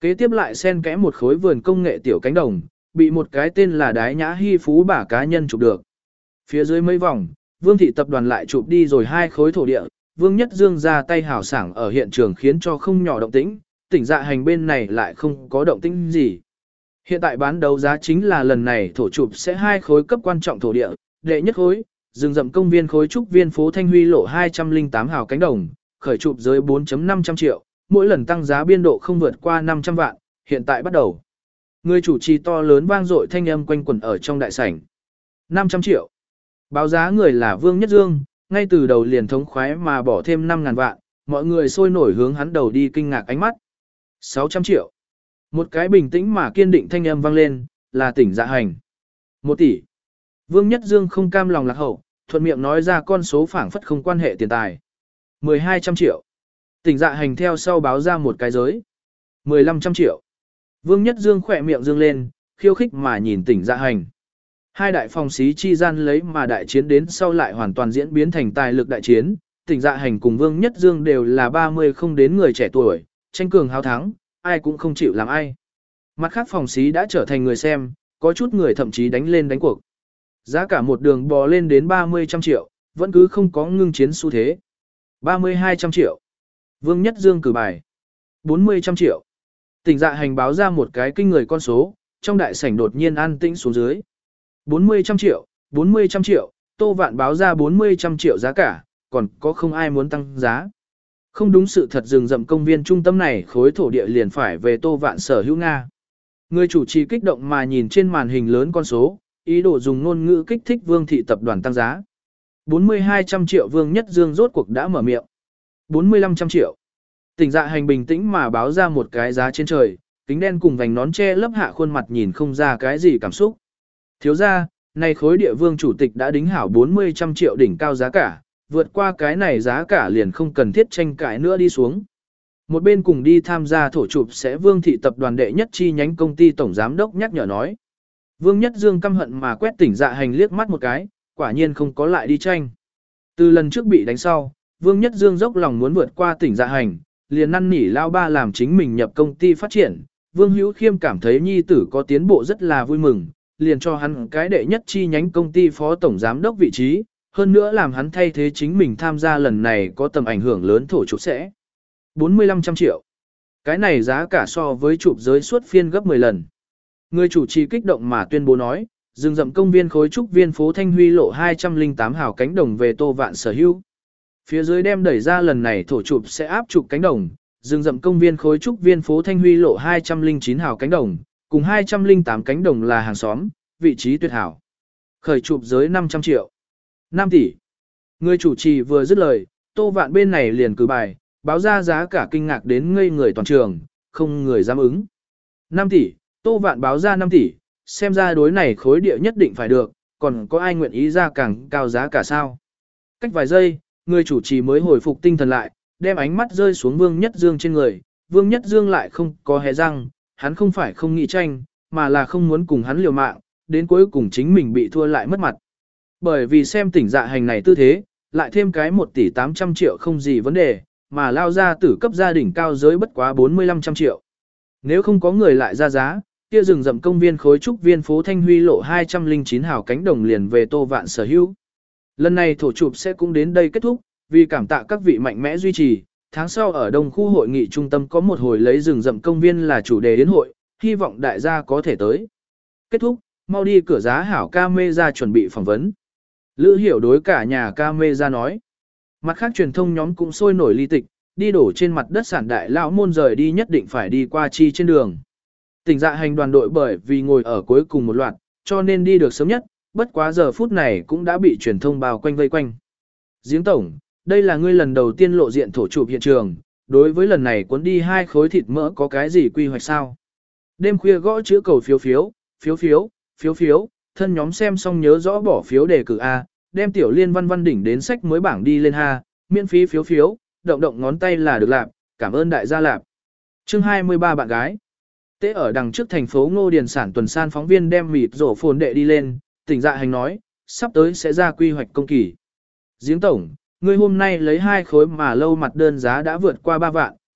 Speaker 1: Kế tiếp lại xen kẽ một khối vườn công nghệ tiểu cánh đồng, bị một cái tên là Đái Nhã Hy Phú bả cá nhân chụp được. Phía dưới mấy vòng, Vương thị tập đoàn lại chụp đi rồi hai khối thổ địa, Vương Nhất Dương ra tay hào sảng ở hiện trường khiến cho không nhỏ động tĩnh, tỉnh dạ hành bên này lại không có động tĩnh gì. Hiện tại bán đấu giá chính là lần này thổ chụp sẽ hai khối cấp quan trọng thổ địa, đệ nhất khối, rừng rậm công viên khối trúc viên phố Thanh Huy lộ hai trăm lẻ tám hào cánh đồng, khởi chụp giới bốn triệu năm trăm triệu, mỗi lần tăng giá biên độ không vượt qua năm trăm vạn, hiện tại bắt đầu. Người chủ trì to lớn vang dội thanh âm quanh quẩn ở trong đại sảnh. năm trăm triệu. Báo giá người là Vương Nhất Dương, ngay từ đầu liền thống khoái mà bỏ thêm năm ngàn vạn, mọi người sôi nổi hướng hắn đầu đi kinh ngạc ánh mắt. sáu trăm triệu. Một cái bình tĩnh mà kiên định thanh âm vang lên, là tỉnh dạ hành. một tỷ. Vương Nhất Dương không cam lòng lạc hậu, thuận miệng nói ra con số phảng phất không quan hệ tiền tài. mười hai trăm triệu. Tỉnh dạ hành theo sau báo ra một cái giới. mười lăm trăm triệu. Vương Nhất Dương khỏe miệng dương lên, khiêu khích mà nhìn tỉnh dạ hành. Hai đại phòng xí chi gian lấy mà đại chiến đến sau lại hoàn toàn diễn biến thành tài lực đại chiến. Tỉnh dạ hành cùng Vương Nhất Dương đều là ba mươi không đến người trẻ tuổi, tranh cường hào thắng, ai cũng không chịu làm ai. Mặt khác phòng xí đã trở thành người xem, có chút người thậm chí đánh lên đánh cuộc. Giá cả một đường bò lên đến ba mươi trăm triệu, vẫn cứ không có ngưng chiến xu thế. ba mươi hai trăm triệu. Vương Nhất Dương cử bài. bốn mươi trăm triệu. Tỉnh dạ hành báo ra một cái kinh người con số, trong đại sảnh đột nhiên an tĩnh xuống dưới. bốn mươi trăm triệu, bốn mươi trăm triệu, Tô Vạn báo ra bốn mươi trăm triệu giá cả, còn có không ai muốn tăng giá. Không đúng sự thật rừng rậm công viên trung tâm này khối thổ địa liền phải về Tô Vạn sở hữu Nga. Người chủ trì kích động mà nhìn trên màn hình lớn con số, ý đồ dùng ngôn ngữ kích thích Vương thị tập đoàn tăng giá. bốn mươi hai trăm triệu Vương Nhất Dương rốt cuộc đã mở miệng. bốn mươi lăm trăm triệu. Tỉnh dạ hành bình tĩnh mà báo ra một cái giá trên trời, kính đen cùng vành nón che lấp hạ khuôn mặt nhìn không ra cái gì cảm xúc. Thiếu ra, này khối địa vương chủ tịch đã đính hảo bốn mươi trăm triệu đỉnh cao giá cả, vượt qua cái này giá cả liền không cần thiết tranh cãi nữa đi xuống. Một bên cùng đi tham gia thổ chụp sẽ Vương thị tập đoàn đệ nhất chi nhánh công ty tổng giám đốc nhắc nhở nói. Vương Nhất Dương căm hận mà quét tỉnh dạ hành liếc mắt một cái, quả nhiên không có lại đi tranh. Từ lần trước bị đánh sau, Vương Nhất Dương dốc lòng muốn vượt qua tỉnh dạ hành, liền năn nỉ lao ba làm chính mình nhập công ty phát triển. Vương Hữu Khiêm cảm thấy nhi tử có tiến bộ rất là vui mừng, liền cho hắn cái đệ nhất chi nhánh công ty phó tổng giám đốc vị trí, hơn nữa làm hắn thay thế chính mình tham gia lần này có tầm ảnh hưởng lớn thổ chụp sẽ. bốn mươi lăm trăm triệu. Cái này giá cả so với chụp giới suốt phiên gấp mười lần. Người chủ trì kích động mà tuyên bố nói, rừng rậm công viên khối trúc viên phố Thanh Huy lộ hai trăm lẻ tám hào cánh đồng về Tô Vạn sở hữu. Phía dưới đem đẩy ra lần này thổ chụp sẽ áp chụp cánh đồng, rừng rậm công viên khối trúc viên phố Thanh Huy lộ hai trăm lẻ chín hào cánh đồng, cùng hai trăm lẻ tám cánh đồng là hàng xóm, vị trí tuyệt hảo. Khởi chụp giới năm trăm triệu. năm tỷ. Người chủ trì vừa dứt lời, Tô Vạn bên này liền cử bài, báo ra giá cả kinh ngạc đến ngây người toàn trường, không người dám ứng. năm tỷ, Tô Vạn báo ra năm tỷ, xem ra đối này khối địa nhất định phải được, còn có ai nguyện ý ra càng cao giá cả sao? Cách vài giây, người chủ trì mới hồi phục tinh thần lại, đem ánh mắt rơi xuống Vương Nhất Dương trên người, Vương Nhất Dương lại không có hé răng, hắn không phải không nghĩ tranh, mà là không muốn cùng hắn liều mạng, đến cuối cùng chính mình bị thua lại mất mặt. Bởi vì xem tỉnh dạ hành này tư thế, lại thêm cái một tỷ tám trăm triệu không gì vấn đề, mà lao ra tử cấp gia đình cao giới bất quá bốn mươi lăm trăm triệu. Nếu không có người lại ra giá, kia rừng rậm công viên khối trúc viên phố Thanh Huy lộ hai trăm lẻ chín hào cánh đồng liền về Tô Vạn sở hữu. Lần này thổ chụp sẽ cũng đến đây kết thúc, vì cảm tạ các vị mạnh mẽ duy trì, tháng sau ở Đông khu hội nghị trung tâm có một hồi lấy rừng rậm công viên là chủ đề đến hội, hy vọng đại gia có thể tới. Kết thúc, mau đi cửa giá hảo ca mê ra chuẩn bị phỏng vấn. Lữ Hiểu đối cả nhà ca mê ra nói. Mặt khác truyền thông nhóm cũng sôi nổi ly tịch, đi đổ trên mặt đất sản đại lão môn rời đi nhất định phải đi qua chi trên đường. Tỉnh dạ hành đoàn đội bởi vì ngồi ở cuối cùng một loạt, cho nên đi được sớm nhất, bất quá giờ phút này cũng đã bị truyền thông bao quanh vây quanh. Giếng tổng, đây là ngươi lần đầu tiên lộ diện thổ chụp hiện trường, đối với lần này cuốn đi hai khối thịt mỡ có cái gì quy hoạch sao? Đêm khuya gõ chữ cầu phiếu phiếu, phiếu phiếu, phiếu phiếu, thân nhóm xem xong nhớ rõ bỏ phiếu đề cử A, đem tiểu liên văn văn đỉnh đến sách mới bảng đi lên ha, miễn phí phiếu phiếu, động động ngón tay là được lạp, cảm ơn đại gia lạp. Chương hai mươi ba bạn gái. Tế ở đằng trước thành phố Ngô Điền sản tuần san phóng viên đem mịt rổ phồn đệ đi lên, tỉnh dạ hành nói, sắp tới sẽ ra quy hoạch công kỳ. Giếng tổng, ngươi hôm nay lấy hai khối mà lâu mặt đơn giá đã vượt qua ba vạn,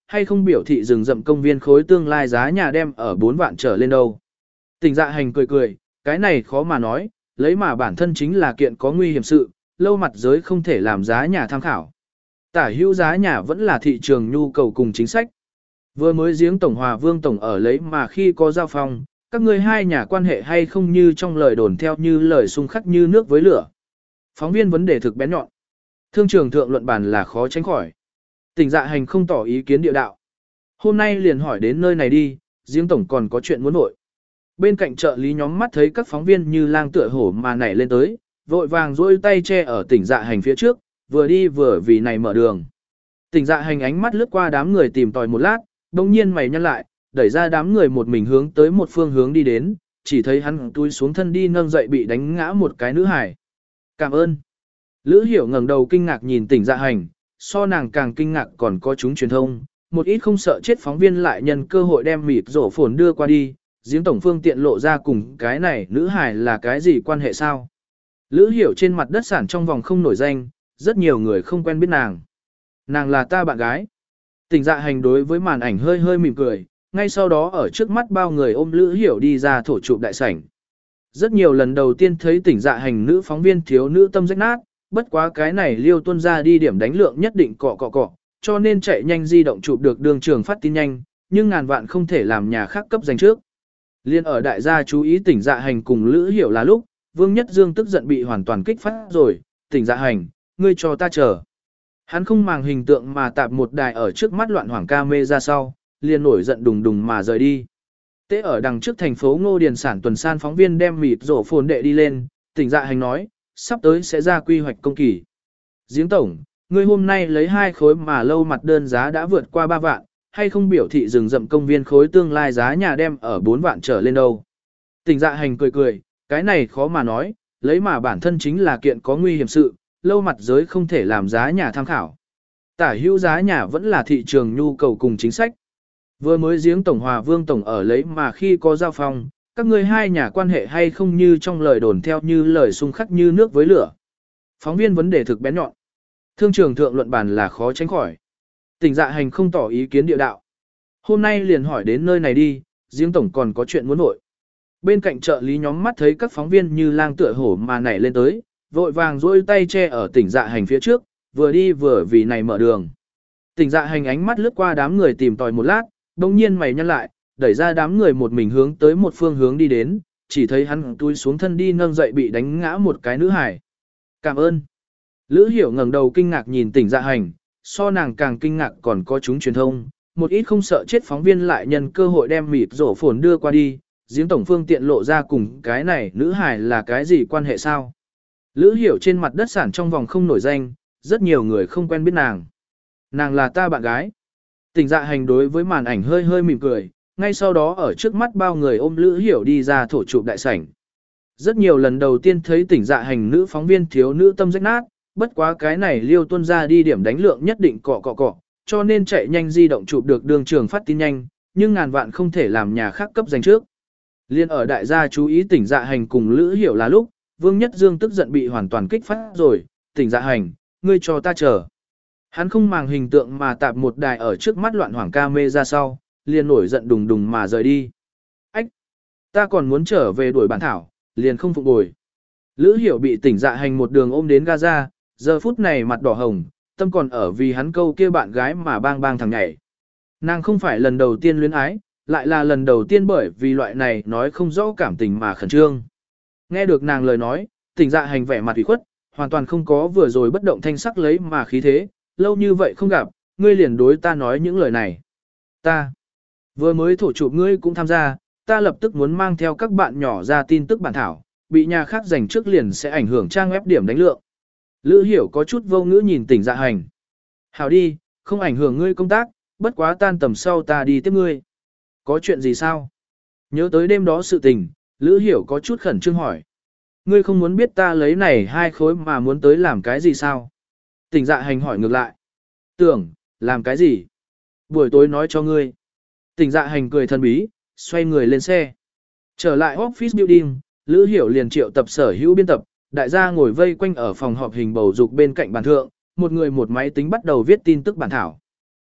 Speaker 1: hay không biểu thị rừng rậm công viên khối tương lai giá nhà đem ở bốn vạn trở lên đâu. Tỉnh dạ hành cười cười, cái này khó mà nói, lấy mà bản thân chính là kiện có nguy hiểm sự, lâu mặt giới không thể làm giá nhà tham khảo. Tả hữu giá nhà vẫn là thị trường nhu cầu cùng chính sách. Vừa mới giếng tổng hòa vương tổng ở lấy mà khi có giao phong, các ngươi hai nhà quan hệ hay không như trong lời đồn theo như lời xung khắc như nước với lửa. Phóng viên vấn đề thực bén nhọn. Thương trường thượng luận bàn là khó tránh khỏi. Tỉnh dạ hành không tỏ ý kiến địa đạo. Hôm nay liền hỏi đến nơi này đi, giếng tổng còn có chuyện muốn nội. Bên cạnh trợ lý nhóm mắt thấy các phóng viên như lang tựa hổ mà nảy lên tới, vội vàng duỗi tay che ở tỉnh dạ hành phía trước, vừa đi vừa vì này mở đường. Tỉnh dạ hành ánh mắt lướt qua đám người tìm tòi một lát, đồng nhiên mày nhăn lại, đẩy ra đám người một mình hướng tới một phương hướng đi đến, chỉ thấy hắn túi xuống thân đi nâng dậy bị đánh ngã một cái nữ hải. Cảm ơn. Lữ Hiểu ngẩng đầu kinh ngạc nhìn tỉnh dạ hành, so nàng càng kinh ngạc còn có chúng truyền thông, một ít không sợ chết phóng viên lại nhân cơ hội đem mịt rổ phồn đưa qua đi, giếng tổng phương tiện lộ ra cùng cái này nữ hải là cái gì quan hệ sao. Lữ Hiểu trên mặt đất sản trong vòng không nổi danh, rất nhiều người không quen biết nàng. Nàng là ta bạn gái. Tỉnh dạ hành đối với màn ảnh hơi hơi mỉm cười, ngay sau đó ở trước mắt bao người ôm Lữ Hiểu đi ra thổ chụp đại sảnh. Rất nhiều lần đầu tiên thấy tỉnh dạ hành nữ phóng viên thiếu nữ tâm rách nát, bất quá cái này liêu tuân ra đi điểm đánh lượng nhất định cọ cọ cọ, cho nên chạy nhanh di động chụp được đường trường phát tin nhanh, nhưng ngàn vạn không thể làm nhà khác cấp giành trước. Liên ở đại gia chú ý tỉnh dạ hành cùng Lữ Hiểu là lúc, Vương Nhất Dương tức giận bị hoàn toàn kích phát rồi, tỉnh dạ hành, ngươi cho ta chờ. Hắn không màng hình tượng mà tạp một đài ở trước mắt loạn hoảng ca mê ra sau, liền nổi giận đùng đùng mà rời đi. Tế ở đằng trước thành phố Ngô Điền sản tuần san phóng viên đem mịt rổ phồn đệ đi lên, tỉnh dạ hành nói, sắp tới sẽ ra quy hoạch công kỳ. Giếng tổng, ngươi hôm nay lấy hai khối mà lâu mặt đơn giá đã vượt qua ba vạn, hay không biểu thị rừng rậm công viên khối tương lai giá nhà đem ở bốn vạn trở lên đâu. Tỉnh dạ hành cười cười, cái này khó mà nói, lấy mà bản thân chính là kiện có nguy hiểm sự, lâu mặt giới không thể làm giá nhà tham khảo. Tả hữu giá nhà vẫn là thị trường nhu cầu cùng chính sách. Vừa mới giếng tổng hòa vương tổng ở lấy mà khi có giao phong, các ngươi hai nhà quan hệ hay không như trong lời đồn theo như lời xung khắc như nước với lửa. Phóng viên vấn đề thực bén nhọn. Thương trường thượng luận bàn là khó tránh khỏi. Tỉnh dạ hành không tỏ ý kiến địa đạo. Hôm nay liền hỏi đến nơi này đi, giếng tổng còn có chuyện muốn nội. Bên cạnh trợ lý nhóm mắt thấy các phóng viên như lang tựa hổ mà nảy lên tới, vội vàng duỗi tay che ở tỉnh dạ hành phía trước, vừa đi vừa vì này mở đường. Tỉnh dạ hành ánh mắt lướt qua đám người tìm tòi một lát, đồng nhiên mày nhăn lại, đẩy ra đám người một mình hướng tới một phương hướng đi đến, chỉ thấy hắn túi xuống thân đi nâng dậy bị đánh ngã một cái nữ hải. Cảm ơn. Lữ Hiểu ngẩng đầu kinh ngạc nhìn tỉnh dạ hành, so nàng càng kinh ngạc còn có chúng truyền thông, một ít không sợ chết phóng viên lại nhân cơ hội đem mịt rổ phồn đưa qua đi, giếng tổng phương tiện lộ ra cùng cái này nữ hải là cái gì quan hệ sao. Lữ Hiểu trên mặt đất sản trong vòng không nổi danh, rất nhiều người không quen biết nàng. Nàng là ta bạn gái. Tỉnh dạ hành đối với màn ảnh hơi hơi mỉm cười, ngay sau đó ở trước mắt bao người ôm Lữ Hiểu đi ra thổ chụp đại sảnh. Rất nhiều lần đầu tiên thấy tỉnh dạ hành nữ phóng viên thiếu nữ tâm rách nát, bất quá cái này liêu tuân ra đi điểm đánh lượng nhất định cọ cọ cọ, cho nên chạy nhanh di động chụp được đường trường phát tin nhanh, nhưng ngàn vạn không thể làm nhà khác cấp giành trước. Liên ở đại gia chú ý tỉnh dạ hành cùng Lữ Hiểu là lúc, Vương Nhất Dương tức giận bị hoàn toàn kích phát rồi, tỉnh dạ hành, ngươi cho ta chờ. Hắn không màng hình tượng mà tạp một đài ở trước mắt loạn hoảng ca mê ra sau, liền nổi giận đùng đùng mà rời đi. Ách! Ta còn muốn trở về đuổi bản thảo, liền không phục bồi. Lữ Hiểu bị tỉnh dạ hành một đường ôm đến Gaza, giờ phút này mặt đỏ hồng, tâm còn ở vì hắn câu kia bạn gái mà bang bang thằng nhảy. Nàng không phải lần đầu tiên luyến ái, lại là lần đầu tiên bởi vì loại này nói không rõ cảm tình mà khẩn trương. Nghe được nàng lời nói, tỉnh dạ hành vẻ mặt ủy khuất, hoàn toàn không có vừa rồi bất động thanh sắc lấy mà khí thế, lâu như vậy không gặp, ngươi liền đối ta nói những lời này. Ta, vừa mới thổ chụp ngươi cũng tham gia, ta lập tức muốn mang theo các bạn nhỏ ra tin tức bản thảo, bị nhà khác giành trước liền sẽ ảnh hưởng trang web điểm đánh lượng. Lữ Hiểu có chút vô ngữ nhìn tỉnh dạ hành. Hảo đi, không ảnh hưởng ngươi công tác, bất quá tan tầm sau ta đi tiếp ngươi. Có chuyện gì sao? Nhớ tới đêm đó sự tình, Lữ Hiểu có chút khẩn trương hỏi. Ngươi không muốn biết ta lấy này hai khối mà muốn tới làm cái gì sao? Tỉnh dạ hành hỏi ngược lại. Tưởng, làm cái gì? Buổi tối nói cho ngươi. Tỉnh dạ hành cười thần bí, xoay người lên xe. Trở lại office building, Lữ Hiểu liền triệu tập sở hữu biên tập, đại gia ngồi vây quanh ở phòng họp hình bầu dục bên cạnh bàn thượng, một người một máy tính bắt đầu viết tin tức bản thảo.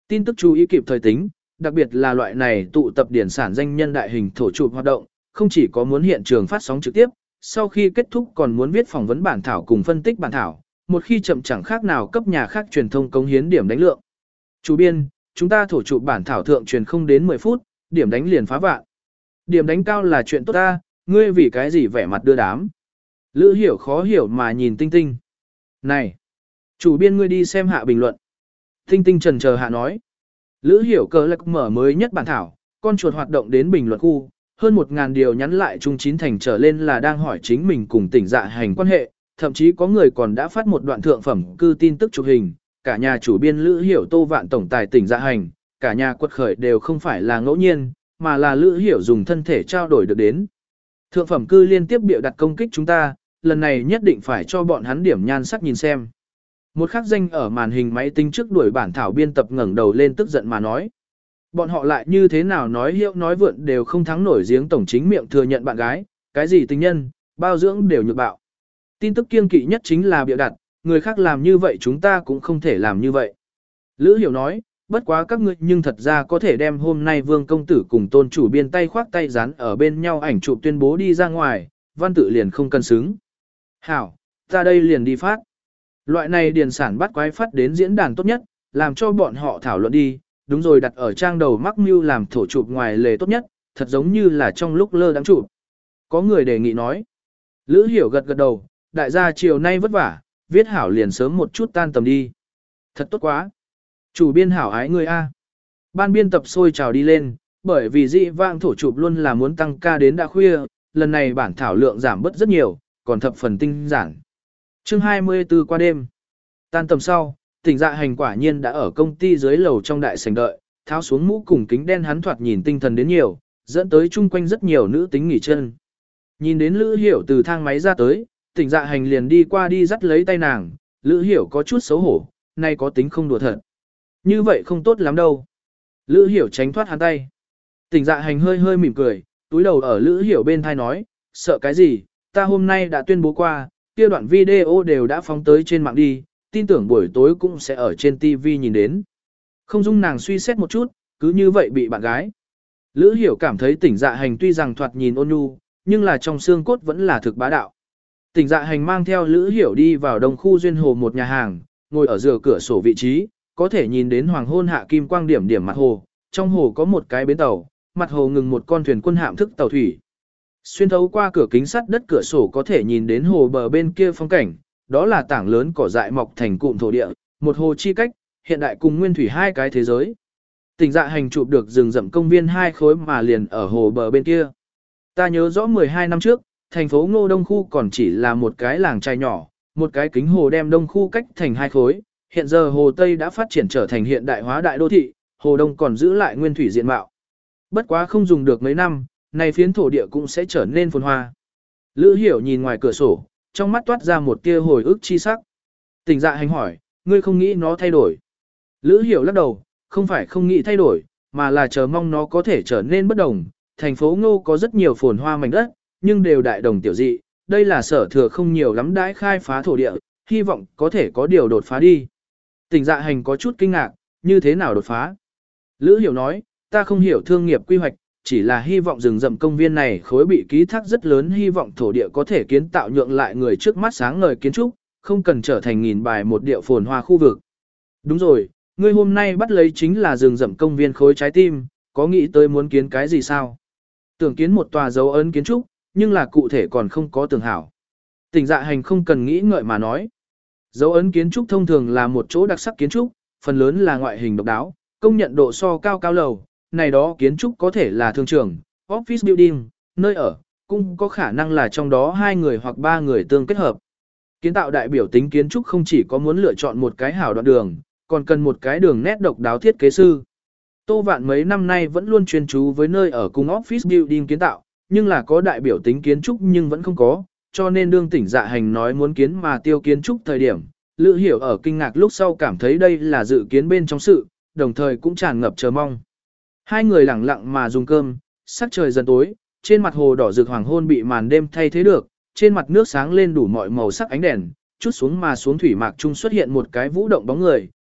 Speaker 1: Tin tức chú ý kịp thời tính, đặc biệt là loại này tụ tập điển sản danh nhân đại hình thổ chụp hoạt động, không chỉ có muốn hiện trường phát sóng trực tiếp, sau khi kết thúc còn muốn viết phỏng vấn bản thảo cùng phân tích bản thảo, một khi chậm chẳng khác nào cấp nhà khác truyền thông cống hiến điểm đánh lượng. Chủ biên, chúng ta thổ chụp bản thảo thượng truyền không đến mười phút, điểm đánh liền phá vạn. Điểm đánh cao là chuyện tốt ta, ngươi vì cái gì vẻ mặt đưa đám. Lữ Hiểu khó hiểu mà nhìn Tinh Tinh. Này, chủ biên ngươi đi xem hạ bình luận. Tinh Tinh trần chờ hạ nói. Lữ Hiểu cờ lạc mở mới nhất bản thảo, con chuột hoạt động đến bình luận khu, hơn một ngàn điều nhắn lại chung chín thành trở lên là đang hỏi chính mình cùng tỉnh dạ hành quan hệ, thậm chí có người còn đã phát một đoạn thượng phẩm cư tin tức chụp hình, cả nhà chủ biên Lữ Hiểu Tô Vạn tổng tài tỉnh dạ hành, cả nhà quật khởi đều không phải là ngẫu nhiên, mà là Lữ Hiểu dùng thân thể trao đổi được đến. Thượng phẩm cư liên tiếp biểu đặt công kích chúng ta, lần này nhất định phải cho bọn hắn điểm nhan sắc nhìn xem. Một khắc danh ở màn hình máy tính trước đuổi bản thảo biên tập ngẩng đầu lên tức giận mà nói. Bọn họ lại như thế nào nói hiệu nói vượn đều không thắng nổi giếng tổng chính miệng thừa nhận bạn gái, cái gì tình nhân, bao dưỡng đều nhược bạo. Tin tức kiêng kỵ nhất chính là bịa đặt, người khác làm như vậy chúng ta cũng không thể làm như vậy. Lữ Hiểu nói, bất quá các ngươi nhưng thật ra có thể đem hôm nay Vương công tử cùng tôn chủ biên tay khoác tay dán ở bên nhau ảnh chụp tuyên bố đi ra ngoài, văn tự liền không cần xứng. Hảo, ta đây liền đi phát. Loại này điền sản bắt quái phát đến diễn đàn tốt nhất, làm cho bọn họ thảo luận đi, đúng rồi đặt ở trang đầu mắc mưu làm thổ chụp ngoài lề tốt nhất, thật giống như là trong lúc lơ đắng chụp. Có người đề nghị nói. Lữ Hiểu gật gật đầu, đại gia chiều nay vất vả, viết hảo liền sớm một chút tan tầm đi. Thật tốt quá. Chủ biên hảo ái người A. Ban biên tập sôi trào đi lên, bởi vì dị vãng thổ chụp luôn là muốn tăng ca đến đã khuya, lần này bản thảo lượng giảm bớt rất nhiều, còn thập phần tinh giản. Chương hai mươi tư qua đêm. Tan tầm sau, tỉnh dạ hành quả nhiên đã ở công ty dưới lầu trong đại sảnh đợi, tháo xuống mũ cùng kính đen hắn thoạt nhìn tinh thần đến nhiều, dẫn tới chung quanh rất nhiều nữ tính nghỉ chân. Nhìn đến Lữ Hiểu từ thang máy ra tới, tỉnh dạ hành liền đi qua đi dắt lấy tay nàng, Lữ Hiểu có chút xấu hổ, nay có tính không đùa thật. Như vậy không tốt lắm đâu. Lữ Hiểu tránh thoát hắn tay. Tỉnh dạ hành hơi hơi mỉm cười, túi đầu ở Lữ Hiểu bên thai nói, sợ cái gì, ta hôm nay đã tuyên bố qua, kia đoạn video đều đã phóng tới trên mạng đi, tin tưởng buổi tối cũng sẽ ở trên ti vi nhìn đến. Không dung nàng suy xét một chút, cứ như vậy bị bạn gái. Lữ Hiểu cảm thấy tỉnh dạ hành tuy rằng thoạt nhìn ôn nhu, nhưng là trong xương cốt vẫn là thực bá đạo. Tỉnh dạ hành mang theo Lữ Hiểu đi vào đông khu duyên hồ một nhà hàng, ngồi ở giữa cửa sổ vị trí, có thể nhìn đến hoàng hôn hạ kim quang điểm điểm mặt hồ, trong hồ có một cái bến tàu, mặt hồ ngừng một con thuyền quân hạm thức tàu thủy. Xuyên thấu qua cửa kính sắt đất cửa sổ có thể nhìn đến hồ bờ bên kia phong cảnh, đó là tảng lớn cỏ dại mọc thành cụm thổ địa, một hồ chi cách, hiện đại cùng nguyên thủy hai cái thế giới. Tỉnh dạ hành chụp được rừng rậm công viên hai khối mà liền ở hồ bờ bên kia. Ta nhớ rõ mười hai năm trước, thành phố Ngô Đông khu còn chỉ là một cái làng trai nhỏ, một cái kính hồ đem Đông khu cách thành hai khối, hiện giờ hồ Tây đã phát triển trở thành hiện đại hóa đại đô thị, hồ Đông còn giữ lại nguyên thủy diện mạo. Bất quá không dùng được mấy năm, này phiến thổ địa cũng sẽ trở nên phồn hoa. Lữ Hiểu nhìn ngoài cửa sổ, trong mắt toát ra một tia hồi ức chi sắc. Tỉnh dạ hành hỏi, ngươi không nghĩ nó thay đổi. Lữ Hiểu lắc đầu, không phải không nghĩ thay đổi, mà là chờ mong nó có thể trở nên bất đồng. Thành phố Ngô có rất nhiều phồn hoa mảnh đất, nhưng đều đại đồng tiểu dị, đây là sở thừa không nhiều lắm đãi khai phá thổ địa, hy vọng có thể có điều đột phá đi. Tỉnh dạ hành có chút kinh ngạc, như thế nào đột phá? Lữ Hiểu nói, ta không hiểu thương nghiệp quy hoạch, chỉ là hy vọng rừng rậm công viên này khối bị ký thác rất lớn, hy vọng thổ địa có thể kiến tạo nhượng lại người trước mắt sáng ngời kiến trúc, không cần trở thành nghìn bài một địa phồn hoa khu vực. Đúng rồi, ngươi hôm nay bắt lấy chính là rừng rậm công viên khối trái tim, có nghĩ tới muốn kiến cái gì sao? Tưởng kiến một tòa dấu ấn kiến trúc, nhưng là cụ thể còn không có tưởng hảo. Tỉnh dạ hành không cần nghĩ ngợi mà nói. Dấu ấn kiến trúc thông thường là một chỗ đặc sắc kiến trúc, phần lớn là ngoại hình độc đáo, công nhận độ so cao cao lầu, này đó kiến trúc có thể là thương trường, office building, nơi ở, cũng có khả năng là trong đó hai người hoặc ba người tương kết hợp. Kiến tạo đại biểu tính kiến trúc không chỉ có muốn lựa chọn một cái hảo đoạn đường, còn cần một cái đường nét độc đáo thiết kế sư. Tô Vạn mấy năm nay vẫn luôn chuyên chú với nơi ở cùng office building kiến tạo, nhưng là có đại biểu tính kiến trúc nhưng vẫn không có, cho nên đương tỉnh dạ hành nói muốn kiến mà tiêu kiến trúc thời điểm, Lữ Hiểu ở kinh ngạc lúc sau cảm thấy đây là dự kiến bên trong sự, đồng thời cũng tràn ngập chờ mong. Hai người lặng lặng mà dùng cơm, sắc trời dần tối, trên mặt hồ đỏ rực hoàng hôn bị màn đêm thay thế được, trên mặt nước sáng lên đủ mọi màu sắc ánh đèn, chút xuống mà xuống thủy mạc trung xuất hiện một cái vũ động bóng người,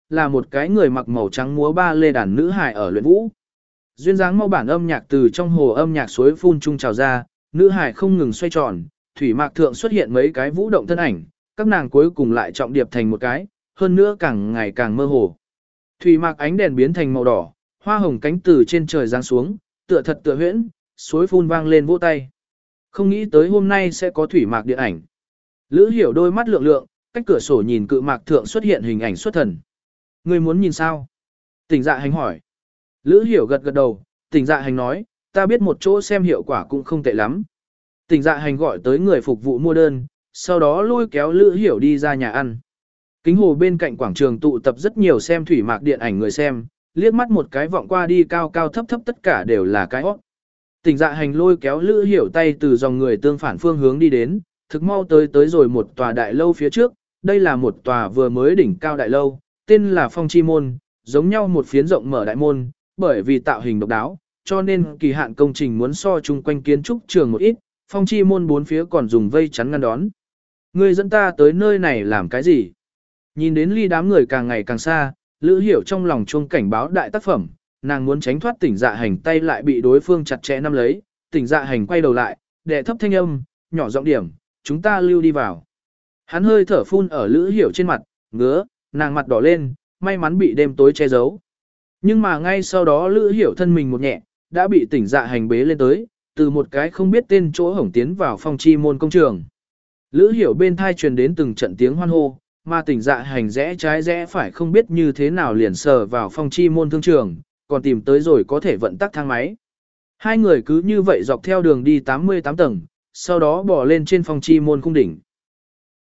Speaker 1: là một cái người mặc màu trắng múa ba lê đàn nữ hài ở luyện vũ. Duyên dáng mau bản âm nhạc từ trong hồ âm nhạc suối phun trung trào ra, nữ hài không ngừng xoay tròn, thủy mạc thượng xuất hiện mấy cái vũ động thân ảnh, các nàng cuối cùng lại trọng điệp thành một cái, hơn nữa càng ngày càng mơ hồ. Thủy mạc ánh đèn biến thành màu đỏ, hoa hồng cánh từ trên trời giáng xuống, tựa thật tựa huyễn, suối phun vang lên vỗ tay. Không nghĩ tới hôm nay sẽ có thủy mạc điện ảnh. Lữ Hiểu đôi mắt lượng lượng, cách cửa sổ nhìn cự mạc thượng xuất hiện hình ảnh xuất thần. Ngươi muốn nhìn sao? Tỉnh Dạ Hành hỏi. Lữ Hiểu gật gật đầu, Tỉnh Dạ Hành nói, ta biết một chỗ xem hiệu quả cũng không tệ lắm. Tỉnh Dạ Hành gọi tới người phục vụ mua đơn, sau đó lôi kéo Lữ Hiểu đi ra nhà ăn. Kính hồ bên cạnh quảng trường tụ tập rất nhiều xem thủy mạc điện ảnh người xem, liếc mắt một cái vọng qua đi cao cao thấp thấp tất cả đều là cái hót. Tỉnh Dạ Hành lôi kéo Lữ Hiểu tay từ dòng người tương phản phương hướng đi đến, thực mau tới tới rồi một tòa đại lâu phía trước, đây là một tòa vừa mới đỉnh cao đại lâu, tên là Phong Chi Môn, giống nhau một phiến rộng mở đại môn, bởi vì tạo hình độc đáo, cho nên kỳ hạn công trình muốn so chung quanh kiến trúc trường một ít, Phong Chi Môn bốn phía còn dùng vây chắn ngăn đón. Ngươi dẫn ta tới nơi này làm cái gì? Nhìn đến ly đám người càng ngày càng xa, Lữ Hiểu trong lòng chuông cảnh báo đại tác phẩm, nàng muốn tránh thoát Tỉnh Dạ Hành tay lại bị đối phương chặt chẽ nắm lấy, Tỉnh Dạ Hành quay đầu lại, đệ thấp thanh âm, nhỏ giọng điểm, chúng ta lưu đi vào. Hắn hơi thở phun ở Lữ Hiểu trên mặt, ngứa, nàng mặt đỏ lên, may mắn bị đêm tối che giấu. Nhưng mà ngay sau đó Lữ Hiểu thân mình một nhẹ, đã bị Tỉnh Dạ Hành bế lên tới, từ một cái không biết tên chỗ hổng tiến vào Phong Chi Môn công trường. Lữ Hiểu bên thai truyền đến từng trận tiếng hoan hô, mà Tỉnh Dạ Hành rẽ trái rẽ phải không biết như thế nào liền sờ vào Phong Chi Môn thương trường, còn tìm tới rồi có thể vận tắc thang máy. Hai người cứ như vậy dọc theo đường đi tám mươi tám tầng, sau đó bỏ lên trên Phong Chi Môn cung đỉnh.